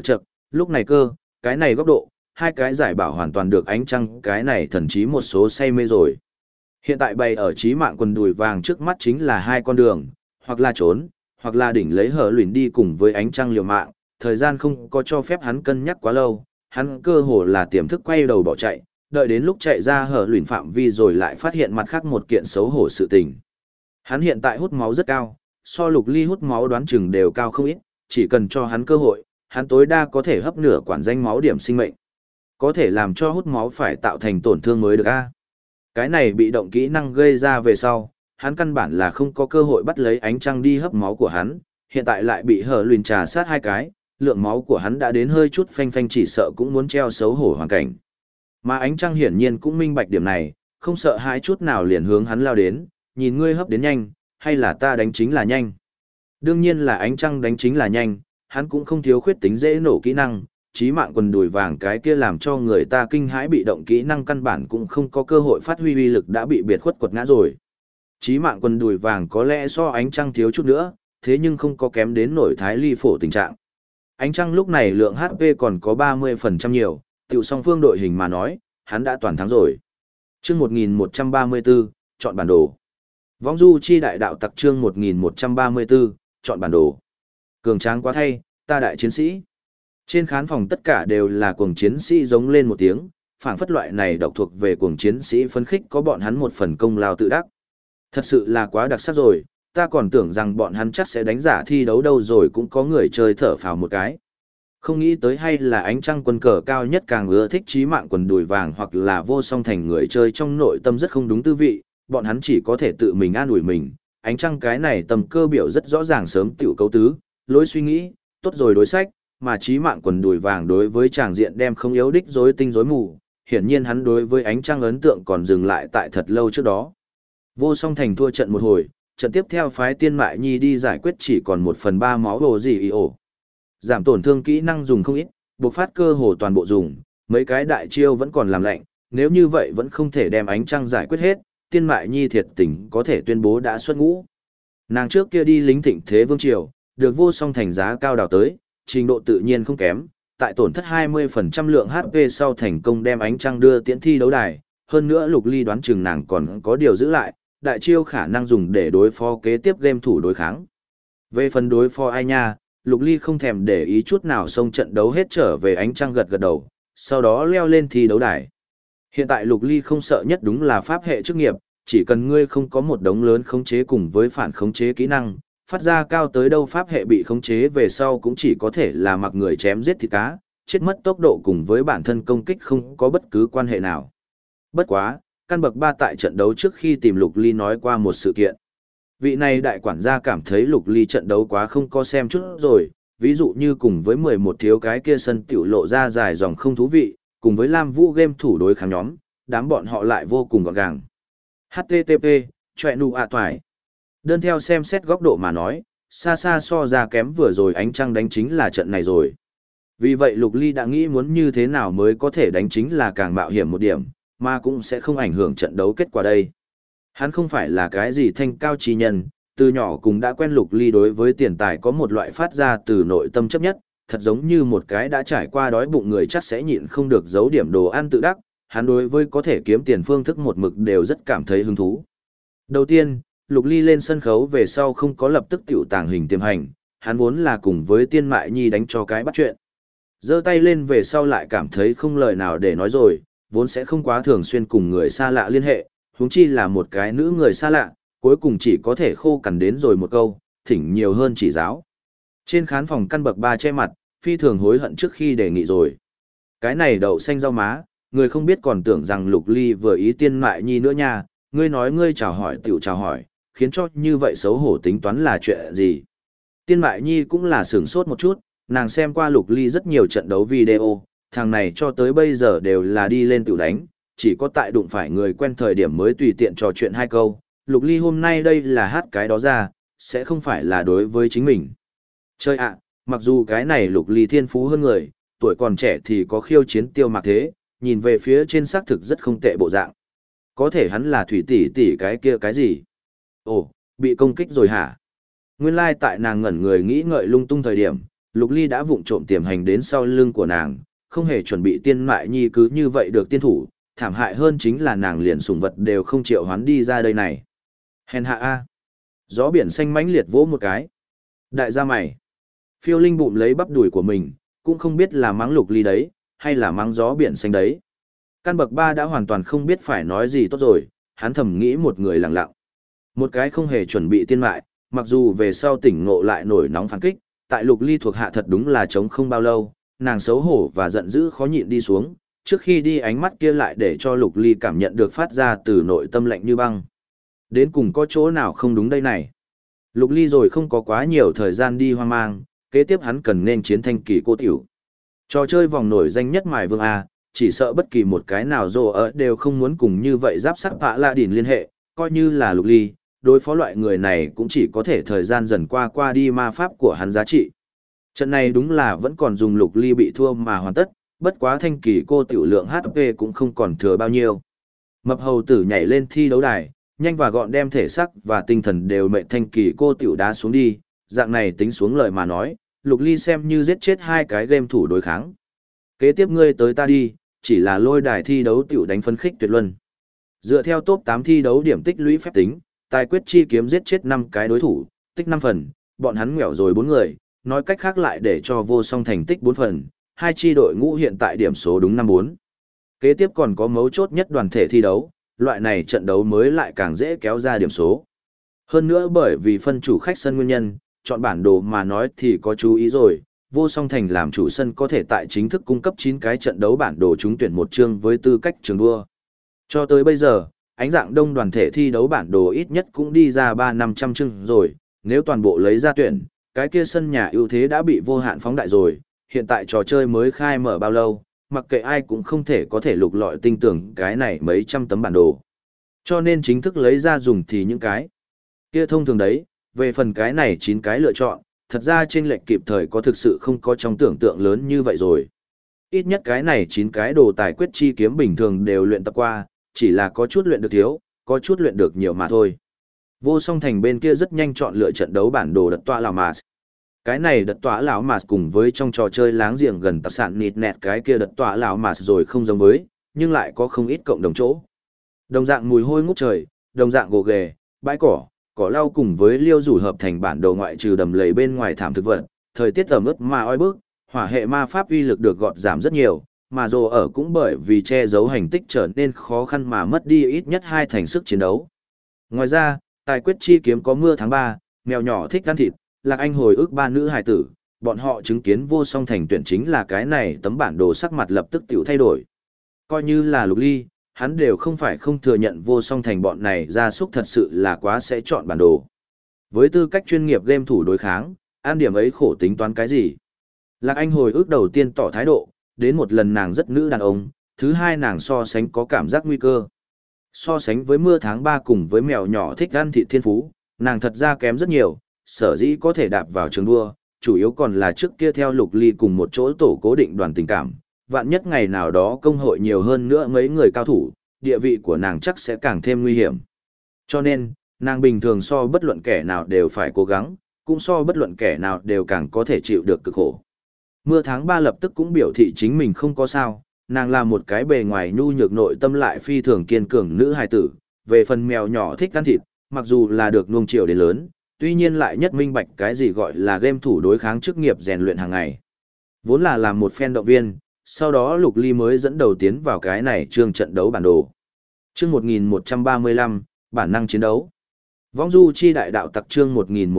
lúc này cái này góc độ, hai cái giải bảo hoàn toàn được ánh trăng cái này thậm chí một số say mê rồi. Hiện tại bày ở chí mạng quần đùi vàng trước mắt chính là hai con đường, hoặc là trốn, hoặc là đỉnh lấy hở luyện đi cùng với ánh trăng liều mạng, thời gian không có cho phép hắn cân nhắc quá lâu, hắn cơ hồ là tiềm thức quay đầu bỏ chạy, đợi đến lúc chạy ra hở luyện phạm vi rồi lại phát hiện mặt khác một kiện xấu hổ sự tình. Hắn hiện tại hút máu rất cao, so Lục Ly hút máu đoán chừng đều cao không ít, chỉ cần cho hắn cơ hội, hắn tối đa có thể hấp nửa quản danh máu điểm sinh mệnh. Có thể làm cho hút máu phải tạo thành tổn thương mới được a. Cái này bị động kỹ năng gây ra về sau, hắn căn bản là không có cơ hội bắt lấy ánh trăng đi hấp máu của hắn, hiện tại lại bị hở luyện trà sát hai cái, lượng máu của hắn đã đến hơi chút phanh phanh chỉ sợ cũng muốn treo xấu hổ hoàn cảnh. Mà ánh trăng hiển nhiên cũng minh bạch điểm này, không sợ hãi chút nào liền hướng hắn lao đến, nhìn ngươi hấp đến nhanh, hay là ta đánh chính là nhanh. Đương nhiên là ánh trăng đánh chính là nhanh, hắn cũng không thiếu khuyết tính dễ nổ kỹ năng, chí mạng quần đùi vàng cái kia làm cho người ta kinh hãi bị động kỹ năng căn bản cũng không có cơ hội phát huy uy lực đã bị biệt khuất quật ngã rồi. Chí mạng quần đùi vàng có lẽ so ánh trăng thiếu chút nữa, thế nhưng không có kém đến nổi thái ly phổ tình trạng. Ánh trăng lúc này lượng HP còn có 30% nhiều, tiểu song phương đội hình mà nói, hắn đã toàn thắng rồi. Chương 1134, chọn bản đồ. Vong du chi đại đạo tặc chương 1134, chọn bản đồ. Cường tráng quá thay, ta đại chiến sĩ. Trên khán phòng tất cả đều là cuồng chiến sĩ giống lên một tiếng, phảng phất loại này độc thuộc về cuồng chiến sĩ phấn khích có bọn hắn một phần công lao tự đắc. Thật sự là quá đặc sắc rồi, ta còn tưởng rằng bọn hắn chắc sẽ đánh giả thi đấu đâu rồi cũng có người chơi thở phào một cái. Không nghĩ tới hay là ánh trăng quân cờ cao nhất càng ưa thích chí mạng quần đùi vàng hoặc là vô song thành người chơi trong nội tâm rất không đúng tư vị, bọn hắn chỉ có thể tự mình an ủi mình. Ánh trăng cái này tầm cơ biểu rất rõ ràng sớm tiểu cấu tứ, lối suy nghĩ, tốt rồi đối sách, mà chí mạng quần đùi vàng đối với tràng diện đem không yếu đích rối tinh rối mù, hiển nhiên hắn đối với ánh trăng ấn tượng còn dừng lại tại thật lâu trước đó. Vô song thành thua trận một hồi, trận tiếp theo phái tiên mại nhi đi giải quyết chỉ còn 1/3 máu đồ gì ý ổ. Giảm tổn thương kỹ năng dùng không ít, buộc phát cơ hồ toàn bộ dùng, mấy cái đại chiêu vẫn còn làm lạnh, nếu như vậy vẫn không thể đem ánh trăng giải quyết hết, tiên mại nhi thiệt tình có thể tuyên bố đã xuất ngũ. Nàng trước kia đi lính thịnh thế vương triều, được vô song thành giá cao đào tới, trình độ tự nhiên không kém, tại tổn thất 20% lượng HP sau thành công đem ánh trăng đưa tiễn thi đấu đài, hơn nữa Lục Ly đoán chừng nàng còn có điều giữ lại, đại chiêu khả năng dùng để đối phó kế tiếp game thủ đối kháng. Về phần đối phó ai nha, Lục Ly không thèm để ý chút nào xông trận đấu hết trở về ánh trăng gật gật đầu, sau đó leo lên thi đấu đài. Hiện tại Lục Ly không sợ nhất đúng là pháp hệ chức nghiệp, chỉ cần ngươi không có một đống lớn khống chế cùng với phản khống chế kỹ năng, phát ra cao tới đâu pháp hệ bị khống chế về sau cũng chỉ có thể là mặc người chém giết thịt cá, chết mất tốc độ cùng với bản thân công kích không có bất cứ quan hệ nào. Bất quá, căn bậc 3 tại trận đấu trước khi tìm Lục Ly nói qua một sự kiện. Vị này đại quản gia cảm thấy Lục Ly trận đấu quá không có xem chút rồi, ví dụ như cùng với 11 thiếu cái kia sân tiểu lộ ra dài dòng không thú vị, cùng với Lam Vũ game thủ đối kháng nhóm, đám bọn họ lại vô cùng gọn gàng. HTTP, chọe nụ toài. Đơn theo xem xét góc độ mà nói, xa xa so ra kém vừa rồi ánh trăng đánh chính là trận này rồi. Vì vậy Lục Ly đã nghĩ muốn như thế nào mới có thể đánh chính là càng mạo hiểm một điểm, mà cũng sẽ không ảnh hưởng trận đấu kết quả đây. Hắn không phải là cái gì thanh cao trí nhân, từ nhỏ cũng đã quen Lục Ly đối với tiền tài có một loại phát ra từ nội tâm chấp nhất, thật giống như một cái đã trải qua đói bụng người chắc sẽ nhịn không được giấu điểm đồ ăn tự đắc, hắn đối với có thể kiếm tiền phương thức một mực đều rất cảm thấy hứng thú. Đầu tiên, Lục Ly lên sân khấu về sau không có lập tức tiểu tàng hình tiềm hành, hắn vốn là cùng với Tiên Mại Nhi đánh cho cái bắt chuyện. Giơ tay lên về sau lại cảm thấy không lời nào để nói rồi, vốn sẽ không quá thường xuyên cùng người xa lạ liên hệ, huống chi là một cái nữ người xa lạ, cuối cùng chỉ có thể khô cằn đến rồi một câu, thỉnh nhiều hơn chỉ giáo. Trên khán phòng căn bậc 3 che mặt, phi thường hối hận trước khi đề nghị rồi. Cái này đậu xanh rau má, người không biết còn tưởng rằng Lục Ly vừa ý Tiên Mại Nhi nữa nha, ngươi nói ngươi chào hỏi tiểu chào hỏi, khiến cho như vậy xấu hổ tính toán là chuyện gì. Tiên Mại Nhi cũng là sửng sốt một chút, nàng xem qua Lục Ly rất nhiều trận đấu video, thằng này cho tới bây giờ đều là đi lên tiểu đánh, chỉ có tại đụng phải người quen thời điểm mới tùy tiện trò chuyện hai câu. Lục Ly hôm nay đây là hát cái đó ra, sẽ không phải là đối với chính mình. Chơi ạ, mặc dù cái này Lục Ly thiên phú hơn người, tuổi còn trẻ thì có khiêu chiến Tiêu Mạc thế, nhìn về phía trên xác thực rất không tệ bộ dạng. Có thể hắn là thủy tỷ tỷ cái kia cái gì? Ồ, bị công kích rồi hả? Nguyên lai tại nàng ngẩn người nghĩ ngợi lung tung thời điểm, Lục Ly đã vụng trộm tiềm hành đến sau lưng của nàng, không hề chuẩn bị tiên mại nhi cứ như vậy được tiên thủ, thảm hại hơn chính là nàng liền sủng vật đều không chịu hoán đi ra đây này. Hèn hạ a. Gió biển xanh mãnh liệt vỗ một cái. Đại gia mày. Phiêu Linh bụng lấy bắp đùi của mình, cũng không biết là mắng Lục Ly đấy, hay là mắng gió biển xanh đấy. Căn bậc ba đã hoàn toàn không biết phải nói gì tốt rồi, hắn thầm nghĩ một người lặng lặng. Một cái không hề chuẩn bị tiên mại, mặc dù về sau tỉnh ngộ lại nổi nóng phản kích, tại Lục Ly thuộc hạ thật đúng là chống không bao lâu, nàng xấu hổ và giận dữ khó nhịn đi xuống, trước khi đi ánh mắt kia lại để cho Lục Ly cảm nhận được phát ra từ nội tâm lạnh như băng. Đến cùng có chỗ nào không đúng đây này. Lục Ly rồi không có quá nhiều thời gian đi hoang mang, kế tiếp hắn cần nên chiến thanh kỳ cô tiểu. Trò chơi vòng nổi danh nhất Mài Vương A, chỉ sợ bất kỳ một cái nào rồ ở đều không muốn cùng như vậy giáp sắc vạ la đỉn liên hệ, coi như là Lục Ly, đối phó loại người này cũng chỉ có thể thời gian dần qua đi ma pháp của hắn giá trị. Trận này đúng là vẫn còn dùng Lục Ly bị thua mà hoàn tất, bất quá thanh kỳ cô tiểu lượng HP cũng không còn thừa bao nhiêu. Mập hầu tử nhảy lên thi đấu đài, nhanh và gọn đem thể xác và tinh thần đều mệnh thanh kỳ cô tiểu đá xuống đi, dạng này tính xuống lời mà nói, Lục Ly xem như giết chết hai cái game thủ đối kháng. Kế tiếp ngươi tới ta đi, chỉ là lôi đài thi đấu tiểu đánh phân khích tuyệt luân. Dựa theo top 8 thi đấu điểm tích lũy phép tính, tài quyết chi kiếm giết chết 5 cái đối thủ, tích 5 phần, bọn hắn nghèo rồi 4 người, nói cách khác lại để cho vô song thành tích 4 phần, hai chi đội ngũ hiện tại điểm số đúng 5-4. Kế tiếp còn có mấu chốt nhất đoàn thể thi đấu, loại này trận đấu mới lại càng dễ kéo ra điểm số. Hơn nữa bởi vì phân chủ khách sân nguyên nhân, chọn bản đồ mà nói thì có chú ý rồi, vô song thành làm chủ sân có thể tại chính thức cung cấp 9 cái trận đấu bản đồ trúng tuyển một chương với tư cách trường đua. Cho tới bây giờ, ánh dạng đông đoàn thể thi đấu bản đồ ít nhất cũng đi ra 300-500 chương rồi, nếu toàn bộ lấy ra tuyển, cái kia sân nhà ưu thế đã bị vô hạn phóng đại rồi, hiện tại trò chơi mới khai mở bao lâu, mặc kệ ai cũng không thể có thể lục lọi tinh tưởng cái này mấy trăm tấm bản đồ. Cho nên chính thức lấy ra dùng thì những cái kia thông thường đấy, về phần cái này 9 cái lựa chọn, thật ra trên lệch kịp thời có thực sự không có trong tưởng tượng lớn như vậy rồi. Ít nhất cái này 9 cái đồ tài quyết chi kiếm bình thường đều luyện tập qua, chỉ là có chút luyện được thiếu, có chút luyện được nhiều mà thôi. Vô song thành bên kia rất nhanh chọn lựa trận đấu bản đồ đợt tọa lão mà. Cái này đợt tọa lão mà cùng với trong trò chơi láng giềng gần tạp sản nịt nẹt cái kia đợt tọa lão mà rồi không giống với, nhưng lại có không ít cộng đồng chỗ. Đồng dạng mùi hôi ngút trời, đồng dạng gồ ghề, bãi cỏ, cỏ lau cùng với liêu rủ hợp thành bản đồ ngoại trừ đầm lầy bên ngoài thảm thực vật, thời tiết ẩm ướt mà oi bức, hỏa hệ ma pháp uy lực được gọt giảm rất nhiều, mà dù ở cũng bởi vì che giấu hành tích trở nên khó khăn mà mất đi ít nhất 2 thành sức chiến đấu. Ngoài ra, tài quyết chi kiếm có mưa tháng 3, mèo nhỏ thích ăn thịt, Lạc Anh hồi ức 3 nữ hài tử, bọn họ chứng kiến vô song thành tuyển chính là cái này tấm bản đồ sắc mặt lập tức tiểu thay đổi. Coi như là Lục Ly, hắn đều không phải không thừa nhận vô song thành bọn này ra súc thật sự là quá sẽ chọn bản đồ. Với tư cách chuyên nghiệp game thủ đối kháng, an điểm ấy khổ tính toán cái gì. Lạc Anh hồi ức đầu tiên tỏ thái độ, đến một lần nàng rất nữ đàn ông, thứ hai nàng so sánh có cảm giác nguy cơ. So sánh với mưa tháng 3 cùng với mèo nhỏ thích ăn thịt thiên phú, nàng thật ra kém rất nhiều, sở dĩ có thể đạp vào trường đua, chủ yếu còn là trước kia theo Lục Ly cùng một chỗ tổ cố định đoàn tình cảm. Vạn nhất ngày nào đó công hội nhiều hơn nữa mấy người cao thủ, địa vị của nàng chắc sẽ càng thêm nguy hiểm. Cho nên, nàng bình thường so bất luận kẻ nào đều phải cố gắng, cũng so bất luận kẻ nào đều càng có thể chịu được cực khổ. Mưa tháng 3 lập tức cũng biểu thị chính mình không có sao, nàng là một cái bề ngoài nhu nhược nội tâm lại phi thường kiên cường nữ hài tử, về phần mèo nhỏ thích ăn thịt, mặc dù là được nuông chiều đến lớn, tuy nhiên lại nhất minh bạch cái gì gọi là game thủ đối kháng chức nghiệp rèn luyện hàng ngày. Vốn là làm một fan động viên, sau đó Lục Ly mới dẫn đầu tiến vào cái này chương trận đấu bản đồ. Chương 1135, bản năng chiến đấu. Vong du chi đại đạo tặc chương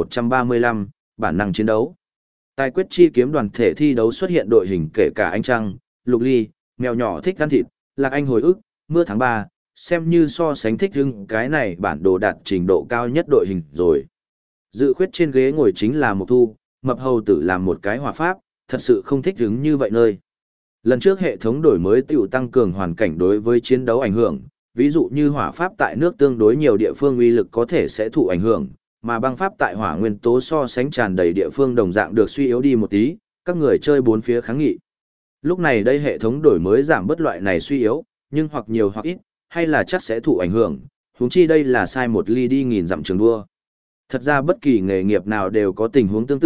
1135, bản năng chiến đấu. Tài quyết chi kiếm đoàn thể thi đấu xuất hiện đội hình kể cả ánh trăng, Lục Ly, mèo nhỏ thích ăn thịt, Lạc Anh hồi ức, mưa tháng 3, xem như so sánh thích hưng cái này bản đồ đạt trình độ cao nhất đội hình rồi. Dự khuyết trên ghế ngồi chính là Mộc Thu, mập hầu tử làm một cái hòa pháp, thật sự không thích hứng như vậy nơi. Lần trước hệ thống đổi mới tiểu tăng cường hoàn cảnh đối với chiến đấu ảnh hưởng, ví dụ như hỏa pháp tại nước tương đối nhiều địa phương uy lực có thể sẽ thụ ảnh hưởng, mà băng pháp tại hỏa nguyên tố so sánh tràn đầy địa phương đồng dạng được suy yếu đi một tí, các người chơi bốn phía kháng nghị. Lúc này đây hệ thống đổi mới giảm bớt loại này suy yếu, nhưng hoặc nhiều hoặc ít, hay là chắc sẽ thụ ảnh hưởng, huống chi đây là sai một ly đi nghìn dặm trường đua. Thật ra bất kỳ nghề nghiệp nào đều có tình huống tương tự,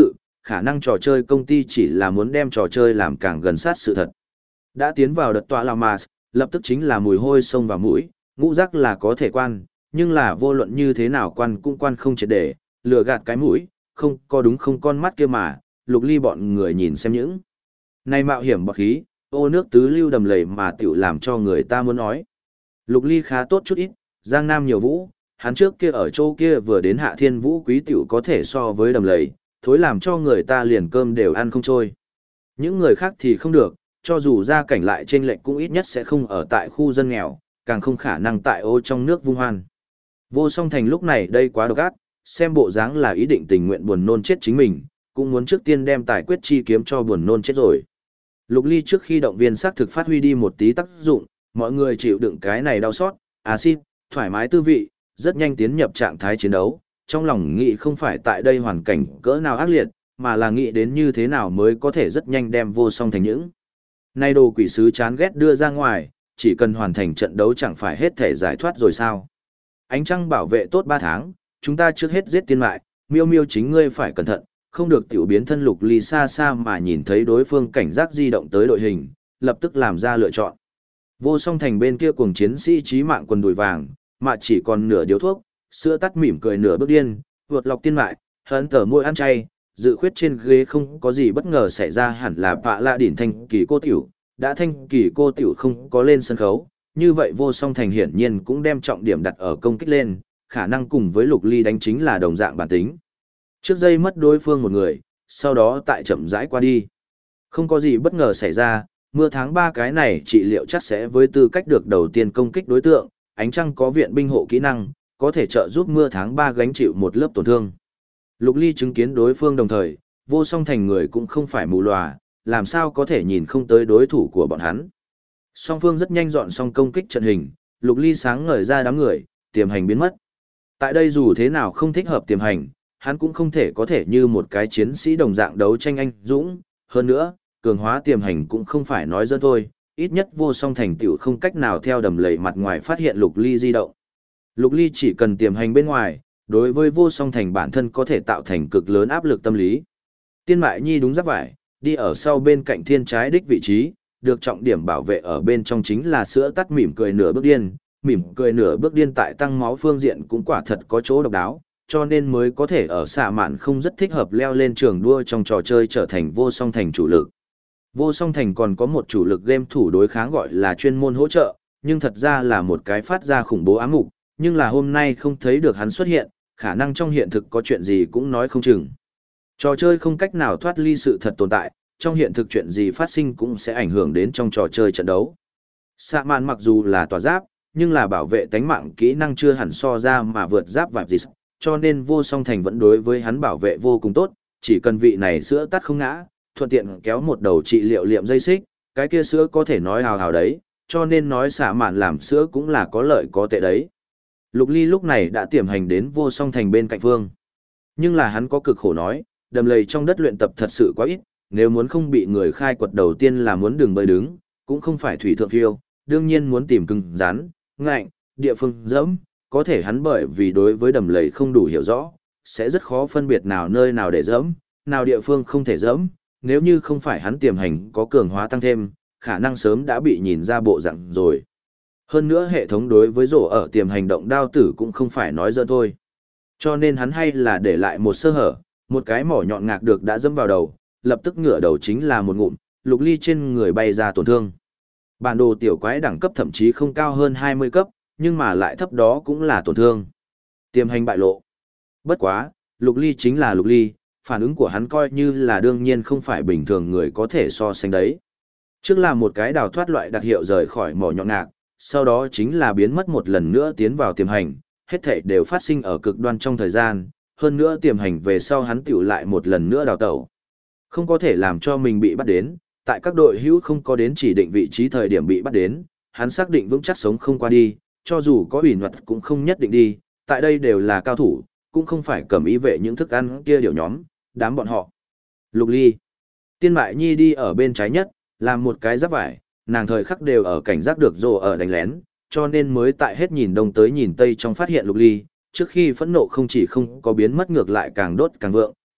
khả năng trò chơi công ty chỉ là muốn đem trò chơi làm càng gần sát sự thật. Đã tiến vào đợt tọa Lamas, lập tức chính là mùi hôi sông vào mũi, ngũ giác là có thể quan, nhưng là vô luận như thế nào quan cũng quan không triệt để, lừa gạt cái mũi, không có đúng không con mắt kia mà, Lục Ly bọn người nhìn xem những. Này mạo hiểm bọt khí, ô nước tứ lưu đầm lầy mà tiểu làm cho người ta muốn nói. Lục Ly khá tốt chút ít, Giang Nam nhiều vũ, hắn trước kia ở châu kia vừa đến Hạ Thiên Vũ quý tiểu có thể so với đầm lầy, thối làm cho người ta liền cơm đều ăn không trôi. Những người khác thì không được, cho dù gia cảnh lại chênh lệch cũng ít nhất sẽ không ở tại khu dân nghèo, càng không khả năng tại ô trong nước vung hoan. Vô Song Thành lúc này đây quá độc ác, xem bộ dáng là ý định tình nguyện buồn nôn chết chính mình, cũng muốn trước tiên đem tài quyết chi kiếm cho buồn nôn chết rồi. Lục Ly trước khi động viên xác thực phát huy đi một tí tác dụng, mọi người chịu đựng cái này đau xót, axit, thoải mái tư vị, rất nhanh tiến nhập trạng thái chiến đấu, trong lòng nghĩ không phải tại đây hoàn cảnh cỡ nào ác liệt, mà là nghĩ đến như thế nào mới có thể rất nhanh đem Vô Song Thành những. Nay đồ quỷ sứ chán ghét đưa ra ngoài, chỉ cần hoàn thành trận đấu chẳng phải hết thể giải thoát rồi sao. Ánh trăng bảo vệ tốt 3 tháng, chúng ta trước hết giết tiên mại, miêu miêu chính ngươi phải cẩn thận, không được tiểu biến thân. Lục Ly xa xa mà nhìn thấy đối phương cảnh giác di động tới đội hình, lập tức làm ra lựa chọn. Vô Song Thành bên kia cùng chiến sĩ chí mạng quần đùi vàng, mà chỉ còn nửa điếu thuốc, sữa tắt mỉm cười nửa bước điên, vượt lọc tiên mại, hấn tở môi ăn chay, dự khuyết trên ghế không có gì bất ngờ xảy ra, hẳn là bạ lạ đỉnh thanh kỳ cô tiểu, đã thanh kỳ cô tiểu không có lên sân khấu, như vậy Vô Song Thành hiển nhiên cũng đem trọng điểm đặt ở công kích lên, khả năng cùng với Lục Ly đánh chính là đồng dạng bản tính. Trước giây mất đối phương một người, sau đó tại chậm rãi qua đi. Không có gì bất ngờ xảy ra, mưa tháng 3 cái này trị liệu chắc sẽ với tư cách được đầu tiên công kích đối tượng, ánh trăng có viện binh hộ kỹ năng, có thể trợ giúp mưa tháng 3 gánh chịu một lớp tổn thương. Lục Ly chứng kiến đối phương đồng thời, Vô Song Thành người cũng không phải mù lòa, làm sao có thể nhìn không tới đối thủ của bọn hắn. Song phương rất nhanh dọn xong công kích trận hình, Lục Ly sáng ngời ra đám người, tiềm hành biến mất. Tại đây dù thế nào không thích hợp tiềm hành, hắn cũng không thể có thể như một cái chiến sĩ đồng dạng đấu tranh anh dũng, hơn nữa, cường hóa tiềm hành cũng không phải nói dân thôi, ít nhất Vô Song Thành tiểu không cách nào theo đầm lầy mặt ngoài phát hiện Lục Ly di động. Lục Ly chỉ cần tiềm hành bên ngoài, đối với Vô Song Thành bản thân có thể tạo thành cực lớn áp lực tâm lý. Tiên Mại Nhi đúng giáp vải, đi ở sau bên cạnh thiên trái đích vị trí, được trọng điểm bảo vệ ở bên trong chính là sữa tắt mỉm cười nửa bước điên, mỉm cười nửa bước điên tại tăng máu phương diện cũng quả thật có chỗ độc đáo, cho nên mới có thể ở xạ mạn không rất thích hợp leo lên trường đua trong trò chơi trở thành Vô Song Thành chủ lực. Vô Song Thành còn có một chủ lực game thủ đối kháng gọi là chuyên môn hỗ trợ, nhưng thật ra là một cái phát ra khủng bố ám mục, nhưng là hôm nay không thấy được hắn xuất hiện, khả năng trong hiện thực có chuyện gì cũng nói không chừng. Trò chơi không cách nào thoát ly sự thật tồn tại, trong hiện thực chuyện gì phát sinh cũng sẽ ảnh hưởng đến trong trò chơi trận đấu. Xạ mạn mặc dù là tòa giáp, nhưng là bảo vệ tánh mạng kỹ năng chưa hẳn so ra mà vượt giáp vài gì, cho nên Vô Song Thành vẫn đối với hắn bảo vệ vô cùng tốt, chỉ cần vị này sữa tắt không ngã, thuận tiện kéo một đầu trị liệu liệm dây xích, cái kia sữa có thể nói hào hào đấy, cho nên nói xạ mạn làm sữa cũng là có lợi có tệ đấy. Lục Ly lúc này đã tiềm hành đến Vô Song Thành bên cạnh phương. Nhưng là hắn có cực khổ nói, đầm lầy trong đất luyện tập thật sự quá ít, nếu muốn không bị người khai quật đầu tiên là muốn đường bơi đứng, cũng không phải thủy thượng phiêu, đương nhiên muốn tìm cứng rắn, ngạnh, địa phương dẫm, có thể hắn bởi vì đối với đầm lầy không đủ hiểu rõ, sẽ rất khó phân biệt nào nơi nào để dẫm, nào địa phương không thể dẫm, nếu như không phải hắn tiềm hành có cường hóa tăng thêm, khả năng sớm đã bị nhìn ra bộ dạng rồi. Hơn nữa hệ thống đối với rổ ở tiềm hành động đao tử cũng không phải nói dơ thôi. Cho nên hắn hay là để lại một sơ hở, một cái mỏ nhọn ngạc được đã dẫm vào đầu, lập tức ngửa đầu chính là một ngụm, Lục Ly trên người bay ra tổn thương. Bản đồ tiểu quái đẳng cấp thậm chí không cao hơn 20 cấp, nhưng mà lại thấp đó cũng là tổn thương. Tiềm hành bại lộ. Bất quá, Lục Ly chính là Lục Ly, phản ứng của hắn coi như là đương nhiên không phải bình thường người có thể so sánh đấy. Trước là một cái đào thoát loại đặc hiệu rời khỏi mỏ nhọn ngạc, sau đó chính là biến mất một lần nữa tiến vào tiềm hành, hết thảy đều phát sinh ở cực đoan trong thời gian, hơn nữa tiềm hành về sau hắn tiểu lại một lần nữa đào tẩu. Không có thể làm cho mình bị bắt đến, tại các đội hữu không có đến chỉ định vị trí thời điểm bị bắt đến, hắn xác định vững chắc sống không qua đi, cho dù có ủy luật cũng không nhất định đi, tại đây đều là cao thủ, cũng không phải cầm ý vệ những thức ăn kia điều nhóm, đám bọn họ. Lục Ly. Tiên Mại Nhi đi ở bên trái nhất, làm một cái giáp vải, nàng thời khắc đều ở cảnh giác được rồ ở đánh lén, cho nên mới tại hết nhìn đông tới nhìn tây trong phát hiện Lục Ly, trước khi phẫn nộ không chỉ không có biến mất ngược lại càng đốt càng vượng,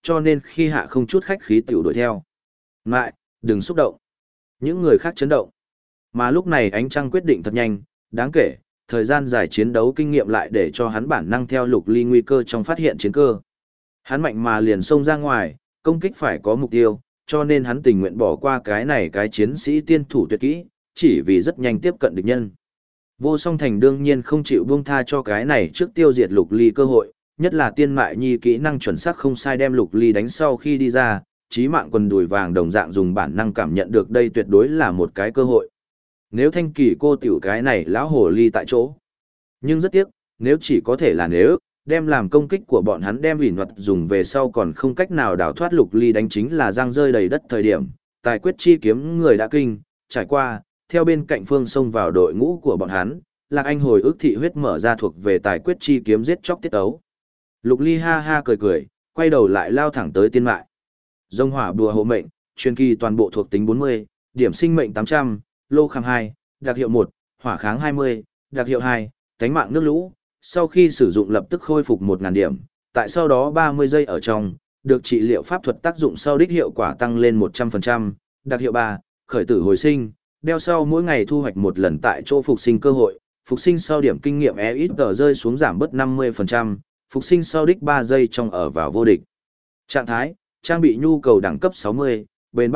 cho nên khi hạ không chút khách khí tiểu đuổi theo. Ngại, đừng xúc động. Những người khác chấn động. Mà lúc này ánh trăng quyết định thật nhanh, đáng kể, thời gian dài chiến đấu kinh nghiệm lại để cho hắn bản năng theo Lục Ly nguy cơ trong phát hiện chiến cơ. Hắn mạnh mà liền xông ra ngoài, công kích phải có mục tiêu, cho nên hắn tình nguyện bỏ qua cái chiến sĩ tiên thủ tuyệt kỹ, chỉ vì rất nhanh tiếp cận địch nhân. Vô Song Thành đương nhiên không chịu buông tha cho cái này trước tiêu diệt Lục Ly cơ hội, nhất là Tiên Mại Nhi kỹ năng chuẩn xác không sai đem Lục Ly đánh sau khi đi ra, chí mạng quần đùi vàng đồng dạng dùng bản năng cảm nhận được đây tuyệt đối là một cái cơ hội. Nếu Thanh Kỳ cô tiểu cái này lão hồ ly tại chỗ. Nhưng rất tiếc, nếu chỉ có thể là nếu, đem làm công kích của bọn hắn đem ủy luật dùng về sau còn không cách nào đào thoát Lục Ly đánh chính là giang rơi đầy đất thời điểm, tài quyết chi kiếm người đã kinh, trải qua, theo bên cạnh phương xông vào đội ngũ của bọn hắn, Lạc Anh hồi ức thị huyết mở ra thuộc về tài quyết chi kiếm giết chóc tiết ấu. Lục Ly ha ha cười cười, quay đầu lại lao thẳng tới Tiên Mại. Dông hỏa bùa hộ mệnh, truyền kỳ toàn bộ thuộc tính 40, điểm sinh mệnh 800, lô kháng 2, đặc hiệu 1, hỏa kháng 20, đặc hiệu 2, tánh mạng nước lũ, sau khi sử dụng lập tức khôi phục 1000 điểm, tại sau đó 30 giây ở trong, được trị liệu pháp thuật tác dụng sau đích hiệu quả tăng lên 100%, đặc hiệu 3, khởi tử hồi sinh, đeo sau mỗi ngày thu hoạch một lần tại chỗ phục sinh cơ hội, phục sinh sau điểm kinh nghiệm ít rơi xuống giảm bớt 50%, phục sinh sau đích 3 giây trong ở vào vô địch. Trạng thái, trang bị nhu cầu đẳng cấp 60, bền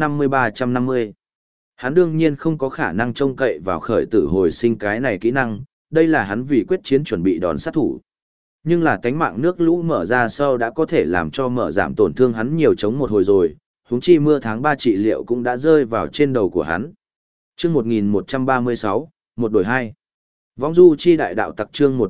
350-350. Hắn đương nhiên không có khả năng trông cậy vào khởi tử hồi sinh cái này kỹ năng, đây là hắn vì quyết chiến chuẩn bị đòn sát thủ. Nhưng là tánh mạng nước lũ mở ra sau đã có thể làm cho mở giảm tổn thương hắn nhiều chống một hồi rồi, huống chi mưa tháng 3 trị liệu cũng đã rơi vào trên đầu của hắn. Chương 1136, một đổi hai. Vong du chi đại đạo tặc chương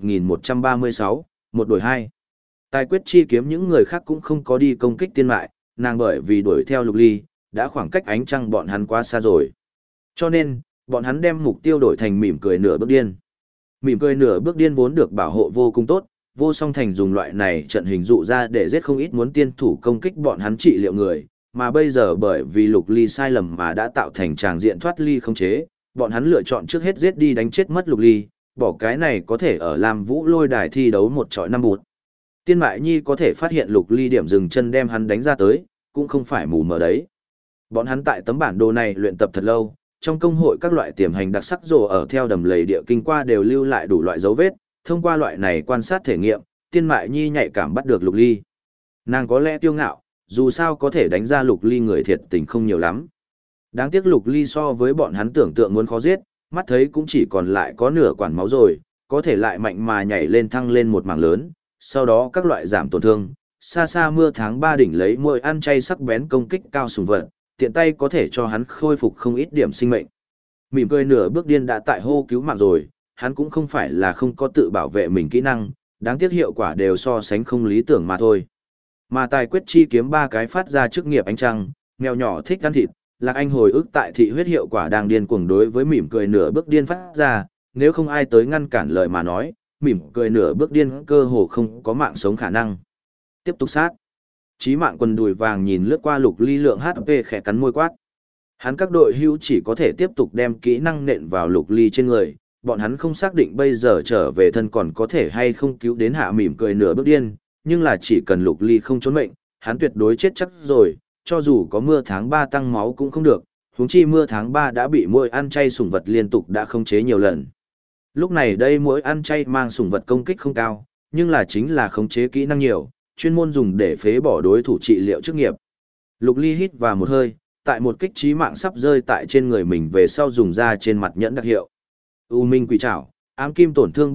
1136, một đổi hai. Tài quyết chi kiếm những người khác cũng không có đi công kích Tiên Mại, nàng bởi vì đuổi theo Lục Ly, đã khoảng cách ánh trăng bọn hắn quá xa rồi. Cho nên, bọn hắn đem mục tiêu đổi thành mỉm cười nửa bước điên. Mỉm cười nửa bước điên vốn được bảo hộ vô cùng tốt, Vô Song Thành dùng loại này trận hình dụ ra để giết không ít muốn tiên thủ công kích bọn hắn trị liệu người, mà bây giờ bởi vì Lục Ly sai lầm mà đã tạo thành tràng diện thoát ly không chế, bọn hắn lựa chọn trước hết giết đi đánh chết mất Lục Ly, bỏ cái này có thể ở Lam Vũ Lôi đài thi đấu một trọi năm bụt. Tiên Mại Nhi có thể phát hiện Lục Ly điểm dừng chân đem hắn đánh ra tới, cũng không phải mù mờ đấy. Bọn hắn tại tấm bản đồ này luyện tập thật lâu, trong công hội các loại tiềm hành đặc sắc rồ ở theo đầm lầy địa kinh qua đều lưu lại đủ loại dấu vết, thông qua loại này quan sát thể nghiệm, Tiên Mại Nhi nhạy cảm bắt được Lục Ly. Nàng có lẽ kiêu ngạo, dù sao có thể đánh ra Lục Ly người thiệt tình không nhiều lắm. Đáng tiếc Lục Ly so với bọn hắn tưởng tượng muốn khó giết, mắt thấy cũng chỉ còn lại có nửa quản máu rồi, có thể lại mạnh mà nhảy lên thăng lên một mảng lớn, sau đó các loại giảm tổn thương, xa xa mưa tháng 3 đỉnh lấy môi ăn chay sắc bén công kích cao sùng vật, tiện tay có thể cho hắn khôi phục không ít điểm sinh mệnh. Mỉm cười nửa bước điên đã tại hô cứu mạng rồi, hắn cũng không phải là không có tự bảo vệ mình kỹ năng, đáng tiếc hiệu quả đều so sánh không lý tưởng mà thôi. Mà tài quyết chi kiếm 3 cái phát ra chức nghiệp ánh trăng, mèo nhỏ thích ăn thịt, Lạc Anh hồi ức tại thị huyết hiệu quả đang điên cuồng đối với mỉm cười nửa bước điên phát ra, nếu không ai tới ngăn cản lời mà nói, mỉm cười nửa bước điên cơ hồ không có mạng sống khả năng. Tiếp tục sát. Chí mạng quần đùi vàng nhìn lướt qua Lục Ly lượng HP khẽ cắn môi quát. Hắn các đội hữu chỉ có thể tiếp tục đem kỹ năng nện vào Lục Ly trên người, bọn hắn không xác định bây giờ trở về thân còn có thể hay không cứu đến hạ mỉm cười nửa bước điên, nhưng là chỉ cần Lục Ly không trốn mệnh, hắn tuyệt đối chết chắc rồi, cho dù có mưa tháng 3 tăng máu cũng không được, huống chi mưa tháng 3 đã bị muỗi ăn chay sủng vật liên tục đã khống chế nhiều lần. Lúc này đây muỗi ăn chay mang sủng vật công kích không cao, nhưng là chính là khống chế kỹ năng nhiều, chuyên môn dùng để phế bỏ đối thủ trị liệu chức nghiệp. Lục Ly hít vào một hơi, tại một kích chí mạng sắp rơi tại trên người mình về sau dùng ra trên mặt nhẫn đặc hiệu. U Minh Quỷ Trảo, ám kim tổn thương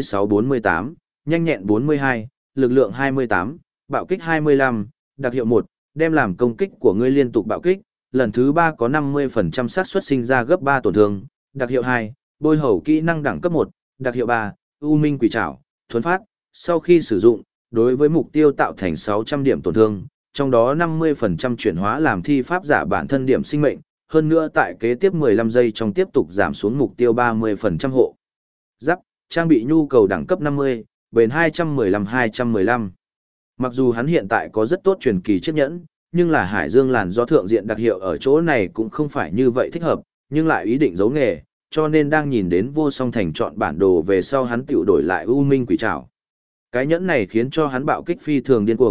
36-48, nhanh nhẹn 42, lực lượng 28, bạo kích 25, đặc hiệu 1, đem làm công kích của ngươi liên tục bạo kích, lần thứ 3 có 50% xác suất sinh ra gấp 3 tổn thương, đặc hiệu 2, bôi hầu kỹ năng đẳng cấp 1, đặc hiệu 3, U Minh Quỷ Trảo, thuấn phát, sau khi sử dụng, đối với mục tiêu tạo thành 600 điểm tổn thương, trong đó 50% chuyển hóa làm thi pháp giả bản thân điểm sinh mệnh, hơn nữa tại kế tiếp 15 giây trong tiếp tục giảm xuống mục tiêu 30% hộ. Giáp, trang bị nhu cầu đẳng cấp 50, bền 215-215. Mặc dù hắn hiện tại có rất tốt truyền kỳ chiếc nhẫn, nhưng là Hải Dương làn do thượng diện đặc hiệu ở chỗ này cũng không phải như vậy thích hợp, nhưng lại ý định giấu nghề, cho nên đang nhìn đến Vô Song Thành chọn bản đồ về sau hắn tiểu đổi lại U Minh Quỷ Trảo. Cái nhẫn này khiến cho hắn bạo kích phi thường điên cuồng,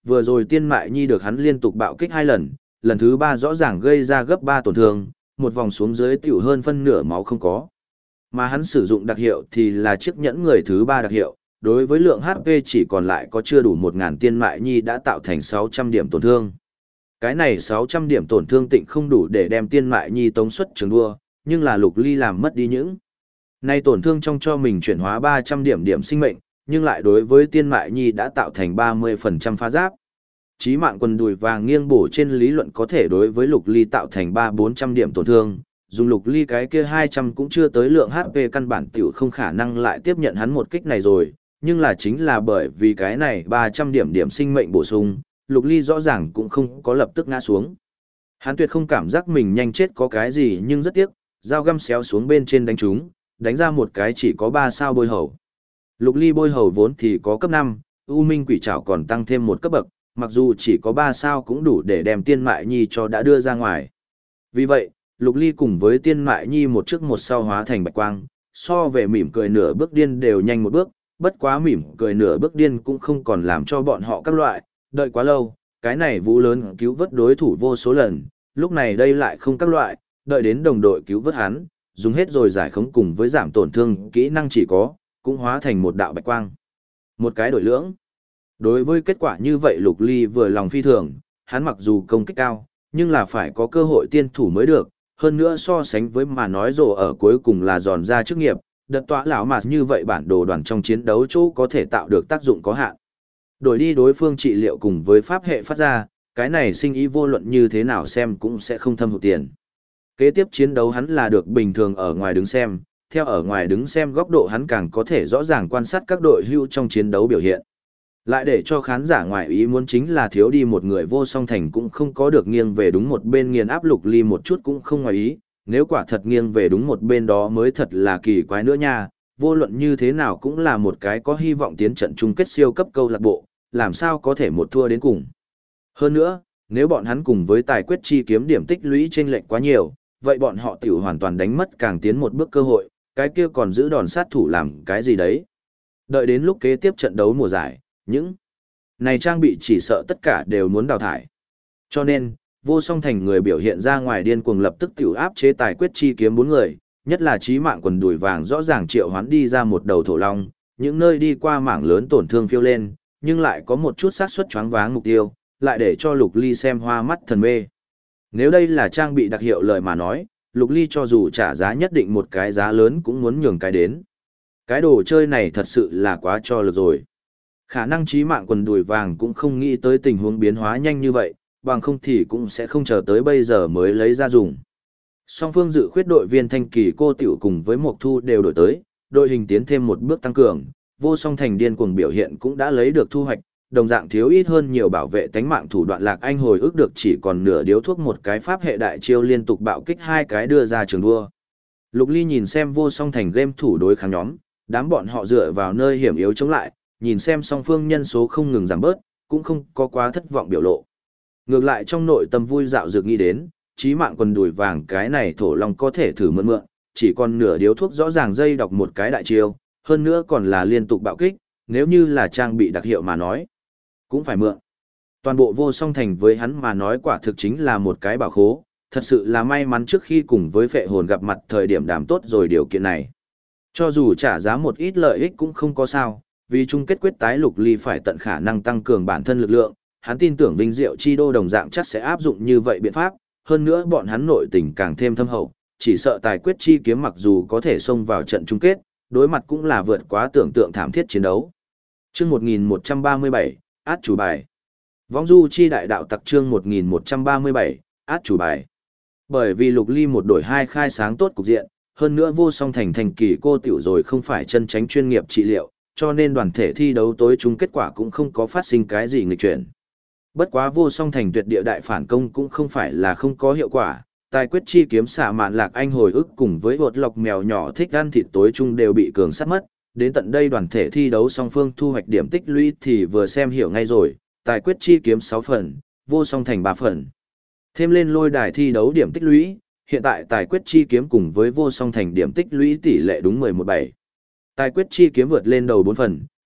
vừa rồi Tiên Mại Nhi được hắn liên tục bạo kích 2 lần, lần thứ 3 rõ ràng gây ra gấp 3 tổn thương, một vòng xuống dưới tiểu hơn phân nửa máu không có. Mà hắn sử dụng đặc hiệu thì là chiếc nhẫn người thứ 3 đặc hiệu, đối với lượng HP chỉ còn lại có chưa đủ 1000 Tiên Mại Nhi đã tạo thành 600 điểm tổn thương. Cái này 600 điểm tổn thương tịnh không đủ để đem Tiên Mại Nhi tống xuất trường đua, nhưng là Lục Ly làm mất đi những này tổn thương trong cho mình chuyển hóa 300 điểm sinh mệnh, nhưng lại đối với Tiên Mại Nhi đã tạo thành 30% phá giáp. Chí mạng quần đùi vàng nghiêng bổ trên lý luận có thể đối với Lục Ly tạo thành 300-400 điểm tổn thương, dùng Lục Ly cái kia 200 cũng chưa tới lượng HP căn bản tiểu không khả năng lại tiếp nhận hắn một kích này rồi, nhưng là chính là bởi vì cái này 300 điểm sinh mệnh bổ sung, Lục Ly rõ ràng cũng không có lập tức ngã xuống. Hắn tuyệt không cảm giác mình nhanh chết có cái gì, nhưng rất tiếc, dao găm xéo xuống bên trên đánh trúng, đánh ra một cái chỉ có 3 sao bôi hầu. Lục Ly bôi hầu vốn thì có cấp 5, U Minh Quỷ Trảo còn tăng thêm một cấp bậc, mặc dù chỉ có 3 sao cũng đủ để đem Tiên Mại Nhi cho đã đưa ra ngoài. Vì vậy, Lục Ly cùng với Tiên Mại Nhi một trước một sau hóa thành bạch quang, so về mỉm cười nửa bước điên đều nhanh một bước, bất quá mỉm cười nửa bước điên cũng không còn làm cho bọn họ các loại, đợi quá lâu, cái này vũ lớn cứu vớt đối thủ vô số lần, lúc này đây lại không các loại, đợi đến đồng đội cứu vớt hắn, dùng hết rồi giải khống cùng với giảm tổn thương, kỹ năng chỉ có, cũng hóa thành một đạo bạch quang. Một cái đổi lưỡng. Đối với kết quả như vậy Lục Ly vừa lòng phi thường, hắn mặc dù công kích cao, nhưng là phải có cơ hội tiên thủ mới được, hơn nữa so sánh với mà nói rồ ở cuối cùng là giòn ra chức nghiệp, đợt tỏa lão mà như vậy bản đồ đoàn trong chiến đấu chỗ có thể tạo được tác dụng có hạn. Đổi đi đối phương trị liệu cùng với pháp hệ phát ra, cái này sinh ý vô luận như thế nào xem cũng sẽ không thâm hụt tiền. Kế tiếp chiến đấu hắn là được bình thường ở ngoài đứng xem, theo ở ngoài đứng xem góc độ hắn càng có thể rõ ràng quan sát các đội hưu trong chiến đấu biểu hiện. Lại để cho khán giả ngoài ý muốn chính là thiếu đi một người Vô Song Thành cũng không có được nghiêng về đúng một bên, nghiền áp Lục Ly một chút cũng không ngoài ý, nếu quả thật nghiêng về đúng một bên đó mới thật là kỳ quái nữa nha, vô luận như thế nào cũng là một cái có hy vọng tiến trận chung kết siêu cấp câu lạc bộ, làm sao có thể một thua đến cùng. Hơn nữa, nếu bọn hắn cùng với tài quyết chi kiếm điểm tích lũy chênh lệch quá nhiều, vậy bọn họ tiểu hoàn toàn đánh mất càng tiến một bước cơ hội, cái kia còn giữ đòn sát thủ làm cái gì đấy. Đợi đến lúc kế tiếp trận đấu mùa giải, những này trang bị chỉ sợ tất cả đều muốn đào thải. Cho nên, Vô Song Thành người biểu hiện ra ngoài điên cuồng lập tức tiểu áp chế tài quyết chi kiếm 4 người, nhất là chí mạng quần đùi vàng rõ ràng triệu hoán đi ra một đầu thổ long, những nơi đi qua mảng lớn tổn thương phiêu lên, nhưng lại có một chút xác suất choáng váng mục tiêu, lại để cho Lục Ly xem hoa mắt thần mê. Nếu đây là trang bị đặc hiệu lời mà nói, Lục Ly cho dù trả giá nhất định một cái giá lớn cũng muốn nhường cái đến. Cái đồ chơi này thật sự là quá cho lực rồi. Khả năng chí mạng quần đùi vàng cũng không nghĩ tới tình huống biến hóa nhanh như vậy, bằng không thì cũng sẽ không chờ tới bây giờ mới lấy ra dùng. Song phương dự khuyết đội viên Thanh Kỳ Cô Tiểu cùng với Mộc Thu đều đổi tới, đội hình tiến thêm một bước tăng cường, Vô Song Thành điên cuồng biểu hiện cũng đã lấy được thu hoạch, đồng dạng thiếu ít hơn nhiều bảo vệ tánh mạng thủ đoạn Lạc Anh hồi ức được chỉ còn nửa điếu thuốc một cái pháp hệ đại chiêu liên tục bạo kích 2 cái đưa ra trường đua. Lục Ly nhìn xem Vô Song Thành game thủ đối kháng nhóm, đám bọn họ dựa vào nơi hiểm yếu chống lại, nhìn xem song phương nhân số không ngừng giảm bớt, cũng không có quá thất vọng biểu lộ. Ngược lại trong nội tâm vui dạo dược nghĩ đến, chí mạng quần đùi vàng cái này thổ long có thể thử mượn, chỉ còn nửa điếu thuốc rõ ràng dây đọc một cái đại chiêu, hơn nữa còn là liên tục bạo kích, nếu như là trang bị đặc hiệu mà nói, cũng phải mượn. Toàn bộ Vô Song Thành với hắn mà nói quả thực chính là một cái bảo khố, thật sự là may mắn trước khi cùng với phệ hồn gặp mặt thời điểm đảm tốt rồi điều kiện này. Cho dù trả giá một ít lợi ích cũng không có sao, vì chung kết quyết tái Lục Ly phải tận khả năng tăng cường bản thân lực lượng, hắn tin tưởng Vinh Diệu Chi Đô đồng dạng chắc sẽ áp dụng như vậy biện pháp, hơn nữa bọn hắn nội tình càng thêm thâm hậu, chỉ sợ tài quyết chi kiếm mặc dù có thể xông vào trận chung kết, đối mặt cũng là vượt quá tưởng tượng thảm thiết chiến đấu. Chương 1137, át chủ bài. Vong du chi đại đạo tặc chương 1137, át chủ bài. Bởi vì Lục Ly một đổi hai khai sáng tốt cục diện, hơn nữa Vô Song Thành Thành Kỳ Cô Tiểu rồi không phải chân tránh chuyên nghiệp trị liệu, cho nên đoàn thể thi đấu tối chung kết quả cũng không có phát sinh cái gì nghịch chuyển. Bất quá Vô Song Thành tuyệt địa đại phản công cũng không phải là không có hiệu quả, tài quyết chi kiếm xạ mạn Lạc Anh hồi ức cùng với bột lọc mèo nhỏ thích ăn thịt tối chung đều bị cường sát mất. Đến tận đây đoàn thể thi đấu song phương thu hoạch điểm tích lũy thì vừa xem hiểu ngay rồi, tài quyết chi kiếm 6 phần, Vô Song Thành 3 phần. Thêm lên lôi đài thi đấu điểm tích lũy, hiện tại tài quyết chi kiếm cùng với Vô Song Thành điểm tích lũy tỷ lệ đúng 11-7. Tài quyết chi kiếm vượt lên đầu 4 phần,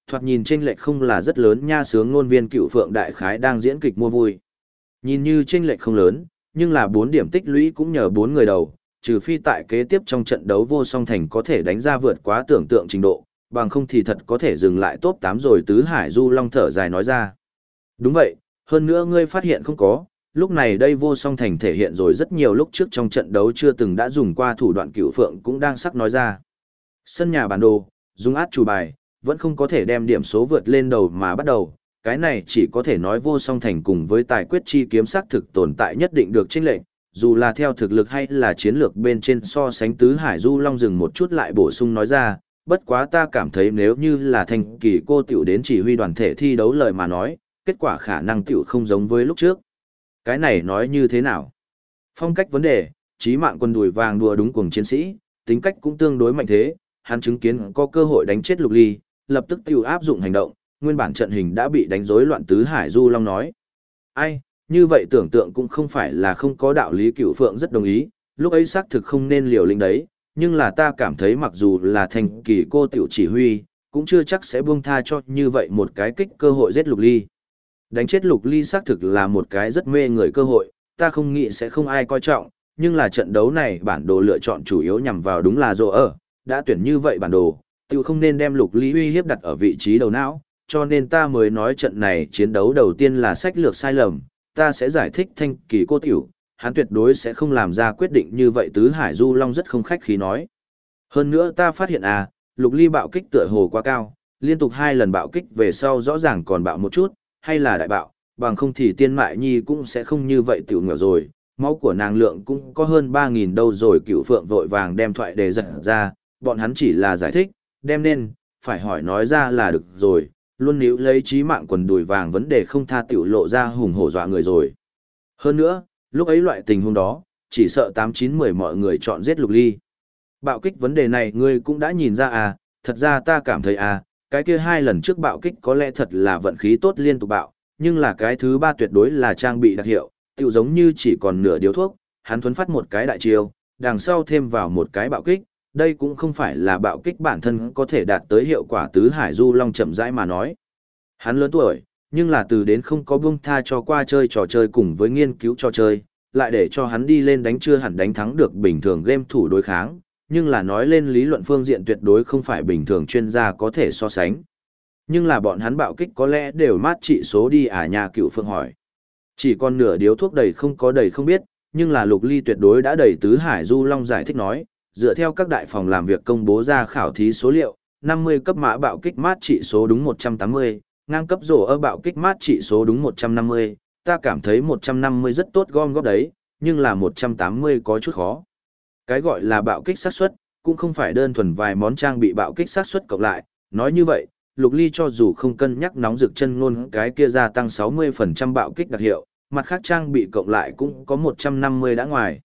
thoạt nhìn chênh lệch không là rất lớn nha, sướng ngôn viên Cựu Phượng đại khái đang diễn kịch mua vui. Nhìn như chênh lệch không lớn, nhưng là 4 điểm tích lũy cũng nhờ 4 người đầu, trừ phi tại kế tiếp trong trận đấu vô song thành có thể đánh ra vượt quá tưởng tượng trình độ, bằng không thì thật có thể dừng lại top 8 rồi. Tứ Hải Du Long thở dài nói ra. Đúng vậy, hơn nữa ngươi phát hiện không có, lúc này đây vô song thành thể hiện rồi rất nhiều lúc trước trong trận đấu chưa từng đã dùng qua thủ đoạn. Cựu Phượng cũng đang sắc nói ra. Sân nhà bản đồ, dùng át chủ bài, vẫn không có thể đem điểm số vượt lên đầu mà bắt đầu, cái này chỉ có thể nói vô song thành cùng với tài quyết chi kiếm sắc thực tồn tại nhất định được chênh lệch, dù là theo thực lực hay là chiến lược bên trên so sánh. Tứ Hải Du Long dừng một chút lại bổ sung nói ra, bất quá ta cảm thấy nếu như là Thanh Kỳ cô tiểu đến chỉ huy đoàn thể thi đấu lời mà nói, kết quả khả năng tiểu không giống với lúc trước. Cái này nói như thế nào? Phong cách vấn đề, chí mạng quân đùi vàng đùa đúng cuồng chiến sĩ, tính cách cũng tương đối mạnh thế, hắn chứng kiến có cơ hội đánh chết Lục Ly, lập tức tiểu áp dụng hành động, nguyên bản trận hình đã bị đánh rối loạn. Tứ Hải Du Long nói. Ai, như vậy tưởng tượng cũng không phải là không có đạo lý. Cựu Phượng rất đồng ý, lúc ấy xác thực không nên liều lĩnh đấy, nhưng là ta cảm thấy mặc dù là Thanh Kỳ cô tiểu chỉ huy, cũng chưa chắc sẽ buông tha cho như vậy một cái kích cơ hội giết Lục Ly. Đánh chết Lục Ly xác thực là một cái rất mê người cơ hội, ta không nghĩ sẽ không ai coi trọng, nhưng là trận đấu này bản đồ lựa chọn chủ yếu nhằm vào đúng là Dỗ ở, đã tuyển như vậy bản đồ, tiểu không nên đem Lục Ly uy hiếp đặt ở vị trí đầu não, cho nên ta mới nói trận này chiến đấu đầu tiên là sách lược sai lầm. Ta sẽ giải thích Thanh Kỳ cô tiểu, hắn tuyệt đối sẽ không làm ra quyết định như vậy. Tứ Hải Du Long rất không khách khí nói. Hơn nữa ta phát hiện Lục Ly bạo kích tựa hồ quá cao, liên tục 2 lần bạo kích về sau rõ ràng còn bạo một chút, hay là đại bạo, bằng không thì Tiên Mại Nhi cũng sẽ không như vậy tiểu nghèo rồi, máu của nàng lượng cũng có hơn 3.000 đâu rồi. Cựu Phượng vội vàng đem thoại đề giật ra, bọn hắn chỉ là giải thích, đem nên, phải hỏi nói ra là được rồi. Luôn níu lấy chí mạng quần đùi vàng vấn đề không tha tiểu lộ ra hùng hổ dọa người rồi. Hơn nữa, lúc ấy loại tình huống đó, chỉ sợ 8-9-10 mọi người chọn giết Lục Ly. Bạo kích vấn đề này ngươi cũng đã nhìn ra thật ra ta cảm thấy cái kia 2 lần trước bạo kích có lẽ thật là vận khí tốt liên tục bạo, nhưng là cái thứ 3 tuyệt đối là trang bị đặc hiệu, tiểu giống như chỉ còn nửa điếu thuốc, hắn thuấn phát một cái đại chiêu, đằng sau thêm vào một cái bạo kích, đây cũng không phải là bạo kích bản thân có thể đạt tới hiệu quả. Tứ Hải Du Long chậm rãi mà nói. Hắn lớn tuổi, nhưng là từ đến không có buông tha cho qua chơi trò chơi cùng với nghiên cứu trò chơi, lại để cho hắn đi lên đánh chưa hẳn đánh thắng được bình thường game thủ đối kháng, nhưng là nói lên lý luận phương diện tuyệt đối không phải bình thường chuyên gia có thể so sánh. Nhưng là bọn hắn bạo kích có lẽ đều mát trị số đi nhà. Cựu Phượng hỏi. Chỉ còn nửa điếu thuốc đầy không có đầy không biết, nhưng là Lục Ly tuyệt đối đã đầy. Tứ Hải Du Long giải thích nói, dựa theo các đại phòng làm việc công bố ra khảo thí số liệu, 50 cấp mã bạo kích mát trị số đúng 180, ngang cấp rổ ở bạo kích mát trị số đúng 150, ta cảm thấy 150 rất tốt gom góp đấy, nhưng là 180 có chút khó. Cái gọi là bạo kích xác suất cũng không phải đơn thuần vài món trang bị bạo kích xác suất cộng lại, nói như vậy, Lục Ly cho dù không cân nhắc nóng rực chân ngôn cái kia gia tăng 60% bạo kích đặc hiệu, mặt khác trang bị cộng lại cũng có 150 đã ngoài.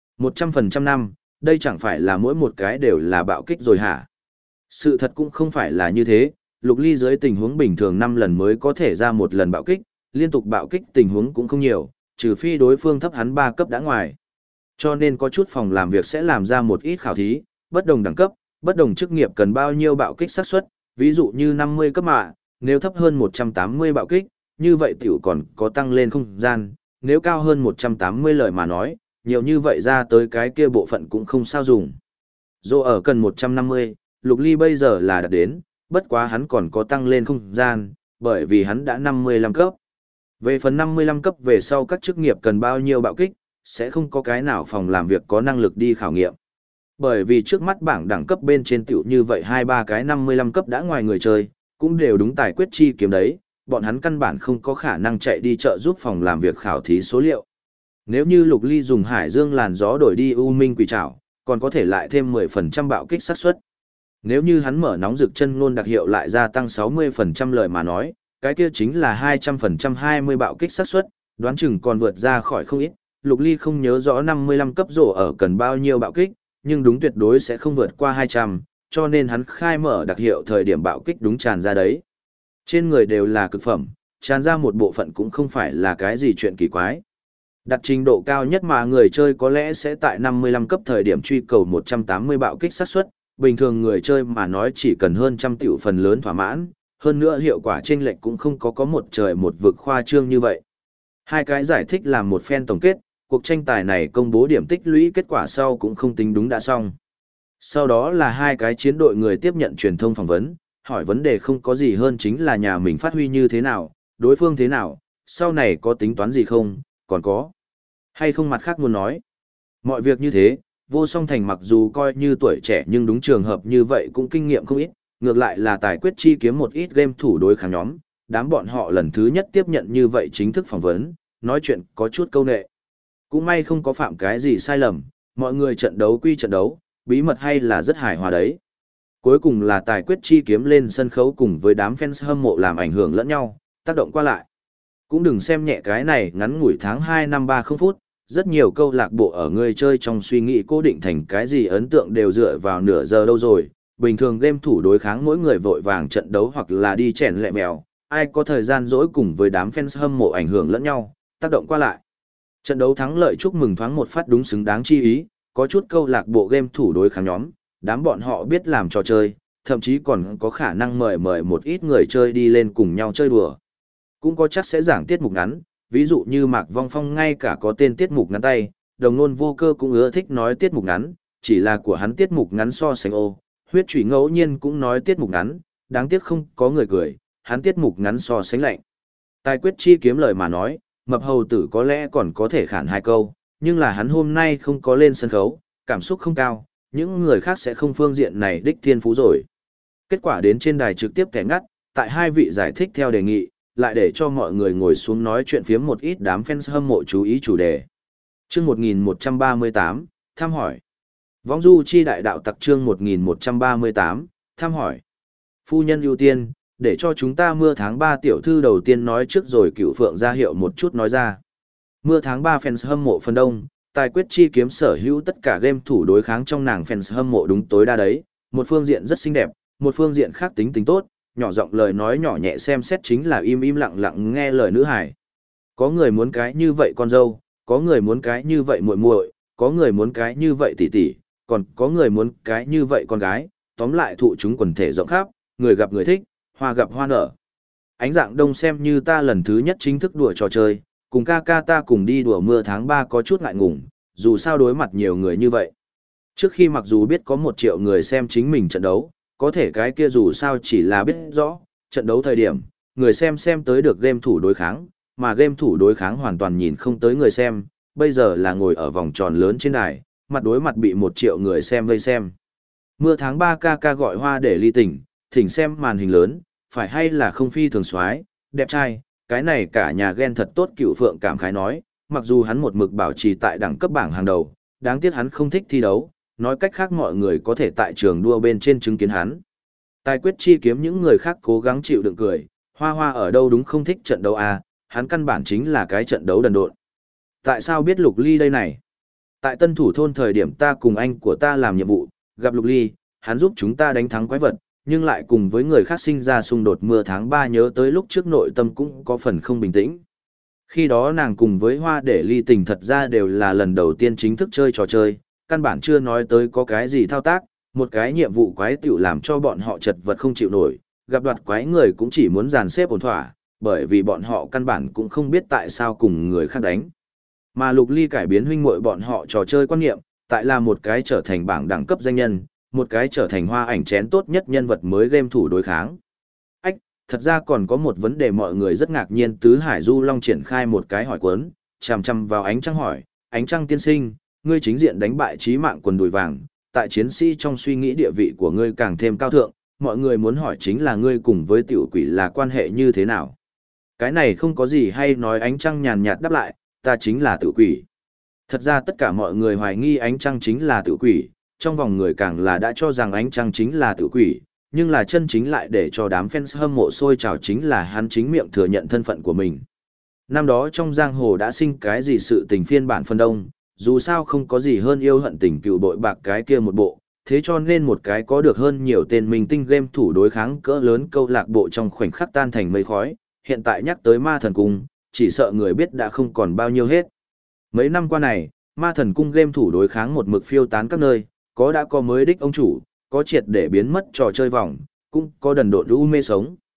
100% năm, đây chẳng phải là mỗi một cái đều là bạo kích rồi hả? Sự thật cũng không phải là như thế, Lục Ly dưới tình huống bình thường 5 lần mới có thể ra một lần bạo kích, liên tục bạo kích tình huống cũng không nhiều, trừ phi đối phương thấp hắn 3 cấp đã ngoài. Cho nên có chút phòng làm việc sẽ làm ra một ít khảo thí, bất đồng đẳng cấp, bất đồng chức nghiệp cần bao nhiêu bạo kích xác suất, ví dụ như 50 cấp mạ, nếu thấp hơn 180 bạo kích, như vậy tiểu còn có tăng lên không gian, nếu cao hơn 180 lời mà nói, nhiều như vậy ra tới cái kia bộ phận cũng không sao dùng. Dô ở cần 150, Lục Ly bây giờ là đạt đến, bất quá hắn còn có tăng lên không gian, bởi vì hắn đã 55 cấp. Về phần 55 cấp về sau các chức nghiệp cần bao nhiêu bạo kích, sẽ không có cái nào phòng làm việc có năng lực đi khảo nghiệm. Bởi vì trước mắt bảng đẳng cấp bên trên tiểu như vậy 2-3 cái 55 cấp đã ngoài người chơi, cũng đều đúng tài quyết chi kiếm đấy, bọn hắn căn bản không có khả năng chạy đi chợ giúp phòng làm việc khảo thí số liệu. Nếu như Lục Ly dùng hải dương làn gió đổi đi U Minh Quỷ Trảo, còn có thể lại thêm 10% bạo kích xác suất. Nếu như hắn mở nóng rực chân ngôn đặc hiệu lại gia tăng 60% lời mà nói, cái kia chính là 200% 20 bạo kích xác suất, đoán chừng còn vượt ra khỏi không ít. Lục Ly không nhớ rõ 55 cấp rổ ở cần bao nhiêu bạo kích, nhưng đúng tuyệt đối sẽ không vượt qua 200, cho nên hắn khai mở đặc hiệu thời điểm bạo kích đúng tràn ra đấy. Trên người đều là cực phẩm, tràn ra một bộ phận cũng không phải là cái gì chuyện kỳ quái. Đặt trình độ cao nhất mà người chơi có lẽ sẽ tại 55 cấp thời điểm truy cầu 180 bạo kích xác suất, bình thường người chơi mà nói chỉ cần hơn trăm tiểu phần lớn thỏa mãn, hơn nữa hiệu quả chênh lệch cũng không có một trời một vực khoa trương như vậy. Hai cái giải thích làm một phen tổng kết, cuộc tranh tài này công bố điểm tích lũy kết quả sau cũng không tính đúng đã xong. Sau đó là hai cái chiến đội người tiếp nhận truyền thông phỏng vấn, hỏi vấn đề không có gì hơn chính là nhà mình phát huy như thế nào, đối phương thế nào, sau này có tính toán gì không, còn có hay không mặt khác muốn nói. Mọi việc như thế, Vô Song Thành mặc dù coi như tuổi trẻ nhưng đúng trường hợp như vậy cũng kinh nghiệm không ít, ngược lại là tài quyết chi kiếm một ít game thủ đối kháng nhóm, đám bọn họ lần thứ nhất tiếp nhận như vậy chính thức phỏng vấn, nói chuyện có chút câu nệ. Cũng may không có phạm cái gì sai lầm, mọi người trận đấu quy trận đấu, bí mật hay là rất hài hòa đấy. Cuối cùng là tài quyết chi kiếm lên sân khấu cùng với đám fans hâm mộ làm ảnh hưởng lẫn nhau, tác động qua lại. Cũng đừng xem nhẹ cái này ngắn ngủi tháng 2 năm 30 phút, rất nhiều câu lạc bộ ở người chơi trong suy nghĩ cố định thành cái gì ấn tượng đều dựa vào nửa giờ đâu rồi. Bình thường game thủ đối kháng mỗi người vội vàng trận đấu hoặc là đi chèn lẹ mèo, ai có thời gian dỗi cùng với đám fans hâm mộ ảnh hưởng lẫn nhau, tác động qua lại. Trận đấu thắng lợi chúc mừng thoáng một phát đúng xứng đáng chi ý, có chút câu lạc bộ game thủ đối kháng nhóm, đám bọn họ biết làm trò chơi, thậm chí còn có khả năng mời một ít người chơi đi lên cùng nhau chơi đùa. Cũng có chắc sẽ giảng tiết mục ngắn, ví dụ như Mạc Vong Phong ngay cả có tên tiết mục ngắn tay, Đồng Nôn Vô Cơ cũng ưa thích nói tiết mục ngắn, chỉ là của hắn tiết mục ngắn so sánh ô, Huyết Chủy ngẫu nhiên cũng nói tiết mục ngắn, đáng tiếc không có người cười, hắn tiết mục ngắn so sánh lạnh. Tài quyết chi kiếm lời mà nói, Mập Hầu Tử có lẽ còn có thể khản hai câu, nhưng là hắn hôm nay không có lên sân khấu, cảm xúc không cao, những người khác sẽ không phương diện này đích thiên phú rồi. Kết quả đến trên đài trực tiếp kẻ ngắt, tại hai vị giải thích theo đề nghị, lại để cho mọi người ngồi xuống nói chuyện phiếm một ít đám fans hâm mộ chú ý chủ đề. Chương 1138, thăm hỏi. Võng du chi đại đạo tặc chương 1138, thăm hỏi. Phu nhân ưu tiên, để cho chúng ta mưa tháng 3 tiểu thư đầu tiên nói trước rồi Cửu Phượng ra hiệu một chút nói ra. Mưa tháng 3 fans hâm mộ phần đông, tài quyết chi kiếm sở hữu tất cả game thủ đối kháng trong nàng fans hâm mộ đúng tối đa đấy, một phương diện rất xinh đẹp, một phương diện khác tính tình tốt, nhỏ giọng lời nói nhỏ nhẹ xem xét chính là im im lặng lặng nghe lời nữ hải. Có người muốn cái như vậy con dâu, có người muốn cái như vậy muội muội, có người muốn cái như vậy tỷ tỷ, còn có người muốn cái như vậy con gái, tóm lại thụ chúng quần thể rộng khắp, người gặp người thích, hoa gặp hoa nở. Ánh dạng đông xem như ta lần thứ nhất chính thức đùa trò chơi, cùng ca ca ta cùng đi đùa mưa tháng 3 có chút ngại ngùng, dù sao đối mặt nhiều người như vậy. Trước khi mặc dù biết có 1 triệu người xem chính mình trận đấu, có thể cái kia dù sao chỉ là biết rõ, trận đấu thời điểm, người xem tới được game thủ đối kháng, mà game thủ đối kháng hoàn toàn nhìn không tới người xem, bây giờ là ngồi ở vòng tròn lớn trên đài, mặt đối mặt bị 1 triệu người xem vây xem. Mưa tháng 3 ca ca gọi hoa để ly tình, thỉnh xem màn hình lớn, phải hay là không phi thường soái, đẹp trai, cái này cả nhà ghen thật tốt. Cửu Phượng cảm khái nói, mặc dù hắn một mực bảo trì tại đẳng cấp bảng hàng đầu, đáng tiếc hắn không thích thi đấu, nói cách khác mọi người có thể tại trường đua bên trên chứng kiến hắn. Tài quyết chi kiếm những người khác cố gắng chịu đựng cười, hoa hoa ở đâu đúng không thích trận đấu à, hắn căn bản chính là cái trận đấu đần độn. Tại sao biết Lục Ly đây này? Tại Tân Thủ thôn thời điểm ta cùng anh của ta làm nhiệm vụ, gặp Lục Ly, hắn giúp chúng ta đánh thắng quái vật, nhưng lại cùng với người khác sinh ra xung đột. Mưa tháng 3 nhớ tới lúc trước nội tâm cũng có phần không bình tĩnh. Khi đó nàng cùng với hoa để ly tình thật ra đều là lần đầu tiên chính thức chơi trò chơi, căn bản chưa nói tới có cái gì thao tác, một cái nhiệm vụ quái tiểu làm cho bọn họ chật vật không chịu nổi, gặp đoạt quái người cũng chỉ muốn dàn xếp ổn thỏa, bởi vì bọn họ căn bản cũng không biết tại sao cùng người khác đánh. Mà Lục Ly cải biến huynh muội bọn họ trò chơi quan niệm, tại là một cái trở thành bảng đẳng cấp danh nhân, một cái trở thành hoa ảnh chén tốt nhất nhân vật mới game thủ đối kháng. Ách, thật ra còn có một vấn đề mọi người rất ngạc nhiên. Tứ Hải Du Long triển khai một cái hỏi cuốn, chằm chằm vào Ánh Trăng hỏi, Ánh Trăng tiên sinh, ngươi chính diện đánh bại chí mạng quần đùi vàng, tại chiến sĩ trong suy nghĩ địa vị của ngươi càng thêm cao thượng, mọi người muốn hỏi chính là ngươi cùng với tiểu quỷ là quan hệ như thế nào. Cái này không có gì hay nói. Ánh Trăng nhàn nhạt đáp lại, ta chính là tiểu quỷ. Thật ra tất cả mọi người hoài nghi Ánh Trăng chính là tiểu quỷ, trong vòng người càng là đã cho rằng Ánh Trăng chính là tiểu quỷ, nhưng là chân chính lại để cho đám fans hâm mộ sôi trào chính là hắn chính miệng thừa nhận thân phận của mình. Năm đó trong giang hồ đã sinh cái gì sự tình phiên bản phân đông, dù sao không có gì hơn yêu hận tình cựu bội bạc cái kia một bộ, thế cho nên một cái có được hơn nhiều tên minh tinh game thủ đối kháng cỡ lớn câu lạc bộ trong khoảnh khắc tan thành mây khói. Hiện tại nhắc tới Ma Thần Cung, chỉ sợ người biết đã không còn bao nhiêu hết. Mấy năm qua này, Ma Thần Cung game thủ đối kháng một mực phiêu tán các nơi, đã có mới đích ông chủ, có triệt để biến mất trò chơi vòng, cũng có đần độn u mê sống.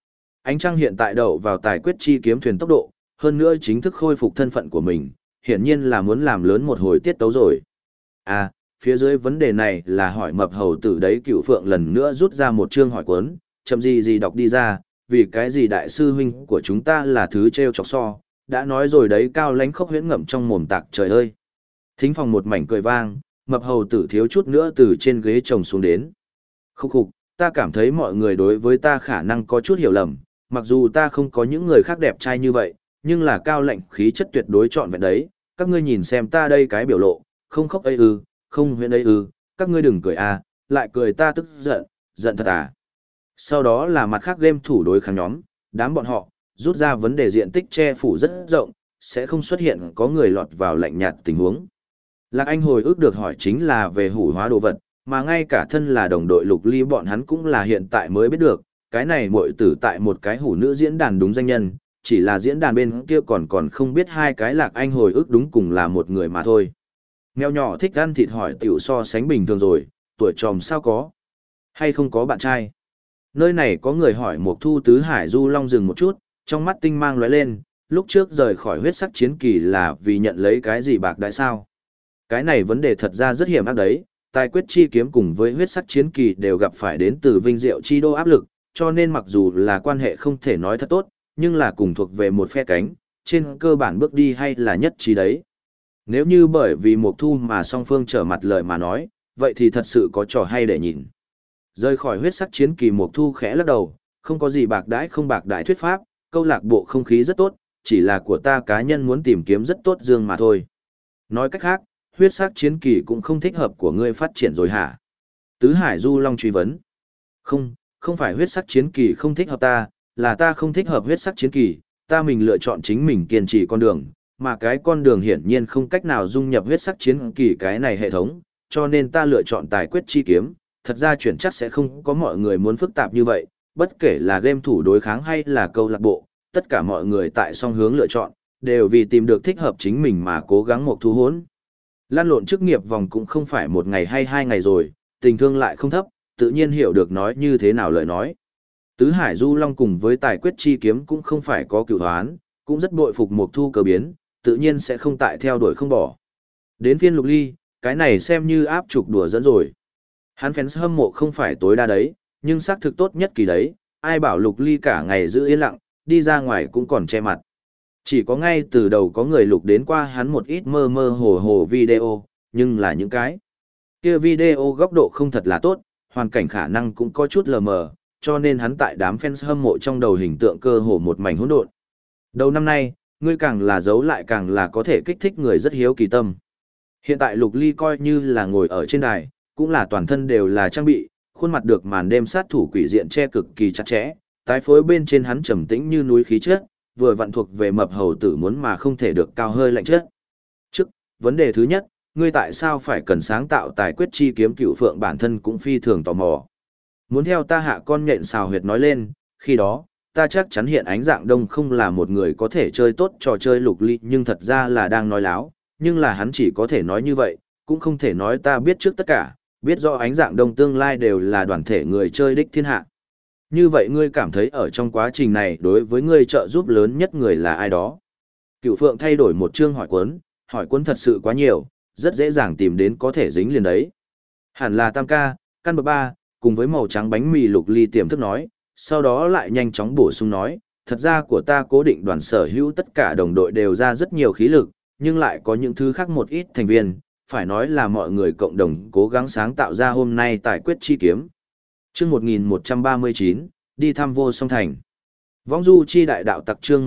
Ánh Trăng hiện tại đậu vào tài quyết chi kiếm thuyền tốc độ, hơn nữa chính thức khôi phục thân phận của mình, hiển nhiên là muốn làm lớn một hồi tiết tấu rồi. À, phía dưới vấn đề này là hỏi mập hầu tử đấy. Cựu Phượng lần nữa rút ra một chương hỏi cuốn, chậm gì đọc đi ra, vì cái gì đại sư huynh của chúng ta là thứ trêu chọc so, đã nói rồi đấy. Cao Lãnh khốc huyễn ngậm trong mồm tạc trời ơi. Thính phòng một mảnh cười vang, mập hầu tử thiếu chút nữa từ trên ghế chồng xuống đến. Khúc khục, ta cảm thấy mọi người đối với ta khả năng có chút hiểu lầm, mặc dù ta không có những người khác đẹp trai như vậy, nhưng là Cao Lãnh khí chất tuyệt đối trọn vẹn đấy. Các ngươi nhìn xem ta đây cái biểu lộ, không khóc ấy ư, không huyễn ấy ư, các ngươi đừng cười à, lại cười ta tức giận, giận thật à. Sau đó là mặt khác game thủ đối kháng nhóm, đám bọn họ, rút ra vấn đề diện tích che phủ rất rộng, sẽ không xuất hiện có người lọt vào lạnh nhạt tình huống. Lạc Anh hồi ức được hỏi chính là về hủ hóa đồ vật, mà ngay cả thân là đồng đội Lục Ly bọn hắn cũng là hiện tại mới biết được, cái này muội tử tại một cái hủ nữ diễn đàn đúng danh nhân, chỉ là diễn đàn bên kia còn không biết hai cái Lạc Anh hồi ức đúng cùng là một người mà thôi. Mèo nhỏ thích ăn thịt hỏi tiểu so sánh bình thường rồi, tuổi tròm sao có? Hay không có bạn trai? Nơi này có người hỏi Mộc Thu Tứ Hải Du Long dừng một chút, trong mắt tinh mang lóe lên, lúc trước rời khỏi huyết sắc chiến kỳ là vì nhận lấy cái gì bạc đại sao? Cái này vấn đề thật ra rất hiểm ác đấy, tài quyết chi kiếm cùng với huyết sắc chiến kỳ đều gặp phải đến từ vinh diệu chi đô áp lực, cho nên mặc dù là quan hệ không thể nói thật tốt, nhưng là cùng thuộc về một phe cánh, trên cơ bản bước đi hay là nhất trí đấy. Nếu như bởi vì Mộc Thu mà song phương trở mặt lời mà nói, vậy thì thật sự có trò hay để nhìn. Rời khỏi huyết sắc chiến kỳ, Mộc Thu khẽ lắc đầu, không có gì bạc đãi không bạc đãi thuyết pháp, câu lạc bộ không khí rất tốt, chỉ là của ta cá nhân muốn tìm kiếm rất tốt dương mà thôi. Nói cách khác, huyết sắc chiến kỳ cũng không thích hợp của ngươi phát triển rồi hả? Tứ Hải Du Long truy vấn. Không phải huyết sắc chiến kỳ không thích hợp ta, là ta không thích hợp huyết sắc chiến kỳ, ta mình lựa chọn chính mình kiên trì con đường, mà cái con đường hiển nhiên không cách nào dung nhập huyết sắc chiến kỳ cái này hệ thống, cho nên ta lựa chọn tài quyết chi kiếm. Thật ra chuyển chắc sẽ không có mọi người muốn phức tạp như vậy, bất kể là game thủ đối kháng hay là câu lạc bộ, tất cả mọi người tại song hướng lựa chọn, đều vì tìm được thích hợp chính mình mà cố gắng Mộc Thu hỗn. Lan lộn chức nghiệp vòng cũng không phải một ngày hay 2 ngày rồi, tình thương lại không thấp, tự nhiên hiểu được nói như thế nào lời nói. Tứ Hải Du Long cùng với tài quyết chi kiếm cũng không phải có cửu hoán, cũng rất bội phục Mộc Thu cơ biến, tự nhiên sẽ không tại theo đuổi không bỏ. Đến phiên Lục Ly, cái này xem như áp trục đùa dẫn rồi. Hắn fans hâm mộ không phải tối đa đấy, nhưng xác thực tốt nhất kỳ đấy, ai bảo Lục Ly cả ngày giữ yên lặng, đi ra ngoài cũng còn che mặt. Chỉ có ngay từ đầu có người lục đến qua hắn một ít mơ mơ hồ hồ video, nhưng là những cái kia video góc độ không thật là tốt, hoàn cảnh khả năng cũng có chút lờ mờ, cho nên hắn tại đám fans hâm mộ trong đầu hình tượng cơ hồ một mảnh hỗn độn. Đầu năm nay, ngươi càng là giấu lại càng là có thể kích thích người rất hiếu kỳ tâm. Hiện tại Lục Ly coi như là ngồi ở trên đài, cũng là toàn thân đều là trang bị, khuôn mặt được màn đêm sát thủ quỷ diện che cực kỳ chặt chẽ, tái phối bên trên hắn trầm tĩnh như núi khí chất, vừa vặn thuộc về mập hầu tử muốn mà không thể được cao hơi lạnh chất. Trước, vấn đề thứ nhất, ngươi tại sao phải cần sáng tạo tài quyết chi kiếm? Cựu Phượng bản thân cũng phi thường tò mò. Muốn theo ta hạ con nhện xào huyệt nói lên, khi đó, ta chắc chắn hiện ánh dạng đông không là một người có thể chơi tốt trò chơi. Lục Ly nhưng thật ra là đang nói láo, nhưng là hắn chỉ có thể nói như vậy, cũng không thể nói ta biết trước tất cả, biết rõ ánh dạng đông tương lai đều là đoàn thể người chơi đích thiên hạ. Như vậy ngươi cảm thấy ở trong quá trình này đối với ngươi trợ giúp lớn nhất người là ai đó? Cựu Phượng thay đổi một chương hỏi cuốn thật sự quá nhiều, rất dễ dàng tìm đến có thể dính liền đấy. Hẳn là tam ca, căn bậc 3, cùng với màu trắng bánh mì. Lục Ly tiềm thức nói, sau đó lại nhanh chóng bổ sung nói, thật ra của ta cố định đoàn sở hữu tất cả đồng đội đều ra rất nhiều khí lực, nhưng lại có những thứ khác một ít thành viên, phải nói là mọi người cộng đồng cố gắng sáng tạo ra hôm nay tài quyết chi kiếm. Chương 1139, đi thăm vô song thành. Võng du chi đại đạo tặc chương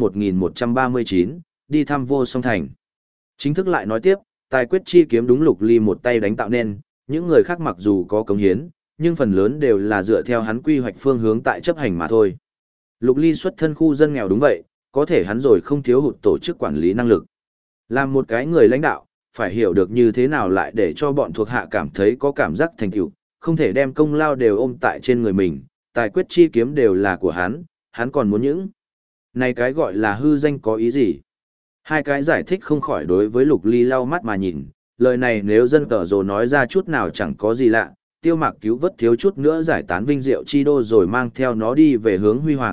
1139, đi thăm vô song thành. Chính thức lại nói tiếp, tài quyết chi kiếm đúng Lục Ly một tay đánh tạo nên, những người khác mặc dù có cống hiến, nhưng phần lớn đều là dựa theo hắn quy hoạch phương hướng tại chấp hành mà thôi. Lục Ly xuất thân khu dân nghèo đúng vậy, có thể hắn rồi không thiếu hụt tổ chức quản lý năng lực. Làm một cái người lãnh đạo, phải hiểu được như thế nào lại để cho bọn thuộc hạ cảm thấy có cảm giác thành tựu, không thể đem công lao đều ôm tại trên người mình, tài quyết chi kiếm đều là của hắn còn muốn những. Này cái gọi là hư danh có ý gì? Hai cái giải thích không khỏi đối với Lục Ly lau mắt mà nhìn, lời này nếu dân cờ rồ nói ra chút nào chẳng có gì lạ, Tiêu Mạc cứu vớt thiếu chút nữa giải tán vinh diệu chi đô rồi mang theo nó đi về hướng huy hoàng,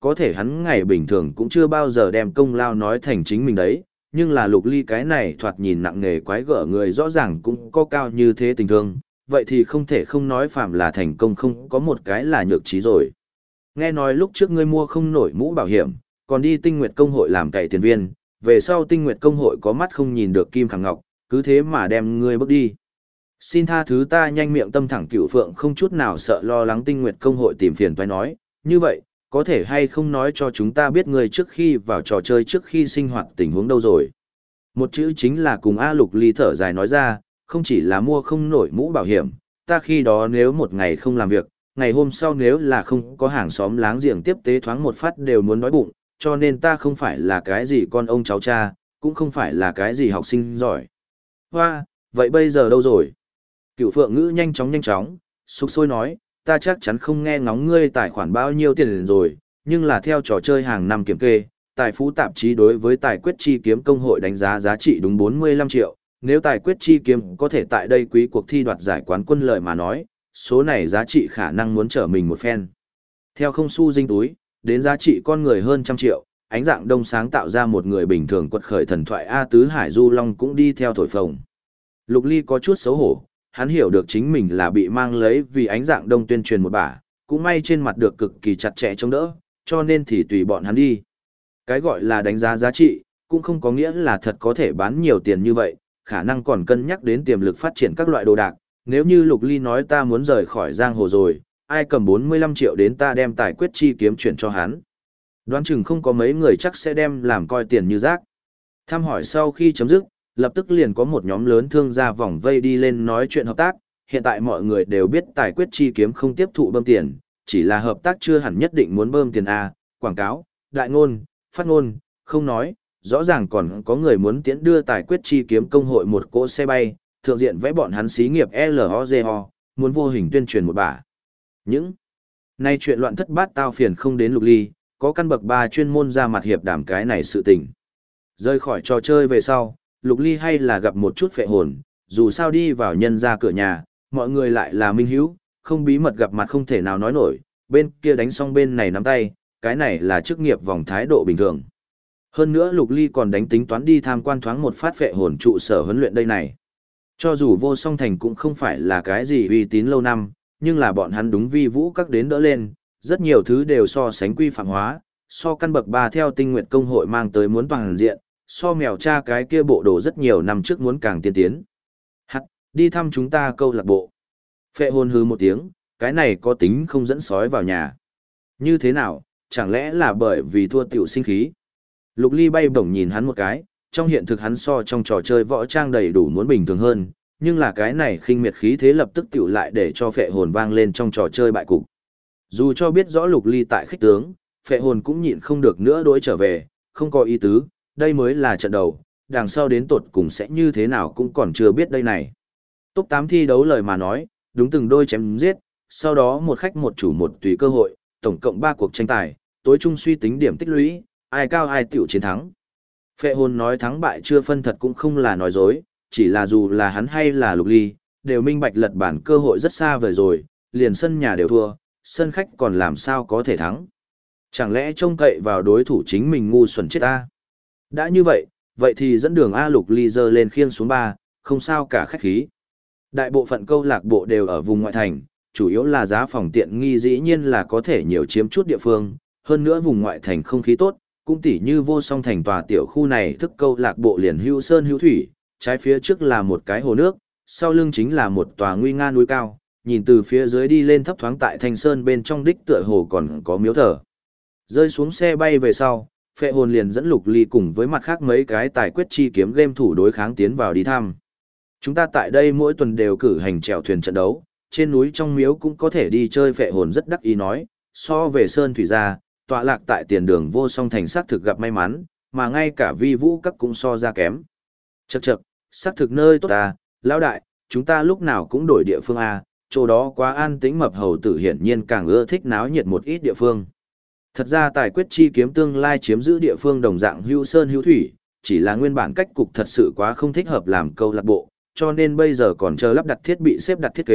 có thể hắn ngày bình thường cũng chưa bao giờ đem công lao nói thành chính mình đấy, nhưng là Lục Ly cái này thoạt nhìn nặng nề quái gở người rõ ràng cũng có cao như thế tình thương, vậy thì không thể không nói phạm là thành công không có một cái là nhược trí rồi. Nghe nói lúc trước ngươi mua không nổi mũ bảo hiểm, còn đi Tinh Nguyệt công hội làm cày tiền viên, về sau Tinh Nguyệt công hội có mắt không nhìn được Kim Khang Ngọc, cứ thế mà đem ngươi bước đi. Xin tha thứ ta nhanh miệng tâm thẳng Cửu Phượng không chút nào sợ lo lắng Tinh Nguyệt công hội tìm phiền toái nói, như vậy, có thể hay không nói cho chúng ta biết ngươi trước khi vào trò chơi trước khi sinh hoạt tình huống đâu rồi. Một chữ chính là cùng A Lục Ly thở dài nói ra, không chỉ là mua không nổi mũ bảo hiểm, ta khi đó nếu một ngày không làm việc, ngày hôm sau nếu là không có hàng xóm láng giềng tiếp tế thoáng một phát đều muốn đói bụng, cho nên ta không phải là cái gì con ông cháu cha, cũng không phải là cái gì học sinh giỏi. Hoa, vậy bây giờ đâu rồi? Cựu Phượng Ngữ nhanh chóng, sục sôi nói, ta chắc chắn không nghe ngóng ngươi tài khoản bao nhiêu tiền rồi, nhưng là theo trò chơi hàng năm kiểm kê, tài phú tạp chí đối với tài quyết chi kiếm công hội đánh giá giá trị đúng 45 triệu, nếu tài quyết chi kiếm có thể tại đây quý cuộc thi đoạt giải quán quân lợi mà nói, số này giá trị khả năng muốn trở mình một phen. Theo không xu dinh túi, đến giá trị con người hơn 100 triệu, ánh dạng đông sáng tạo ra một người bình thường quật khởi thần thoại A Tứ Hải Du Long cũng đi theo thổi phồng. Lục Ly có chút xấu hổ, hắn hiểu được chính mình là bị mang lấy vì ánh dạng đông tuyên truyền một bả, cũng may trên mặt được cực kỳ chặt chẽ chống đỡ, cho nên thì tùy bọn hắn đi. Cái gọi là đánh giá giá trị, cũng không có nghĩa là thật có thể bán nhiều tiền như vậy, khả năng còn cân nhắc đến tiềm lực phát triển các loại đồ đạc. Nếu như Lục Ly nói ta muốn rời khỏi giang hồ rồi, ai cầm 45 triệu đến ta đem tài quyết chi kiếm chuyển cho hắn. Đoán chừng không có mấy người chắc sẽ đem làm coi tiền như rác. Thăm hỏi sau khi chấm dứt, lập tức liền có một nhóm lớn thương gia vòng vây đi lên nói chuyện hợp tác. Hiện tại mọi người đều biết tài quyết chi kiếm không tiếp thụ bơm tiền, chỉ là hợp tác chưa hẳn nhất định muốn bơm tiền A, quảng cáo, đại ngôn, phát ngôn, không nói, rõ ràng còn có người muốn tiễn đưa tài quyết chi kiếm công hội một cỗ xe bay, thượng diện vẽ bọn hắn xí nghiệp LOGO, muốn vô hình tuyên truyền một bả. Những nay chuyện loạn thất bát tao phiền không đến Lục Ly, có căn bậc 3 chuyên môn ra mặt hiệp đảm cái này sự tình. Rơi khỏi trò chơi về sau, Lục Ly hay là gặp một chút phệ hồn, dù sao đi vào nhân ra cửa nhà, mọi người lại là minh hữu, không bí mật gặp mặt không thể nào nói nổi, bên kia đánh xong bên này nắm tay, cái này là chức nghiệp vòng thái độ bình thường. Hơn nữa Lục Ly còn đánh tính toán đi tham quan thoáng một phát phệ hồn trụ sở huấn luyện đây này. Cho dù Vô Song Thành cũng không phải là cái gì uy tín lâu năm, nhưng là bọn hắn đúng vi vũ các đến đỡ lên, rất nhiều thứ đều so sánh quy phạm hóa, so căn bậc 3 theo Tinh Nguyệt công hội mang tới muốn toàn diện, so mèo cha cái kia bộ đồ rất nhiều năm trước muốn càng tiên tiến. Hắc, đi thăm chúng ta câu lạc bộ. Phệ hồn hứ một tiếng, cái này có tính không dẫn sói vào nhà. Như thế nào, chẳng lẽ là bởi vì thua tiểu sinh khí? Lục Ly bay bổng nhìn hắn một cái, trong hiện thực hắn so trong trò chơi võ trang đầy đủ muốn bình thường hơn, nhưng là cái này khinh miệt khí thế lập tức tiểu lại để cho phệ hồn vang lên trong trò chơi bại cục. Dù cho biết rõ Lục Ly tại khích tướng, phệ hồn cũng nhịn không được nữa đối trở về, không có ý tứ, đây mới là trận đầu, đằng sau đến tột cùng sẽ như thế nào cũng còn chưa biết đây này. Top 8 thi đấu lời mà nói, đúng từng đôi chém giết, sau đó một khách một chủ một tùy cơ hội, tổng cộng 3 cuộc tranh tài, tối trung suy tính điểm tích lũy, ai cao ai tiểu chiến thắng. Phệ hồn nói thắng bại chưa phân thật cũng không là nói dối, chỉ là dù là hắn hay là Lục Ly, đều minh bạch lật bản cơ hội rất xa vời rồi, liền sân nhà đều thua, sân khách còn làm sao có thể thắng. Chẳng lẽ trông cậy vào đối thủ chính mình ngu xuẩn chết ta? Đã như vậy, vậy thì dẫn đường A Lục Ly dơ lên khiêng xuống 3, không sao cả khách khí. Đại bộ phận câu lạc bộ đều ở vùng ngoại thành, chủ yếu là giá phòng tiện nghi dĩ nhiên là có thể nhiều chiếm chút địa phương, hơn nữa vùng ngoại thành không khí tốt, cũng tỉ như Vô Song Thành tòa tiểu khu này thức câu lạc bộ liền hữu sơn hữu thủy, trái phía trước là một cái hồ nước, sau lưng chính là một tòa nguy nga núi cao, nhìn từ phía dưới đi lên thấp thoáng tại thanh sơn bên trong đích tựa hồ còn có miếu thờ. Rơi xuống xe bay về sau, phệ hồn liền dẫn Lục Ly cùng với mặt khác mấy cái tài quyết chi kiếm game thủ đối kháng tiến vào đi thăm. Chúng ta tại đây mỗi tuần đều cử hành chèo thuyền trận đấu, trên núi trong miếu cũng có thể đi chơi. Phệ hồn rất đắc ý nói, so về sơn thủy gia, tọa lạc tại tiền đường Vô Song Thành xác thực gặp may mắn, mà ngay cả vi vũ các cũng so ra kém. Chậc chậc, xác thực nơi tốt ta, lão đại, chúng ta lúc nào cũng đổi địa phương A, chỗ đó quá an tĩnh. Mập hầu tử hiển nhiên càng ưa thích náo nhiệt một ít địa phương. Thật ra tài quyết chi kiếm tương lai chiếm giữ địa phương đồng dạng hữu sơn hữu thủy, chỉ là nguyên bản cách cục thật sự quá không thích hợp làm câu lạc bộ, cho nên bây giờ còn chờ lắp đặt thiết bị xếp đặt thiết kế,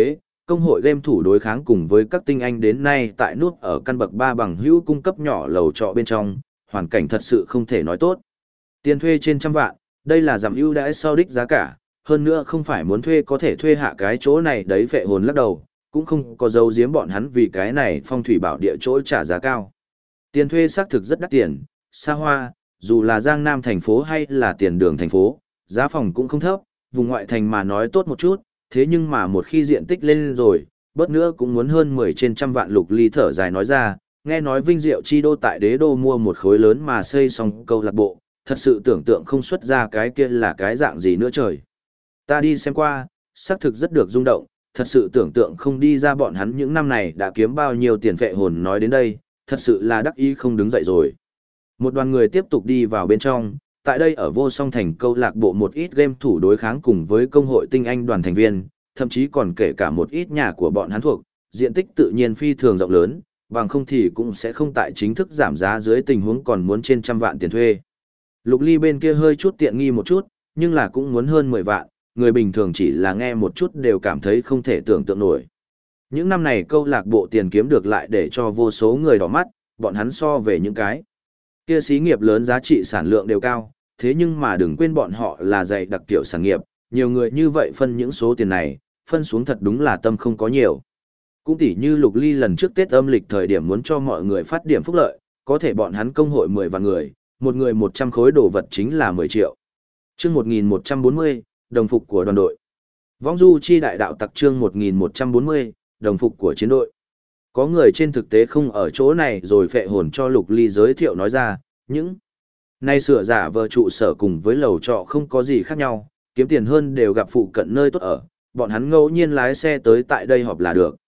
Công hội game thủ đối kháng cùng với các tinh anh đến nay tại nút ở căn bậc 3 bằng hữu cung cấp nhỏ lầu trọ bên trong, hoàn cảnh thật sự không thể nói tốt. Tiền thuê trên trăm vạn, đây là giảm ưu đãi sau đích giá cả, hơn nữa không phải muốn thuê có thể thuê hạ cái chỗ này đấy phệ hồn lắc đầu, cũng không có dấu giếm bọn hắn vì cái này phong thủy bảo địa chỗ trả giá cao. Tiền thuê xác thực rất đắt tiền, xa hoa, dù là Giang Nam thành phố hay là tiền đường thành phố, giá phòng cũng không thấp, vùng ngoại thành mà nói tốt một chút, thế nhưng mà một khi diện tích lên rồi, bớt nữa cũng muốn hơn 10 trên trăm vạn. Lục Ly thở dài nói ra, nghe nói Vinh Diệu chi đô tại đế đô mua một khối lớn mà xây xong câu lạc bộ, thật sự tưởng tượng không xuất ra cái kia là cái dạng gì nữa trời. Ta đi xem qua, xác thực rất được rung động, thật sự tưởng tượng không đi ra bọn hắn những năm này đã kiếm bao nhiêu tiền phệ hồn. Nói đến đây, thật sự là đắc ý không đứng dậy rồi. Một đoàn người tiếp tục đi vào bên trong, tại đây ở Vô Song Thành câu lạc bộ một ít game thủ đối kháng cùng với công hội tinh anh đoàn thành viên, thậm chí còn kể cả một ít nhà của bọn hắn thuộc, diện tích tự nhiên phi thường rộng lớn, bằng không thì cũng sẽ không tại chính thức giảm giá dưới tình huống còn muốn trên trăm vạn tiền thuê. Lục Ly bên kia hơi chút tiện nghi một chút, nhưng là cũng muốn hơn 10 vạn, người bình thường chỉ là nghe một chút đều cảm thấy không thể tưởng tượng nổi. Những năm này câu lạc bộ tiền kiếm được lại để cho vô số người đỏ mắt, bọn hắn so về những cái kia xí nghiệp lớn giá trị sản lượng đều cao, thế nhưng mà đừng quên bọn họ là dạy đặc kiểu sản nghiệp, nhiều người như vậy phân những số tiền này, phân xuống thật đúng là tâm không có nhiều. Cũng tỉ như Lục Ly lần trước Tết âm lịch thời điểm muốn cho mọi người phát điểm phúc lợi, có thể bọn hắn công hội 10 vạn người, một người 100 khối đồ vật chính là 10 triệu. Chương 1140, đồng phục của đoàn đội. Vong du chi đại đạo tặc chương 1140, đồng phục của chiến đội. Có người trên thực tế không ở chỗ này rồi phệ hồn cho Lục Ly giới thiệu nói ra, những nay sửa giả vờ trụ sở cùng với lầu trọ không có gì khác nhau, kiếm tiền hơn đều gặp phụ cận nơi tốt ở, bọn hắn ngẫu nhiên lái xe tới tại đây họp là được.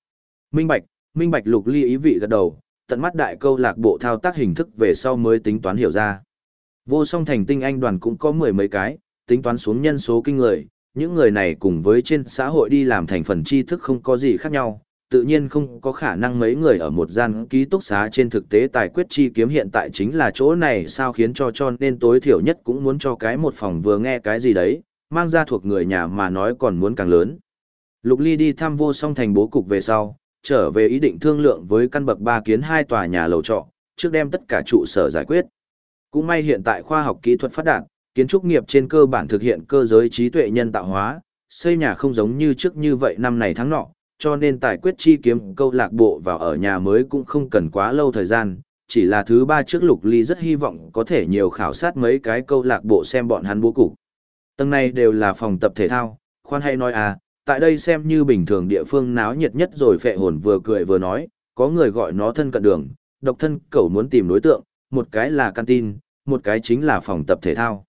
Minh bạch Lục Ly ý vị gật đầu, tận mắt đại câu lạc bộ thao tác hình thức về sau mới tính toán hiểu ra. Vô Song Thành tinh anh đoàn cũng có 10 mấy cái, tính toán xuống nhân số kinh người, những người này cùng với trên xã hội đi làm thành phần tri thức không có gì khác nhau, tự nhiên không có khả năng mấy người ở một gian ký túc xá. Trên thực tế tài quyết chi kiếm hiện tại chính là chỗ này sao khiến cho nên tối thiểu nhất cũng muốn cho cái một phòng vừa nghe cái gì đấy, mang ra thuộc người nhà mà nói còn muốn càng lớn. Lục Ly đi thăm Vô Song Thành bố cục về sau, trở về ý định thương lượng với căn bậc 3 kiến 2 tòa nhà lầu trọ, trước đem tất cả trụ sở giải quyết. Cũng may hiện tại khoa học kỹ thuật phát đạt, kiến trúc nghiệp trên cơ bản thực hiện cơ giới trí tuệ nhân tạo hóa, xây nhà không giống như trước như vậy năm này tháng nọ, cho nên tài quyết chi kiếm câu lạc bộ vào ở nhà mới cũng không cần quá lâu thời gian, chỉ là thứ 3 trước Lục Ly rất hy vọng có thể nhiều khảo sát mấy cái câu lạc bộ xem bọn hắn bố cục. Tầng này đều là phòng tập thể thao, khoan hay nói à, tại đây xem như bình thường địa phương náo nhiệt nhất rồi. Phệ hồn vừa cười vừa nói, có người gọi nó thân cận đường, độc thân cẩu muốn tìm đối tượng, một cái là canteen, một cái chính là phòng tập thể thao.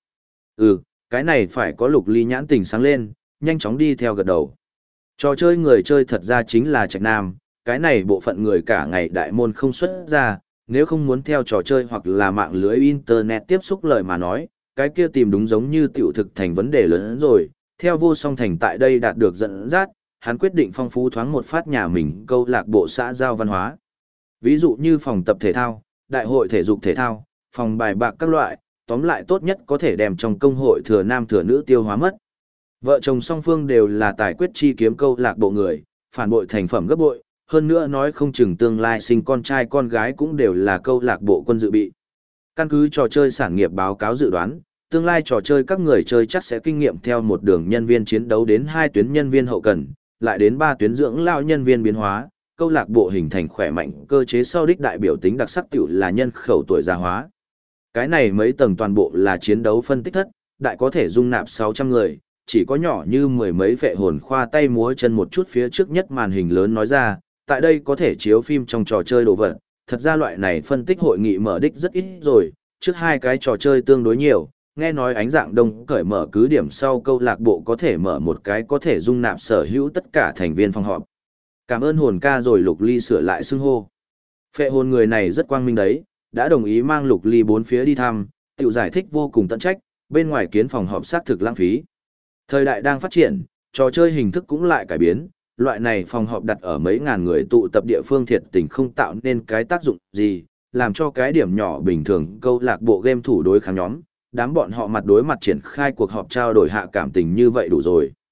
Cái này phải có. Lục Ly nhãn tình sáng lên, nhanh chóng đi theo gật đầu. Trò chơi người chơi thật ra chính là Trạch Nam, cái này bộ phận người cả ngày đại môn không xuất ra, nếu không muốn theo trò chơi hoặc là mạng lưới internet tiếp xúc lời mà nói, cái kia tìm đúng giống như tiểu thực thành vấn đề lớn hơn rồi. Theo Vô Song Thành tại đây đạt được dẫn dắt, hắn quyết định phong phú thoáng một phát nhà mình câu lạc bộ xã giao văn hóa. Ví dụ như phòng tập thể thao, đại hội thể dục thể thao, phòng bài bạc các loại, tóm lại tốt nhất có thể đem trong công hội thừa nam thừa nữ tiêu hóa mất. Vợ chồng song phương đều là tài quyết chi kiếm câu lạc bộ người, phản bội thành phẩm gấp bội, hơn nữa nói không chừng tương lai sinh con trai con gái cũng đều là câu lạc bộ quân dự bị. Căn cứ trò chơi sản nghiệp báo cáo dự đoán, tương lai trò chơi các người chơi chắc sẽ kinh nghiệm theo một đường nhân viên chiến đấu đến 2 tuyến nhân viên hậu cần, lại đến 3 tuyến dưỡng lao nhân viên biến hóa, câu lạc bộ hình thành khỏe mạnh cơ chế sau đích đại biểu tính đặc sắc tiểu là nhân khẩu tuổi già hóa. Cái này mấy tầng toàn bộ là chiến đấu phân tích thất, đại có thể dung nạp 600 người, chỉ có nhỏ như mười mấy phệ hồn khoa tay múa chân một chút phía trước nhất màn hình lớn nói ra, tại đây có thể chiếu phim trong trò chơi đồ vật. Thật ra loại này phân tích hội nghị mở đích rất ít rồi, trước 2 cái trò chơi tương đối nhiều, nghe nói ánh dạng đông cởi mở cứ điểm sau câu lạc bộ có thể mở một cái có thể dung nạp sở hữu tất cả thành viên phòng họp. Cảm ơn hồn ca rồi. Lục Ly sửa lại xưng hô. Phệ hồn người này rất quang minh đấy, đã đồng ý mang Lục Ly 4 phía đi thăm, tiểu giải thích vô cùng tận trách, bên ngoài kiến phòng họp xác thực lãng phí. Thời đại đang phát triển, trò chơi hình thức cũng lại cải biến, loại này phòng họp đặt ở mấy ngàn người tụ tập địa phương thiệt tình không tạo nên cái tác dụng gì, làm cho cái điểm nhỏ bình thường câu lạc bộ game thủ đối kháng nhóm, đám bọn họ mặt đối mặt triển khai cuộc họp trao đổi hạ cảm tình như vậy đủ rồi.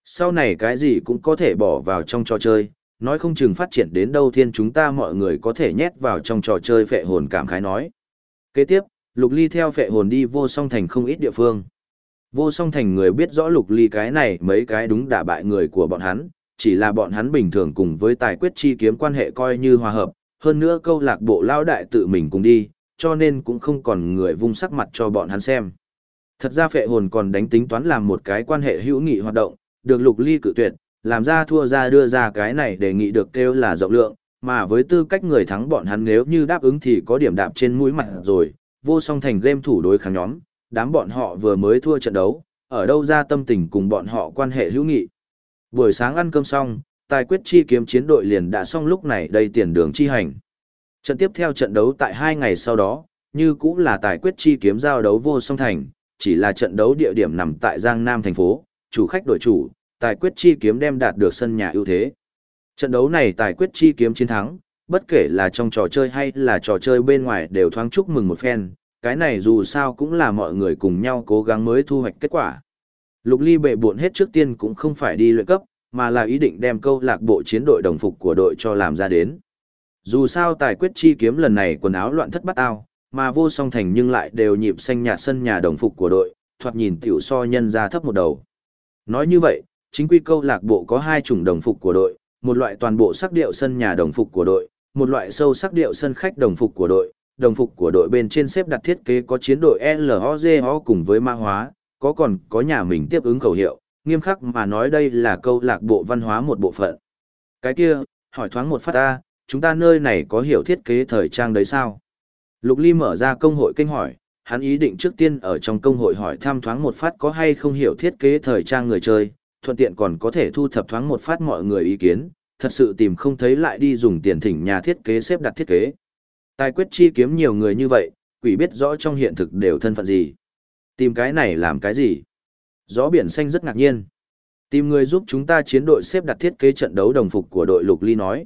Sau này cái gì cũng có thể bỏ vào trong trò chơi, nói không chừng phát triển đến đâu thiên chúng ta mọi người có thể nhét vào trong trò chơi phệ hồn cảm khái nói. Kế tiếp, Lục Ly theo phệ hồn đi vô song thành không ít địa phương. Vô song thành người biết rõ Lục Ly cái này mấy cái đúng đả bại người của bọn hắn, chỉ là bọn hắn bình thường cùng với tài quyết chi kiếm quan hệ coi như hòa hợp, hơn nữa câu lạc bộ lao đại tự mình cùng đi, cho nên cũng không còn người vung sắc mặt cho bọn hắn xem. Thật ra phệ hồn còn đánh tính toán làm một cái quan hệ hữu nghị hoạt động, được Lục Ly cự tuyệt, làm ra thua ra đưa ra cái này đề nghị được kêu là rộng lượng, mà với tư cách người thắng bọn hắn nếu như đáp ứng thì có điểm đạp trên mũi mặt rồi, vô song thành game thủ đối kháng nhóm, đám bọn họ vừa mới thua trận đấu, ở đâu ra tâm tình cùng bọn họ quan hệ hữu nghị. Buổi sáng ăn cơm xong, tài quyết chi kiếm chiến đội liền đã xong lúc này đây tiền đường chi hành. Trận tiếp theo trận đấu tại 2 ngày sau đó, như cũng là tài quyết chi kiếm giao đấu vô song thành, chỉ là trận đấu địa điểm nằm tại Giang Nam thành phố, chủ khách đội chủ, tài quyết chi kiếm đem đạt được sân nhà ưu thế. Trận đấu này tài quyết chi kiếm chiến thắng, bất kể là trong trò chơi hay là trò chơi bên ngoài đều thoáng chúc mừng một phen, cái này dù sao cũng là mọi người cùng nhau cố gắng mới thu hoạch kết quả. Lục Ly bệ buộn hết trước tiên cũng không phải đi luyện cấp, mà là ý định đem câu lạc bộ chiến đội đồng phục của đội cho làm ra đến. Dù sao tài quyết chi kiếm lần này quần áo loạn thất bát ao, mà vô song thành nhưng lại đều nhịp xanh nhạt sân nhà đồng phục của đội, thoạt nhìn tiểu so nhân ra thấp một đầu. Nói như vậy, chính quy câu lạc bộ có 2 chủng đồng phục của đội, một loại toàn bộ sắc điệu sân nhà đồng phục của đội, một loại sâu sắc điệu sân khách đồng phục của đội. Đồng phục của đội bên trên xếp đặt thiết kế có chiến đội LOGO cùng với mã hóa, còn có nhà mình tiếp ứng khẩu hiệu, nghiêm khắc mà nói đây là câu lạc bộ văn hóa một bộ phận. Cái kia, hỏi thoáng một phát ta, chúng ta nơi này có hiểu thiết kế thời trang đấy sao? Lục Ly mở ra công hội kênh hỏi, hắn ý định trước tiên ở trong công hội hỏi thăm thoáng một phát có hay không hiểu thiết kế thời trang người chơi, thuận tiện còn có thể thu thập thoáng một phát mọi người ý kiến, thật sự tìm không thấy lại đi dùng tiền thỉnh nhà thiết kế xếp đặt thiết kế. Tài quyết chi kiếm nhiều người như vậy, quỷ biết rõ trong hiện thực đều thân phận gì. Tìm cái này làm cái gì? Gió biển xanh rất ngạc nhiên. Tìm người giúp chúng ta chiến đội xếp đặt thiết kế trận đấu đồng phục của đội Lục Ly nói.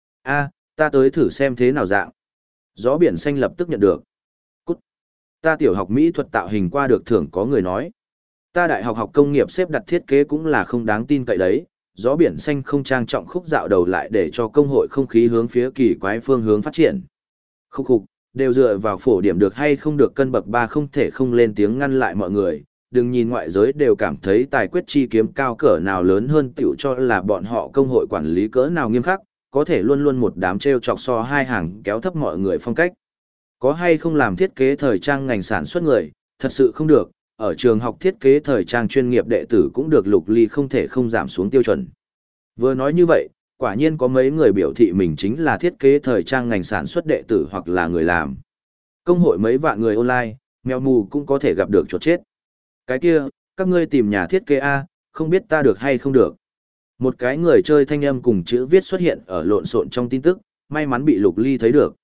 Ta tới thử xem thế nào dạng. Gió biển xanh lập tức nhận được. Cút. Ta tiểu học mỹ thuật tạo hình qua được thưởng có người nói. Ta đại học học công nghiệp xếp đặt thiết kế cũng là không đáng tin cậy đấy. Gió biển xanh không trang trọng khúc dạo đầu lại để cho công hội không khí hướng phía kỳ quái phương hướng phát triển. Khúc, đều dựa vào phổ điểm được hay không được cân bậc 3 không thể không lên tiếng ngăn lại mọi người. Đừng nhìn ngoại giới đều cảm thấy tài quyết chi kiếm cao cỡ nào lớn hơn tiểu cho là bọn họ công hội quản lý cỡ nào nghiêm khắc, có thể luôn luôn một đám treo chọc so hai hàng kéo thấp mọi người phong cách. Có hay không làm thiết kế thời trang ngành sản xuất người, thật sự không được, ở trường học thiết kế thời trang chuyên nghiệp đệ tử cũng được Lục Ly không thể không giảm xuống tiêu chuẩn. Vừa nói như vậy, quả nhiên có mấy người biểu thị mình chính là thiết kế thời trang ngành sản xuất đệ tử hoặc là người làm. Công hội mấy vạn người online, mèo mù cũng có thể gặp được chuột chết. Cái kia, các ngươi tìm nhà thiết kế A, không biết ta được hay không được. Một cái người chơi thanh âm cùng chữ viết xuất hiện ở lộn xộn trong tin tức, may mắn bị Lục Ly thấy được.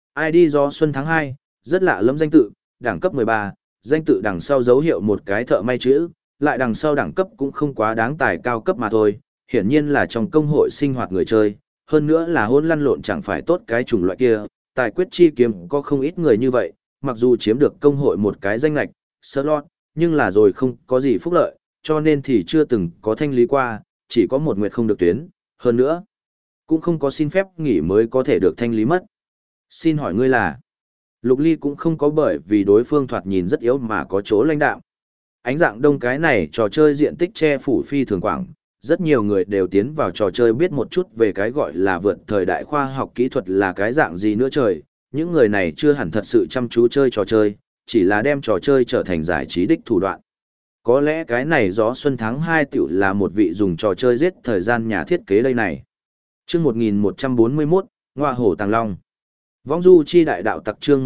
ID do Xuân tháng 2, rất lạ lẫm danh tự, đẳng cấp 13, danh tự đằng sau dấu hiệu một cái thợ may chữ, lại đằng sau đẳng cấp cũng không quá đáng tài cao cấp mà thôi, hiển nhiên là trong công hội sinh hoạt người chơi, hơn nữa là hôn lăn lộn chẳng phải tốt cái chủng loại kia, tài quyết chi kiếm có không ít người như vậy, mặc dù chiếm được công hội một cái danh lạch, slot, nhưng là rồi không có gì phúc lợi, cho nên thì chưa từng có thanh lý qua, chỉ có một nguyệt không được tuyến, hơn nữa, cũng không có xin phép nghỉ mới có thể được thanh lý mất. Xin hỏi ngươi là? Lục Ly cũng không có bởi vì đối phương thoạt nhìn rất yếu mà có chỗ lãnh đạm. Ánh dạng đông cái này trò chơi diện tích che phủ phi thường quảng, rất nhiều người đều tiến vào trò chơi biết một chút về cái gọi là vượt thời đại khoa học kỹ thuật là cái dạng gì nữa trời. Những người này chưa hẳn thật sự chăm chú chơi trò chơi, chỉ là đem trò chơi trở thành giải trí đích thủ đoạn. Có lẽ cái này gió xuân tháng 2 tiểu là một vị dùng trò chơi giết thời gian nhà thiết kế đây này. Chương 1141, Ngọa Hổ Tàng Long. Vong du chi đại đạo tặc chương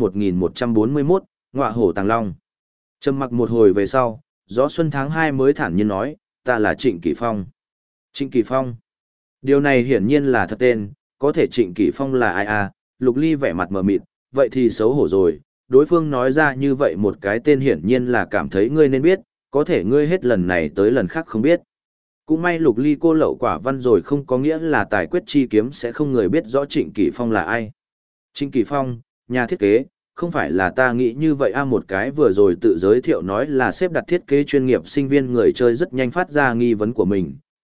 1141, Ngọa Hổ Tàng Long. Trầm mặc một hồi về sau, gió xuân tháng 2 mới thản nhiên nói, ta là Trịnh Kỳ Phong. Trịnh Kỳ Phong. Điều này hiển nhiên là thật tên, có thể Trịnh Kỳ Phong là ai à, Lục Ly vẻ mặt mờ mịt, vậy thì xấu hổ rồi, đối phương nói ra như vậy một cái tên hiển nhiên là cảm thấy ngươi nên biết, có thể ngươi hết lần này tới lần khác không biết. Cũng may Lục Ly cô lậu quả văn rồi không có nghĩa là tài quyết chi kiếm sẽ không người biết rõ Trịnh Kỳ Phong là ai. Trịnh Kỳ Phong, nhà thiết kế, không phải là ta nghĩ như vậy một cái vừa rồi tự giới thiệu nói là xếp đặt thiết kế chuyên nghiệp sinh viên người chơi rất nhanh phát ra nghi vấn của mình,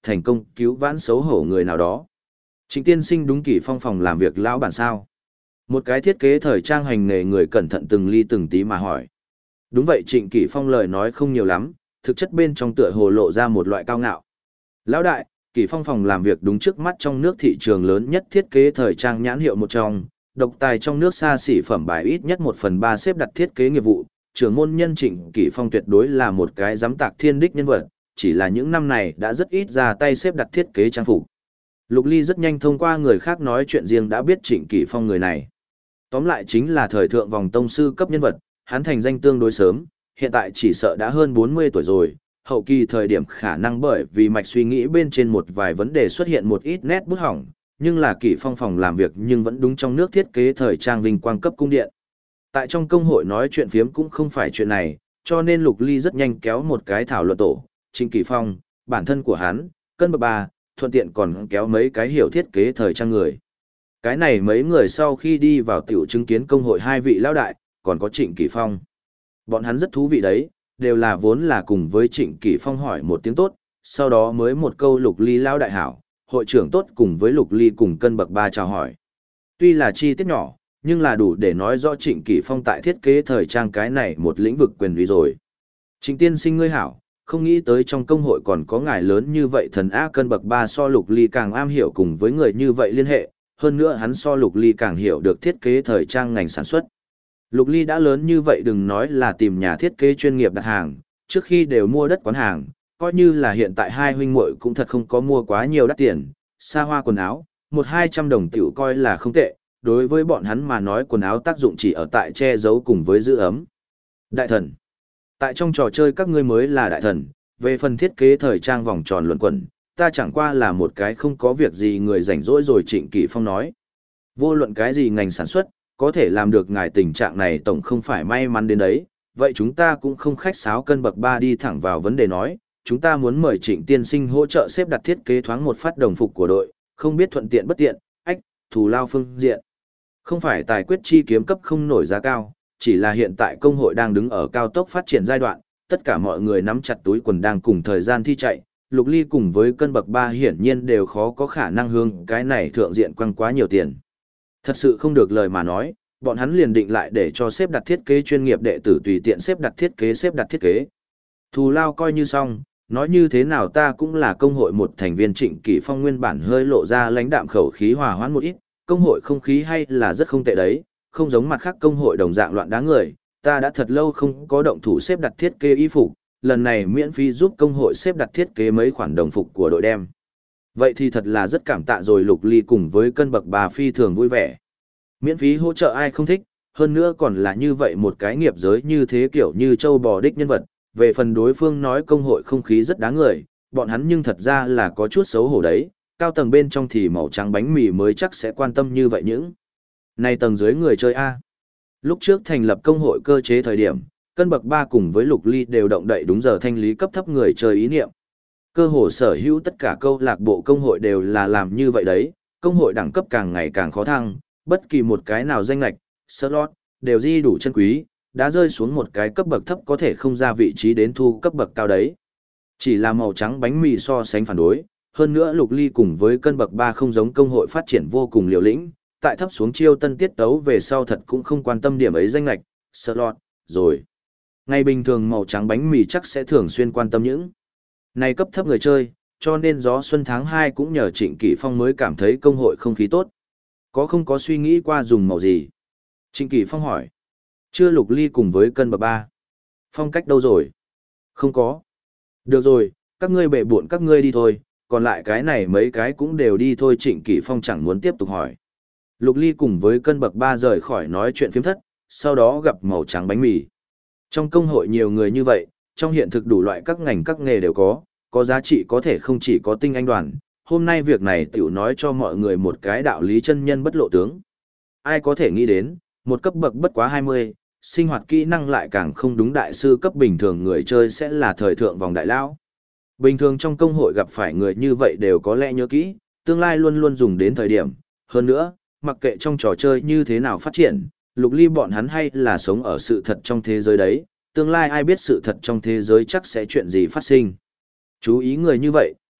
thành công cứu vãn xấu hổ người nào đó. Trịnh tiên sinh đúng Kỷ Phong phòng làm việc lão bản sao? Một cái thiết kế thời trang hành nghề người cẩn thận từng ly từng tí mà hỏi. Đúng vậy, Trịnh Kỷ Phong lời nói không nhiều lắm, thực chất bên trong tựa hồ lộ ra một loại cao ngạo. Lão đại, Kỷ Phong phòng làm việc đúng trước mắt trong nước thị trường lớn nhất thiết kế thời trang nhãn hiệu một trong, độc tài trong nước xa xỉ phẩm bài ít nhất 1/3 xếp đặt thiết kế nghiệp vụ, trưởng môn nhân Trịnh Kỷ Phong tuyệt đối là một cái giám tạc thiên đích nhân vật, chỉ là những năm này đã rất ít ra tay xếp đặt thiết kế trang phục. Lục Ly rất nhanh thông qua người khác nói chuyện riêng đã biết Trịnh Kỷ Phong người này. Tóm lại chính là thời thượng vòng tông sư cấp nhân vật, hắn thành danh tương đối sớm, hiện tại chỉ sợ đã hơn 40 tuổi rồi, hậu kỳ thời điểm khả năng bởi vì mạch suy nghĩ bên trên một vài vấn đề xuất hiện một ít nét bút hỏng, nhưng là Kỷ Phong phòng làm việc nhưng vẫn đúng trong nước thiết kế thời trang vinh quang cấp cung điện. Tại trong công hội nói chuyện phiếm cũng không phải chuyện này, cho nên Lục Ly rất nhanh kéo một cái thảo luận tổ, Trịnh Kỷ Phong, bản thân của hắn, cân bậc 3, thuận tiện còn kéo mấy cái hiểu thiết kế thời trang người. Cái này mấy người sau khi đi vào tiểu chứng kiến công hội hai vị lão đại, còn có Trịnh Kỷ Phong. Bọn hắn rất thú vị đấy, đều là vốn là cùng với Trịnh Kỷ Phong hỏi một tiếng tốt, sau đó mới một câu Lục Ly lão đại hảo, hội trưởng tốt cùng với Lục Ly cùng cân bậc 3 chào hỏi. Tuy là chi tiết nhỏ, nhưng là đủ để nói rõ Trịnh Kỷ Phong tại thiết kế thời trang cái này một lĩnh vực quyền uy rồi. Trịnh tiên sinh ngươi hảo, không nghĩ tới trong công hội còn có ngài lớn như vậy thần A cân bậc 3 so Lục Ly càng am hiểu cùng với người như vậy liên hệ, hơn nữa hắn so Lục Ly càng hiểu được thiết kế thời trang ngành sản xuất. Lục Ly đã lớn như vậy đừng nói là tìm nhà thiết kế chuyên nghiệp đặt hàng, trước khi đều mua đất quán hàng, coi như là hiện tại hai huynh muội cũng thật không có mua quá nhiều đắt tiền, xa hoa quần áo, 100-200 đồng tiểu coi là không tệ, đối với bọn hắn mà nói quần áo tác dụng chỉ ở tại che giấu cùng với giữ ấm. Đại thần. Tại trong trò chơi các ngươi mới là đại thần, về phần thiết kế thời trang vòng tròn luẩn quẩn, ta chẳng qua là một cái không có việc gì người rảnh rỗi rồi Trịnh Kỷ Phong nói. Vô luận cái gì ngành sản xuất, có thể làm được ngài tình trạng này tổng không phải may mắn đến đấy, vậy chúng ta cũng không khách sáo cân bậc 3 đi thẳng vào vấn đề nói, chúng ta muốn mời Trịnh tiên sinh hỗ trợ xếp đặt thiết kế thoáng một phát đồng phục của đội, không biết thuận tiện bất tiện, thù lao phương diện. Không phải tài quyết chi kiếm cấp không nổi giá cao, chỉ là hiện tại công hội đang đứng ở cao tốc phát triển giai đoạn, tất cả mọi người nắm chặt túi quần đang cùng thời gian thi chạy, Lục Ly cùng với cân bậc 3 hiển nhiên đều khó có khả năng hướng cái này thượng diện quăng quá nhiều tiền. Thật sự không được lời mà nói, bọn hắn liền định lại để cho xếp đặt thiết kế chuyên nghiệp đệ tử tùy tiện xếp đặt thiết kế. Thù lao coi như xong, nói như thế nào ta cũng là công hội một thành viên. Trịnh Kỷ Phong nguyên bản hơi lộ ra lãnh đạm khẩu khí hòa hoãn một ít, công hội không khí hay là rất không tệ đấy, không giống mặt khác công hội đồng dạng loạn đá người, ta đã thật lâu không có động thủ xếp đặt thiết kế y phục, lần này miễn phí giúp công hội xếp đặt thiết kế mấy khoản đồng phục của đội đem. Vậy thì thật là rất cảm tạ rồi. Lục Ly cùng với cân bậc 3 phi thường vui vẻ. Miễn phí hỗ trợ ai không thích, hơn nữa còn là như vậy một cái nghiệp giới như thế kiểu như châu bò đích nhân vật. Về phần đối phương nói công hội không khí rất đáng người, bọn hắn nhưng thật ra là có chút xấu hổ đấy, cao tầng bên trong thì màu trắng bánh mì mới chắc sẽ quan tâm như vậy những. Này tầng dưới người chơi A. Lúc trước thành lập công hội cơ chế thời điểm, cân bậc 3 cùng với Lục Ly đều động đậy đúng giờ thanh lý cấp thấp người chơi ý niệm. Cơ hồ sở hữu tất cả câu lạc bộ công hội đều là làm như vậy đấy, công hội đẳng cấp càng ngày càng khó thăng, bất kỳ một cái nào danh lạch, slot, đều di đủ chân quý, đã rơi xuống một cái cấp bậc thấp có thể không ra vị trí đến thu cấp bậc cao đấy. Chỉ là màu trắng bánh mì so sánh phản đối, hơn nữa Lục Ly cùng với cân bậc 3 không giống công hội phát triển vô cùng liều lĩnh, tại thấp xuống chiêu tân tiết tấu về sau thật cũng không quan tâm điểm ấy danh lạch, slot, rồi. Ngày bình thường màu trắng bánh mì chắc sẽ thường xuyên quan tâm những này cấp thấp người chơi, cho nên gió xuân tháng 2 cũng nhờ Trịnh Kỷ Phong mới cảm thấy công hội không khí tốt. Có không có suy nghĩ qua dùng màu gì? Trịnh Kỷ Phong hỏi. Chưa. Lục Ly cùng với cân bậc 3. Phong cách đâu rồi? Không có. Được rồi, các ngươi bệ buộn các ngươi đi thôi, còn lại cái này mấy cái cũng đều đi thôi. Trịnh Kỷ Phong chẳng muốn tiếp tục hỏi. Lục Ly cùng với cân bậc 3 rời khỏi nói chuyện phiếm thất, sau đó gặp màu trắng bánh mì. Trong công hội nhiều người như vậy, trong hiện thực đủ loại các ngành các nghề đều có giá trị có thể không chỉ có tinh anh đoàn. Hôm nay việc này tiểu nói cho mọi người một cái đạo lý chân nhân bất lộ tướng. Ai có thể nghĩ đến, một cấp bậc bất quá 20, sinh hoạt kỹ năng lại càng không đúng đại sư cấp bình thường người chơi sẽ là thời thượng vòng đại lão. Bình thường trong công hội gặp phải người như vậy đều có lẽ nhớ kỹ, tương lai luôn luôn dùng đến thời điểm. Hơn nữa, mặc kệ trong trò chơi như thế nào phát triển, Lục Ly bọn hắn hay là sống ở sự thật trong thế giới đấy, tương lai ai biết sự thật trong thế giới chắc sẽ chuyện gì phát sinh. Chú ý người như vậy,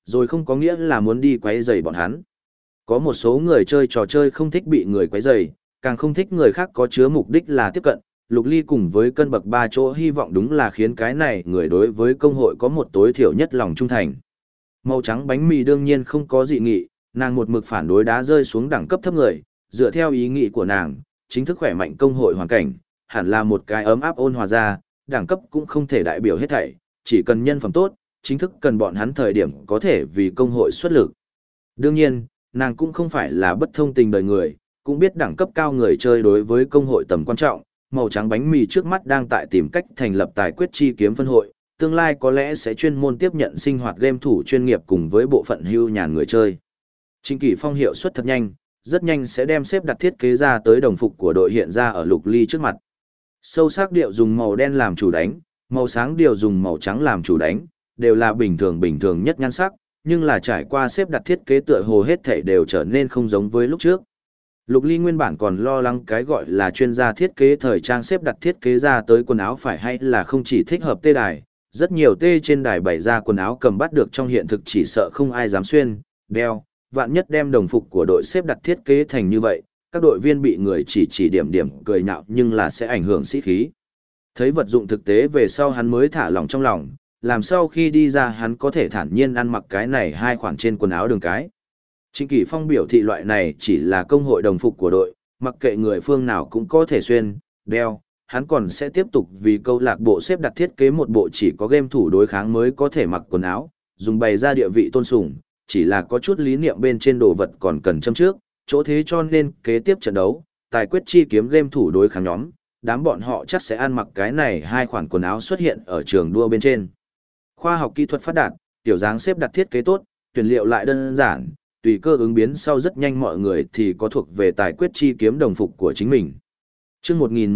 rồi không có nghĩa là muốn đi quấy rầy bọn hắn. Có một số người chơi trò chơi không thích bị người quấy rầy, càng không thích người khác có chứa mục đích là tiếp cận. Lục Ly cùng với cân bậc 3 chỗ hy vọng đúng là khiến cái này người đối với công hội có một tối thiểu nhất lòng trung thành. Màu trắng bánh mì đương nhiên không có dị nghị, nàng một mực phản đối đá rơi xuống đẳng cấp thấp người, dựa theo ý nghĩ của nàng, chính thức khỏe mạnh công hội hoàn cảnh, hẳn là một cái ấm áp ôn hòa ra, đẳng cấp cũng không thể đại biểu hết thảy, chỉ cần nhân phẩm tốt, chính thức cần bọn hắn thời điểm có thể vì công hội xuất lực. Đương nhiên, nàng cũng không phải là bất thông tình đời người, cũng biết đẳng cấp cao người chơi đối với công hội tầm quan trọng, màu trắng bánh mì trước mắt đang tại tìm cách thành lập tài quyết chi kiếm phân hội, tương lai có lẽ sẽ chuyên môn tiếp nhận sinh hoạt game thủ chuyên nghiệp cùng với bộ phận hưu nhàn người chơi. Trình Kỷ Phong hiệu suất thật nhanh, rất nhanh sẽ đem xếp đặt thiết kế ra tới đồng phục của đội hiện ra ở Lục Ly trước mặt. Sâu sắc điệu dùng màu đen làm chủ đánh, màu sáng điệu dùng màu trắng làm chủ đánh, đều là bình thường nhất nhan sắc, nhưng là trải qua xếp đặt thiết kế tựa hồ hết thảy đều trở nên không giống với lúc trước. Lục Ly nguyên bản còn lo lắng cái gọi là chuyên gia thiết kế thời trang xếp đặt thiết kế ra tới quần áo phải hay là không chỉ thích hợp tê đài, rất nhiều tê trên đài bày ra quần áo cầm bắt được trong hiện thực chỉ sợ không ai dám xuyên, đeo, vạn nhất đem đồng phục của đội xếp đặt thiết kế thành như vậy, các đội viên bị người chỉ điểm cười nhạo nhưng là sẽ ảnh hưởng sĩ khí. Thấy vật dụng thực tế về sau hắn mới thả lỏng trong lòng, làm sau khi đi ra hắn có thể thản nhiên ăn mặc cái này hai khoản trên quần áo đường cái. Trịnh Kỷ Phong biểu thị loại này chỉ là công hội đồng phục của đội, mặc kệ người phương nào cũng có thể xuyên, đeo, hắn còn sẽ tiếp tục vì câu lạc bộ xếp đặt thiết kế một bộ chỉ có game thủ đối kháng mới có thể mặc quần áo, dùng bày ra địa vị tôn sùng, chỉ là có chút lý niệm bên trên đồ vật còn cần châm trước, chỗ thế cho nên kế tiếp trận đấu, tài quyết chi kiếm game thủ đối kháng nhóm, đám bọn họ chắc sẽ ăn mặc cái này hai khoản quần áo xuất hiện ở trường đua bên trên. Khoa học kỹ thuật phát đạt, tiểu dáng xếp đặt thiết kế tốt, tuyển liệu lại đơn giản, tùy cơ ứng biến sau rất nhanh mọi người thì có thuộc về tài quyết chi kiếm đồng phục của chính mình. Chương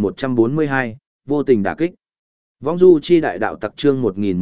1142, vô tình đả kích. Vong du chi đại đạo tặc chương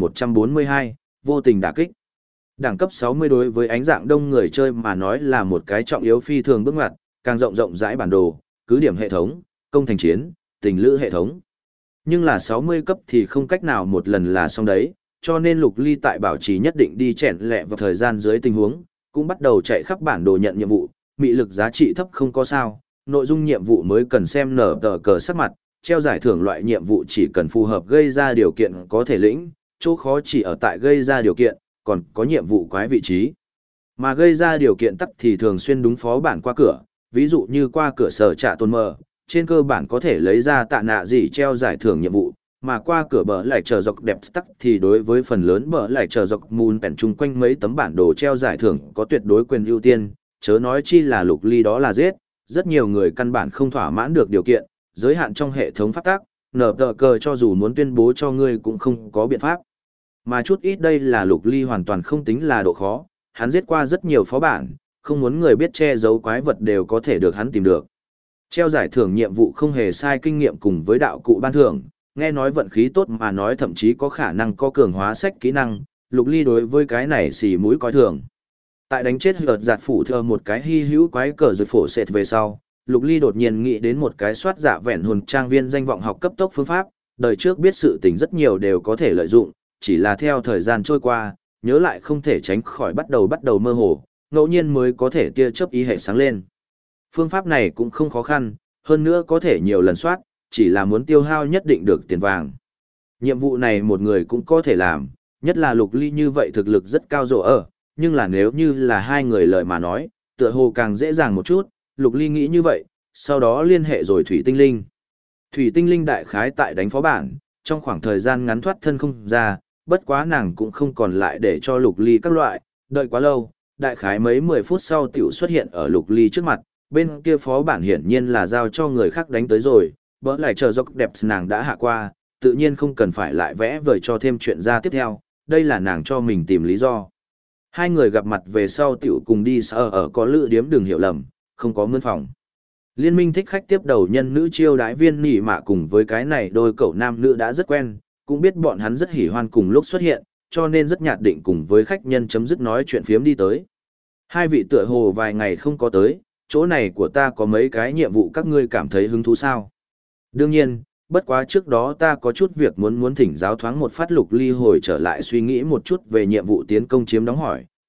1142, vô tình đả kích. Đẳng cấp 60 đối với ánh dạng đông người chơi mà nói là một cái trọng yếu phi thường bước ngoặt, càng rộng rãi bản đồ, cứ điểm hệ thống, công thành chiến, tình lữ hệ thống. Nhưng là 60 cấp thì không cách nào một lần là xong đấy, cho nên Lục Ly tại bảo trì nhất định đi chèn lẹ vào thời gian dưới tình huống, cũng bắt đầu chạy khắp bản đồ nhận nhiệm vụ, mị lực giá trị thấp không có sao, nội dung nhiệm vụ mới cần xem nở tờ cờ sắc mặt, treo giải thưởng loại nhiệm vụ chỉ cần phù hợp gây ra điều kiện có thể lĩnh, chỗ khó chỉ ở tại gây ra điều kiện, còn có nhiệm vụ quái vị trí. Mà gây ra điều kiện tắc thì thường xuyên đúng phó bản qua cửa, ví dụ như qua cửa sở trả tôn mờ, trên cơ bản có thể lấy ra tạ nạ gì treo giải thưởng nhiệm vụ, mà qua cửa bờ lại chờ dọc đẹp tắc thì đối với phần lớn bờ lại chờ dọc moon bèn chung quanh mấy tấm bản đồ treo giải thưởng có tuyệt đối quyền ưu tiên, chớ nói chi là Lục Ly đó là giết, rất nhiều người căn bản không thỏa mãn được điều kiện, giới hạn trong hệ thống pháp tắc, nở tờ cờ cho dù muốn tuyên bố cho ngươi cũng không có biện pháp. Mà chút ít đây là Lục Ly hoàn toàn không tính là độ khó, hắn giết qua rất nhiều phó bản, không muốn người biết che giấu quái vật đều có thể được hắn tìm được. Treo giải thưởng nhiệm vụ không hề sai kinh nghiệm cùng với đạo cụ ban thưởng, nghe nói vận khí tốt mà nói thậm chí có khả năng có cường hóa sách kỹ năng, Lục Ly đối với cái này xì mũi coi thường. Tại đánh chết hợt giạt phủ thờ một cái hy hữu quái cờ rồi phổ sệt về sau, Lục Ly đột nhiên nghĩ đến một cái soát dạ vẹn hồn trang viên danh vọng học cấp tốc phương pháp, đời trước biết sự tình rất nhiều đều có thể lợi dụng, chỉ là theo thời gian trôi qua, nhớ lại không thể tránh khỏi bắt đầu mơ hồ, ngẫu nhiên mới có thể tia chớp ý hệ sáng lên. Phương pháp này cũng không khó khăn, hơn nữa có thể nhiều lần soát, chỉ là muốn tiêu hao nhất định được tiền vàng. Nhiệm vụ này một người cũng có thể làm, nhất là Lục Ly như vậy thực lực rất cao rổ ở, nhưng là nếu như là hai người lời mà nói, tựa hồ càng dễ dàng một chút, Lục Ly nghĩ như vậy, sau đó liên hệ rồi Thủy Tinh Linh. Thủy Tinh Linh đại khái tại đánh phó bản, trong khoảng thời gian ngắn thoát thân không ra, bất quá nàng cũng không còn lại để cho Lục Ly các loại, đợi quá lâu, đại khái mấy 10 phút sau tiểu xuất hiện ở Lục Ly trước mặt, bên kia phó bản hiển nhiên là giao cho người khác đánh tới rồi, bỡ lại chờ dọc đẹp nàng đã hạ qua, tự nhiên không cần phải lại vẽ vời cho thêm chuyện ra tiếp theo, đây là nàng cho mình tìm lý do. Hai người gặp mặt về sau tiểu cùng đi ở có lữ điếm đừng hiểu lầm, không có mướn phòng. Liên minh thích khách tiếp đầu nhân nữ chiêu đái viên nỉ mạ cùng với cái này đôi cậu nam nữ đã rất quen, cũng biết bọn hắn rất hỉ hoan cùng lúc xuất hiện, cho nên rất nhạt định cùng với khách nhân chấm dứt nói chuyện phiếm đi tới. Hai vị tựa hồ vài ngày không có tới, chỗ này của ta có mấy cái nhiệm vụ các ngươi cảm thấy hứng thú sao? Đương nhiên, bất quá trước đó ta có chút việc muốn thỉnh giáo thoáng một phát. Lục Ly hồi trở lại suy nghĩ một chút về nhiệm vụ tiến công chiếm đóng hỏi,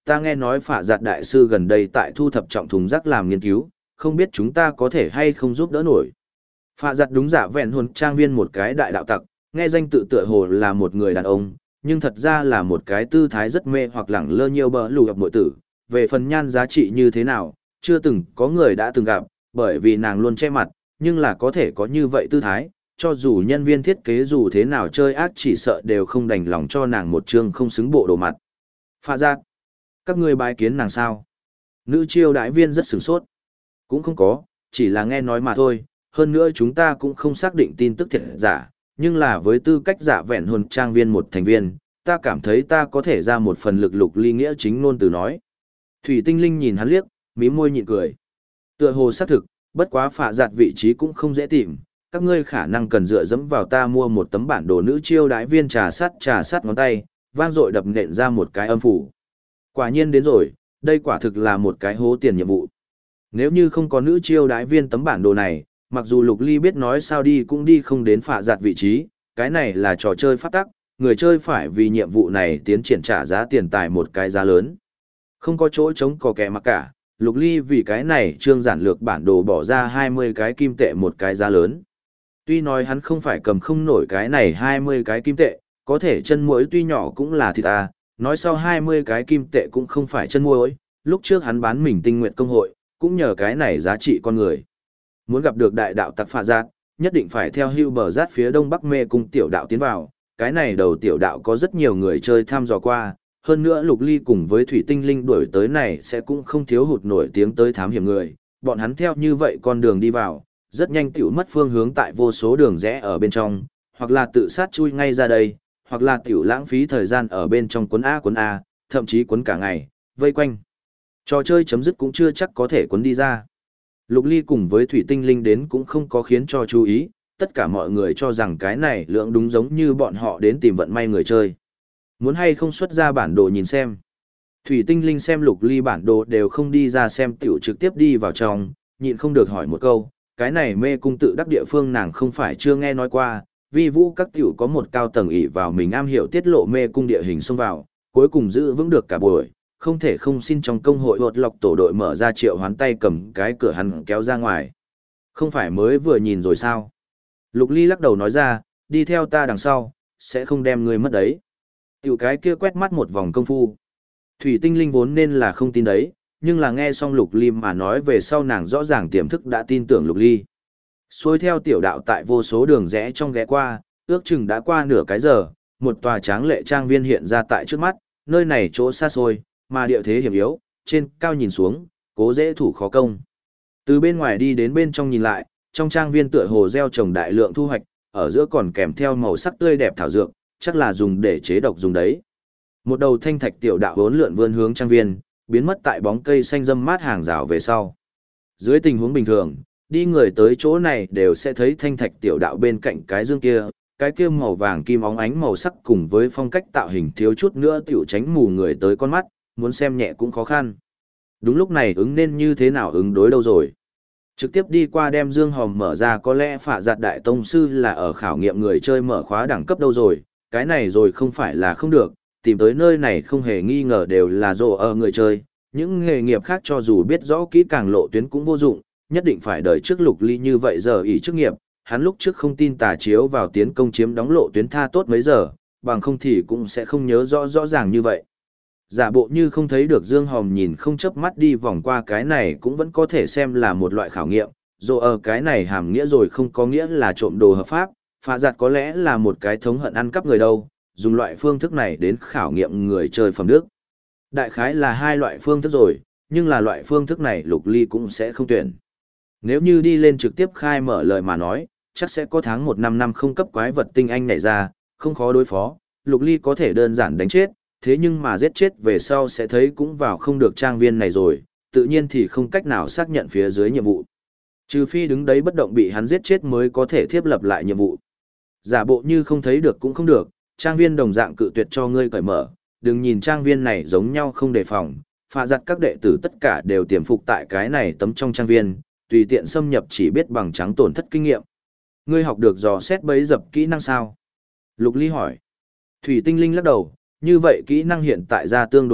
ta nghe nói phạ giặt đại sư gần đây tại thu thập trọng thùng rác làm nghiên cứu, không biết chúng ta có thể hay không giúp đỡ nổi. Phạ giặt đúng giả vẹn hồn trang viên một cái đại đạo tặc, nghe danh tự tựa hồ là một người đàn ông, nhưng thật ra là một cái tư thái rất mê hoặc lẳng lơ nhiều bờ lù gặp muội tử. Về phần nhan giá trị như thế nào, chưa từng có người đã từng gặp, bởi vì nàng luôn che mặt, nhưng là có thể có như vậy tư thái, cho dù nhân viên thiết kế dù thế nào chơi ác chỉ sợ đều không đành lòng cho nàng một chương không xứng bộ đồ mặt. Phạ giặt, các ngươi bái kiến nàng sao? Nữ chiêu đại viên rất sửng sốt. Cũng không có, chỉ là nghe nói mà thôi, hơn nữa chúng ta cũng không xác định tin tức thiệt giả, nhưng là với tư cách giả vẹn hồn trang viên một thành viên, ta cảm thấy ta có thể ra một phần lực Lục Ly nghĩa chính ngôn từ nói. Thủy Tinh Linh nhìn hắn liếc, mím môi nhịn cười. Tựa hồ xác thực, bất quá phạ giặt vị trí cũng không dễ tìm, các ngươi khả năng cần dựa dẫm vào ta mua một tấm bản đồ nữ chiêu đái viên trà sắt ngón tay, vang dội đập nện ra một cái âm phủ. Quả nhiên đến rồi, đây quả thực là một cái hố tiền nhiệm vụ. Nếu như không có nữ chiêu đái viên tấm bản đồ này, mặc dù Lục Ly biết nói sao đi cũng đi không đến phạ giặt vị trí, cái này là trò chơi pháp tắc, người chơi phải vì nhiệm vụ này tiến triển trả giá tiền tài một cái giá lớn. Không có chỗ chống có kẻ mặc cả, Lục Ly vì cái này trương giản lược bản đồ bỏ ra 20 cái kim tệ một cái giá lớn. Tuy nói hắn không phải cầm không nổi cái này 20 cái kim tệ, có thể chân muỗi tuy nhỏ cũng là thịt à, nói sau 20 cái kim tệ cũng không phải chân muỗi, lúc trước hắn bán mình tinh nguyện công hội, cũng nhờ cái này giá trị con người. Muốn gặp được đại đạo tặc phạ giặt, nhất định phải theo hưu bờ rát phía đông bắc mê cung tiểu đạo tiến vào, cái này đầu tiểu đạo có rất nhiều người chơi tham dò qua, hơn nữa Lục Ly cùng với Thủy Tinh Linh đuổi tới này sẽ cũng không thiếu hụt nổi tiếng tới thám hiểm người, bọn hắn theo như vậy con đường đi vào, rất nhanh tiểu mất phương hướng tại vô số đường rẽ ở bên trong, hoặc là tự sát chui ngay ra đây, hoặc là tiểu lãng phí thời gian ở bên trong cuốn A, thậm chí cuốn cả ngày, vây quanh. Trò chơi chấm dứt cũng chưa chắc có thể cuốn đi ra. Lục Ly cùng với Thủy Tinh Linh đến cũng không có khiến cho chú ý, tất cả mọi người cho rằng cái này lượng đúng giống như bọn họ đến tìm vận may người chơi. Muốn hay không xuất ra bản đồ nhìn xem. Thủy Tinh Linh xem Lục Ly bản đồ đều không đi ra xem tiểu trực tiếp đi vào trong, nhịn không được hỏi một câu, cái này mê cung tự đắc địa phương nàng không phải chưa nghe nói qua, vi vũ các tiểu có một cao tầng ỷ vào mình am hiểu tiết lộ mê cung địa hình xông vào, cuối cùng giữ vững được cả buổi, không thể không xin trong công hội hột lọc tổ đội mở ra triệu hoán tay cầm cái cửa hắn kéo ra ngoài. Không phải mới vừa nhìn rồi sao? Lục Ly lắc đầu nói ra, đi theo ta đằng sau, sẽ không đem ngươi mất đấy. Tiểu cái kia quét mắt một vòng công phu. Thủy Tinh Linh vốn nên là không tin đấy, nhưng là nghe xong Lục Ly mà nói về sau nàng rõ ràng tiềm thức đã tin tưởng Lục Ly. Xuôi theo tiểu đạo tại vô số đường rẽ trong ghé qua, ước chừng đã qua nửa cái giờ, một tòa tráng lệ trang viên hiện ra tại trước mắt, nơi này chỗ xa xôi, mà địa thế hiểm yếu, trên cao nhìn xuống, cố dễ thủ khó công. Từ bên ngoài đi đến bên trong nhìn lại, trong trang viên tựa hồ gieo trồng đại lượng thu hoạch, ở giữa còn kèm theo màu sắc tươi đẹp thảo dược, chắc là dùng để chế độc dùng đấy. Một đầu thanh thạch tiểu đạo hỗn lượn vươn hướng trang viên, biến mất tại bóng cây xanh râm mát hàng rào về sau. Dưới tình huống bình thường, đi người tới chỗ này đều sẽ thấy thanh thạch tiểu đạo bên cạnh cái dương kia, cái kia màu vàng kim óng ánh màu sắc cùng với phong cách tạo hình thiếu chút nữa tiểu tránh mù người tới con mắt, muốn xem nhẹ cũng khó khăn. Đúng lúc này ứng nên như thế nào ứng đối đâu rồi. Trực tiếp đi qua đem dương hòm mở ra có lẽ phạ giặt đại tông sư là ở khảo nghiệm người chơi mở khóa đẳng cấp đâu rồi, cái này rồi không phải là không được, tìm tới nơi này không hề nghi ngờ đều là rồ ở người chơi, những nghề nghiệp khác cho dù biết rõ kỹ càng lộ tuyến cũng vô dụng, nhất định phải đợi trước Lục Ly như vậy giờ ỷ chức nghiệp, hắn lúc trước không tin tà chiếu vào tiến công chiếm đóng lộ tuyến tha tốt mấy giờ, bằng không thì cũng sẽ không nhớ rõ ràng như vậy. Giả bộ như không thấy được Dương Hòm nhìn không chớp mắt đi vòng qua cái này cũng vẫn có thể xem là một loại khảo nghiệm, dù ở cái này hàm nghĩa rồi không có nghĩa là trộm đồ hợp pháp, phá giặt có lẽ là một cái thống hận ăn cắp người đâu, dùng loại phương thức này đến khảo nghiệm người chơi phẩm đức. Đại khái là hai loại phương thức rồi, nhưng là loại phương thức này Lục Ly cũng sẽ không tuyển. Nếu như đi lên trực tiếp khai mở lời mà nói, chắc sẽ có tháng 1 năm không cấp quái vật tinh anh nảy ra, không khó đối phó, Lục Ly có thể đơn giản đánh chết, thế nhưng mà giết chết về sau sẽ thấy cũng vào không được trang viên này rồi, tự nhiên thì không cách nào xác nhận phía dưới nhiệm vụ. Trừ phi đứng đấy bất động bị hắn giết chết mới có thể thiết lập lại nhiệm vụ. Giả bộ như không thấy được cũng không được, trang viên đồng dạng cự tuyệt cho ngươi cởi mở, đừng nhìn trang viên này giống nhau không đề phòng, phạ giặt các đệ tử tất cả đều tiềm phục tại cái này tấm trong trang viên, tùy tiện xâm nhập chỉ biết bằng trắng tổn thất kinh nghiệm. Ngươi học được dò xét bấy dập kỹ năng sao? Lục Ly hỏi. Thủy Tinh Linh lắc đầu, như vậy kỹ năng hiện tại ra tương đối ít,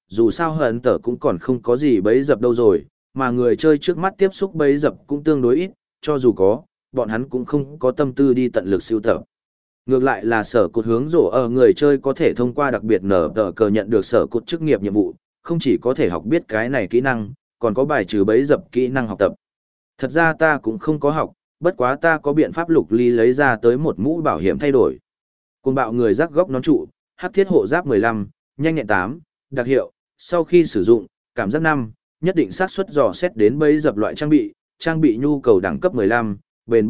dù sao hận tở cũng còn không có gì bấy dập đâu rồi, mà người chơi trước mắt tiếp xúc bấy dập cũng tương đối ít, cho dù có, bọn hắn cũng không có tâm tư đi tận lực sưu tập. Ngược lại là sở cột hướng rổ ở người chơi có thể thông qua đặc biệt nở tờ cờ nhận được sở cột chức nghiệp nhiệm vụ, không chỉ có thể học biết cái này kỹ năng, còn có bài trừ bấy dập kỹ năng học tập. Thật ra ta cũng không có học, bất quá ta có biện pháp. Lục Ly lấy ra tới một mũ bảo hiểm thay đổi. Cuồng bạo người rắc góc nón trụ, hắc thiết hộ giáp 15, nhanh nhẹn 8, đặc hiệu, sau khi sử dụng, cảm giác 5, nhất định xác suất dò xét đến bấy dập loại trang bị nhu cầu đẳng cấp 15, bền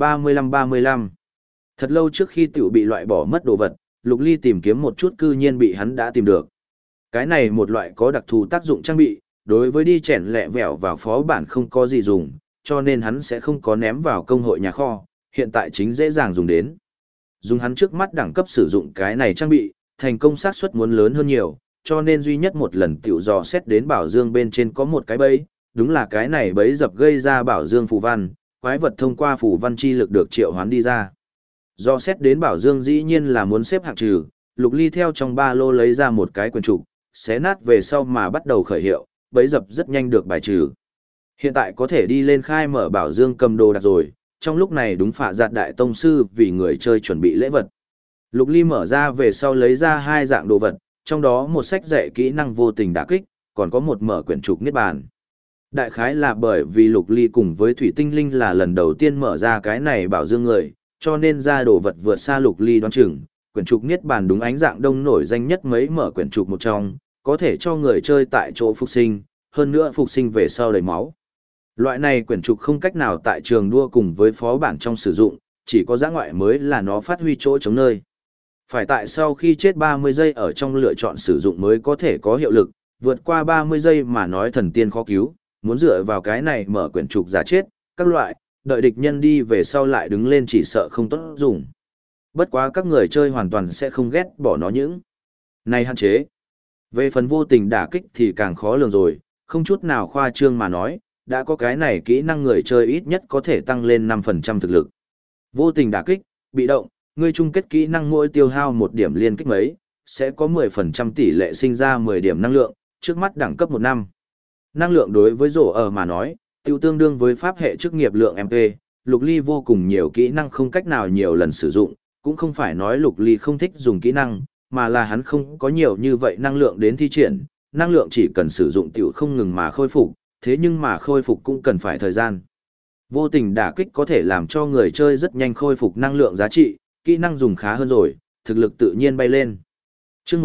35. Thật lâu trước khi tiểu bị loại bỏ mất đồ vật, Lục Ly tìm kiếm một chút cư nhiên bị hắn đã tìm được. Cái này một loại có đặc thù tác dụng trang bị, đối với đi chèn lẹ vẹo vào phó bản không có gì dùng, cho nên hắn sẽ không có ném vào công hội nhà kho, hiện tại chính dễ dàng dùng đến. Dùng hắn trước mắt đẳng cấp sử dụng cái này trang bị, thành công xác suất muốn lớn hơn nhiều, cho nên duy nhất một lần tiểu dò xét đến bảo dương bên trên có một cái bẫy, đúng là cái này bẫy dập gây ra bảo dương phù văn, quái vật thông qua phù văn chi lực được triệu hoán đi ra. Dò xét đến bảo dương dĩ nhiên là muốn xếp hạng trừ, Lục Ly theo trong ba lô lấy ra một cái quyển trục, xé nát về sau mà bắt đầu khởi hiệu, bẫy dập rất nhanh được bài trừ. Hiện tại có thể đi lên khai mở bảo dương cầm đồ đặt rồi, trong lúc này đúng phạ giặt đại tông sư vì người chơi chuẩn bị lễ vật. Lục Ly mở ra về sau lấy ra hai dạng đồ vật, trong đó một sách dạy kỹ năng vô tình đả kích, còn có một mở quyển trục niết bàn. Đại khái là bởi vì Lục Ly cùng với Thủy Tinh Linh là lần đầu tiên mở ra cái này bảo dương người, cho nên ra đồ vật vượt xa Lục Ly đoán chừng. Quyển trục niết bàn đúng ánh dạng đông nổi danh nhất mấy mở quyển trục một trong, có thể cho người chơi tại chỗ phục sinh, hơn nữa phục sinh về sau đầy máu. Loại này quyển trục không cách nào tại trường đua cùng với phó bản trong sử dụng, chỉ có giã ngoại mới là nó phát huy chỗ chống nơi. Phải tại sau khi chết 30 giây ở trong lựa chọn sử dụng mới có thể có hiệu lực, vượt qua 30 giây mà nói thần tiên khó cứu, muốn dựa vào cái này mở quyển trục giả chết, các loại, đợi địch nhân đi về sau lại đứng lên chỉ sợ không tốt dùng. Bất quá các người chơi hoàn toàn sẽ không ghét bỏ nó những này hạn chế. Về phần vô tình đả kích thì càng khó lường rồi, không chút nào khoa trương mà nói, đã có cái này kỹ năng người chơi ít nhất có thể tăng lên 5% thực lực. Vô tình đả kích, bị động, ngươi chung kết kỹ năng mỗi tiêu hao 1 điểm liên kích mấy, sẽ có 10% tỷ lệ sinh ra 10 điểm năng lượng, trước mắt đẳng cấp 1 năm. Năng lượng đối với rổ ở mà nói, tiêu tương đương với pháp hệ chức nghiệp lượng MP, Lục Ly vô cùng nhiều kỹ năng không cách nào nhiều lần sử dụng, cũng không phải nói Lục Ly không thích dùng kỹ năng, mà là hắn không có nhiều như vậy năng lượng đến thi triển, năng lượng chỉ cần sử dụng tiểu không ngừng mà khôi phục, thế nhưng mà khôi phục cũng cần phải thời gian. Vô tình đả kích có thể làm cho người chơi rất nhanh khôi phục năng lượng giá trị, kỹ năng dùng khá hơn rồi, thực lực tự nhiên bay lên. Chương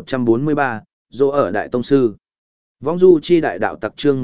1143, Dỗ ở Đại Tông Sư. Vong du chi đại đạo tặc chương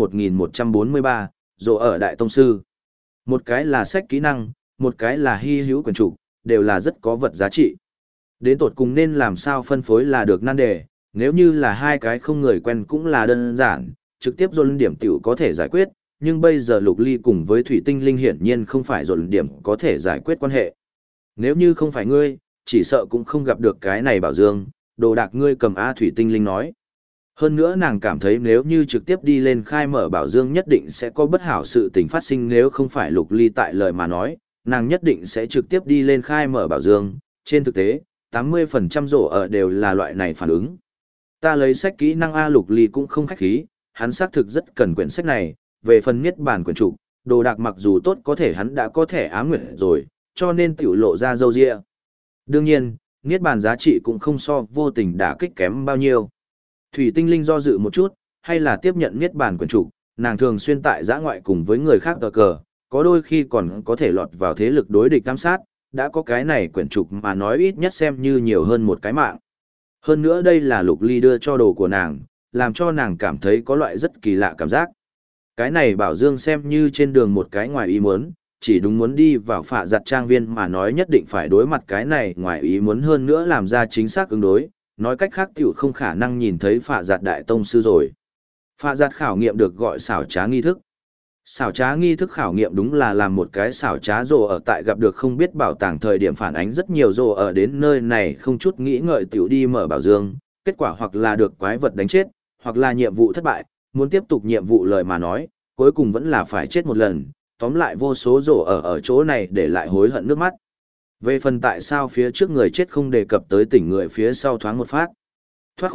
1143, Dỗ ở Đại Tông Sư. Một cái là sách kỹ năng, một cái là hy hữu quyển trục, đều là rất có vật giá trị. Đến tột cùng nên làm sao phân phối là được nan đề, nếu như là hai cái không người quen cũng là đơn giản, trực tiếp dồn điểm tiểu có thể giải quyết, nhưng bây giờ Lục Ly cùng với Thủy Tinh Linh hiển nhiên không phải dồn điểm có thể giải quyết quan hệ. Nếu như không phải ngươi, chỉ sợ cũng không gặp được cái này bảo dương, đồ đạc ngươi cầm A. Thủy Tinh Linh nói. Hơn nữa nàng cảm thấy nếu như trực tiếp đi lên khai mở bảo dương nhất định sẽ có bất hảo sự tình phát sinh, nếu không phải Lục Ly tại lời mà nói, nàng nhất định sẽ trực tiếp đi lên khai mở bảo dương. Trên thực tế, 80% rổ ở đều là loại này phản ứng. Ta lấy sách kỹ năng A. Lục Ly cũng không khách khí, hắn xác thực rất cần quyển sách này, về phần niết bàn quyển trục, đồ đạc mặc dù tốt có thể hắn đã có thể ám nguyện rồi, cho nên tiểu lộ ra dâu ria. Đương nhiên, niết bàn giá trị cũng không so vô tình đả kích kém bao nhiêu. Thủy Tinh Linh do dự một chút, hay là tiếp nhận niết bàn quyển trục, nàng thường xuyên tại giã ngoại cùng với người khác cờ, có đôi khi còn có thể lọt vào thế lực đối địch giám sát, đã có cái này quyển trục mà nói ít nhất xem như nhiều hơn một cái mạng. Hơn nữa đây là Lục Ly đưa cho đồ của nàng, làm cho nàng cảm thấy có loại rất kỳ lạ cảm giác. Cái này bảo dương xem như trên đường một cái ngoài ý muốn, chỉ đúng muốn đi vào phạ giặt trang viên mà nói nhất định phải đối mặt cái này ngoài ý muốn hơn nữa làm ra chính xác ứng đối, nói cách khác tiểu không khả năng nhìn thấy phạ giặt đại tông sư rồi. Phạ giặt khảo nghiệm được gọi xảo trá nghi thức. Xảo trá nghi thức khảo nghiệm đúng là làm một cái xảo trá rồ ở tại gặp được không biết bảo tàng thời điểm phản ánh rất nhiều rồ ở đến nơi này không chút nghĩ ngợi tiểu đi mở bảo dương, kết quả hoặc là được quái vật đánh chết, hoặc là nhiệm vụ thất bại, muốn tiếp tục nhiệm vụ lời mà nói, cuối cùng vẫn là phải chết một lần, tóm lại vô số rồ ở chỗ này để lại hối hận nước mắt. Về phần tại sao phía trước người chết không đề cập tới tỉnh người phía sau thoáng một phát. Thoát khỏi,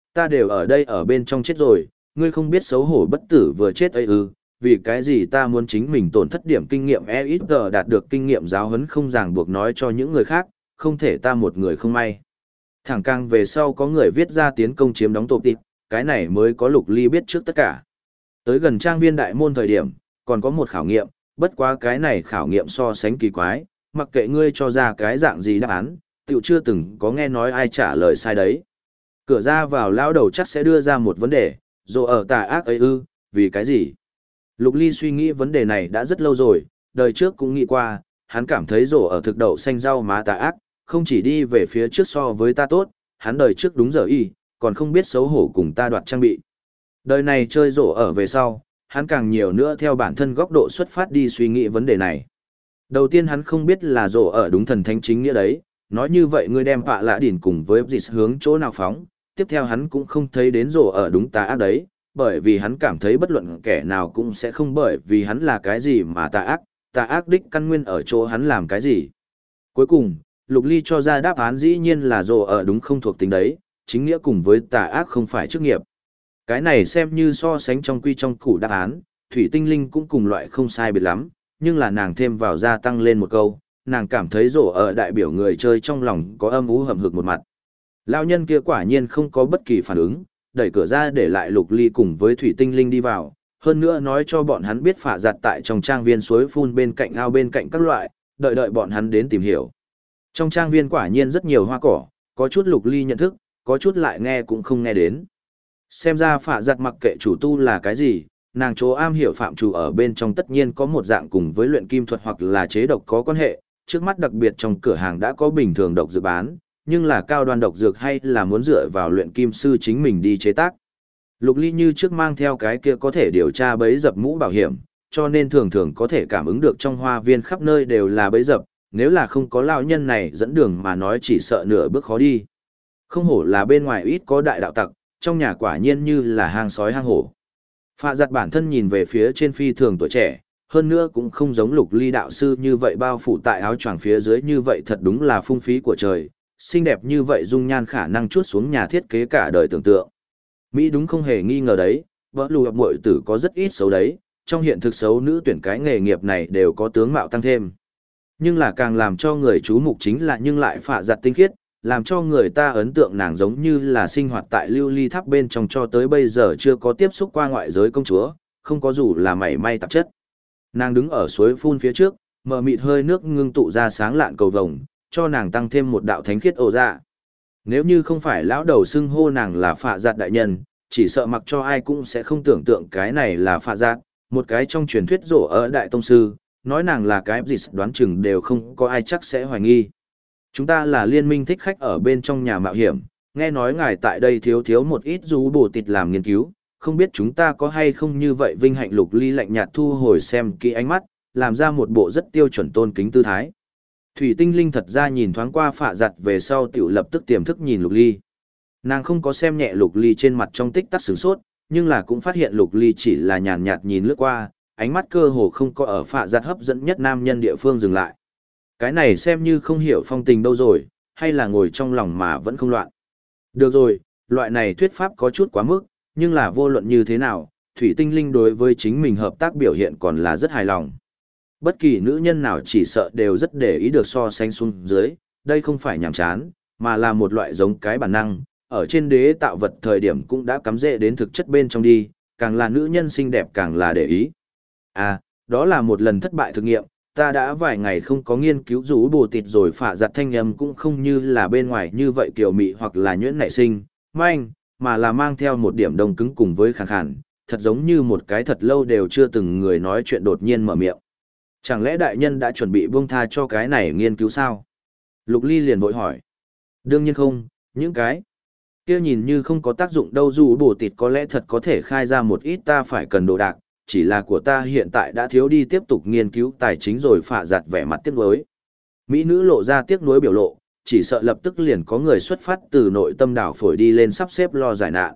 Ta đều ở đây ở bên trong chết rồi, ngươi không biết xấu hổ bất tử vừa chết ấy ư, vì cái gì ta muốn chính mình tổn thất điểm kinh nghiệm ít đạt được kinh nghiệm giáo huấn không ràng buộc nói cho những người khác, không thể ta một người không may. Thẳng càng về sau có người viết ra tiến công chiếm đóng tổ tịp, cái này mới có Lục Ly biết trước tất cả. Tới gần trang viên đại môn thời điểm, còn có một khảo nghiệm, bất quá cái này khảo nghiệm so sánh kỳ quái, mặc kệ ngươi cho ra cái dạng gì đáp án, tiểu chưa từng có nghe nói ai trả lời sai đấy. Cửa ra vào lao đầu chắc sẽ đưa ra một vấn đề, dù ở tà ác ấy ư, vì cái gì? Lục Ly suy nghĩ vấn đề này đã rất lâu rồi, đời trước cũng nghĩ qua, hắn cảm thấy rổ ở thực đậu xanh rau má tà ác, không chỉ đi về phía trước so với ta tốt, hắn đời trước đúng giờ y, còn không biết xấu hổ cùng ta đoạt trang bị. Đời này chơi rổ ở về sau, hắn càng nhiều nữa theo bản thân góc độ xuất phát đi suy nghĩ vấn đề này. Đầu tiên hắn không biết là rổ ở đúng thần thánh chính nghĩa đấy, nói như vậy ngươi đem Pạ Lạ Đỉn cùng với dịch hướng chỗ nào phóng, tiếp theo hắn cũng không thấy đến rổ ở đúng tà ác đấy, bởi vì hắn cảm thấy bất luận kẻ nào cũng sẽ không bởi vì hắn là cái gì mà tà ác đích căn nguyên ở chỗ hắn làm cái gì. Cuối cùng, Lục Ly cho ra đáp án dĩ nhiên là rổ ở đúng không thuộc tính đấy, chính nghĩa cùng với tà ác không phải chức nghiệp. Cái này xem như so sánh trong quy trong củ đáp án, Thủy Tinh Linh cũng cùng loại không sai biệt lắm, nhưng là nàng thêm vào gia tăng lên một câu, nàng cảm thấy rổ ở đại biểu người chơi trong lòng có âm u hầm hực một mặt. Lão nhân kia quả nhiên không có bất kỳ phản ứng, đẩy cửa ra để lại Lục Ly cùng với Thủy Tinh Linh đi vào, hơn nữa nói cho bọn hắn biết phạ giặt tại trong trang viên suối phun bên cạnh ao bên cạnh các loại, đợi bọn hắn đến tìm hiểu. Trong trang viên quả nhiên rất nhiều hoa cỏ, có chút Lục Ly nhận thức, có chút lại nghe cũng không nghe đến. Xem ra phạ giặt mặc kệ chủ tu là cái gì, nàng chỗ am hiểu phạm chủ ở bên trong tất nhiên có một dạng cùng với luyện kim thuật hoặc là chế độc có quan hệ, trước mắt đặc biệt trong cửa hàng đã có bình thường độc dược bán, nhưng là cao đoan độc dược hay là muốn dựa vào luyện kim sư chính mình đi chế tác. Lục Ly như trước mang theo cái kia có thể điều tra bẫy dập mũ bảo hiểm, cho nên thường thường có thể cảm ứng được trong hoa viên khắp nơi đều là bẫy dập, nếu là không có lão nhân này dẫn đường mà nói chỉ sợ nửa bước khó đi. Không hổ là bên ngoài ít có đại đạo tặc, trong nhà quả nhiên như là hang sói hang hổ. Phạ giặt bản thân nhìn về phía trên phi thường tuổi trẻ, hơn nữa cũng không giống Lục Ly đạo sư như vậy bao phủ tại áo choàng phía dưới như vậy thật đúng là phung phí của trời, xinh đẹp như vậy dung nhan khả năng chuốt xuống nhà thiết kế cả đời tưởng tượng. Mỹ đúng không hề nghi ngờ đấy, vợ lùa muội tử có rất ít xấu đấy, trong hiện thực xấu nữ tuyển cái nghề nghiệp này đều có tướng mạo tăng thêm. Nhưng là càng làm cho người chú mục chính là nhưng lại phạ giặt tinh khiết, làm cho người ta ấn tượng nàng giống như là sinh hoạt tại lưu ly tháp bên trong cho tới bây giờ chưa có tiếp xúc qua ngoại giới công chúa, không có dù là mảy may tạp chất. Nàng đứng ở suối phun phía trước, mờ mịt hơi nước ngưng tụ ra sáng lạn cầu vồng, cho nàng tăng thêm một đạo thánh khiết ổ dạ. Nếu như không phải lão đầu xưng hô nàng là phạ giặt đại nhân, chỉ sợ mặc cho ai cũng sẽ không tưởng tượng cái này là phạ giặt, một cái trong truyền thuyết rổ ở đại tông sư, nói nàng là cái gì đoán chừng đều không có ai chắc sẽ hoài nghi. Chúng ta là liên minh thích khách ở bên trong nhà mạo hiểm, nghe nói ngài tại đây thiếu một ít rú bổ tịt làm nghiên cứu, không biết chúng ta có hay không như vậy. Vinh Hạnh Lục Ly lạnh nhạt thu hồi xem kỹ ánh mắt, làm ra một bộ rất tiêu chuẩn tôn kính tư thái. Thủy Tinh Linh thật ra nhìn thoáng qua phạ giặt về sau tiểu lập tức tiềm thức nhìn Lục Ly. Nàng không có xem nhẹ Lục Ly trên mặt trong tích tắc sửng sốt, nhưng là cũng phát hiện Lục Ly chỉ là nhàn nhạt nhìn lướt qua, ánh mắt cơ hồ không có ở phạ giặt hấp dẫn nhất nam nhân địa phương dừng lại. Cái này xem như không hiểu phong tình đâu rồi, hay là ngồi trong lòng mà vẫn không loạn. Được rồi, loại này thuyết pháp có chút quá mức, nhưng là vô luận như thế nào, Thủy Tinh Linh đối với chính mình hợp tác biểu hiện còn là rất hài lòng. Bất kỳ nữ nhân nào chỉ sợ đều rất để ý được so sánh xuống dưới, đây không phải nhàm chán, mà là một loại giống cái bản năng, ở trên đế tạo vật thời điểm cũng đã cắm rễ đến thực chất bên trong đi, càng là nữ nhân xinh đẹp càng là để ý. À, đó là một lần thất bại thực nghiệm, ta đã vài ngày không có nghiên cứu rú bồ tịt rồi phạ giặt thanh âm cũng không như là bên ngoài như vậy kiều mị hoặc là nhuyễn nảy sinh, manh, mà là mang theo một điểm đông cứng cùng với khàn khàn, thật giống như một cái thật lâu đều chưa từng người nói chuyện đột nhiên mở miệng. Chẳng lẽ đại nhân đã chuẩn bị buông tha cho cái này nghiên cứu sao? Lục Ly liền vội hỏi. Đương nhiên không, những cái kia nhìn như không có tác dụng đâu dù bổ tịt có lẽ thật có thể khai ra một ít ta phải cần đồ đạc, chỉ là của ta hiện tại đã thiếu đi tiếp tục nghiên cứu tài chính rồi phạ giặt vẻ mặt tiếc nuối. Mỹ nữ lộ ra tiếc nuối biểu lộ, chỉ sợ lập tức liền có người xuất phát từ nội tâm đảo phổi đi lên sắp xếp lo giải nạn.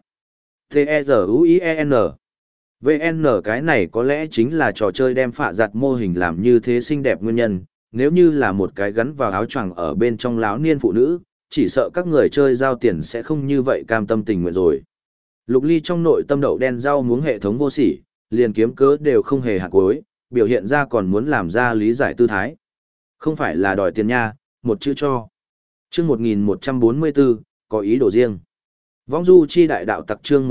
T-E-Z-U-I-E-N VN cái này có lẽ chính là trò chơi đem phạ giặt mô hình làm như thế xinh đẹp nguyên nhân, nếu như là một cái gắn vào áo choàng ở bên trong láo niên phụ nữ, chỉ sợ các người chơi giao tiền sẽ không như vậy cam tâm tình nguyện rồi. Lục Ly trong nội tâm đậu đen rau muống hệ thống vô sỉ, liền kiếm cớ đều không hề hạt cuối, biểu hiện ra còn muốn làm ra lý giải tư thái. Không phải là đòi tiền nha, một chữ cho. Chương 1144, có ý đồ riêng. Vong du chi đại đạo tặc chương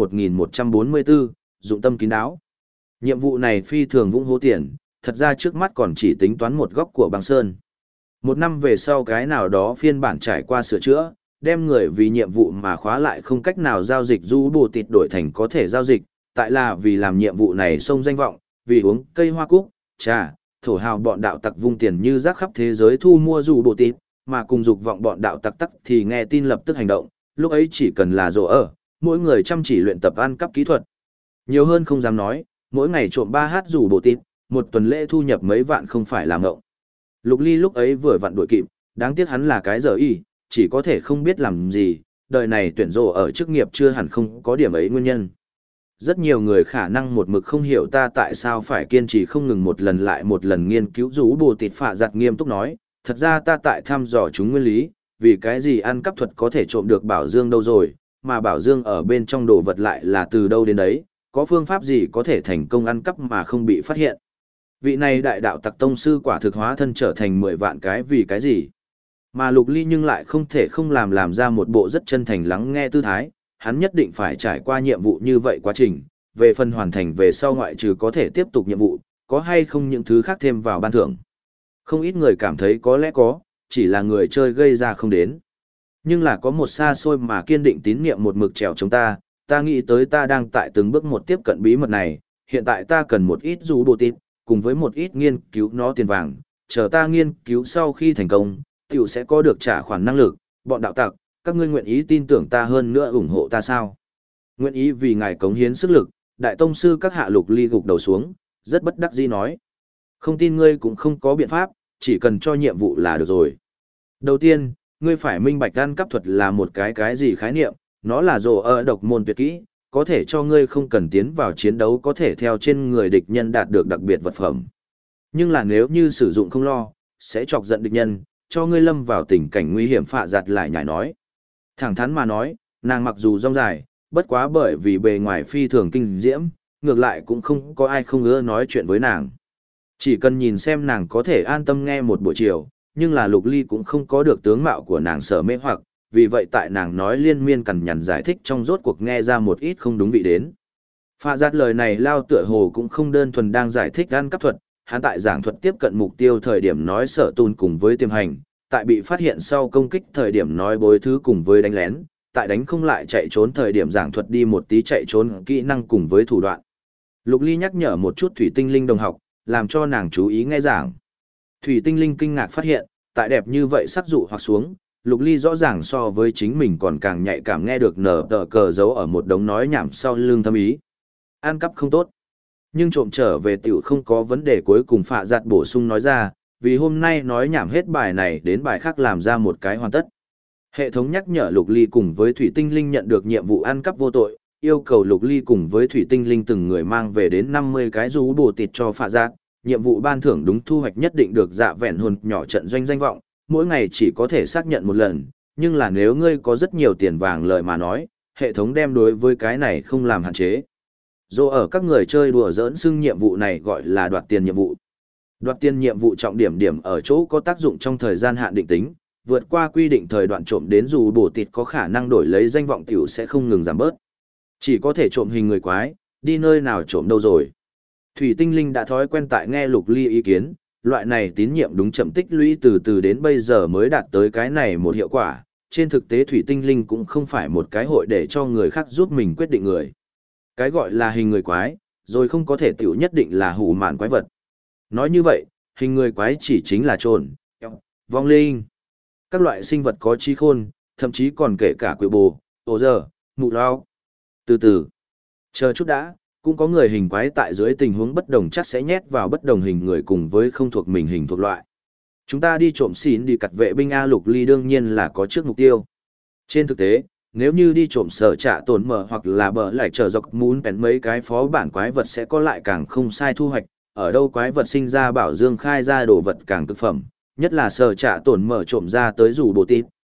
1144, dụng tâm kín đáo. Nhiệm vụ này phi thường vung hố tiền, thật ra trước mắt còn chỉ tính toán một góc của băng sơn. Một năm về sau cái nào đó phiên bản trải qua sửa chữa, đem người vì nhiệm vụ mà khóa lại không cách nào giao dịch du bồ tịt đổi thành có thể giao dịch, tại là vì làm nhiệm vụ này xông danh vọng, vì uống cây hoa cúc, trà, thổ hào bọn đạo tặc vung tiền như rác khắp thế giới thu mua du bồ tịt, mà cùng dục vọng bọn đạo tặc tắc thì nghe tin lập tức hành động, lúc ấy chỉ cần là rổ ở, mỗi người chăm chỉ luyện tập ăn cắp kỹ thuật. Nhiều hơn không dám nói, mỗi ngày trộm 3h dù bồ tịt, một tuần lễ thu nhập mấy vạn không phải là ngộng. Lục Ly lúc ấy vừa vặn đuổi kịp, đáng tiếc hắn là cái giờ y, chỉ có thể không biết làm gì, đời này tuyển rổ ở chức nghiệp chưa hẳn không có điểm ấy nguyên nhân. Rất nhiều người khả năng một mực không hiểu ta tại sao phải kiên trì không ngừng một lần lại một lần nghiên cứu rú bồ tịt phạ giặt nghiêm túc nói, thật ra ta tại thăm dò chúng nguyên lý, vì cái gì ăn cắp thuật có thể trộm được bảo dương đâu rồi, mà bảo dương ở bên trong đồ vật lại là từ đâu đến đấy, có phương pháp gì có thể thành công ăn cắp mà không bị phát hiện. Vị này đại đạo tặc tông sư quả thực hóa thân trở thành 10 vạn cái vì cái gì. Mà Lục Ly nhưng lại không thể không làm ra một bộ rất chân thành lắng nghe tư thái, hắn nhất định phải trải qua nhiệm vụ như vậy quá trình, về phần hoàn thành về sau ngoại trừ có thể tiếp tục nhiệm vụ, có hay không những thứ khác thêm vào ban thưởng. Không ít người cảm thấy có lẽ có, chỉ là người chơi gây ra không đến. Nhưng là có một xa xôi mà kiên định tín niệm một mực trèo chống ta nghĩ tới ta đang tại từng bước một tiếp cận bí mật này, hiện tại ta cần một ít rú bồ tịt, cùng với một ít nghiên cứu nó tiền vàng, chờ ta nghiên cứu sau khi thành công, tiểu sẽ có được trả khoản năng lực, bọn đạo tặc, các ngươi nguyện ý tin tưởng ta hơn nữa ủng hộ ta sao? Nguyện ý vì ngài cống hiến sức lực, đại tông sư các hạ Lục Ly gục đầu xuống, rất bất đắc dĩ nói. Không tin ngươi cũng không có biện pháp, chỉ cần cho nhiệm vụ là được rồi. Đầu tiên, ngươi phải minh bạch ăn cắp thuật là một cái gì khái niệm, nó là rồ ở độc môn tuyệt kỹ, có thể cho ngươi không cần tiến vào chiến đấu có thể theo trên người địch nhân đạt được đặc biệt vật phẩm. Nhưng là nếu như sử dụng không lo, sẽ chọc giận địch nhân, cho ngươi lâm vào tình cảnh nguy hiểm phạ giặt lại nhảy nói. Thẳng thắn mà nói, nàng mặc dù rong dài, bất quá bởi vì bề ngoài phi thường kinh diễm, ngược lại cũng không có ai không ưa nói chuyện với nàng. Chỉ cần nhìn xem nàng có thể an tâm nghe một buổi chiều, nhưng là Lục Ly cũng không có được tướng mạo của nàng sở mê hoặc, vì vậy tại nàng nói liên miên cằn nhằn giải thích trong rốt cuộc nghe ra một ít không đúng vị đến. Phạ giặt lời này lao tựa hồ cũng không đơn thuần đang giải thích ăn cắp thuật, hắn tại giảng thuật tiếp cận mục tiêu thời điểm nói sở tùn cùng với tiềm hành, tại bị phát hiện sau công kích thời điểm nói bối thứ cùng với đánh lén, tại đánh không lại chạy trốn thời điểm giảng thuật đi một tí chạy trốn kỹ năng cùng với thủ đoạn. Lục Ly nhắc nhở một chút Thủy Tinh Linh đồng học, làm cho nàng chú ý nghe giảng. Thủy Tinh Linh kinh ngạc phát hiện, tại đẹp như vậy sắc dụ hoặc xuống, Lục Ly rõ ràng so với chính mình còn càng nhạy cảm nghe được nở tờ cờ giấu ở một đống nói nhảm sau lưng thâm ý. Ăn cắp không tốt. Nhưng trộm trở về tiểu không có vấn đề cuối cùng phạ giặt bổ sung nói ra, vì hôm nay nói nhảm hết bài này đến bài khác làm ra một cái hoàn tất. Hệ thống nhắc nhở Lục Ly cùng với Thủy Tinh Linh nhận được nhiệm vụ ăn cắp vô tội, yêu cầu Lục Ly cùng với Thủy Tinh Linh từng người mang về đến 50 cái rú bồ tịt cho phạ giặt. Nhiệm vụ ban thưởng đúng thu hoạch nhất định được dạ vẹn hồn nhỏ trận doanh danh vọng, mỗi ngày chỉ có thể xác nhận một lần, nhưng là nếu ngươi có rất nhiều tiền vàng lời mà nói, hệ thống đem đối với cái này không làm hạn chế. Dù ở các người chơi đùa giỡn xưng nhiệm vụ này gọi là đoạt tiền nhiệm vụ. Đoạt tiền nhiệm vụ trọng điểm ở chỗ có tác dụng trong thời gian hạn định tính, vượt qua quy định thời đoạn trộm đến dù bổ tịt có khả năng đổi lấy danh vọng tiểu sẽ không ngừng giảm bớt. Chỉ có thể trộm hình người quái, đi nơi nào trộm đâu rồi. Thủy Tinh Linh đã thói quen tại nghe Lục Ly ý kiến, loại này tín nhiệm đúng chậm tích lũy từ từ đến bây giờ mới đạt tới cái này một hiệu quả. Trên thực tế Thủy Tinh Linh cũng không phải một cái hội để cho người khác giúp mình quyết định người. Cái gọi là hình người quái, rồi không có thể tiểu nhất định là hủ mạn quái vật. Nói như vậy, hình người quái chỉ chính là trồn, vong linh, các loại sinh vật có trí khôn, thậm chí còn kể cả quỷ bồ, ổ giờ, mụ lao. Từ từ, chờ chút đã, cũng có người hình quái tại dưới tình huống bất đồng chắc sẽ nhét vào bất đồng hình người cùng với không thuộc mình hình thuộc loại. Chúng ta đi trộm xỉn đi cặt vệ binh A Lục Ly đương nhiên là có trước mục tiêu. Trên thực tế, nếu như đi trộm sở trạ tổn mở hoặc là bờ lại trở dọc muốn bén mấy cái phó bản quái vật sẽ có lại càng không sai thu hoạch, ở đâu quái vật sinh ra bảo dương khai ra đồ vật càng cực phẩm, nhất là sở trạ tổn mở trộm ra tới rủ bồ tít,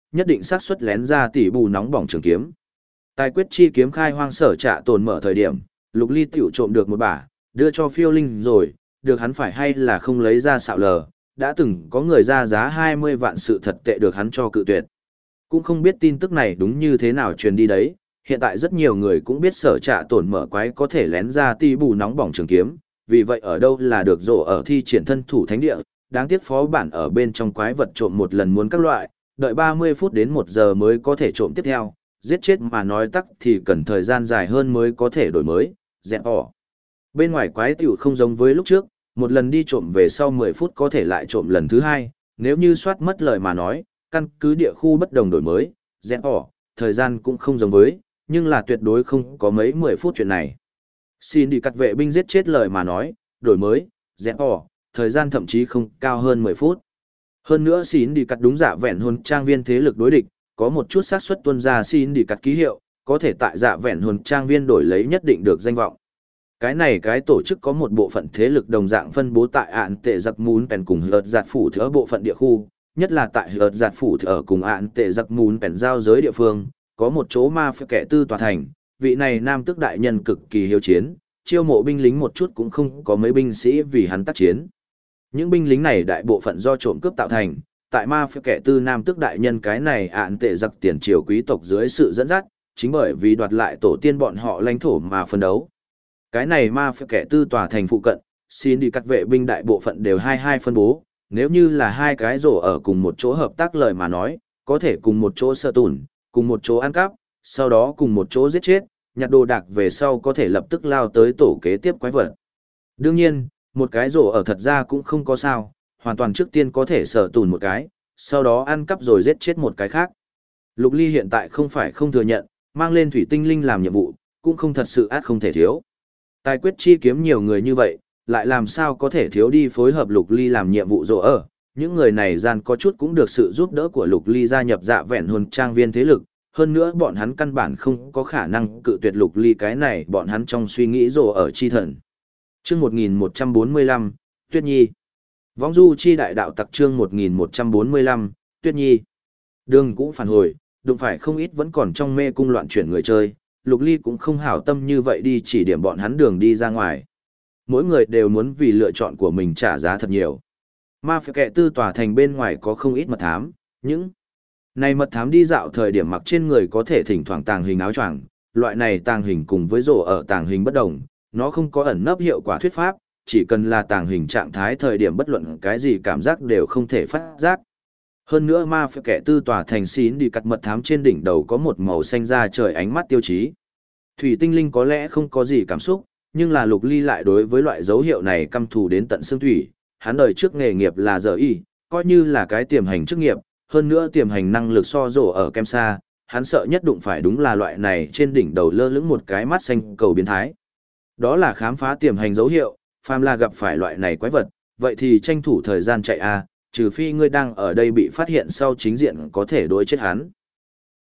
nhất định xác suất lén ra tỷ bù nóng bỏng trường kiếm. Tài quyết chi kiếm khai hoang sở trạ tồn mở thời điểm, Lục Ly tiểu trộm được một bả, đưa cho phiêu linh rồi, được hắn phải hay là không lấy ra xạo lờ, đã từng có người ra giá 20 vạn sự thật tệ được hắn cho cự tuyệt. Cũng không biết tin tức này đúng như thế nào truyền đi đấy, hiện tại rất nhiều người cũng biết sở trạ tổn mở quái có thể lén ra tỷ bù nóng bỏng trường kiếm, vì vậy ở đâu là được rổ ở thi triển thân thủ thánh địa, đáng tiếc phó bản ở bên trong quái vật trộm một lần muốn các loại, đợi 30 phút đến 1 giờ mới có thể trộm tiếp theo, giết chết mà nói tắc thì cần thời gian dài hơn mới có thể đổi mới, dẹp bỏ. Bên ngoài quái tiểu không giống với lúc trước, một lần đi trộm về sau 10 phút có thể lại trộm lần thứ hai, nếu như soát mất lời mà nói, căn cứ địa khu bất đồng đổi mới, dẹp bỏ, thời gian cũng không giống với, nhưng là tuyệt đối không có mấy 10 phút chuyện này. Xin đi cắt vệ binh giết chết lời mà nói, đổi mới, dẹp bỏ, thời gian thậm chí không cao hơn 10 phút. Hơn nữa xin đi cắt đúng dạ vẹn hồn trang viên thế lực đối địch, có một chút xác suất tuân ra xin đi cắt ký hiệu, có thể tại dạ vẹn hồn trang viên đổi lấy nhất định được danh vọng. Cái này cái tổ chức có một bộ phận thế lực đồng dạng phân bố tại ạn tệ giặc mún pèn cùng hợt giạt phủ thừa bộ phận địa khu, nhất là tại hợt giạt phủ thừa cùng ạn tệ giặc mún pèn giao giới địa phương, có một chỗ ma phê kẻ tư tòa thành, vị này nam tước đại nhân cực kỳ hiếu chiến, chiêu mộ binh lính một chút cũng không có mấy binh sĩ vì hắn tác chiến. Những binh lính này đại bộ phận do trộm cướp tạo thành, tại ma phê kẻ tư nam tước đại nhân cái này ạn tệ giặc tiền triều quý tộc dưới sự dẫn dắt, chính bởi vì đoạt lại tổ tiên bọn họ lãnh thổ mà phân đấu. Cái này ma phê kẻ tư tòa thành phụ cận, xin đi cắt vệ binh đại bộ phận đều hai phân bố, nếu như là hai cái rổ ở cùng một chỗ hợp tác lời mà nói, có thể cùng một chỗ sơ tủn, cùng một chỗ ăn cắp, sau đó cùng một chỗ giết chết, nhặt đồ đạc về sau có thể lập tức lao tới tổ kế tiếp quái vật. Đương nhiên, một cái rổ ở thật ra cũng không có sao, hoàn toàn trước tiên có thể sở tùn một cái, sau đó ăn cắp rồi giết chết một cái khác. Lục Ly hiện tại không phải không thừa nhận, mang lên thủy tinh linh làm nhiệm vụ, cũng không thật sự át không thể thiếu. Tài quyết chi kiếm nhiều người như vậy, lại làm sao có thể thiếu đi phối hợp Lục Ly làm nhiệm vụ rổ ở. Những người này gian có chút cũng được sự giúp đỡ của Lục Ly gia nhập dạ vẹn hồn trang viên thế lực, hơn nữa bọn hắn căn bản không có khả năng cự tuyệt Lục Ly cái này bọn hắn trong suy nghĩ rổ ở chi thần. Chương 1145, Tuyết Nhi. Vong du chi đại đạo tặc chương 1145, Tuyết Nhi. Đường cũng phản hồi, đụng phải không ít vẫn còn trong mê cung loạn chuyển người chơi, Lục Ly cũng không hảo tâm như vậy đi chỉ điểm bọn hắn đường đi ra ngoài. Mỗi người đều muốn vì lựa chọn của mình trả giá thật nhiều. Ma phệ kệ tư tòa thành bên ngoài có không ít mật thám, những này mật thám đi dạo thời điểm mặc trên người có thể thỉnh thoảng tàng hình áo choàng, loại này tàng hình cùng với rổ ở tàng hình bất đồng, nó không có ẩn nấp hiệu quả thuyết pháp, chỉ cần là tàng hình trạng thái thời điểm bất luận cái gì cảm giác đều không thể phát giác. Hơn nữa ma phệ kẻ tư tòa thành xín đi cắt mật thám trên đỉnh đầu có một màu xanh da trời ánh mắt tiêu chí. Thủy tinh linh có lẽ không có gì cảm xúc, nhưng là Lục Ly lại đối với loại dấu hiệu này căm thù đến tận xương thủy, hắn đời trước nghề nghiệp là giờ y, coi như là cái tiềm hành chức nghiệp, hơn nữa tiềm hành năng lực so rổ ở kem xa, hắn sợ nhất đụng phải đúng là loại này trên đỉnh đầu lơ lửng một cái mắt xanh cầu biến thái. Đó là khám phá tiềm hành dấu hiệu, phàm là gặp phải loại này quái vật, vậy thì tranh thủ thời gian chạy a, trừ phi ngươi đang ở đây bị phát hiện sau chính diện có thể đối chết hắn.